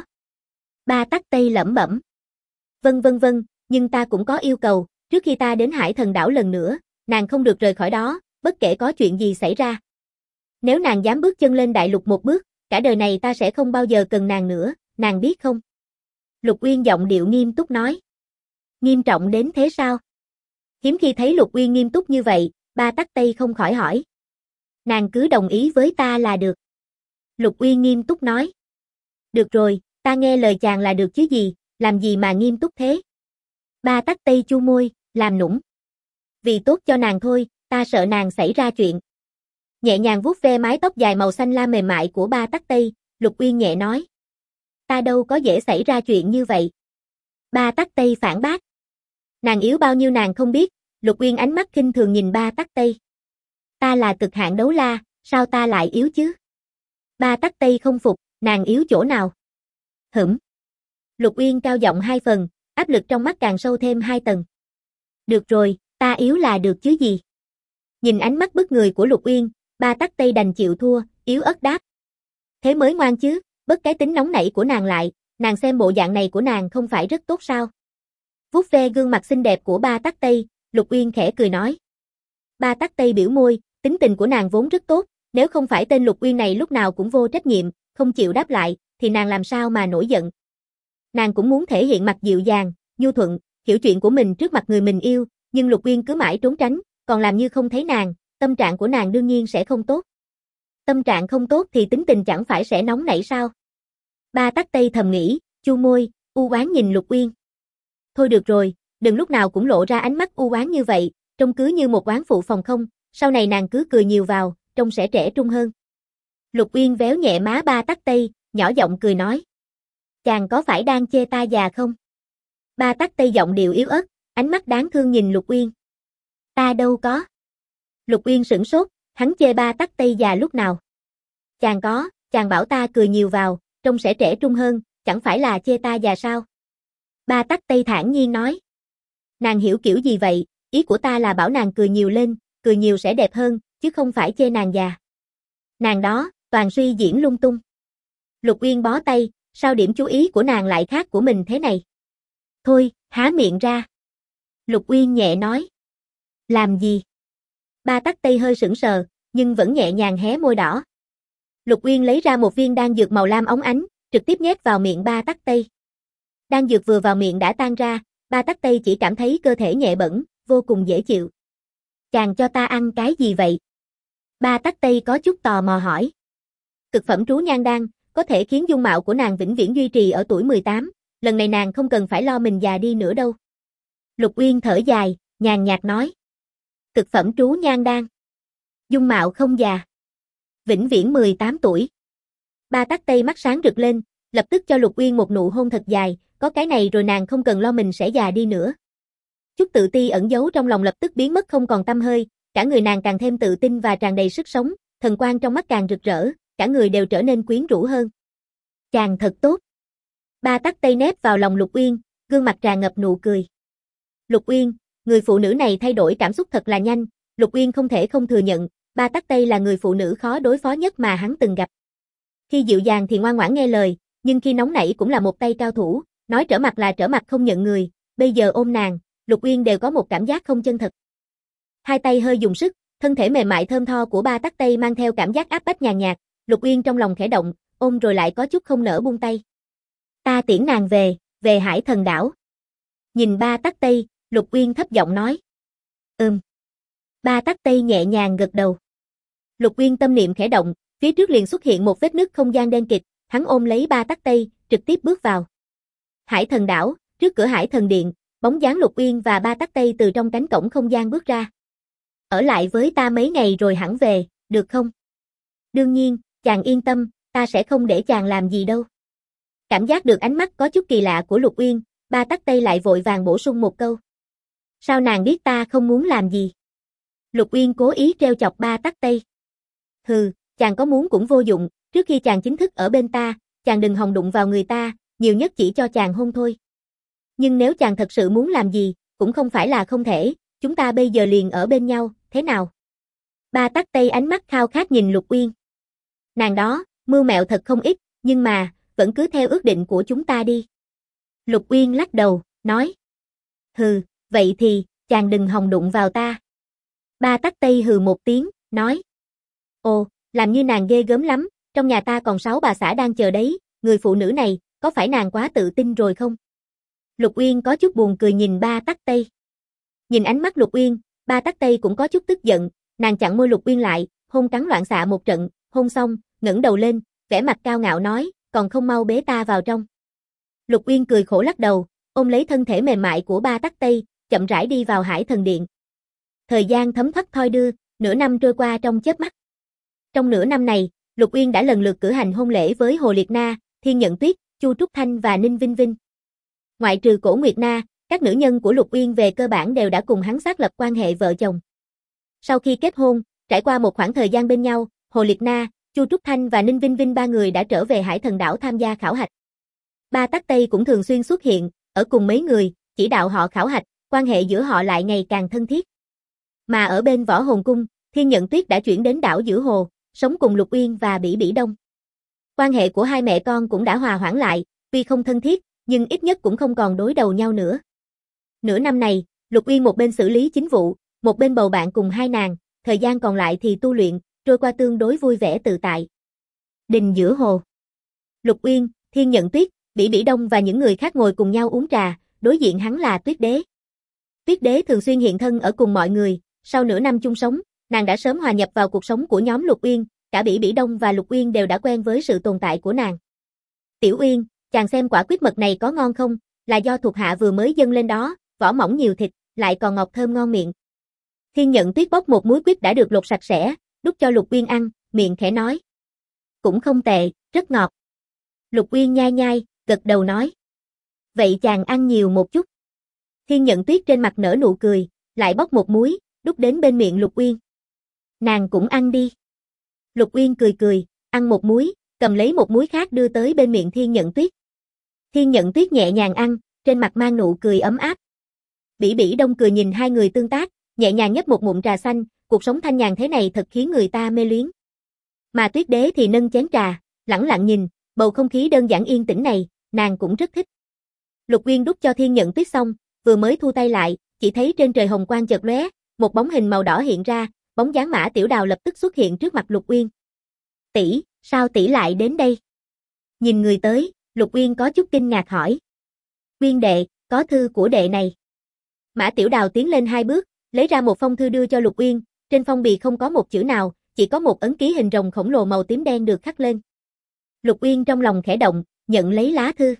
Speaker 1: Ba Tắc Tây lẩm bẩm. Vâng, nhưng ta cũng có yêu cầu, trước khi ta đến Hải Thần Đảo lần nữa, nàng không được rời khỏi đó, bất kể có chuyện gì xảy ra. Nếu nàng dám bước chân lên đại lục một bước, cả đời này ta sẽ không bao giờ cần nàng nữa, nàng biết không? Lục Uyên giọng điệu nghiêm túc nói. Nghiêm trọng đến thế sao? Hiếm khi thấy Lục Uyên nghiêm túc như vậy, Ba Tắc Tây không khỏi hỏi. Nàng cứ đồng ý với ta là được. Lục Uyên nghiêm túc nói. Được rồi, ta nghe lời chàng là được chứ gì, làm gì mà nghiêm túc thế? Ba Tắc Tây chu môi, làm nũng. Vì tốt cho nàng thôi, ta sợ nàng xảy ra chuyện. Nhẹ nhàng vuốt ve mái tóc dài màu xanh lam mềm mại của Ba Tắc Tây, Lục Uyên nhẹ nói. Ta đâu có dễ xảy ra chuyện như vậy. Ba Tắc Tây phản bác. Nàng yếu bao nhiêu nàng không biết, Lục Uyên ánh mắt khinh thường nhìn Ba Tắc Tây. Ta là cực hạn đấu la, sao ta lại yếu chứ? Ba Tắc Tây không phục, nàng yếu chỗ nào? Hửm. Lục Uyên cao giọng 2 phần, áp lực trong mắt càng sâu thêm 2 tầng. Được rồi, ta yếu là được chứ gì? Nhìn ánh mắt bức người của Lục Uyên, Ba Tắc Tây đành chịu thua, yếu ớt đáp. Thế mới ngoan chứ, bớt cái tính nóng nảy của nàng lại, nàng xem bộ dạng này của nàng không phải rất tốt sao? Vuốt ve gương mặt xinh đẹp của Ba Tắc Tây, Lục Uyên khẽ cười nói. Ba Tắc Tây biểu môi, tính tình của nàng vốn rất tốt, nếu không phải tên Lục Uyên này lúc nào cũng vô trách nhiệm, không chịu đáp lại, thì nàng làm sao mà nổi giận. Nàng cũng muốn thể hiện mặt dịu dàng, nhu thuận, hiểu chuyện của mình trước mặt người mình yêu, nhưng Lục Uyên cứ mãi trốn tránh, còn làm như không thấy nàng, tâm trạng của nàng đương nhiên sẽ không tốt. Tâm trạng không tốt thì tính tình chẳng phải sẽ nóng nảy sao? Ba Tắc Tây thầm nghĩ, chu môi, u oán nhìn Lục Uyên. Thôi được rồi, đừng lúc nào cũng lộ ra ánh mắt u oán như vậy, trông cứ như một oán phụ phòng không, sau này nàng cứ cười nhiều vào, trông sẽ trẻ trung hơn. Lục Uyên véo nhẹ má Ba Tắc Tây, nhỏ giọng cười nói. Chàng có phải đang chê ta già không? Ba Tắc Tây giọng điệu yếu ớt, ánh mắt đáng thương nhìn Lục Uyên. Ta đâu có. Lục Uyên sửng sốt, hắn chê Ba Tắc Tây già lúc nào? Chàng có, chàng bảo ta cười nhiều vào, trông sẽ trẻ trung hơn, chẳng phải là chê ta già sao? Ba Tắc Tây thản nhiên nói. Nàng hiểu kiểu gì vậy, ý của ta là bảo nàng cười nhiều lên, cười nhiều sẽ đẹp hơn, chứ không phải chê nàng già. Nàng đó, toàn suy diễn lung tung. Lục Uyên bó tay, sao điểm chú ý của nàng lại khác của mình thế này? Thôi, há miệng ra. Lục Uyên nhẹ nói. Làm gì? Ba Tắc Tây hơi sững sờ, nhưng vẫn nhẹ nhàng hé môi đỏ. Lục Uyên lấy ra một viên đan dược màu lam óng ánh, trực tiếp nhét vào miệng Ba Tắc Tây. Đan dược vừa vào miệng đã tan ra, Ba Tắc Tây chỉ cảm thấy cơ thể nhẹ bẫng, vô cùng dễ chịu. Chàng cho ta ăn cái gì vậy? Ba Tắc Tây có chút tò mò hỏi. Cực phẩm trú nhan đan, có thể khiến dung mạo của nàng vĩnh viễn duy trì ở tuổi 18, lần này nàng không cần phải lo mình già đi nữa đâu. Lục Uyên thở dài, nhàn nhạt nói. Cực phẩm trú nhan đan. Dung mạo không già. Vĩnh viễn 18 tuổi. Ba Tắc Tây mắt sáng rực lên, lập tức cho Lục Uyên một nụ hôn thật dài, có cái này rồi nàng không cần lo mình sẽ già đi nữa. Chút tự ti ẩn giấu trong lòng lập tức biến mất không còn tăm hơi, cả người nàng càng thêm tự tin và tràn đầy sức sống, thần quang trong mắt càng rực rỡ, cả người đều trở nên quyến rũ hơn. Chàng thật tốt. Ba Tắc Tây nép vào lòng Lục Uyên, gương mặt tràn ngập nụ cười. Lục Uyên, người phụ nữ này thay đổi cảm xúc thật là nhanh, Lục Uyên không thể không thừa nhận, Ba Tắc Tây là người phụ nữ khó đối phó nhất mà hắn từng gặp. Khi dịu dàng thì ngoan ngoãn nghe lời, nhưng khi nóng nảy cũng là một tay cao thủ, nói trở mặt là trở mặt không nhận người, bây giờ ôm nàng, Lục Uyên đều có một cảm giác không chân thật. Hai tay hơi dùng sức, thân thể mềm mại thơm tho của Ba Tắc Tây mang theo cảm giác áp bách nhàn nhạt, Lục Uyên trong lòng khẽ động, ôm rồi lại có chút không nỡ buông tay. Ta tiễn nàng về Hải Thần đảo. Nhìn Ba Tắc Tây, Lục Uyên thấp giọng nói. Ba Tắc Tây nhẹ nhàng gật đầu. Lục Uyên tâm niệm khẽ động, phía trước liền xuất hiện một vết nứt không gian đen kịt, hắn ôm lấy Ba Tắc Tây, trực tiếp bước vào. Hải Thần đảo, trước cửa Hải Thần điện, bóng dáng Lục Uyên và Ba Tắc Tây từ trong cánh cổng không gian bước ra. Ở lại với ta mấy ngày rồi hẳn về, được không? Đương nhiên, chàng yên tâm, ta sẽ không để chàng làm gì đâu. Cảm giác được ánh mắt có chút kỳ lạ của Lục Uyên, Ba Tắc Tây lại vội vàng bổ sung một câu. Sao nàng biết ta không muốn làm gì? Lục Uyên cố ý trêu chọc Ba Tắc Tây. Hừ, chàng có muốn cũng vô dụng, trước khi chàng chính thức ở bên ta, chàng đừng hòng đụng vào người ta, nhiều nhất chỉ cho chàng hôn thôi. Nhưng nếu chàng thật sự muốn làm gì, cũng không phải là không thể, chúng ta bây giờ liền ở bên nhau, thế nào? Ba Tắc Tây ánh mắt khao khát nhìn Lục Uyên. Nàng đó, mưu mẹo thật không ít, nhưng mà, vẫn cứ theo ước định của chúng ta đi. Lục Uyên lắc đầu, nói. Hừ, vậy thì, chàng đừng hòng đụng vào ta. Ba Tắc Tây hừ một tiếng, nói. Ồ, làm như nàng ghê gớm lắm, trong nhà ta còn 6 bà xã đang chờ đấy, người phụ nữ này, có phải nàng quá tự tin rồi không? Lục Uyên có chút buồn cười nhìn Ba Tắc Tây. Nhìn ánh mắt Lục Uyên, Ba Tắc Tây cũng có chút tức giận, nàng chặn môi Lục Uyên lại, hôn cắn loạn xạ một trận, hôn xong, ngẩng đầu lên, vẻ mặt cao ngạo nói, còn không mau bế ta vào trong. Lục Uyên cười khổ lắc đầu, ôm lấy thân thể mềm mại của Ba Tắc Tây, chậm rãi đi vào Hải Thần điện. Thời gian thấm thoắt thoi đưa, nửa năm trôi qua trong chớp mắt. Trong nửa năm này, Lục Uyên đã lần lượt cử hành hôn lễ với Hồ Liệt Na, Thiên Nhận Tuyết, Chu Trúc Thanh và Ninh Vinh Vinh. Ngoại trừ Cổ Nguyệt Na, các nữ nhân của Lục Uyên về cơ bản đều đã cùng hắn xác lập quan hệ vợ chồng. Sau khi kết hôn, trải qua một khoảng thời gian bên nhau, Hồ Liệt Na, Chu Trúc Thanh và Ninh Vinh Vinh ba người đã trở về Hải Thần đảo tham gia khảo hạch. Ba Tắc Tây cũng thường xuyên xuất hiện, ở cùng mấy người, chỉ đạo họ khảo hạch, quan hệ giữa họ lại ngày càng thân thiết. Mà ở bên Võ Hồn Cung, Thiên Nhận Tuyết đã chuyển đến đảo giữa hồ, sống cùng Lục Uyên và Bỉ Bỉ Đông. Quan hệ của hai mẹ con cũng đã hòa hoãn lại, tuy không thân thiết, nhưng ít nhất cũng không còn đối đầu nhau nữa. Nửa năm này, Lục Uyên một bên xử lý chính vụ, một bên bầu bạn cùng hai nàng, thời gian còn lại thì tu luyện, trôi qua tương đối vui vẻ tự tại. Đình giữa hồ. Lục Uyên, Thiên Nhận Tuyết, Bỉ Bỉ Đông và những người khác ngồi cùng nhau uống trà, đối diện hắn là Tuyết Đế. Tuyết Đế thường xuyên hiện thân ở cùng mọi người, sau nửa năm chung sống, nàng đã sớm hòa nhập vào cuộc sống của nhóm Lục Uyên, cả Bỉ Bỉ Đông và Lục Uyên đều đã quen với sự tồn tại của nàng. Tiểu Uyên, chàng xem quả quýt mật này có ngon không, là do thuộc hạ vừa mới dâng lên đó, vỏ mỏng nhiều thịt, lại còn ngọt thơm ngon miệng. Thiên Nhận Tuyết bóc một múi quýt đã được lột sạch sẽ, đút cho Lục Uyên ăn, miệng khẽ nói. Cũng không tệ, rất ngọt. Lục Uyên nhai nhai, gật đầu nói. Vậy chàng ăn nhiều một chút. Thiên Nhận Tuyết trên mặt nở nụ cười, lại bóc một múi, đút đến bên miệng Lục Uyên. Nàng cũng ăn đi. Lục Uyên cười cười, ăn một múi, cầm lấy một múi khác đưa tới bên miệng Thiên Nhận Tuyết. Thiên Nhận Tuyết nhẹ nhàng ăn, trên mặt mang nụ cười ấm áp. Bỉ Bỉ Đông cười nhìn hai người tương tác, nhẹ nhàng nhấp một ngụm trà xanh, cuộc sống thanh nhàn thế này thật khiến người ta mê luyến. Mà Tuyết Đế thì nâng chén trà, lẳng lặng nhìn, bầu không khí đơn giản yên tĩnh này, nàng cũng rất thích. Lục Uyên đút cho Thiên Nhận Tuyết xong, vừa mới thu tay lại, chỉ thấy trên trời hồng quang chợt lóe, một bóng hình màu đỏ hiện ra, bóng dáng Mã Tiểu Đào lập tức xuất hiện trước mặt Lục Uyên. "Tỷ, sao tỷ lại đến đây?" Nhìn người tới, Lục Uyên có chút kinh ngạc hỏi. "Uyên đệ, có thư của đệ này." Mã Tiểu Đào tiến lên hai bước, lấy ra một phong thư đưa cho Lục Uyên, trên phong bì không có một chữ nào, chỉ có một ấn ký hình rồng khổng lồ màu tím đen được khắc lên. Lục Uyên trong lòng khẽ động, nhận lấy lá thư.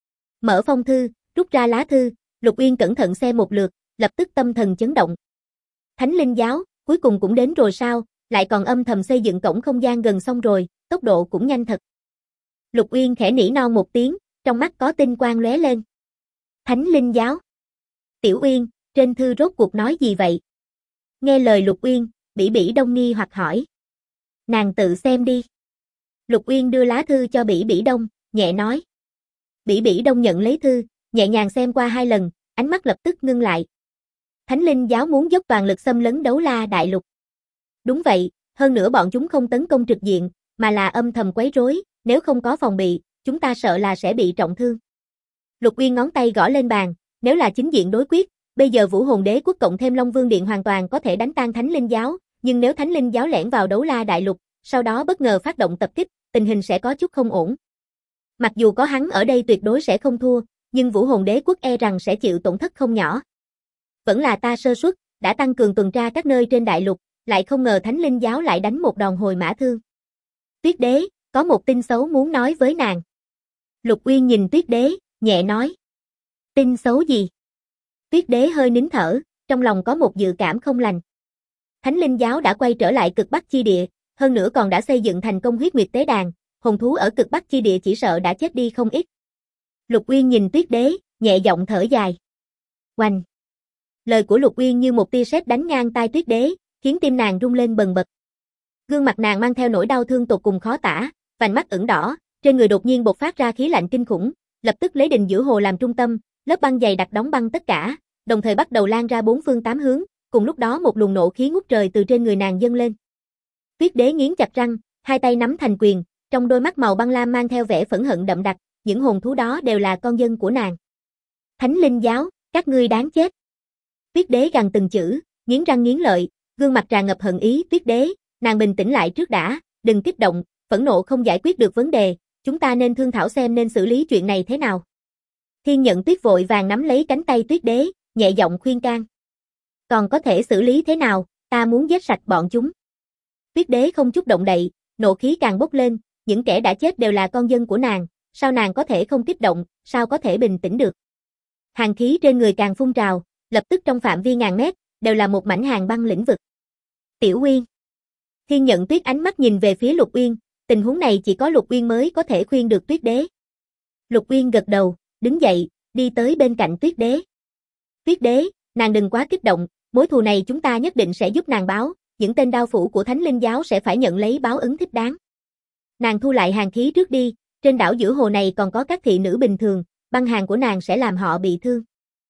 Speaker 1: Mở phong thư, rút ra lá thư, Lục Uyên cẩn thận xem một lượt, lập tức tâm thần chấn động. Thánh Linh Giáo, cuối cùng cũng đến rồi sao, lại còn âm thầm xây dựng cổng không gian gần xong rồi, tốc độ cũng nhanh thật. Lục Uyên khẽ nỉ non một tiếng, trong mắt có tinh quang lóe lên. Thánh Linh Giáo. Tiểu Uyên, trên thư rốt cuộc nói gì vậy? Nghe lời Lục Uyên, Bỉ Bỉ Đông nghi hoặc hỏi. Nàng tự xem đi. Lục Uyên đưa lá thư cho Bỉ Bỉ Đông, nhẹ nói. Bỉ Bỉ Đông nhận lấy thư, nhẹ nhàng xem qua hai lần, ánh mắt lập tức ngưng lại. Thánh Linh Giáo muốn dốc toàn lực xâm lấn Đấu La Đại Lục. Đúng vậy, hơn nữa bọn chúng không tấn công trực diện, mà là âm thầm quấy rối, nếu không có phòng bị, chúng ta sợ là sẽ bị trọng thương. Lục Uyên ngón tay gõ lên bàn, nếu là chính diện đối quyết, bây giờ Vũ Hồn Đế Quốc cộng thêm Long Vương Điện hoàn toàn có thể đánh tan Thánh Linh Giáo, nhưng nếu Thánh Linh Giáo lẻn vào Đấu La Đại Lục, sau đó bất ngờ phát động tập kích, tình hình sẽ có chút không ổn. Mặc dù có hắn ở đây tuyệt đối sẽ không thua, nhưng Vũ Hồn Đế Quốc e rằng sẽ chịu tổn thất không nhỏ. Vẫn là ta sơ suất, đã tăng cường tuần tra các nơi trên đại lục, lại không ngờ Thánh Linh Giáo lại đánh một đòn hồi mã thương. Tuyết Đế, có một tin xấu muốn nói với nàng. Lục Uyên nhìn Tuyết Đế, nhẹ nói. Tin xấu gì? Tuyết Đế hơi nín thở, trong lòng có một dự cảm không lành. Thánh Linh Giáo đã quay trở lại cực Bắc chi địa, hơn nữa còn đã xây dựng thành công huyết nguyệt tế đàn, hồn thú ở cực Bắc chi địa chỉ sợ đã chết đi không ít. Lục Uyên nhìn Tuyết Đế, nhẹ giọng thở dài. Oanh! Lời của Lục Uyên như một tia sét đánh ngang tai Tuyết Đế, khiến tim nàng rung lên bần bật. Gương mặt nàng mang theo nỗi đau thương tột cùng khó tả, vành mắt ửng đỏ, trên người đột nhiên bộc phát ra khí lạnh kinh khủng, lập tức lấy đình giữa hồ làm trung tâm, lớp băng dày đặc đóng băng tất cả, đồng thời bắt đầu lan ra bốn phương tám hướng, cùng lúc đó một luồng nộ khí ngút trời từ trên người nàng dâng lên. Tuyết Đế nghiến chặt răng, hai tay nắm thành quyền, trong đôi mắt màu băng lam mang theo vẻ phẫn hận đậm đặc, những hồn thú đó đều là con dân của nàng. Thánh Linh Giáo, các ngươi đáng chết. Tuyết Đế gằn từng chữ, nghiến răng nghiến lợi, gương mặt tràn ngập hận ý. Tuyết Đế, nàng bình tĩnh lại trước đã, đừng kích động, phẫn nộ không giải quyết được vấn đề, chúng ta nên thương thảo xem nên xử lý chuyện này thế nào. Thiên Nhận Tuyết vội vàng nắm lấy cánh tay Tuyết Đế, nhẹ giọng khuyên can. Còn có thể xử lý thế nào, ta muốn giết sạch bọn chúng. Tuyết Đế không chút động đậy, nộ khí càng bốc lên, những kẻ đã chết đều là con dân của nàng, sao nàng có thể không kích động, sao có thể bình tĩnh được. Hàn khí trên người càng phun trào, lập tức trong phạm vi ngàn mét, đều là một mảnh hàn băng lĩnh vực. Tiểu Uyên. Thiên Nhận Tuyết ánh mắt nhìn về phía Lục Uyên, tình huống này chỉ có Lục Uyên mới có thể khuyên được Tuyết Đế. Lục Uyên gật đầu, đứng dậy, đi tới bên cạnh Tuyết Đế. Tuyết Đế, nàng đừng quá kích động, mối thù này chúng ta nhất định sẽ giúp nàng báo, những tên đao phủ của Thánh Linh Giáo sẽ phải nhận lấy báo ứng thích đáng. Nàng thu lại hàn khí trước đi, trên đảo giữa hồ này còn có các thị nữ bình thường, băng hàn của nàng sẽ làm họ bị thương.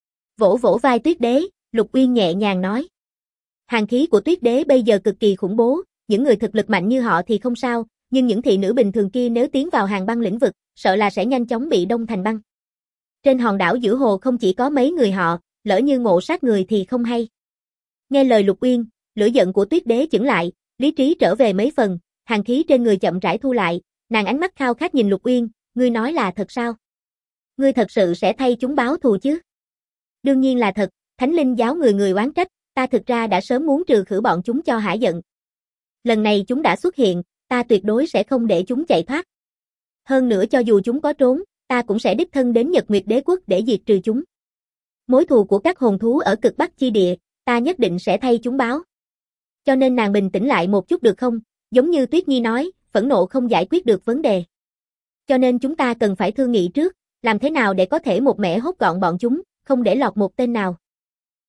Speaker 1: Vỗ vỗ vai Tuyết Đế, Lục Uyên nhẹ nhàng nói. Hàn khí của Tuyết Đế bây giờ cực kỳ khủng bố, những người thực lực mạnh như họ thì không sao, nhưng những thị nữ bình thường kia nếu tiến vào hàn băng lĩnh vực, sợ là sẽ nhanh chóng bị đông thành băng. Trên hòn đảo giữa hồ không chỉ có mấy người họ, lỡ như ngộ sát người thì không hay. Nghe lời Lục Uyên, lửa giận của Tuyết Đế chững lại, lý trí trở về mấy phần, hàn khí trên người chậm rãi thu lại, nàng ánh mắt khao khát nhìn Lục Uyên, ngươi nói là thật sao? Ngươi thật sự sẽ thay chúng báo thù chứ? Đương nhiên là thật, Thánh Linh Giáo người người oán trách, ta thực ra đã sớm muốn trừ khử bọn chúng cho hả giận. Lần này chúng đã xuất hiện, ta tuyệt đối sẽ không để chúng chạy thoát. Hơn nữa cho dù chúng có trốn, ta cũng sẽ đích thân đến Nhật Nguyệt Đế Quốc để diệt trừ chúng. Mối thù của các hồn thú ở cực Bắc chi địa, ta nhất định sẽ thay chúng báo. Cho nên nàng bình tĩnh lại một chút được không? Giống như Tuyết Nhi nói, phẫn nộ không giải quyết được vấn đề. Cho nên chúng ta cần phải thương nghị trước, làm thế nào để có thể một mẻ hốt gọn bọn chúng, không để lọt một tên nào.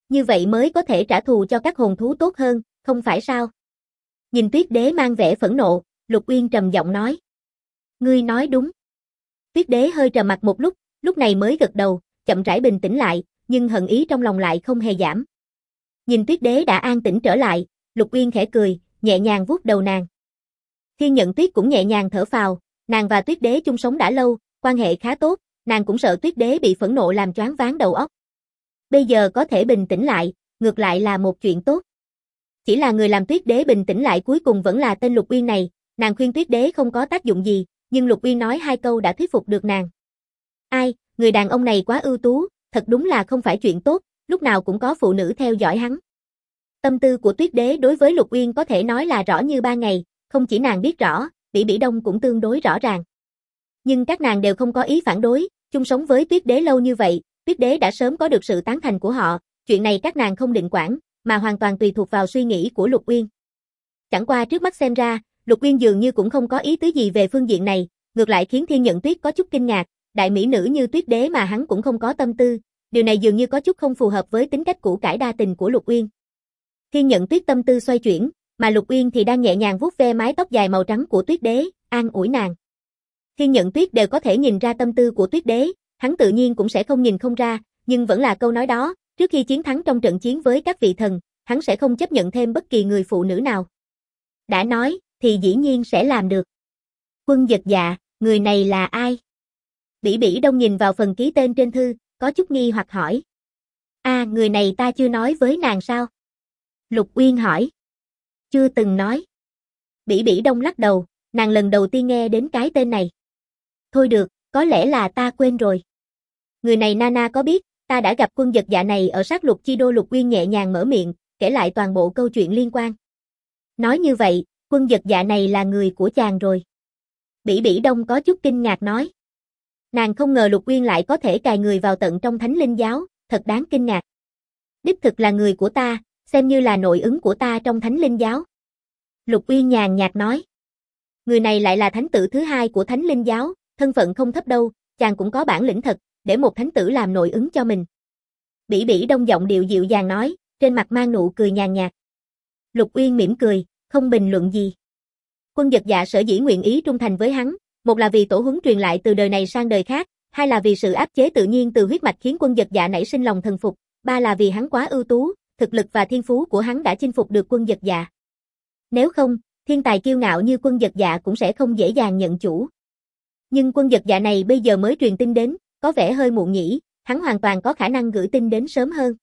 Speaker 1: Như vậy mới có thể trả thù cho các hồn thú tốt hơn, không phải sao? Nhìn Tuyết Đế mang vẻ phẫn nộ, Lục Uyên trầm giọng nói. Ngươi nói đúng. Tuyết Đế hơi trầm mặt một lúc này mới gật đầu, chậm rãi bình tĩnh lại, nhưng hận ý trong lòng lại không hề giảm. Nhìn Tuyết Đế đã an tĩnh trở lại, Lục Uyên khẽ cười, nhẹ nhàng vuốt đầu nàng. Thiên Nhận Tuyết cũng nhẹ nhàng thở phào, nàng và Tuyết Đế chung sống đã lâu, quan hệ khá tốt, nàng cũng sợ Tuyết Đế bị phẫn nộ làm choáng váng đầu óc. Bây giờ có thể bình tĩnh lại, ngược lại là một chuyện tốt. Chỉ là người làm Tuyết Đế bình tĩnh lại cuối cùng vẫn là tên Lục Uyên này, nàng khuyên Tuyết Đế không có tác dụng gì, nhưng Lục Uyên nói 2 câu đã thuyết phục được nàng. Ai, người đàn ông này quá ưu tú, thật đúng là không phải chuyện tốt, lúc nào cũng có phụ nữ theo dõi hắn. Tâm tư của Tuyết Đế đối với Lục Uyên có thể nói là rõ như ban ngày, không chỉ nàng biết rõ, Bỉ Bỉ Đông cũng tương đối rõ ràng. Nhưng các nàng đều không có ý phản đối, chung sống với Tuyết Đế lâu như vậy, Tuyết Đế đã sớm có được sự tán thành của họ, chuyện này các nàng không định quản, mà hoàn toàn tùy thuộc vào suy nghĩ của Lục Uyên. Chẳng qua trước mắt xem ra, Lục Uyên dường như cũng không có ý tứ gì về phương diện này, ngược lại khiến Thiên Nhận Tuyết có chút kinh ngạc, đại mỹ nữ như Tuyết Đế mà hắn cũng không có tâm tư, điều này dường như có chút không phù hợp với tính cách cũ cải đa tình của Lục Uyên. Thiên Nhận Tuyết tâm tư xoay chuyển, mà Lục Uyên thì đang nhẹ nhàng vuốt ve mái tóc dài màu trắng của Tuyết Đế, an ủi nàng. Thiên Nhận Tuyết đều có thể nhìn ra tâm tư của Tuyết Đế, hắn tự nhiên cũng sẽ không nhìn không ra, nhưng vẫn là câu nói đó, trước khi chiến thắng trong trận chiến với các vị thần, hắn sẽ không chấp nhận thêm bất kỳ người phụ nữ nào. Đã nói, thì dĩ nhiên sẽ làm được. Quân Dật Dạ, người này là ai? Bỉ Bỉ Đông nhìn vào phần ký tên trên thư, có chút nghi hoặc hỏi. Người này ta chưa nói với nàng sao? Lục Uyên hỏi. Chưa từng nói. Bỉ Bỉ Đông lắc đầu, nàng lần đầu tiên nghe đến cái tên này. Thôi được, có lẽ là ta quên rồi. Người này Nana có biết, ta đã gặp Quân Dật Dạ này ở sát lục chi đô. Lục Uyên nhẹ nhàng mở miệng, kể lại toàn bộ câu chuyện liên quan. Nói như vậy, Quân Dật Dạ này là người của chàng rồi. Bỉ Bỉ Đông có chút kinh ngạc nói. Nàng không ngờ Lục Uyên lại có thể cài người vào tận trong Thánh Linh Giáo, thật đáng kinh ngạc. Đích thực là người của ta, xem như là nội ứng của ta trong Thánh Linh Giáo. Lục Uyên nhàn nhạt nói. Người này lại là thánh tử thứ 2 của Thánh Linh Giáo, thân phận không thấp đâu, chàng cũng có bản lĩnh thật, để một thánh tử làm nội ứng cho mình. Bỉ Bỉ Đông giọng điệu dịu dàng nói, trên mặt mang nụ cười nhàn nhạt. Lục Uyên mỉm cười, không bình luận gì. Quân Dật Dạ sở dĩ nguyện ý trung thành với hắn, một là vì tổ huấn truyền lại từ đời này sang đời khác, hai là vì sự áp chế tự nhiên từ huyết mạch khiến Quân Dật Dạ nảy sinh lòng thần phục, ba là vì hắn quá ưu tú, thực lực và thiên phú của hắn đã chinh phục được Quân Dật Dạ. Nếu không, thiên tài kiêu ngạo như Quân Dật Dạ cũng sẽ không dễ dàng nhận chủ. Nhưng Quân Dật Dạ này bây giờ mới truyền tin đến, có vẻ hơi muộn nhỉ, hắn hoàn toàn có khả năng gửi tin đến sớm hơn.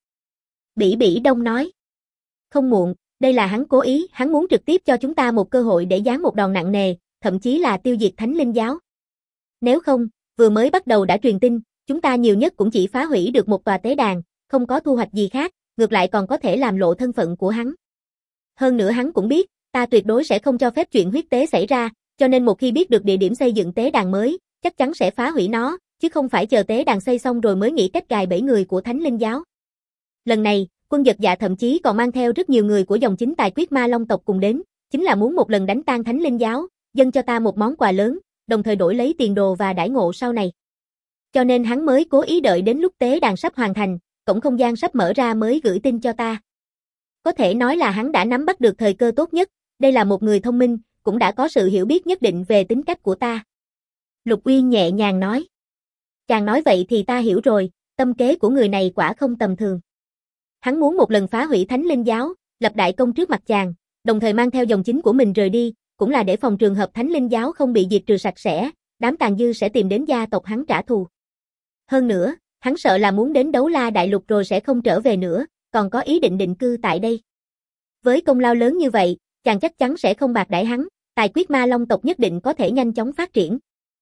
Speaker 1: Bỉ Bỉ Đông nói. Không muộn, đây là hắn cố ý, hắn muốn trực tiếp cho chúng ta một cơ hội để giáng một đòn nặng nề, thậm chí là tiêu diệt Thánh Linh Giáo. Nếu không, vừa mới bắt đầu đã truyền tin, chúng ta nhiều nhất cũng chỉ phá hủy được một tòa tế đàn, không có thu hoạch gì khác, ngược lại còn có thể làm lộ thân phận của hắn. Hơn nữa hắn cũng biết, ta tuyệt đối sẽ không cho phép chuyện huyết tế xảy ra, cho nên một khi biết được địa điểm xây dựng tế đàn mới, chắc chắn sẽ phá hủy nó, chứ không phải chờ tế đàn xây xong rồi mới nghĩ cách gài bẫy người của Thánh Linh Giáo. Lần này, Quân Dật Dạ thậm chí còn mang theo rất nhiều người của dòng chính tài quyết ma long tộc cùng đến, chính là muốn một lần đánh tan Thánh Linh Giáo, dâng cho ta một món quà lớn, đồng thời đổi lấy tiền đồ và đãi ngộ sau này. Cho nên hắn mới cố ý đợi đến lúc tế đàn sắp hoàn thành, cổng không gian sắp mở ra mới gửi tin cho ta. Có thể nói là hắn đã nắm bắt được thời cơ tốt nhất, đây là một người thông minh, cũng đã có sự hiểu biết nhất định về tính cách của ta. Lục Uyên nhẹ nhàng nói. Chàng nói vậy thì ta hiểu rồi, tâm kế của người này quả không tầm thường. Hắn muốn một lần phá hủy Thánh Linh Giáo, lập đại công trước mặt chàng, đồng thời mang theo dòng chính của mình rời đi, cũng là để phòng trường hợp Thánh Linh Giáo không bị diệt trừ sạch sẽ, đám tàn dư sẽ tìm đến gia tộc hắn trả thù. Hơn nữa, hắn sợ là muốn đến Đấu La Đại Lục rồi sẽ không trở về nữa, còn có ý định định cư tại đây. Với công lao lớn như vậy, chàng chắc chắn sẽ không bạc đãi hắn, tài quyết ma long tộc nhất định có thể nhanh chóng phát triển.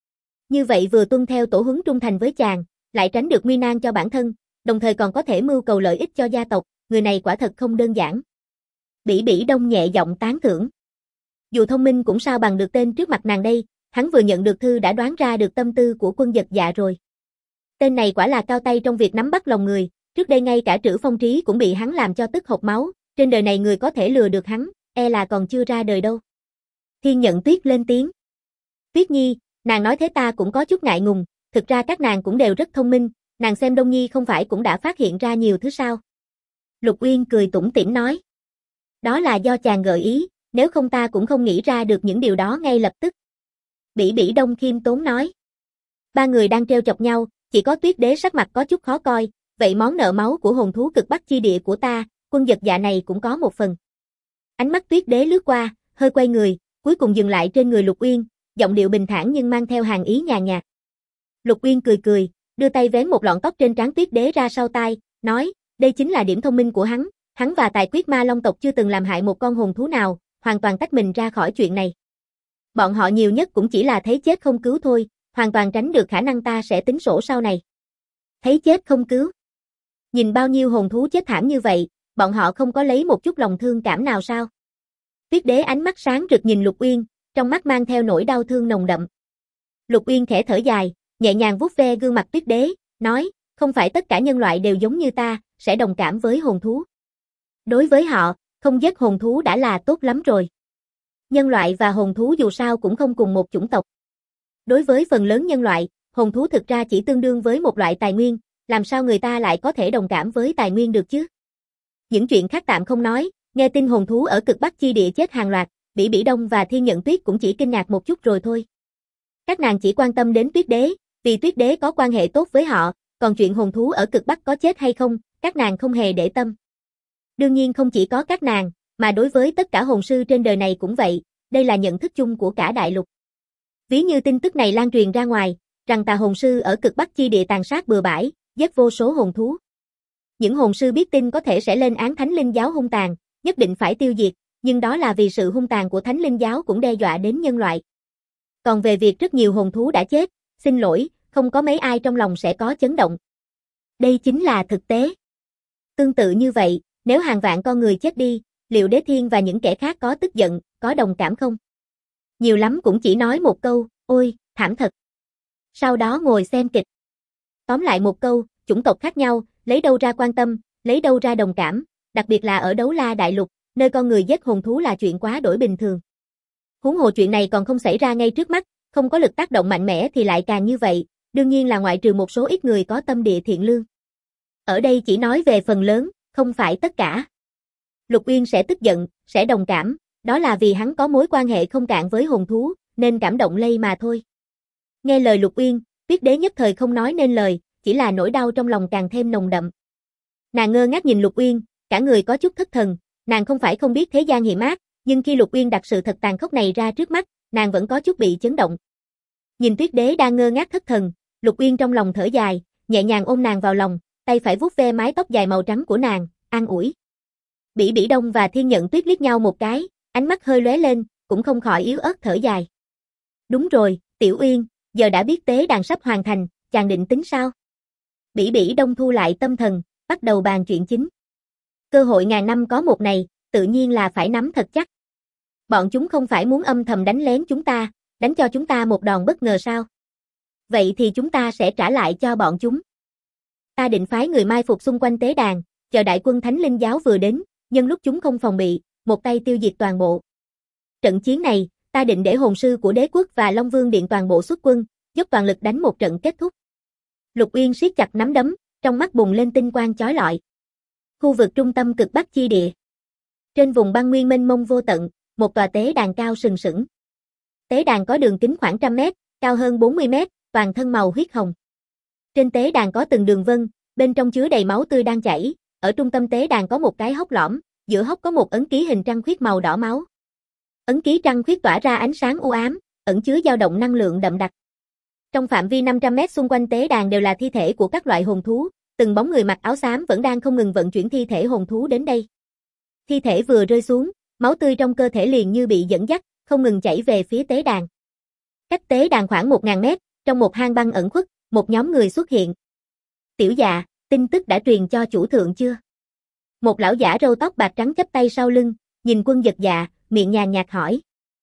Speaker 1: Như vậy vừa tuân theo tổ huấn trung thành với chàng, lại tránh được nguy nan cho bản thân, đồng thời còn có thể mưu cầu lợi ích cho gia tộc, người này quả thật không đơn giản. Bỉ Bỉ Đông nhẹ giọng tán thưởng. Dù thông minh cũng sao bằng được tên trước mặt nàng đây, hắn vừa nhận được thư đã đoán ra được tâm tư của Quân Dật Dạ rồi. Tên này quả là cao tay trong việc nắm bắt lòng người, trước đây ngay cả Trữ Phong Trí cũng bị hắn làm cho tức hộc máu, trên đời này người có thể lừa được hắn, e là còn chưa ra đời đâu. Thiên Nhận Tuyết lên tiếng. Tuyết Nhi, nàng nói thế ta cũng có chút ngại ngùng, thực ra các nàng cũng đều rất thông minh, nàng xem Đông Nhi không phải cũng đã phát hiện ra nhiều thứ sao. Lục Uyên cười tủm tỉm nói. Đó là do chàng gợi ý, nếu không ta cũng không nghĩ ra được những điều đó ngay lập tức. Bỉ Bỉ Đông khiêm tốn nói. Ba người đang trêu chọc nhau, chỉ có Tuyết Đế sắc mặt có chút khó coi, vậy món nợ máu của hồn thú cực bắc chi địa của ta, Quân Dật Dạ này cũng có một phần. Ánh mắt Tuyết Đế lướt qua, hơi quay người, cuối cùng dừng lại trên người Lục Uyên, giọng điệu bình thản nhưng mang theo hàn ý nhàn nhạt. Lục Uyên cười cười, đưa tay vén một lọn tóc trên trán Tuyết Đế ra sau tai, nói, đây chính là điểm thông minh của hắn và Tài Quyết Ma Long tộc chưa từng làm hại một con hồn thú nào, hoàn toàn tách mình ra khỏi chuyện này. Bọn họ nhiều nhất cũng chỉ là thấy chết không cứu thôi, hoàn toàn tránh được khả năng ta sẽ tính sổ sau này. Thấy chết không cứu. Nhìn bao nhiêu hồn thú chết thảm như vậy, bọn họ không có lấy một chút lòng thương cảm nào sao? Tuyết Đế ánh mắt sáng rực nhìn Lục Uyên, trong mắt mang theo nỗi đau thương nồng đậm. Lục Uyên khẽ thở dài, nhẹ nhàng vuốt ve gương mặt Tuyết Đế, nói, không phải tất cả nhân loại đều giống như ta, sẽ đồng cảm với hồn thú. Đối với họ, không giết hồn thú đã là tốt lắm rồi. Nhân loại và hồn thú dù sao cũng không cùng một chủng tộc. Đối với phần lớn nhân loại, hồn thú thực ra chỉ tương đương với một loại tài nguyên, làm sao người ta lại có thể đồng cảm với tài nguyên được chứ? Những chuyện khác tạm không nói, nghe tin hồn thú ở cực bắc chi địa chết hàng loạt, Bỉ Bỉ Đông và Thiên Nhận Tuyết cũng chỉ kinh ngạc một chút rồi thôi. Các nàng chỉ quan tâm đến Tuyết Đế, vì Tuyết Đế có quan hệ tốt với họ, còn chuyện hồn thú ở cực bắc có chết hay không, các nàng không hề để tâm. Đương nhiên không chỉ có các nàng, mà đối với tất cả hồn sư trên đời này cũng vậy, đây là nhận thức chung của cả đại lục. Ví như tin tức này lan truyền ra ngoài, rằng tà hồn sư ở cực bắc chi địa tàn sát bừa bãi, giết vô số hồn thú. Những hồn sư biết tin có thể sẽ lên án Thánh Linh giáo hung tàn, nhất định phải tiêu diệt, nhưng đó là vì sự hung tàn của Thánh Linh giáo cũng đe dọa đến nhân loại. Còn về việc rất nhiều hồn thú đã chết, xin lỗi, không có mấy ai trong lòng sẽ có chấn động. Đây chính là thực tế. Tương tự như vậy, nếu hàng vạn con người chết đi, liệu Đế Thiên và những kẻ khác có tức giận, có đồng cảm không? Nhiều lắm cũng chỉ nói một câu, ôi, thảm thật. Sau đó ngồi xem kịch. Tóm lại một câu, chủng tộc khác nhau, lấy đâu ra quan tâm, lấy đâu ra đồng cảm, đặc biệt là ở Đấu La Đại Lục, nơi con người giết hồn thú là chuyện quá đổi bình thường. Huống hồ chuyện này còn không xảy ra ngay trước mắt, không có lực tác động mạnh mẽ thì lại càng như vậy, đương nhiên là ngoại trừ một số ít người có tâm địa thiện lương. Ở đây chỉ nói về phần lớn, không phải tất cả. Lục Uyên sẽ tức giận, sẽ đồng cảm, đó là vì hắn có mối quan hệ không cạn với hồn thú, nên cảm động lây mà thôi. Nghe lời Lục Uyên, Tuyết Đế nhất thời không nói nên lời, chỉ là nỗi đau trong lòng càng thêm nồng đậm. Nàng ngơ ngác nhìn Lục Uyên, cả người có chút thất thần, nàng không phải không biết thế gian hiểm ác, nhưng khi Lục Uyên đặt sự thật tàn khốc này ra trước mắt, nàng vẫn có chút bị chấn động. Nhìn Tuyết Đế đang ngơ ngác thất thần, Lục Uyên trong lòng thở dài, nhẹ nhàng ôm nàng vào lòng, tay phải vuốt ve mái tóc dài màu trắng của nàng, an ủi. Bỉ Bỉ Đông và Thiên Nhận Tuyết liếc nhau một cái, ánh mắt hơi lóe lên, cũng không khỏi yếu ớt thở dài. Đúng rồi, Tiểu Uyên, giờ đã biết tế đàn sắp hoàn thành, chàng định tính sao? Bỉ Bỉ Đông thu lại tâm thần, bắt đầu bàn chuyện chính. Cơ hội ngàn năm có một này, tự nhiên là phải nắm thật chắc. Bọn chúng không phải muốn âm thầm đánh lén chúng ta, đánh cho chúng ta một đòn bất ngờ sao? Vậy thì chúng ta sẽ trả lại cho bọn chúng. Ta định phái người mai phục xung quanh tế đàn, chờ đại quân Thánh Linh giáo vừa đến, nhân lúc chúng không phòng bị, một tay tiêu diệt toàn bộ. Trận chiến này, ta định để hồn sư của Đế quốc và Long Vương Điện toàn bộ xuất quân, dốc toàn lực đánh một trận kết thúc. Lục Uyên siết chặt nắm đấm, trong mắt bùng lên tinh quang chói lọi. Khu vực trung tâm cực bắc chi địa. Trên vùng băng nguyên mênh mông vô tận, một tòa tế đàn cao sừng sững. Tế đàn có đường kính khoảng 100 mét, cao hơn 40 mét, toàn thân màu huyết hồng. Trên tế đàn có từng đường vân, bên trong chứa đầy máu tươi đang chảy, ở trung tâm tế đàn có một cái hốc lõm, giữa hốc có một ấn ký hình trăng khuyết màu đỏ máu. Ấn ký trăng khuyết tỏa ra ánh sáng u ám, ẩn chứa dao động năng lượng đậm đặc. Trong phạm vi 500 mét xung quanh tế đàn đều là thi thể của các loại hồn thú, từng bóng người mặc áo xám vẫn đang không ngừng vận chuyển thi thể hồn thú đến đây. Thi thể vừa rơi xuống, máu tươi trong cơ thể liền như bị dẫn dắt, không ngừng chảy về phía tế đàn. Cách tế đàn khoảng 1000 mét, trong một hang băng ẩn khuất, một nhóm người xuất hiện. Tiểu dạ, tin tức đã truyền cho chủ thượng chưa? Một lão giả râu tóc bạc trắng chắp tay sau lưng, nhìn Quân Dật Dạ, miệng nhàn nhạt hỏi.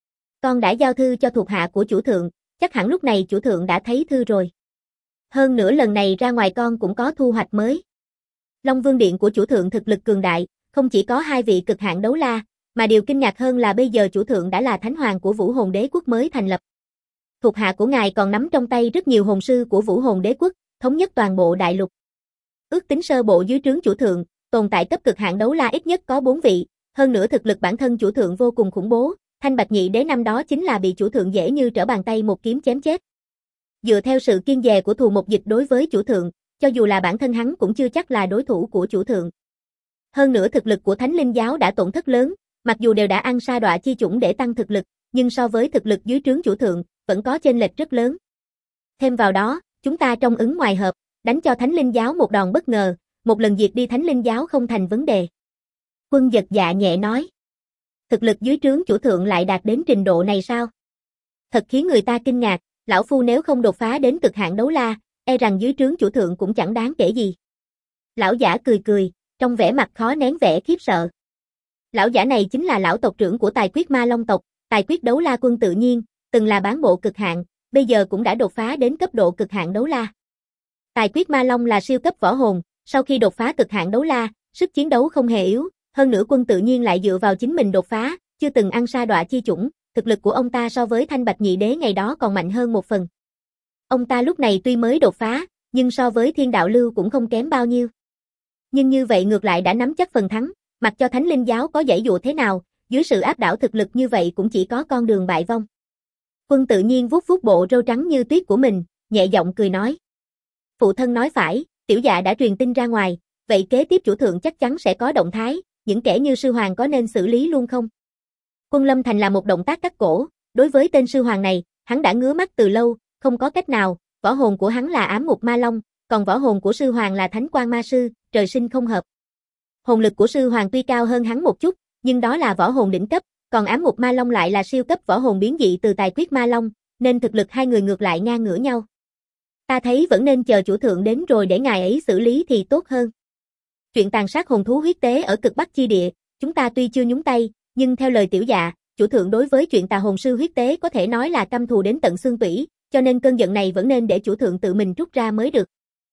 Speaker 1: Con đã giao thư cho thuộc hạ của chủ thượng, chắc hẳn lúc này chủ thượng đã thấy thư rồi. Hơn nữa lần này ra ngoài con cũng có thu hoạch mới. Long Vương Điện của chủ thượng thực lực cường đại, không chỉ có 2 vị cực hạn đấu la, mà điều kinh ngạc hơn là bây giờ chủ thượng đã là thánh hoàng của Vũ Hồn Đế quốc mới thành lập. Thuộc hạ của ngài còn nắm trong tay rất nhiều hồn sư của Vũ Hồn Đế quốc, thống nhất toàn bộ đại lục. Ước tính sơ bộ dưới trướng chủ thượng, tồn tại cấp cực hạn đấu la ít nhất có 4 vị, hơn nữa thực lực bản thân chủ thượng vô cùng khủng bố, Thanh Bạch Nhị Đế năm đó chính là bị chủ thượng dễ như trở bàn tay một kiếm chém chết. Dựa theo sự kiên dè của Thù Một Dịch đối với chủ thượng, cho dù là bản thân hắn cũng chưa chắc là đối thủ của chủ thượng. Hơn nữa thực lực của Thánh Linh giáo đã tổn thất lớn, mặc dù đều đã ăn sa đọa chi chủng để tăng thực lực, nhưng so với thực lực dưới trướng chủ thượng, vẫn có chênh lệch rất lớn. Thêm vào đó, chúng ta trong ứng ngoài hợp, đánh cho Thánh Linh giáo một đòn bất ngờ, một lần diệt đi Thánh Linh giáo không thành vấn đề. Quân Giật Dạ nhẹ nói. Thực lực dưới trướng chủ thượng lại đạt đến trình độ này sao? Thật khiến người ta kinh ngạc, lão phu nếu không đột phá đến cực hạn đấu la, e rằng dưới trướng chủ thượng cũng chẳng đáng kể gì. Lão giả cười cười, trong vẻ mặt khó nén vẻ khiếp sợ. Lão giả này chính là lão tộc trưởng của Tài Quyết Ma Long tộc, Tài Quyết đấu la quân tự nhiên, từng là bán bộ cực hạn, bây giờ cũng đã đột phá đến cấp độ cực hạn đấu la. Tài Quyết Ma Long là siêu cấp võ hồn, sau khi đột phá cực hạn đấu la, sức chiến đấu không hề yếu, hơn nữa quân tự nhiên lại dựa vào chính mình đột phá, chưa từng ăn sa đọa chi chủng, thực lực của ông ta so với Thanh Bạch Nhị Đế ngày đó còn mạnh hơn một phần. Ông ta lúc này tuy mới đột phá, nhưng so với Thiên Đạo Lưu cũng không kém bao nhiêu. Nhưng như vậy ngược lại đã nắm chắc phần thắng, mặc cho Thánh Linh giáo có giãy dụa thế nào, dưới sự áp đảo thực lực như vậy cũng chỉ có con đường bại vong. Quân tự nhiên vuốt vuốt bộ râu trắng như tuyết của mình, nhẹ giọng cười nói. Phụ thân nói phải, tiểu dạ đã truyền tin ra ngoài, vậy kế tiếp chủ thượng chắc chắn sẽ có động thái, những kẻ như sư hoàng có nên xử lý luôn không? Quân Lâm Thành là một động tác cắt cổ, đối với tên sư hoàng này, hắn đã ngứa mắt từ lâu, không có cách nào, võ hồn của hắn là ám ngục ma long, còn võ hồn của sư hoàng là thánh quang ma sư, trời sinh không hợp. Hồn lực của sư hoàng tuy cao hơn hắn một chút, nhưng đó là võ hồn đỉnh cấp, còn ám ngục ma long lại là siêu cấp võ hồn biến dị từ Tài Quyết Ma Long, nên thực lực hai người ngược lại ngang ngửa nhau. Ta thấy vẫn nên chờ chủ thượng đến rồi để ngài ấy xử lý thì tốt hơn. Chuyện tàn sát hồn thú huyết tế ở cực Bắc chi địa, chúng ta tuy chưa nhúng tay, nhưng theo lời tiểu dạ, chủ thượng đối với chuyện tà hồn sư huyết tế có thể nói là căm thù đến tận xương tủy, cho nên cơn giận này vẫn nên để chủ thượng tự mình rút ra mới được.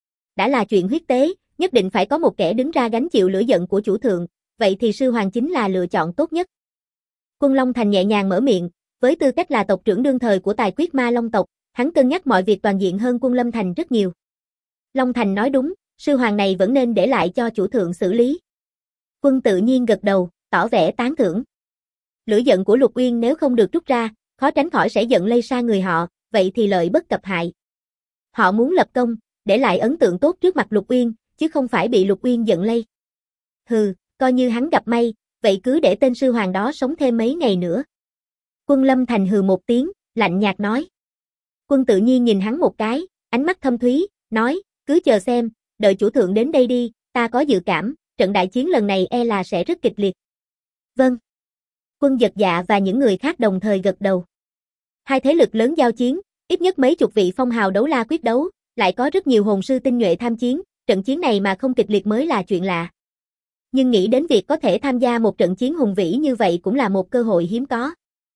Speaker 1: Đã là chuyện huyết tế, nhất định phải có một kẻ đứng ra gánh chịu lửa giận của chủ thượng, vậy thì sư hoàng chính là lựa chọn tốt nhất. Quân Long Thành nhẹ nhàng mở miệng, với tư cách là tộc trưởng đương thời của Tài Quyết Ma Long tộc, hắn cân nhắc mọi việc toàn diện hơn Quân Lâm Thành rất nhiều. Long Thành nói đúng, sư hoàng này vẫn nên để lại cho chủ thượng xử lý. Quân tự nhiên gật đầu, tỏ vẻ tán thưởng. Lửa giận của Lục Uyên nếu không được rút ra, khó tránh khỏi sẽ giận lây sang người họ, vậy thì lợi bất cập hại. Họ muốn lập công, để lại ấn tượng tốt trước mặt Lục Uyên, chứ không phải bị Lục Uyên giận lây. Hừ, coi như hắn gặp may, vậy cứ để tên sư hoàng đó sống thêm mấy ngày nữa. Quân Lâm Thành hừ một tiếng, lạnh nhạt nói. Quân tự nhiên nhìn hắn một cái, ánh mắt thâm thúy, nói, cứ chờ xem, đợi chủ thượng đến đây đi, ta có dự cảm, trận đại chiến lần này e là sẽ rất kịch liệt. Vâng. Quân Giật Dạ và những người khác đồng thời gật đầu. Hai thế lực lớn giao chiến, ít nhất mấy chục vị phong hào đấu la quyết đấu, lại có rất nhiều hồn sư tinh nhuệ tham chiến, trận chiến này mà không kịch liệt mới là chuyện lạ. Nhưng nghĩ đến việc có thể tham gia một trận chiến hùng vĩ như vậy cũng là một cơ hội hiếm có.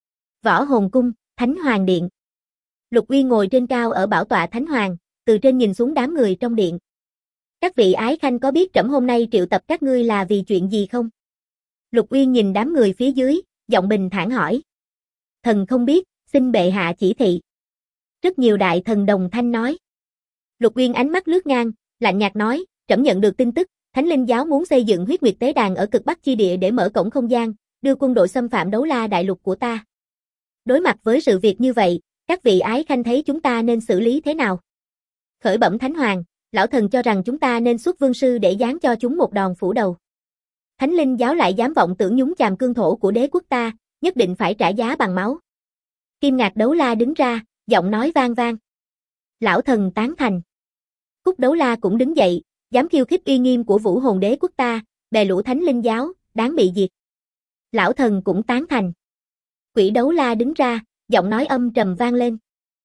Speaker 1: Võ Hồn Cung, Thánh Hoàng Điện. Lục Uyên ngồi trên cao ở bảo tọa Thánh Hoàng, từ trên nhìn xuống đám người trong điện. Các vị ái khanh có biết trẫm hôm nay triệu tập các ngươi là vì chuyện gì không? Lục Uyên nhìn đám người phía dưới, giọng bình thản hỏi. Thần không biết, xin bệ hạ chỉ thị. Rất nhiều đại thần đồng thanh nói. Lục Uyên ánh mắt lướt ngang, lạnh nhạt nói, trẫm nhận được tin tức, Thánh Linh giáo muốn xây dựng huyết nguyệt tế đàn ở cực Bắc chi địa để mở cổng không gian, đưa quân đội xâm phạm đấu la đại lục của ta. Đối mặt với sự việc như vậy, các vị ái khanh thấy chúng ta nên xử lý thế nào? Khởi bẩm Thánh Hoàng, lão thần cho rằng chúng ta nên xuất vương sư để giáng cho chúng một đòn phủ đầu. Thánh Linh giáo lại dám vọng tưởng nhúng chàm cương thổ của đế quốc ta, nhất định phải trả giá bằng máu. Kim Ngạc đấu la đứng ra, giọng nói vang vang. Lão thần tán thành. Cúc đấu la cũng đứng dậy, dám khiêu khích uy nghiêm của vũ hồn đế quốc ta, bè lũ Thánh Linh giáo, đáng bị diệt. Lão thần cũng tán thành. Quỷ đấu la đứng ra, giọng nói âm trầm vang lên.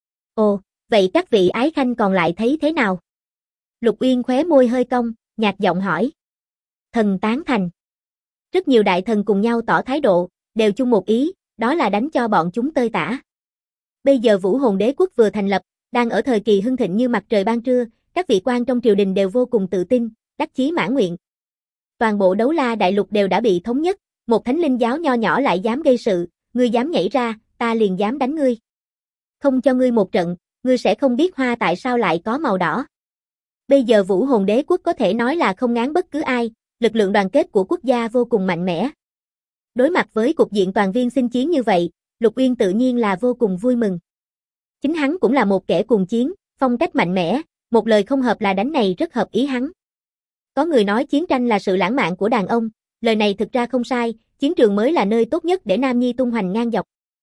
Speaker 1: Ồ, vậy các vị ái khanh còn lại thấy thế nào? Lục Uyên khóe môi hơi cong, nhạt giọng hỏi. Thần tán thành. Rất nhiều đại thần cùng nhau tỏ thái độ, đều chung một ý, đó là đánh cho bọn chúng tơi tả. Bây giờ vũ hồn đế quốc vừa thành lập, đang ở thời kỳ hưng thịnh như mặt trời ban trưa, các vị quan trong triều đình đều vô cùng tự tin, đắc chí mãn nguyện. Toàn bộ đấu la đại lục đều đã bị thống nhất, một Thánh Linh giáo nho nhỏ lại dám gây sự, ngươi dám nhảy ra, ta liền dám đánh ngươi. Không cho ngươi một trận, ngươi sẽ không biết hoa tại sao lại có màu đỏ. Bây giờ vũ hồn đế quốc có thể nói là không ngán bất cứ ai, Lực lượng đoàn kết của quốc gia vô cùng mạnh mẽ. Đối mặt với cục diện toàn viên xin chiến như vậy, Lục Uyên tự nhiên là vô cùng vui mừng. Chính hắn cũng là một kẻ cuồng chiến, phong cách mạnh mẽ, một lời không hợp là đánh này rất hợp ý hắn. Có người nói chiến tranh là sự lãng mạn của đàn ông, lời này thực ra không sai, chiến trường mới là nơi tốt nhất để nam nhi tung hoành ngang dọc.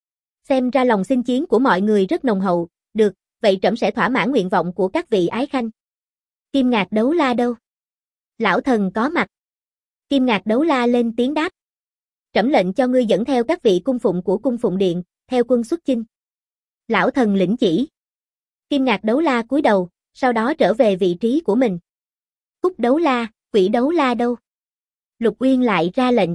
Speaker 1: Xem ra lòng xin chiến của mọi người rất nồng hậu, được, vậy trẫm sẽ thỏa mãn nguyện vọng của các vị ái khanh. Kim Ngạc Đấu La đâu? Lão thần có mặt. Kim Ngạc Đấu La lên tiếng đáp. Trẫm lệnh cho ngươi dẫn theo các vị cung phụng của cung phụng điện, theo quân xuất chinh. Lão thần lĩnh chỉ. Kim Ngạc Đấu La cúi đầu, sau đó trở về vị trí của mình. Cúc Đấu La, Quỷ Đấu La đâu? Lục Uyên lại ra lệnh.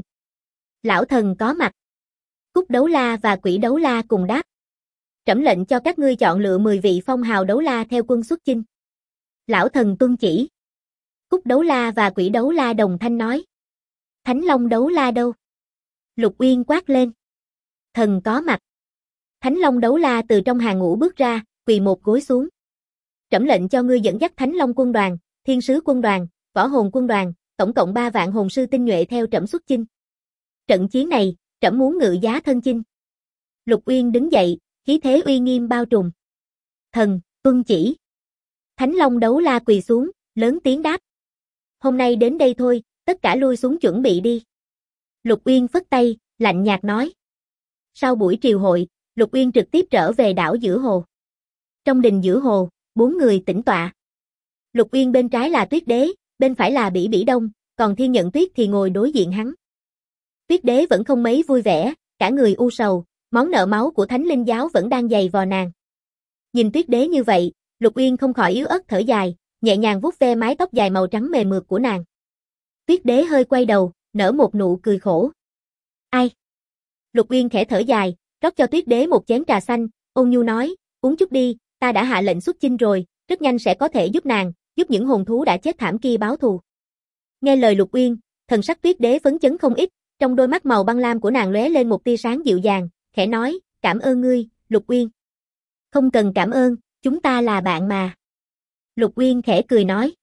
Speaker 1: Lão thần có mặt. Cúc Đấu La và Quỷ Đấu La cùng đáp. Trẫm lệnh cho các ngươi chọn lựa 10 vị phong hào đấu la theo quân xuất chinh. Lão thần tuân chỉ. Cúc Đấu La và Quỷ Đấu La đồng thanh nói. Thánh Long Đấu La đâu? Lục Uyên quát lên. Thần có mặt. Thánh Long Đấu La từ trong hàng ngũ bước ra, quỳ một gối xuống. Trẫm lệnh cho ngươi dẫn dắt Thánh Long quân đoàn, Thiên sứ quân đoàn, Võ hồn quân đoàn, tổng cộng 3 vạn hồn sư tinh nhuệ theo trẫm xuất chinh. Trận chiến này, trẫm muốn ngự giá thân chinh. Lục Uyên đứng dậy, khí thế uy nghiêm bao trùm. Thần, tuân chỉ. Thánh Long Đấu La quỳ xuống, lớn tiếng đáp. Hôm nay đến đây thôi, tất cả lui xuống chuẩn bị đi. Lục Uyên phất tay, lạnh nhạt nói. Sau buổi triều hội, Lục Uyên trực tiếp trở về đảo giữa hồ. Trong đình giữa hồ, 4 người tĩnh tọa. Lục Uyên bên trái là Tuyết Đế, bên phải là Bỉ Bỉ Đông, còn Thiên Nhận Tuyết thì ngồi đối diện hắn. Tuyết Đế vẫn không mấy vui vẻ, cả người u sầu, món nợ máu của Thánh Linh giáo vẫn đang dày vò nàng. Nhìn Tuyết Đế như vậy, Lục Uyên không khỏi yếu ớt thở dài, nhẹ nhàng vuốt ve mái tóc dài màu trắng mềm mượt của nàng. Tuyết Đế hơi quay đầu, nở một nụ cười khổ. Ai? Lục Uyên khẽ thở dài, rót cho Tuyết Đế một chén trà xanh, ôn nhu nói, uống chút đi, ta đã hạ lệnh xuất chinh rồi, rất nhanh sẽ có thể giúp nàng, giúp những hồn thú đã chết thảm kia báo thù. Nghe lời Lục Uyên, thần sắc Tuyết Đế phấn chấn không ít, trong đôi mắt màu băng lam của nàng lóe lên một tia sáng dịu dàng, khẽ nói, cảm ơn ngươi, Lục Uyên. Không cần cảm ơn, chúng ta là bạn mà. Lục Uyên khẽ cười nói.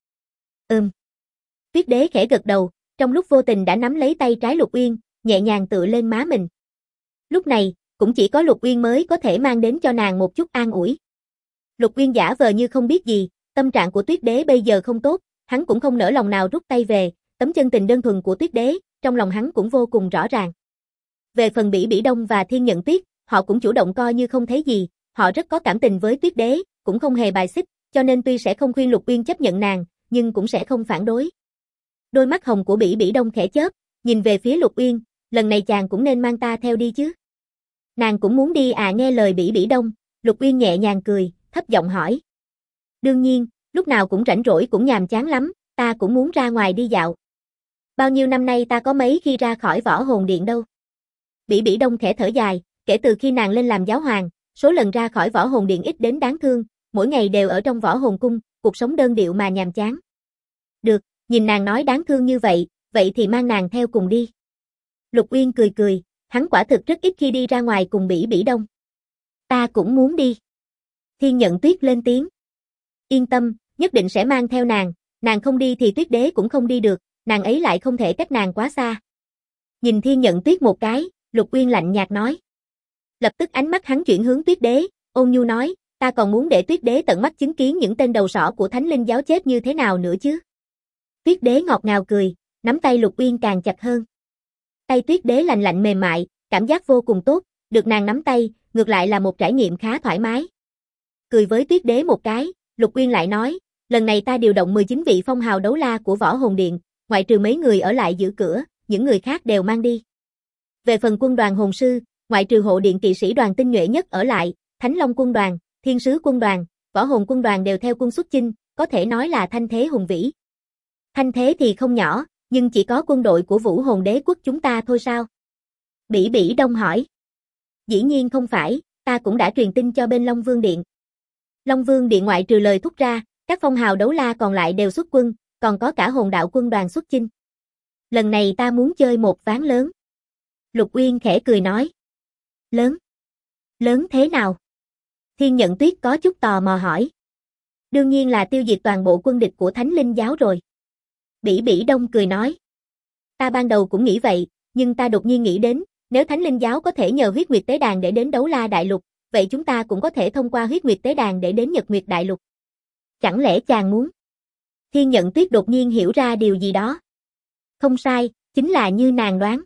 Speaker 1: Tuyết Đế khẽ gật đầu, trong lúc vô tình đã nắm lấy tay trái Lục Uyên, nhẹ nhàng tựa lên má mình. Lúc này, cũng chỉ có Lục Uyên mới có thể mang đến cho nàng một chút an ủi. Lục Uyên giả vờ như không biết gì, tâm trạng của Tuyết Đế bây giờ không tốt, hắn cũng không nỡ lòng nào rút tay về, tấm chân tình đơn thuần của Tuyết Đế, trong lòng hắn cũng vô cùng rõ ràng. Về phần Bỉ Bỉ Đông và Thiên Nhận Tuyết, họ cũng chủ động coi như không thấy gì, họ rất có cảm tình với Tuyết Đế, cũng không hề bài xích, cho nên tuy sẽ không khuyên Lục Uyên chấp nhận nàng, nhưng cũng sẽ không phản đối. Đôi mắt hồng của Bỉ Bỉ Đông khẽ chớp, nhìn về phía Lục Uyên, lần này chàng cũng nên mang ta theo đi chứ. Nàng cũng muốn đi à? Nghe lời Bỉ Bỉ Đông, Lục Uyên nhẹ nhàng cười, thấp giọng hỏi. Đương nhiên, lúc nào cũng rảnh rỗi cũng nhàm chán lắm, ta cũng muốn ra ngoài đi dạo. Bao nhiêu năm nay ta có mấy khi ra khỏi Võ Hồn Điện đâu. Bỉ Bỉ Đông khẽ thở dài, kể từ khi nàng lên làm giáo hoàng, số lần ra khỏi Võ Hồn Điện ít đến đáng thương, mỗi ngày đều ở trong Võ Hồn Cung, cuộc sống đơn điệu mà nhàm chán. Được, nhìn nàng nói đáng thương như vậy thì mang nàng theo cùng đi. Lục Uyên cười cười, hắn quả thực rất ít khi đi ra ngoài cùng Bỉ Bỉ Đông. Ta cũng muốn đi. Thiên Nhận Tuyết lên tiếng. Yên tâm, nhất định sẽ mang theo nàng không đi thì Tuyết Đế cũng không đi được, nàng ấy lại không thể cách nàng quá xa. Nhìn Thiên Nhận Tuyết một cái, Lục Uyên lạnh nhạt nói. Lập tức ánh mắt hắn chuyển hướng Tuyết Đế, ôn nhu nói, ta còn muốn để Tuyết Đế tận mắt chứng kiến những tên đầu sỏ của Thánh Linh giáo chết như thế nào nữa chứ. Tuyết Đế ngọt ngào cười, nắm tay Lục Uyên càng chặt hơn. Tay Tuyết Đế lạnh lạnh mềm mại, cảm giác vô cùng tốt, được nàng nắm tay, ngược lại là một trải nghiệm khá thoải mái. Cười với Tuyết Đế một cái, Lục Uyên lại nói, lần này ta điều động 19 vị phong hào đấu la của Võ Hồn Điện, ngoại trừ mấy người ở lại giữ cửa, những người khác đều mang đi. Về phần quân đoàn hồn sư, ngoại trừ hộ điện kỵ sĩ đoàn tinh nhuệ nhất ở lại, Thánh Long quân đoàn, Thiên sứ quân đoàn, Võ hồn quân đoàn đều theo quân xuất chinh, có thể nói là thanh thế hùng vĩ. Thanh thế thì không nhỏ, nhưng chỉ có quân đội của Vũ Hồn Đế quốc chúng ta thôi sao? Bỉ Bỉ Đông hỏi. Dĩ nhiên không phải, ta cũng đã truyền tin cho bên Long Vương Điện. Long Vương Điện ngoại trừ lời thúc ra, các phong hào đấu la còn lại đều xuất quân, còn có cả hồn đạo quân đoàn xuất chinh. Lần này ta muốn chơi một ván lớn. Lục Uyên khẽ cười nói. Lớn? Lớn thế nào? Thiên Nhận Tuyết có chút tò mò hỏi. Đương nhiên là tiêu diệt toàn bộ quân địch của Thánh Linh giáo rồi. Bỉ Bỉ Đông cười nói. Ta ban đầu cũng nghĩ vậy, nhưng ta đột nhiên nghĩ đến, nếu Thánh Linh Giáo có thể nhờ huyết nguyệt tế đàn để đến Đấu La Đại Lục, vậy chúng ta cũng có thể thông qua huyết nguyệt tế đàn để đến Nhật Nguyệt Đại Lục. Chẳng lẽ chàng muốn? Thiên Nhận Tuyết đột nhiên hiểu ra điều gì đó. Không sai, chính là như nàng đoán.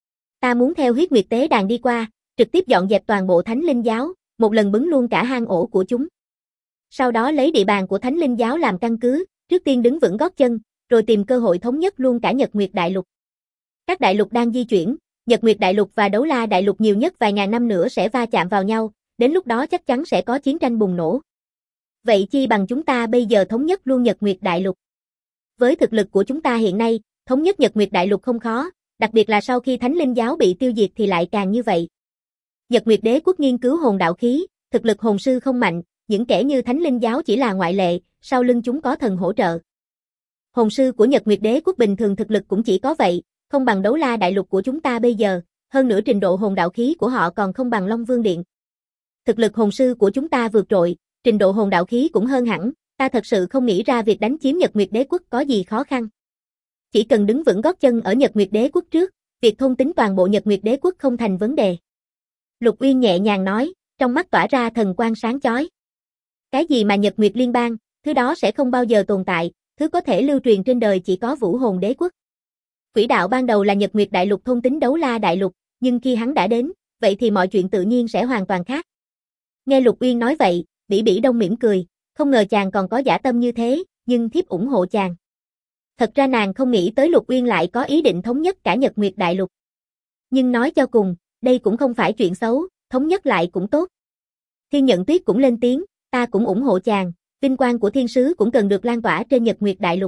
Speaker 1: Ta muốn theo huyết nguyệt tế đàn đi qua, trực tiếp dọn dẹp toàn bộ Thánh Linh Giáo, một lần bứng luôn cả hang ổ của chúng. Sau đó lấy địa bàn của Thánh Linh Giáo làm căn cứ, trước tiên đứng vững gót chân, rồi tìm cơ hội thống nhất luôn cả Nhật Nguyệt Đại Lục. Các đại lục đang di chuyển, Nhật Nguyệt Đại Lục và Đấu La Đại Lục nhiều nhất vài ngàn năm nữa sẽ va chạm vào nhau, đến lúc đó chắc chắn sẽ có chiến tranh bùng nổ. Vậy chi bằng chúng ta bây giờ thống nhất luôn Nhật Nguyệt Đại Lục. Với thực lực của chúng ta hiện nay, thống nhất Nhật Nguyệt Đại Lục không khó, đặc biệt là sau khi Thánh Linh Giáo bị tiêu diệt thì lại càng như vậy. Nhật Nguyệt Đế Quốc nghiên cứu hồn đạo khí, thực lực hồn sư không mạnh, những kẻ như Thánh Linh Giáo chỉ là ngoại lệ, sau lưng chúng có thần hỗ trợ. Hồn sư của Nhật Nguyệt Đế Quốc bình thường thực lực cũng chỉ có vậy, không bằng Đấu La Đại Lục của chúng ta bây giờ, hơn nữa trình độ hồn đạo khí của họ còn không bằng Long Vương Điện. Thực lực hồn sư của chúng ta vượt trội, trình độ hồn đạo khí cũng hơn hẳn, ta thật sự không nghĩ ra việc đánh chiếm Nhật Nguyệt Đế Quốc có gì khó khăn. Chỉ cần đứng vững gót chân ở Nhật Nguyệt Đế Quốc trước, việc thôn tính toàn bộ Nhật Nguyệt Đế Quốc không thành vấn đề. Lục Uyên nhẹ nhàng nói, trong mắt tỏa ra thần quang sáng chói. Cái gì mà Nhật Nguyệt Liên bang, thứ đó sẽ không bao giờ tồn tại, thứ có thể lưu truyền trên đời chỉ có Vũ Hồn Đế Quốc. Quỹ đạo ban đầu là Nhật Nguyệt Đại Lục thôn tính Đấu La Đại Lục, nhưng khi hắn đã đến, vậy thì mọi chuyện tự nhiên sẽ hoàn toàn khác. Nghe Lục Uyên nói vậy, Bỉ Bỉ Đông mỉm cười, không ngờ chàng còn có dã tâm như thế, nhưng thiếp ủng hộ chàng. Thật ra nàng không nghĩ tới Lục Uyên lại có ý định thống nhất cả Nhật Nguyệt Đại Lục. Nhưng nói cho cùng, đây cũng không phải chuyện xấu, thống nhất lại cũng tốt. Thiên Nhận Tuyết cũng lên tiếng, ta cũng ủng hộ chàng, vinh quang của thiên sứ cũng cần được lan tỏa trên Nhật Nguyệt Đại Lục.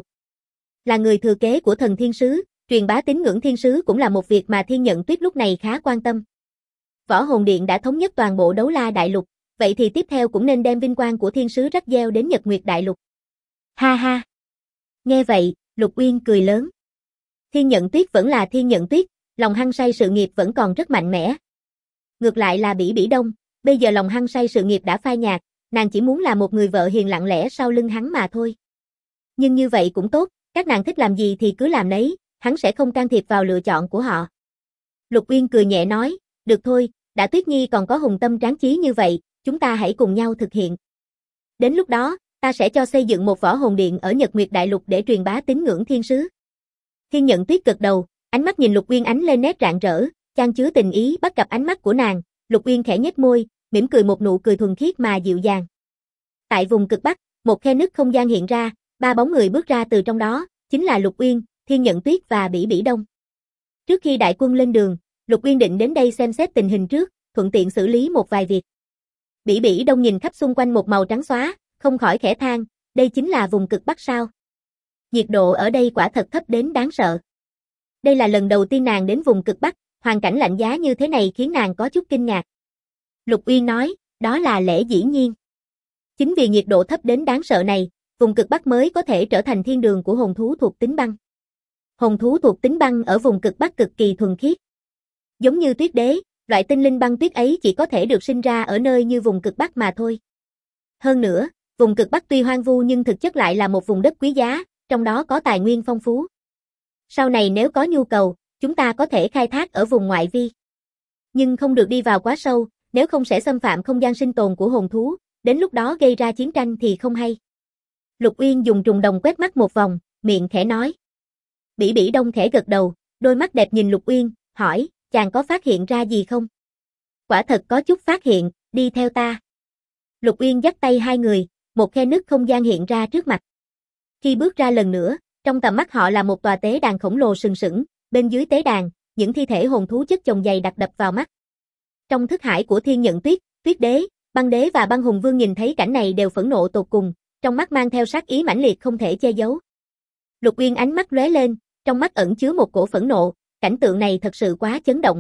Speaker 1: Là người thừa kế của thần thiên sứ, truyền bá tín ngưỡng thiên sứ cũng là một việc mà Thiên Nhận Tuyết lúc này khá quan tâm. Võ Hồn Điện đã thống nhất toàn bộ Đấu La Đại Lục, vậy thì tiếp theo cũng nên đem vinh quang của thiên sứ rắc gieo đến Nhật Nguyệt Đại Lục. Ha ha. Nghe vậy, Lục Uyên cười lớn. Thiên Nhận Tuyết vẫn là Thiên Nhận Tuyết, lòng hăng say sự nghiệp vẫn còn rất mạnh mẽ. Ngược lại là Bỉ Bỉ Đông, bây giờ lòng hăng say sự nghiệp đã phai nhạt, nàng chỉ muốn là một người vợ hiền lặng lẽ sau lưng hắn mà thôi. Nhưng như vậy cũng tốt, các nàng thích làm gì thì cứ làm nấy, hắn sẽ không can thiệp vào lựa chọn của họ. Lục Uyên cười nhẹ nói, được thôi, đã Tuyết Nhi còn có hùng tâm tráng chí như vậy, chúng ta hãy cùng nhau thực hiện. Đến lúc đó, ta sẽ cho xây dựng một võ hồn điện ở Nhật Nguyệt Đại Lục để truyền bá tín ngưỡng thiên sứ. Thiên Nhận Tuyết gật đầu, ánh mắt nhìn Lục Uyên ánh lên nét rạng rỡ, chan chứa tình ý bắt gặp ánh mắt của nàng, Lục Uyên khẽ nhếch môi, mỉm cười một nụ cười thuần khiết mà dịu dàng. Tại vùng cực Bắc, một khe nứt không gian hiện ra, ba bóng người bước ra từ trong đó, chính là Lục Uyên, Thiên Nhận Tuyết và Bỉ Bỉ Đông. Trước khi đại quân lên đường, Lục Uyên định đến đây xem xét tình hình trước, thuận tiện xử lý một vài việc. Bỉ Bỉ Đông nhìn khắp xung quanh một màu trắng xóa, không khỏi khẽ than, đây chính là vùng cực Bắc sao? Nhiệt độ ở đây quả thật thấp đến đáng sợ. Đây là lần đầu tiên nàng đến vùng cực Bắc, hoàn cảnh lạnh giá như thế này khiến nàng có chút kinh ngạc. Lục Uyên nói, đó là lẽ dĩ nhiên. Chính vì nhiệt độ thấp đến đáng sợ này, vùng cực Bắc mới có thể trở thành thiên đường của hồn thú thuộc tính băng. Hồn thú thuộc tính băng ở vùng cực Bắc cực kỳ thuần khiết. Giống như Tuyết Đế, loại tinh linh băng tuyết ấy chỉ có thể được sinh ra ở nơi như vùng cực Bắc mà thôi. Hơn nữa, vùng cực Bắc tuy hoang vu nhưng thực chất lại là một vùng đất quý giá, trong đó có tài nguyên phong phú. Sau này nếu có nhu cầu, chúng ta có thể khai thác ở vùng ngoại vi. Nhưng không được đi vào quá sâu, nếu không sẽ xâm phạm không gian sinh tồn của hồn thú, đến lúc đó gây ra chiến tranh thì không hay. Lục Uyên dùng trùng đồng quét mắt một vòng, miệng khẽ nói. Bỉ Bỉ Đông khẽ gật đầu, đôi mắt đẹp nhìn Lục Uyên, hỏi, chàng có phát hiện ra gì không? Quả thật có chút phát hiện, đi theo ta. Lục Uyên dắt tay hai người, một khe nứt không gian hiện ra trước mặt. Khi bước ra lần nữa, trong tầm mắt họ là một tòa tế đàn khổng lồ sừng sững, bên dưới tế đàn, những thi thể hồn thú chất chồng dày đặc đập vào mắt. Trong thức hải của Thiên Nhận Tuyết, Tuyết Đế, Băng Đế và Băng Hùng Vương nhìn thấy cảnh này đều phẫn nộ tột cùng, trong mắt mang theo sát ý mãnh liệt không thể che giấu. Lục Uyên ánh mắt lóe lên, trong mắt ẩn chứa một cổ phẫn nộ, cảnh tượng này thật sự quá chấn động.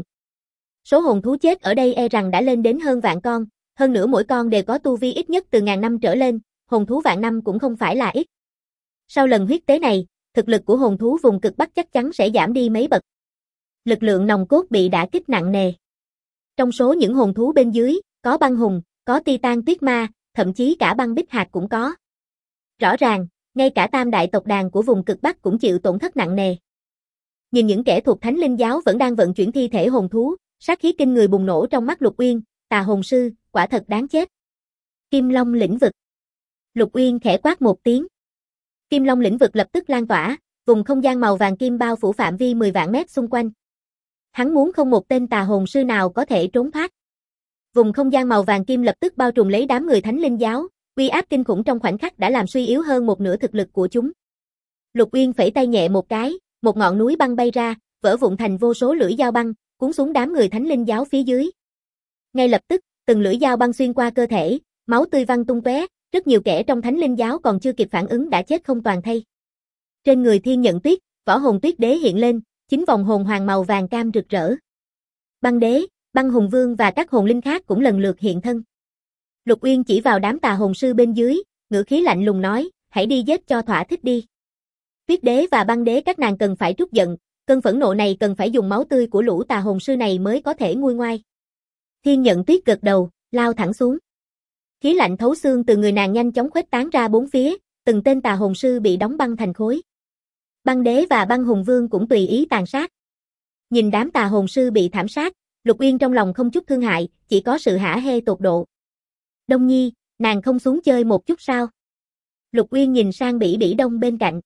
Speaker 1: Số hồn thú chết ở đây e rằng đã lên đến hơn vạn con, hơn nữa mỗi con đều có tu vi ít nhất từ ngàn năm trở lên, hồn thú vạn năm cũng không phải là ít. Sau lần huyết tế này, thực lực của hồn thú vùng cực Bắc chắc chắn sẽ giảm đi mấy bậc. Lực lượng nòng cốt bị đả kích nặng nề. Trong số những hồn thú bên dưới, có băng hùng, có Titan tuyết ma, thậm chí cả băng bích hạt cũng có. Rõ ràng, ngay cả tam đại tộc đàn của vùng cực Bắc cũng chịu tổn thất nặng nề. Nhìn những kẻ thuộc Thánh Linh giáo vẫn đang vận chuyển thi thể hồn thú, sát khí kinh người bùng nổ trong mắt Lục Uyên, tà hồn sư, quả thật đáng chết. Kim Long lĩnh vực. Lục Uyên khẽ quát một tiếng. Kim Long lĩnh vực lập tức lan tỏa, vùng không gian màu vàng kim bao phủ phạm vi 10 vạn mét xung quanh. Hắn muốn không một tên tà hồn sư nào có thể trốn thoát. Vùng không gian màu vàng kim lập tức bao trùm lấy đám người Thánh Linh giáo, uy áp kinh khủng trong khoảnh khắc đã làm suy yếu hơn một nửa thực lực của chúng. Lục Uyên phẩy tay nhẹ một cái, một ngọn núi băng bay ra, vỡ vụn thành vô số lưỡi dao băng, cuốn xuống đám người Thánh Linh giáo phía dưới. Ngay lập tức, từng lưỡi dao băng xuyên qua cơ thể, máu tươi văng tung tóe, rất nhiều kẻ trong Thánh Linh giáo còn chưa kịp phản ứng đã chết không toàn thây. Trên người Thiên Nhận Tuyết, võ hồn Tuyết Đế hiện lên, 9 vòng hồn hoàng màu vàng cam rực rỡ. Băng Đế, Băng Hùng Vương và các hồn linh khác cũng lần lượt hiện thân. Lục Uyên chỉ vào đám tà hồn sư bên dưới, ngữ khí lạnh lùng nói, hãy đi giết cho thỏa thích đi. Tuyết Đế và Băng Đế các nàng cần phải trút giận, cơn phẫn nộ này cần phải dùng máu tươi của lũ tà hồn sư này mới có thể nguôi ngoai. Thiên Nhận Tuyết gật đầu, lao thẳng xuống. Khí lạnh thấu xương từ người nàng nhanh chóng khuếch tán ra bốn phía, từng tên tà hồn sư bị đóng băng thành khối. Băng Đế và Băng Hùng Vương cũng tùy ý tàn sát. Nhìn đám tà hồn sư bị thảm sát, Lục Uyên trong lòng không chút thương hại, chỉ có sự hả hê tột độ. Đông Nhi, nàng không xuống chơi một chút sao? Lục Uyên nhìn sang Bỉ Bỉ Đông bên cạnh.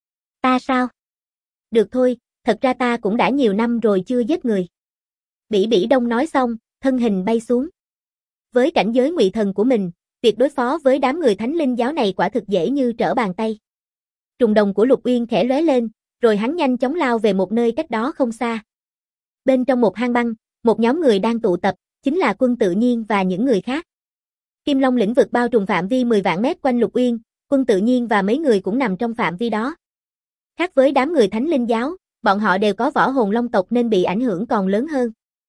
Speaker 1: Ta sao? Được thôi, thật ra ta cũng đã nhiều năm rồi chưa giết người. Bỉ Bỉ Đông nói xong, thân hình bay xuống. Với cảnh giới ngụy thần của mình, việc đối phó với đám người Thánh Linh giáo này quả thực dễ như trở bàn tay. Trùng đồng của Lục Uyên khẽ lóe lên, rồi hắn nhanh chóng lao về một nơi cách đó không xa. Bên trong một hang băng, một nhóm người đang tụ tập, chính là Quân Tự Nhiên và những người khác. Kim Long lĩnh vực bao trùm phạm vi 10 vạn mét quanh Lục Uyên, Quân Tự Nhiên và mấy người cũng nằm trong phạm vi đó. Khác với đám người Thánh Linh giáo, bọn họ đều có võ hồn long tộc nên bị ảnh hưởng còn lớn hơn.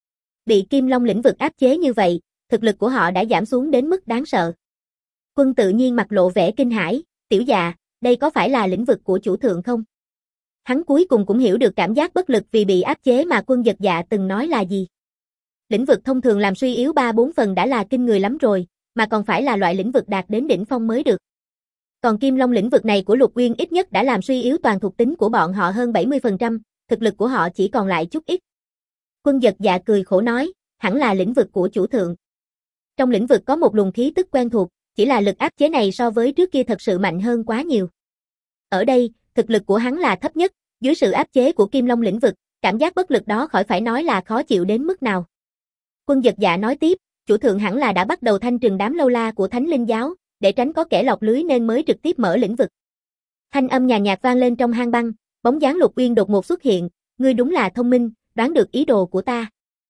Speaker 1: Bị Kim Long lĩnh vực áp chế như vậy, thực lực của họ đã giảm xuống đến mức đáng sợ. Quân Tự Nhiên mặt lộ vẻ kinh hãi, tiểu dạ, đây có phải là lĩnh vực của chủ thượng không? Hắn cuối cùng cũng hiểu được cảm giác bất lực vì bị áp chế mà Quân Giật Dạ từng nói là gì. Lĩnh vực thông thường làm suy yếu 3-4 phần đã là kinh người lắm rồi, mà còn phải là loại lĩnh vực đạt đến đỉnh phong mới được. Còn Kim Long lĩnh vực này của Lục Uyên ít nhất đã làm suy yếu toàn thuộc tính của bọn họ hơn 70%, thực lực của họ chỉ còn lại chút ít. Quân Giật Dạ cười khổ nói, hẳn là lĩnh vực của chủ thượng. Trong lĩnh vực có một luồng khí tức quen thuộc, chỉ là lực áp chế này so với trước kia thật sự mạnh hơn quá nhiều. Ở đây, thực lực của hắn là thấp nhất, dưới sự áp chế của Kim Long lĩnh vực, cảm giác bất lực đó khỏi phải nói là khó chịu đến mức nào. Quân Giật Dạ nói tiếp, chủ thượng hẳn là đã bắt đầu thanh trừng đám lâu la của Thánh Linh giáo, để tránh có kẻ lọt lưới nên mới trực tiếp mở lĩnh vực. Thanh âm nhàn nhạt vang lên trong hang băng, bóng dáng Lục Uyên đột ngột xuất hiện, ngươi đúng là thông minh, đoán được ý đồ của ta.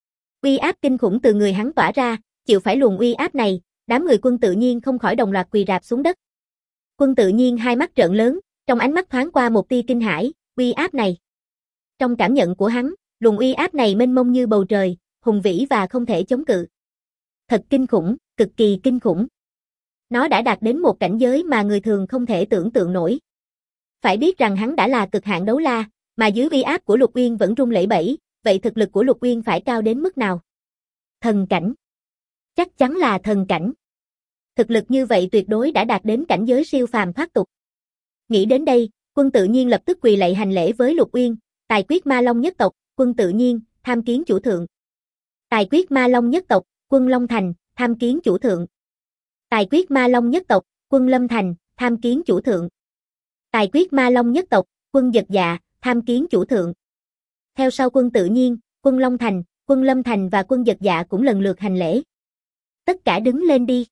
Speaker 1: Uy áp kinh khủng từ người hắn tỏa ra, chịu phải luồng uy áp này, đám người Quân Tự Nhiên không khỏi đồng loạt quỳ rạp xuống đất. Quân Tự Nhiên hai mắt trợn lớn, trong ánh mắt thoáng qua một tia kinh hãi, uy áp này. Trong cảm nhận của hắn, luồng uy áp này mênh mông như bầu trời, hùng vĩ và không thể chống cự. Thật kinh khủng, cực kỳ kinh khủng. Nó đã đạt đến một cảnh giới mà người thường không thể tưởng tượng nổi. Phải biết rằng hắn đã là cực hạn đấu la, mà dưới uy áp của Lục Uyên vẫn rung lẩy bẩy, vậy thực lực của Lục Uyên phải cao đến mức nào? Thần cảnh. Chắc chắn là thần cảnh. Thực lực như vậy tuyệt đối đã đạt đến cảnh giới siêu phàm thoát tục. Nghĩ đến đây, Quân Tự Nhiên lập tức quỳ lạy hành lễ với Lục Uyên, tài quyết ma long nhất tộc, Quân Tự Nhiên, tham kiến chủ thượng. Tài quyết ma long nhất tộc, Quân Long Thành, tham kiến chủ thượng. Tài quyết ma long nhất tộc, Quân Lâm Thành, tham kiến chủ thượng. Tài quyết ma long nhất tộc, Quân Giật Dạ, tham kiến chủ thượng. Theo sau Quân Tự Nhiên, Quân Long Thành, Quân Lâm Thành và Quân Giật Dạ cũng lần lượt hành lễ. Tất cả đứng lên đi.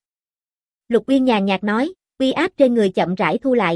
Speaker 1: Lục Uyên nhàn nhạt nói, uy áp trên người chậm rãi thu lại.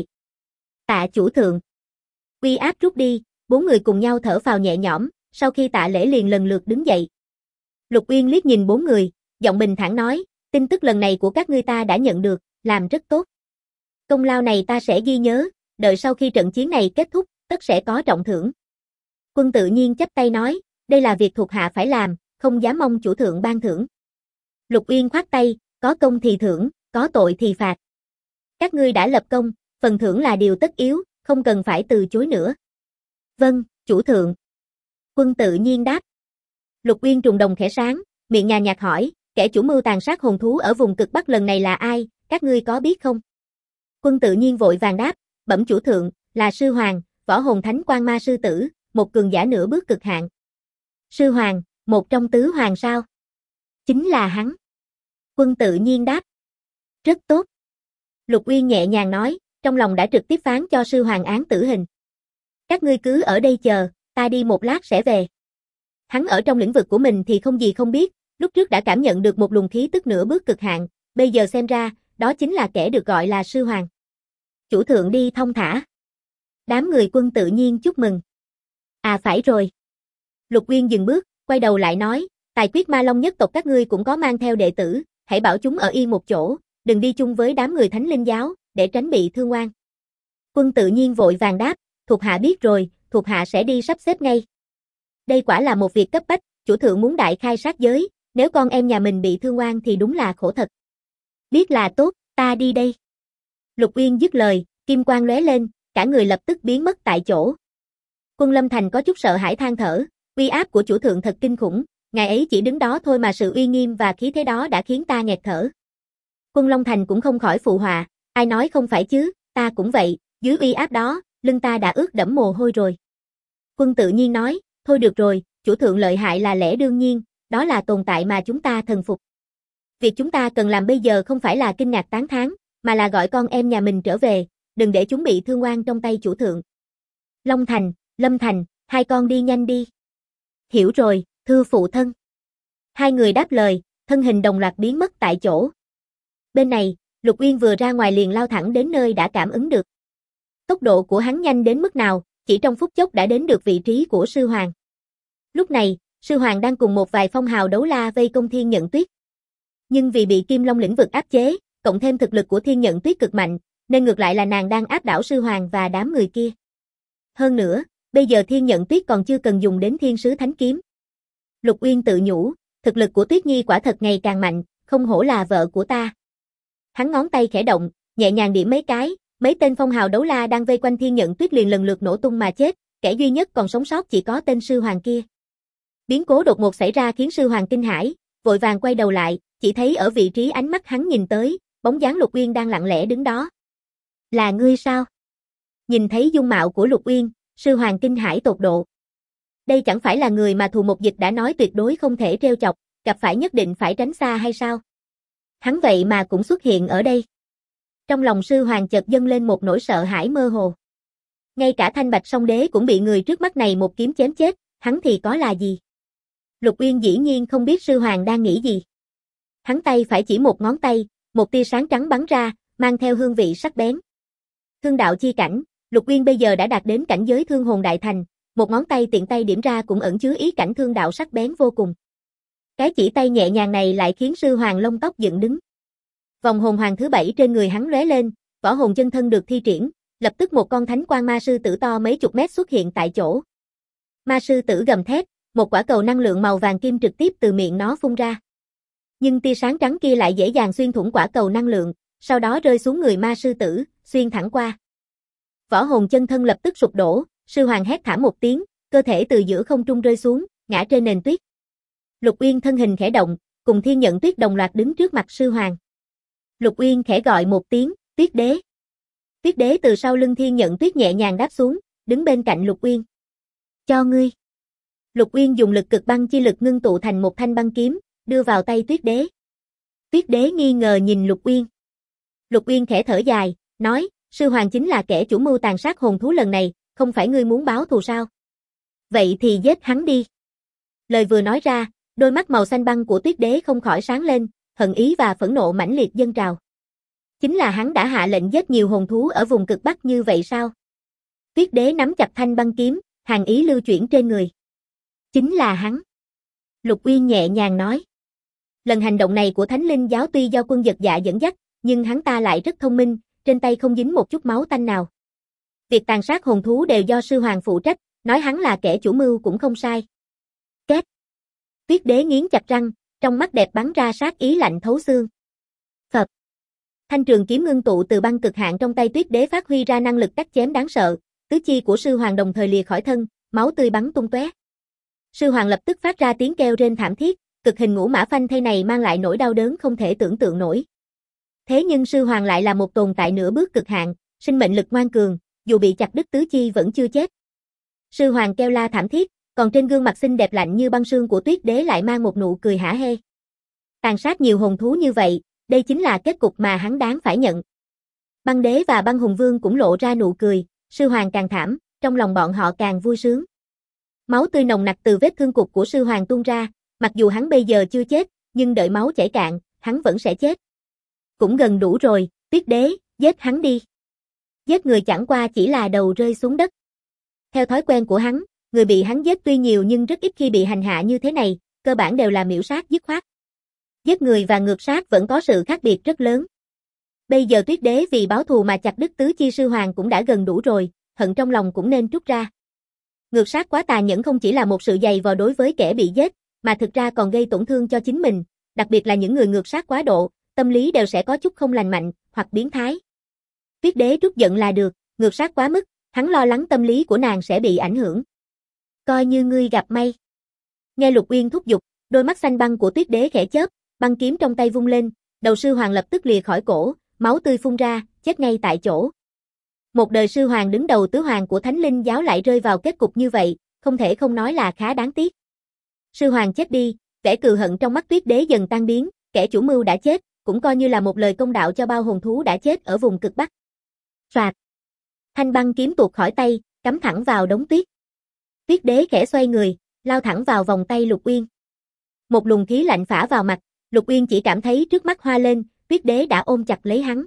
Speaker 1: Tạ chủ thượng. Uy áp rút đi, bốn người cùng nhau thở phào nhẹ nhõm, sau khi tạ lễ liền lần lượt đứng dậy. Lục Uyên liếc nhìn bốn người, giọng bình thản nói, tin tức lần này của các ngươi ta đã nhận được, làm rất tốt. Công lao này ta sẽ ghi nhớ, đợi sau khi trận chiến này kết thúc, tất sẽ có trọng thưởng. Quân Tự Nhiên chắp tay nói, đây là việc thuộc hạ phải làm, không dám mong chủ thượng ban thưởng. Lục Uyên khoát tay, có công thì thưởng, có tội thì phạt. Các ngươi đã lập công, phần thưởng là điều tất yếu, không cần phải từ chối nữa. Vâng, chủ thượng. Quân Tự Nhiên đáp. Lục Uyên trùng đồng khẽ sáng, miệng nhàn nhạt hỏi, kẻ chủ mưu tàn sát hồn thú ở vùng cực Bắc lần này là ai, các ngươi có biết không? Quân Tự Nhiên vội vàng đáp, bẩm chủ thượng, là sư hoàng, võ hồn thánh quan ma sư tử, một cường giả nửa bước cực hạn. Sư Hoàng, một trong tứ hoàng sao? Chính là hắn. Quân tự nhiên đáp. Rất tốt. Lục Uyên nhẹ nhàng nói, trong lòng đã trực tiếp phán cho Sư Hoàng án tử hình. Các ngươi cứ ở đây chờ, ta đi một lát sẽ về. Hắn ở trong lĩnh vực của mình thì không gì không biết, lúc trước đã cảm nhận được một luồng khí tức nửa bước cực hạn, bây giờ xem ra, đó chính là kẻ được gọi là Sư Hoàng. Chủ thượng đi thong thả. Đám người Quân tự nhiên chúc mừng. À phải rồi. Lục Uyên dừng bước, quay đầu lại nói, Tài Quyết Ma Long nhất tộc các ngươi cũng có mang theo đệ tử, hãy bảo chúng ở yên một chỗ, đừng đi chung với đám người Thánh Linh giáo, để tránh bị thương oan. Quân tự nhiên vội vàng đáp, thuộc hạ biết rồi, thuộc hạ sẽ đi sắp xếp ngay. Đây quả là một việc cấp bách, chủ thượng muốn đại khai sát giới, nếu con em nhà mình bị thương oan thì đúng là khổ thật. Biết là tốt, ta đi đây. Lục Uyên dứt lời, kim quang lóe lên, cả người lập tức biến mất tại chỗ. Quân Lâm Thành có chút sợ hãi than thở, uy áp của chủ thượng thật kinh khủng, ngài ấy chỉ đứng đó thôi mà sự uy nghiêm và khí thế đó đã khiến ta nghẹt thở. Quân Long Thành cũng không khỏi phụ họa, ai nói không phải chứ, ta cũng vậy, dưới uy áp đó, lưng ta đã ướt đẫm mồ hôi rồi. Quân tự nhiên nói, thôi được rồi, chủ thượng lợi hại là lẽ đương nhiên, đó là tồn tại mà chúng ta thần phục. Việc chúng ta cần làm bây giờ không phải là kinh ngạc tán thán, mà là gọi con em nhà mình trở về, đừng để chúng bị thương oan trong tay chủ thượng. Long Thành, Lâm Thành, hai con đi nhanh đi. Hiểu rồi, thưa phụ thân. Hai người đáp lời, thân hình đồng loạt biến mất tại chỗ. Bên này, Lục Uyên vừa ra ngoài liền lao thẳng đến nơi đã cảm ứng được. Tốc độ của hắn nhanh đến mức nào, chỉ trong phút chốc đã đến được vị trí của Sư Hoàng. Lúc này, Sư Hoàng đang cùng một vài phong hào đấu la vây công Thiên Nhận Tuyết. Nhưng vì bị Kim Long lĩnh vực áp chế, cộng thêm thực lực của Thiên Nhận Tuyết cực mạnh, nên ngược lại là nàng đang áp đảo Sư Hoàng và đám người kia. Hơn nữa, bây giờ Thiên Nhận Tuyết còn chưa cần dùng đến Thiên Sứ Thánh Kiếm. Lục Uyên tự nhủ, thực lực của Tuyết Nhi quả thật ngày càng mạnh, không hổ là vợ của ta. Hắn ngón tay khẽ động, nhẹ nhàng điểm mấy cái, mấy tên phong hào đấu la đang vây quanh Thiên Nhận Tuyết liền lần lượt nổ tung mà chết, kẻ duy nhất còn sống sót chỉ có tên Sư Hoàng kia. Biến cố đột ngột xảy ra khiến Sư Hoàng kinh hãi, vội vàng quay đầu lại, chỉ thấy ở vị trí ánh mắt hắn nhìn tới, bóng dáng Lục Uyên đang lặng lẽ đứng đó. Là ngươi sao? Nhìn thấy dung mạo của Lục Uyên, Sư Hoàng kinh hãi tột độ. Đây chẳng phải là người mà Thù Mộc Dịch đã nói tuyệt đối không thể trêu chọc, gặp phải nhất định phải tránh xa hay sao? Hắn vậy mà cũng xuất hiện ở đây. Trong lòng Sư Hoàng chợt dâng lên một nỗi sợ hãi mơ hồ. Ngay cả Thanh Bạch Song Đế cũng bị người trước mắt này một kiếm chém chết, hắn thì có là gì? Lục Uyên dĩ nhiên không biết Sư Hoàng đang nghĩ gì. Hắn tay phải chỉ một ngón tay, một tia sáng trắng bắn ra, mang theo hương vị sắc bén. Thương đạo chi cảnh, Lục Uyên bây giờ đã đạt đến cảnh giới thương hồn đại thành, một ngón tay tiện tay điểm ra cũng ẩn chứa ý cảnh thương đạo sắc bén vô cùng. Cái chỉ tay nhẹ nhàng này lại khiến Sư Hoàng lông tóc dựng đứng. Vòng hồn hoàng thứ 7 trên người hắn lóe lên, võ hồn chân thân được thi triển, lập tức một con thánh quang ma sư tử to mấy chục mét xuất hiện tại chỗ. Ma sư tử gầm thét, một quả cầu năng lượng màu vàng kim trực tiếp từ miệng nó phun ra. Nhưng tia sáng trắng kia lại dễ dàng xuyên thủng quả cầu năng lượng, sau đó rơi xuống người ma sư tử, xuyên thẳng qua. Võ hồn chân thân lập tức sụp đổ, Sư Hoàng hét thảm một tiếng, cơ thể từ giữa không trung rơi xuống, ngã trên nền tuyết. Lục Uyên thân hình khẽ động, cùng Thiên Nhận Tuyết đồng loạt đứng trước mặt Sư Hoàng. Lục Uyên khẽ gọi một tiếng, Tuyết Đế. Tuyết Đế từ sau lưng Thiên Nhận Tuyết nhẹ nhàng đáp xuống, đứng bên cạnh Lục Uyên. Cho ngươi. Lục Uyên dùng lực cực băng chi lực ngưng tụ thành một thanh băng kiếm, đưa vào tay Tuyết Đế. Tuyết Đế nghi ngờ nhìn Lục Uyên. Lục Uyên khẽ thở dài, nói, Sư Hoàng chính là kẻ chủ mưu tàn sát hồn thú lần này, không phải ngươi muốn báo thù sao? Vậy thì giết hắn đi. Lời vừa nói ra, đôi mắt màu xanh băng của Tuyết Đế không khỏi sáng lên, hận ý và phẫn nộ mãnh liệt dâng trào. Chính là hắn đã hạ lệnh giết nhiều hồn thú ở vùng cực Bắc như vậy sao? Tuyết Đế nắm chặt thanh băng kiếm, hàn ý lưu chuyển trên người. Chính là hắn. Lục Uyên nhẹ nhàng nói. Lần hành động này của Thánh Linh giáo tuy do Quân Dật Dạ dẫn dắt, nhưng hắn ta lại rất thông minh, trên tay không dính một chút máu tanh nào. Việc tàn sát hồn thú đều do Sư Hoàng phụ trách, nói hắn là kẻ chủ mưu cũng không sai. Két. Tuyết Đế nghiến chặt răng, trong mắt đẹp bắn ra sát ý lạnh thấu xương. Phật. Thanh trường kiếm ngưng tụ từ băng cực hạn trong tay Tuyết Đế phát huy ra năng lực cắt chém đáng sợ, tứ chi của Sư Hoàng đồng thời lìa khỏi thân, máu tươi bắn tung tóe. Sư Hoàng lập tức phát ra tiếng kêu rên thảm thiết, cực hình ngũ mã phanh thây này mang lại nỗi đau đớn không thể tưởng tượng nổi. Thế nhưng Sư Hoàng lại là một tồn tại nửa bước cực hạn, sinh mệnh lực ngoan cường, dù bị chặt đứt tứ chi vẫn chưa chết. Sư hoàng kêu la thảm thiết, còn trên gương mặt xinh đẹp lạnh như băng sương của Tuyết Đế lại mang một nụ cười hả hê. Tàn sát nhiều hồn thú như vậy, đây chính là kết cục mà hắn đáng phải nhận. Băng Đế và Băng Hùng Vương cũng lộ ra nụ cười, sư hoàng càng thảm, trong lòng bọn họ càng vui sướng. Máu tươi nồng nặc từ vết thương cục của sư hoàng tuôn ra, mặc dù hắn bây giờ chưa chết, nhưng đợi máu chảy cạn, hắn vẫn sẽ chết. Cũng gần đủ rồi, Tuyết Đế, giết hắn đi. Giết người chẳng qua chỉ là đầu rơi xuống đất. Theo thói quen của hắn, người bị hắn giết tuy nhiều nhưng rất ít khi bị hành hạ như thế này, cơ bản đều là miểu sát dứt khoát. Giết người và ngược sát vẫn có sự khác biệt rất lớn. Bây giờ Tuyết Đế vì báo thù mà chặt đứt tứ chi sư hoàng cũng đã gần đủ rồi, hận trong lòng cũng nên trút ra. Ngược sát quá tàn nhẫn không chỉ là một sự dày vò đối với kẻ bị giết, mà thực ra còn gây tổn thương cho chính mình, đặc biệt là những người ngược sát quá độ, tâm lý đều sẽ có chút không lành mạnh, hoặc biến thái. Tuyết Đế trút giận là được, ngược sát quá mức, hắn lo lắng tâm lý của nàng sẽ bị ảnh hưởng. Coi như ngươi gặp may. Nghe Lục Uyên thúc giục, đôi mắt xanh băng của Tuyết Đế khẽ chớp, băng kiếm trong tay vung lên, đầu sư hoàng lập tức lìa khỏi cổ, máu tươi phun ra, chết ngay tại chỗ. Một đời sư hoàng đứng đầu tứ hoàng của Thánh Linh giáo lại rơi vào kết cục như vậy, không thể không nói là khá đáng tiếc. Sư hoàng chết đi, vẻ cừu hận trong mắt Tuyết Đế dần tan biến, kẻ chủ mưu đã chết, cũng coi như là một lời công đạo cho bao hồn thú đã chết ở vùng cực Bắc. Soạt. Thanh băng kiếm tuột khỏi tay, cắm thẳng vào đống tuyết. Tuyết Đế khẽ xoay người, lao thẳng vào vòng tay Lục Uyên. Một luồng khí lạnh phả vào mặt, Lục Uyên chỉ cảm thấy trước mắt hoa lên, Tuyết Đế đã ôm chặt lấy hắn.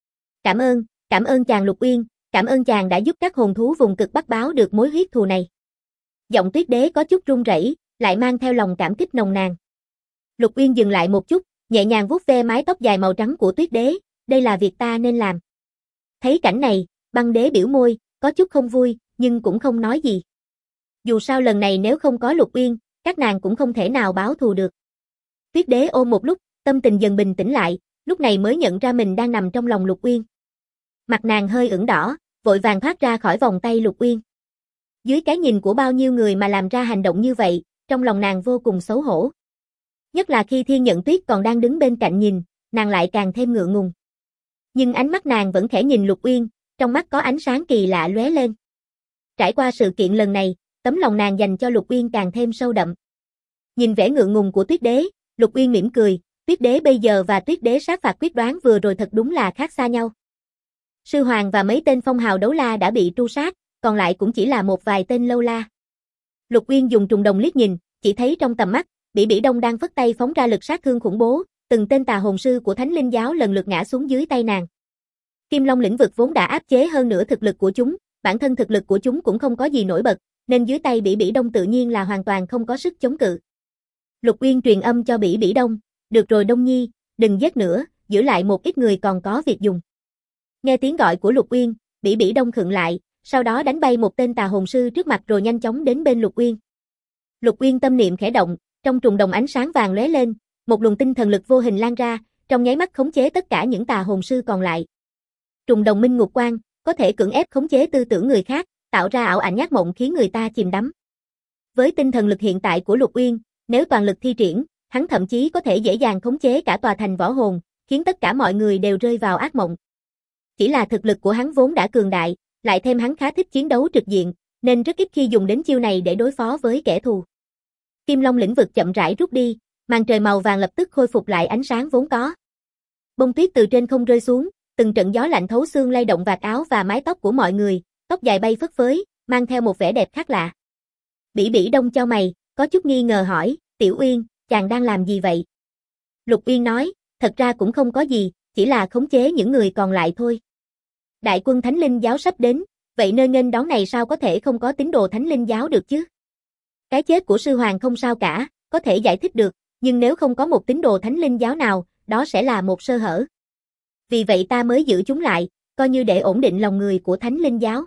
Speaker 1: Cảm ơn chàng Lục Uyên, cảm ơn chàng đã giúp các hồn thú vùng cực Bắc báo được mối huyết thù này. Giọng Tuyết Đế có chút run rẩy, lại mang theo lòng cảm kích nồng nàn. Lục Uyên dừng lại một chút, nhẹ nhàng vuốt ve mái tóc dài màu trắng của Tuyết Đế, đây là việc ta nên làm. Thấy cảnh này, Băng Đế biểu môi, có chút không vui, nhưng cũng không nói gì. Dù sao lần này nếu không có Lục Uyên, các nàng cũng không thể nào báo thù được. Tuyết Đế ôm một lúc, tâm tình dần bình tĩnh lại, lúc này mới nhận ra mình đang nằm trong lòng Lục Uyên. Mặt nàng hơi ửng đỏ, vội vàng thoát ra khỏi vòng tay Lục Uyên. Dưới cái nhìn của bao nhiêu người mà làm ra hành động như vậy, trong lòng nàng vô cùng xấu hổ. Nhất là khi Thiên Nhận Tuyết còn đang đứng bên cạnh nhìn, nàng lại càng thêm ngượng ngùng. Nhưng ánh mắt nàng vẫn khẽ nhìn Lục Uyên, trong mắt có ánh sáng kỳ lạ lóe lên. Trải qua sự kiện lần này, tấm lòng nàng dành cho Lục Uyên càng thêm sâu đậm. Nhìn vẻ ngượng ngùng của Tuyết Đế, Lục Uyên mỉm cười, Tuyết Đế bây giờ và Tuyết Đế sát phạt quyết đoán vừa rồi thật đúng là khác xa nhau. Sư hoàng và mấy tên phong hào đấu la đã bị tru sát, còn lại cũng chỉ là một vài tên lâu la. Lục Uyên dùng trùng đồng liếc nhìn, chỉ thấy trong tầm mắt, Bỉ Bỉ Đông đang phất tay phóng ra lực sát thương khủng bố, từng tên tà hồn sư của Thánh Linh giáo lần lượt ngã xuống dưới tay nàng. Kim Long lĩnh vực vốn đã áp chế hơn nửa thực lực của chúng, bản thân thực lực của chúng cũng không có gì nổi bật, nên dưới tay Bỉ Bỉ Đông tự nhiên là hoàn toàn không có sức chống cự. Lục Uyên truyền âm cho Bỉ Bỉ Đông, được rồi Đông Nhi, đừng giết nữa, giữ lại một ít người còn có việc dùng. Nghe tiếng gọi của Lục Uyên, Bỉ Bỉ Đông khựng lại, sau đó đánh bay một tên tà hồn sư trước mặt rồi nhanh chóng đến bên Lục Uyên. Lục Uyên tâm niệm khẽ động, trong trùng đồng ánh sáng vàng lóe lên, một luồng tinh thần lực vô hình lan ra, trong nháy mắt khống chế tất cả những tà hồn sư còn lại. Trùng đồng minh ngục quang, có thể cưỡng ép khống chế tư tưởng người khác, tạo ra ảo ảnh ác mộng khiến người ta chìm đắm. Với tinh thần lực hiện tại của Lục Uyên, nếu toàn lực thi triển, hắn thậm chí có thể dễ dàng khống chế cả tòa thành võ hồn, khiến tất cả mọi người đều rơi vào ác mộng. Chỉ là thực lực của hắn vốn đã cường đại, lại thêm hắn khá thích chiến đấu trực diện, nên rất ít khi dùng đến chiêu này để đối phó với kẻ thù. Kim Long lĩnh vực chậm rãi rút đi, màn trời màu vàng lập tức khôi phục lại ánh sáng vốn có. Bông tuyết từ trên không rơi xuống, từng trận gió lạnh thấu xương lay động vạt áo và mái tóc của mọi người, tóc dài bay phất phới, mang theo một vẻ đẹp khác lạ. Bỉ Bỉ Đông chau mày, có chút nghi ngờ hỏi, Tiểu Uyên, chàng đang làm gì vậy? Lục Uyên nói, thật ra cũng không có gì, chỉ là khống chế những người còn lại thôi. Đại quân Thánh Linh giáo sắp đến, vậy nơi nghênh đón này sao có thể không có tín đồ Thánh Linh giáo được chứ? Cái chết của sư hoàng không sao cả, có thể giải thích được, nhưng nếu không có một tín đồ Thánh Linh giáo nào, đó sẽ là một sơ hở. Vì vậy ta mới giữ chúng lại, coi như để ổn định lòng người của Thánh Linh giáo.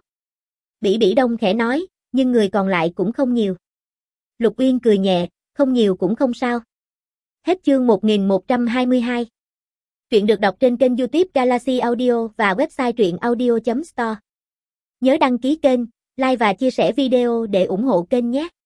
Speaker 1: Bỉ Bỉ Đông khẽ nói, nhưng người còn lại cũng không nhiều. Lục Uyên cười nhẹ, không nhiều cũng không sao. Hết chương 1122. Truyện được đọc trên kênh YouTube Galaxy Audio và website truyệnaudio.store. Nhớ đăng ký kênh, like và chia sẻ video để ủng hộ kênh nhé.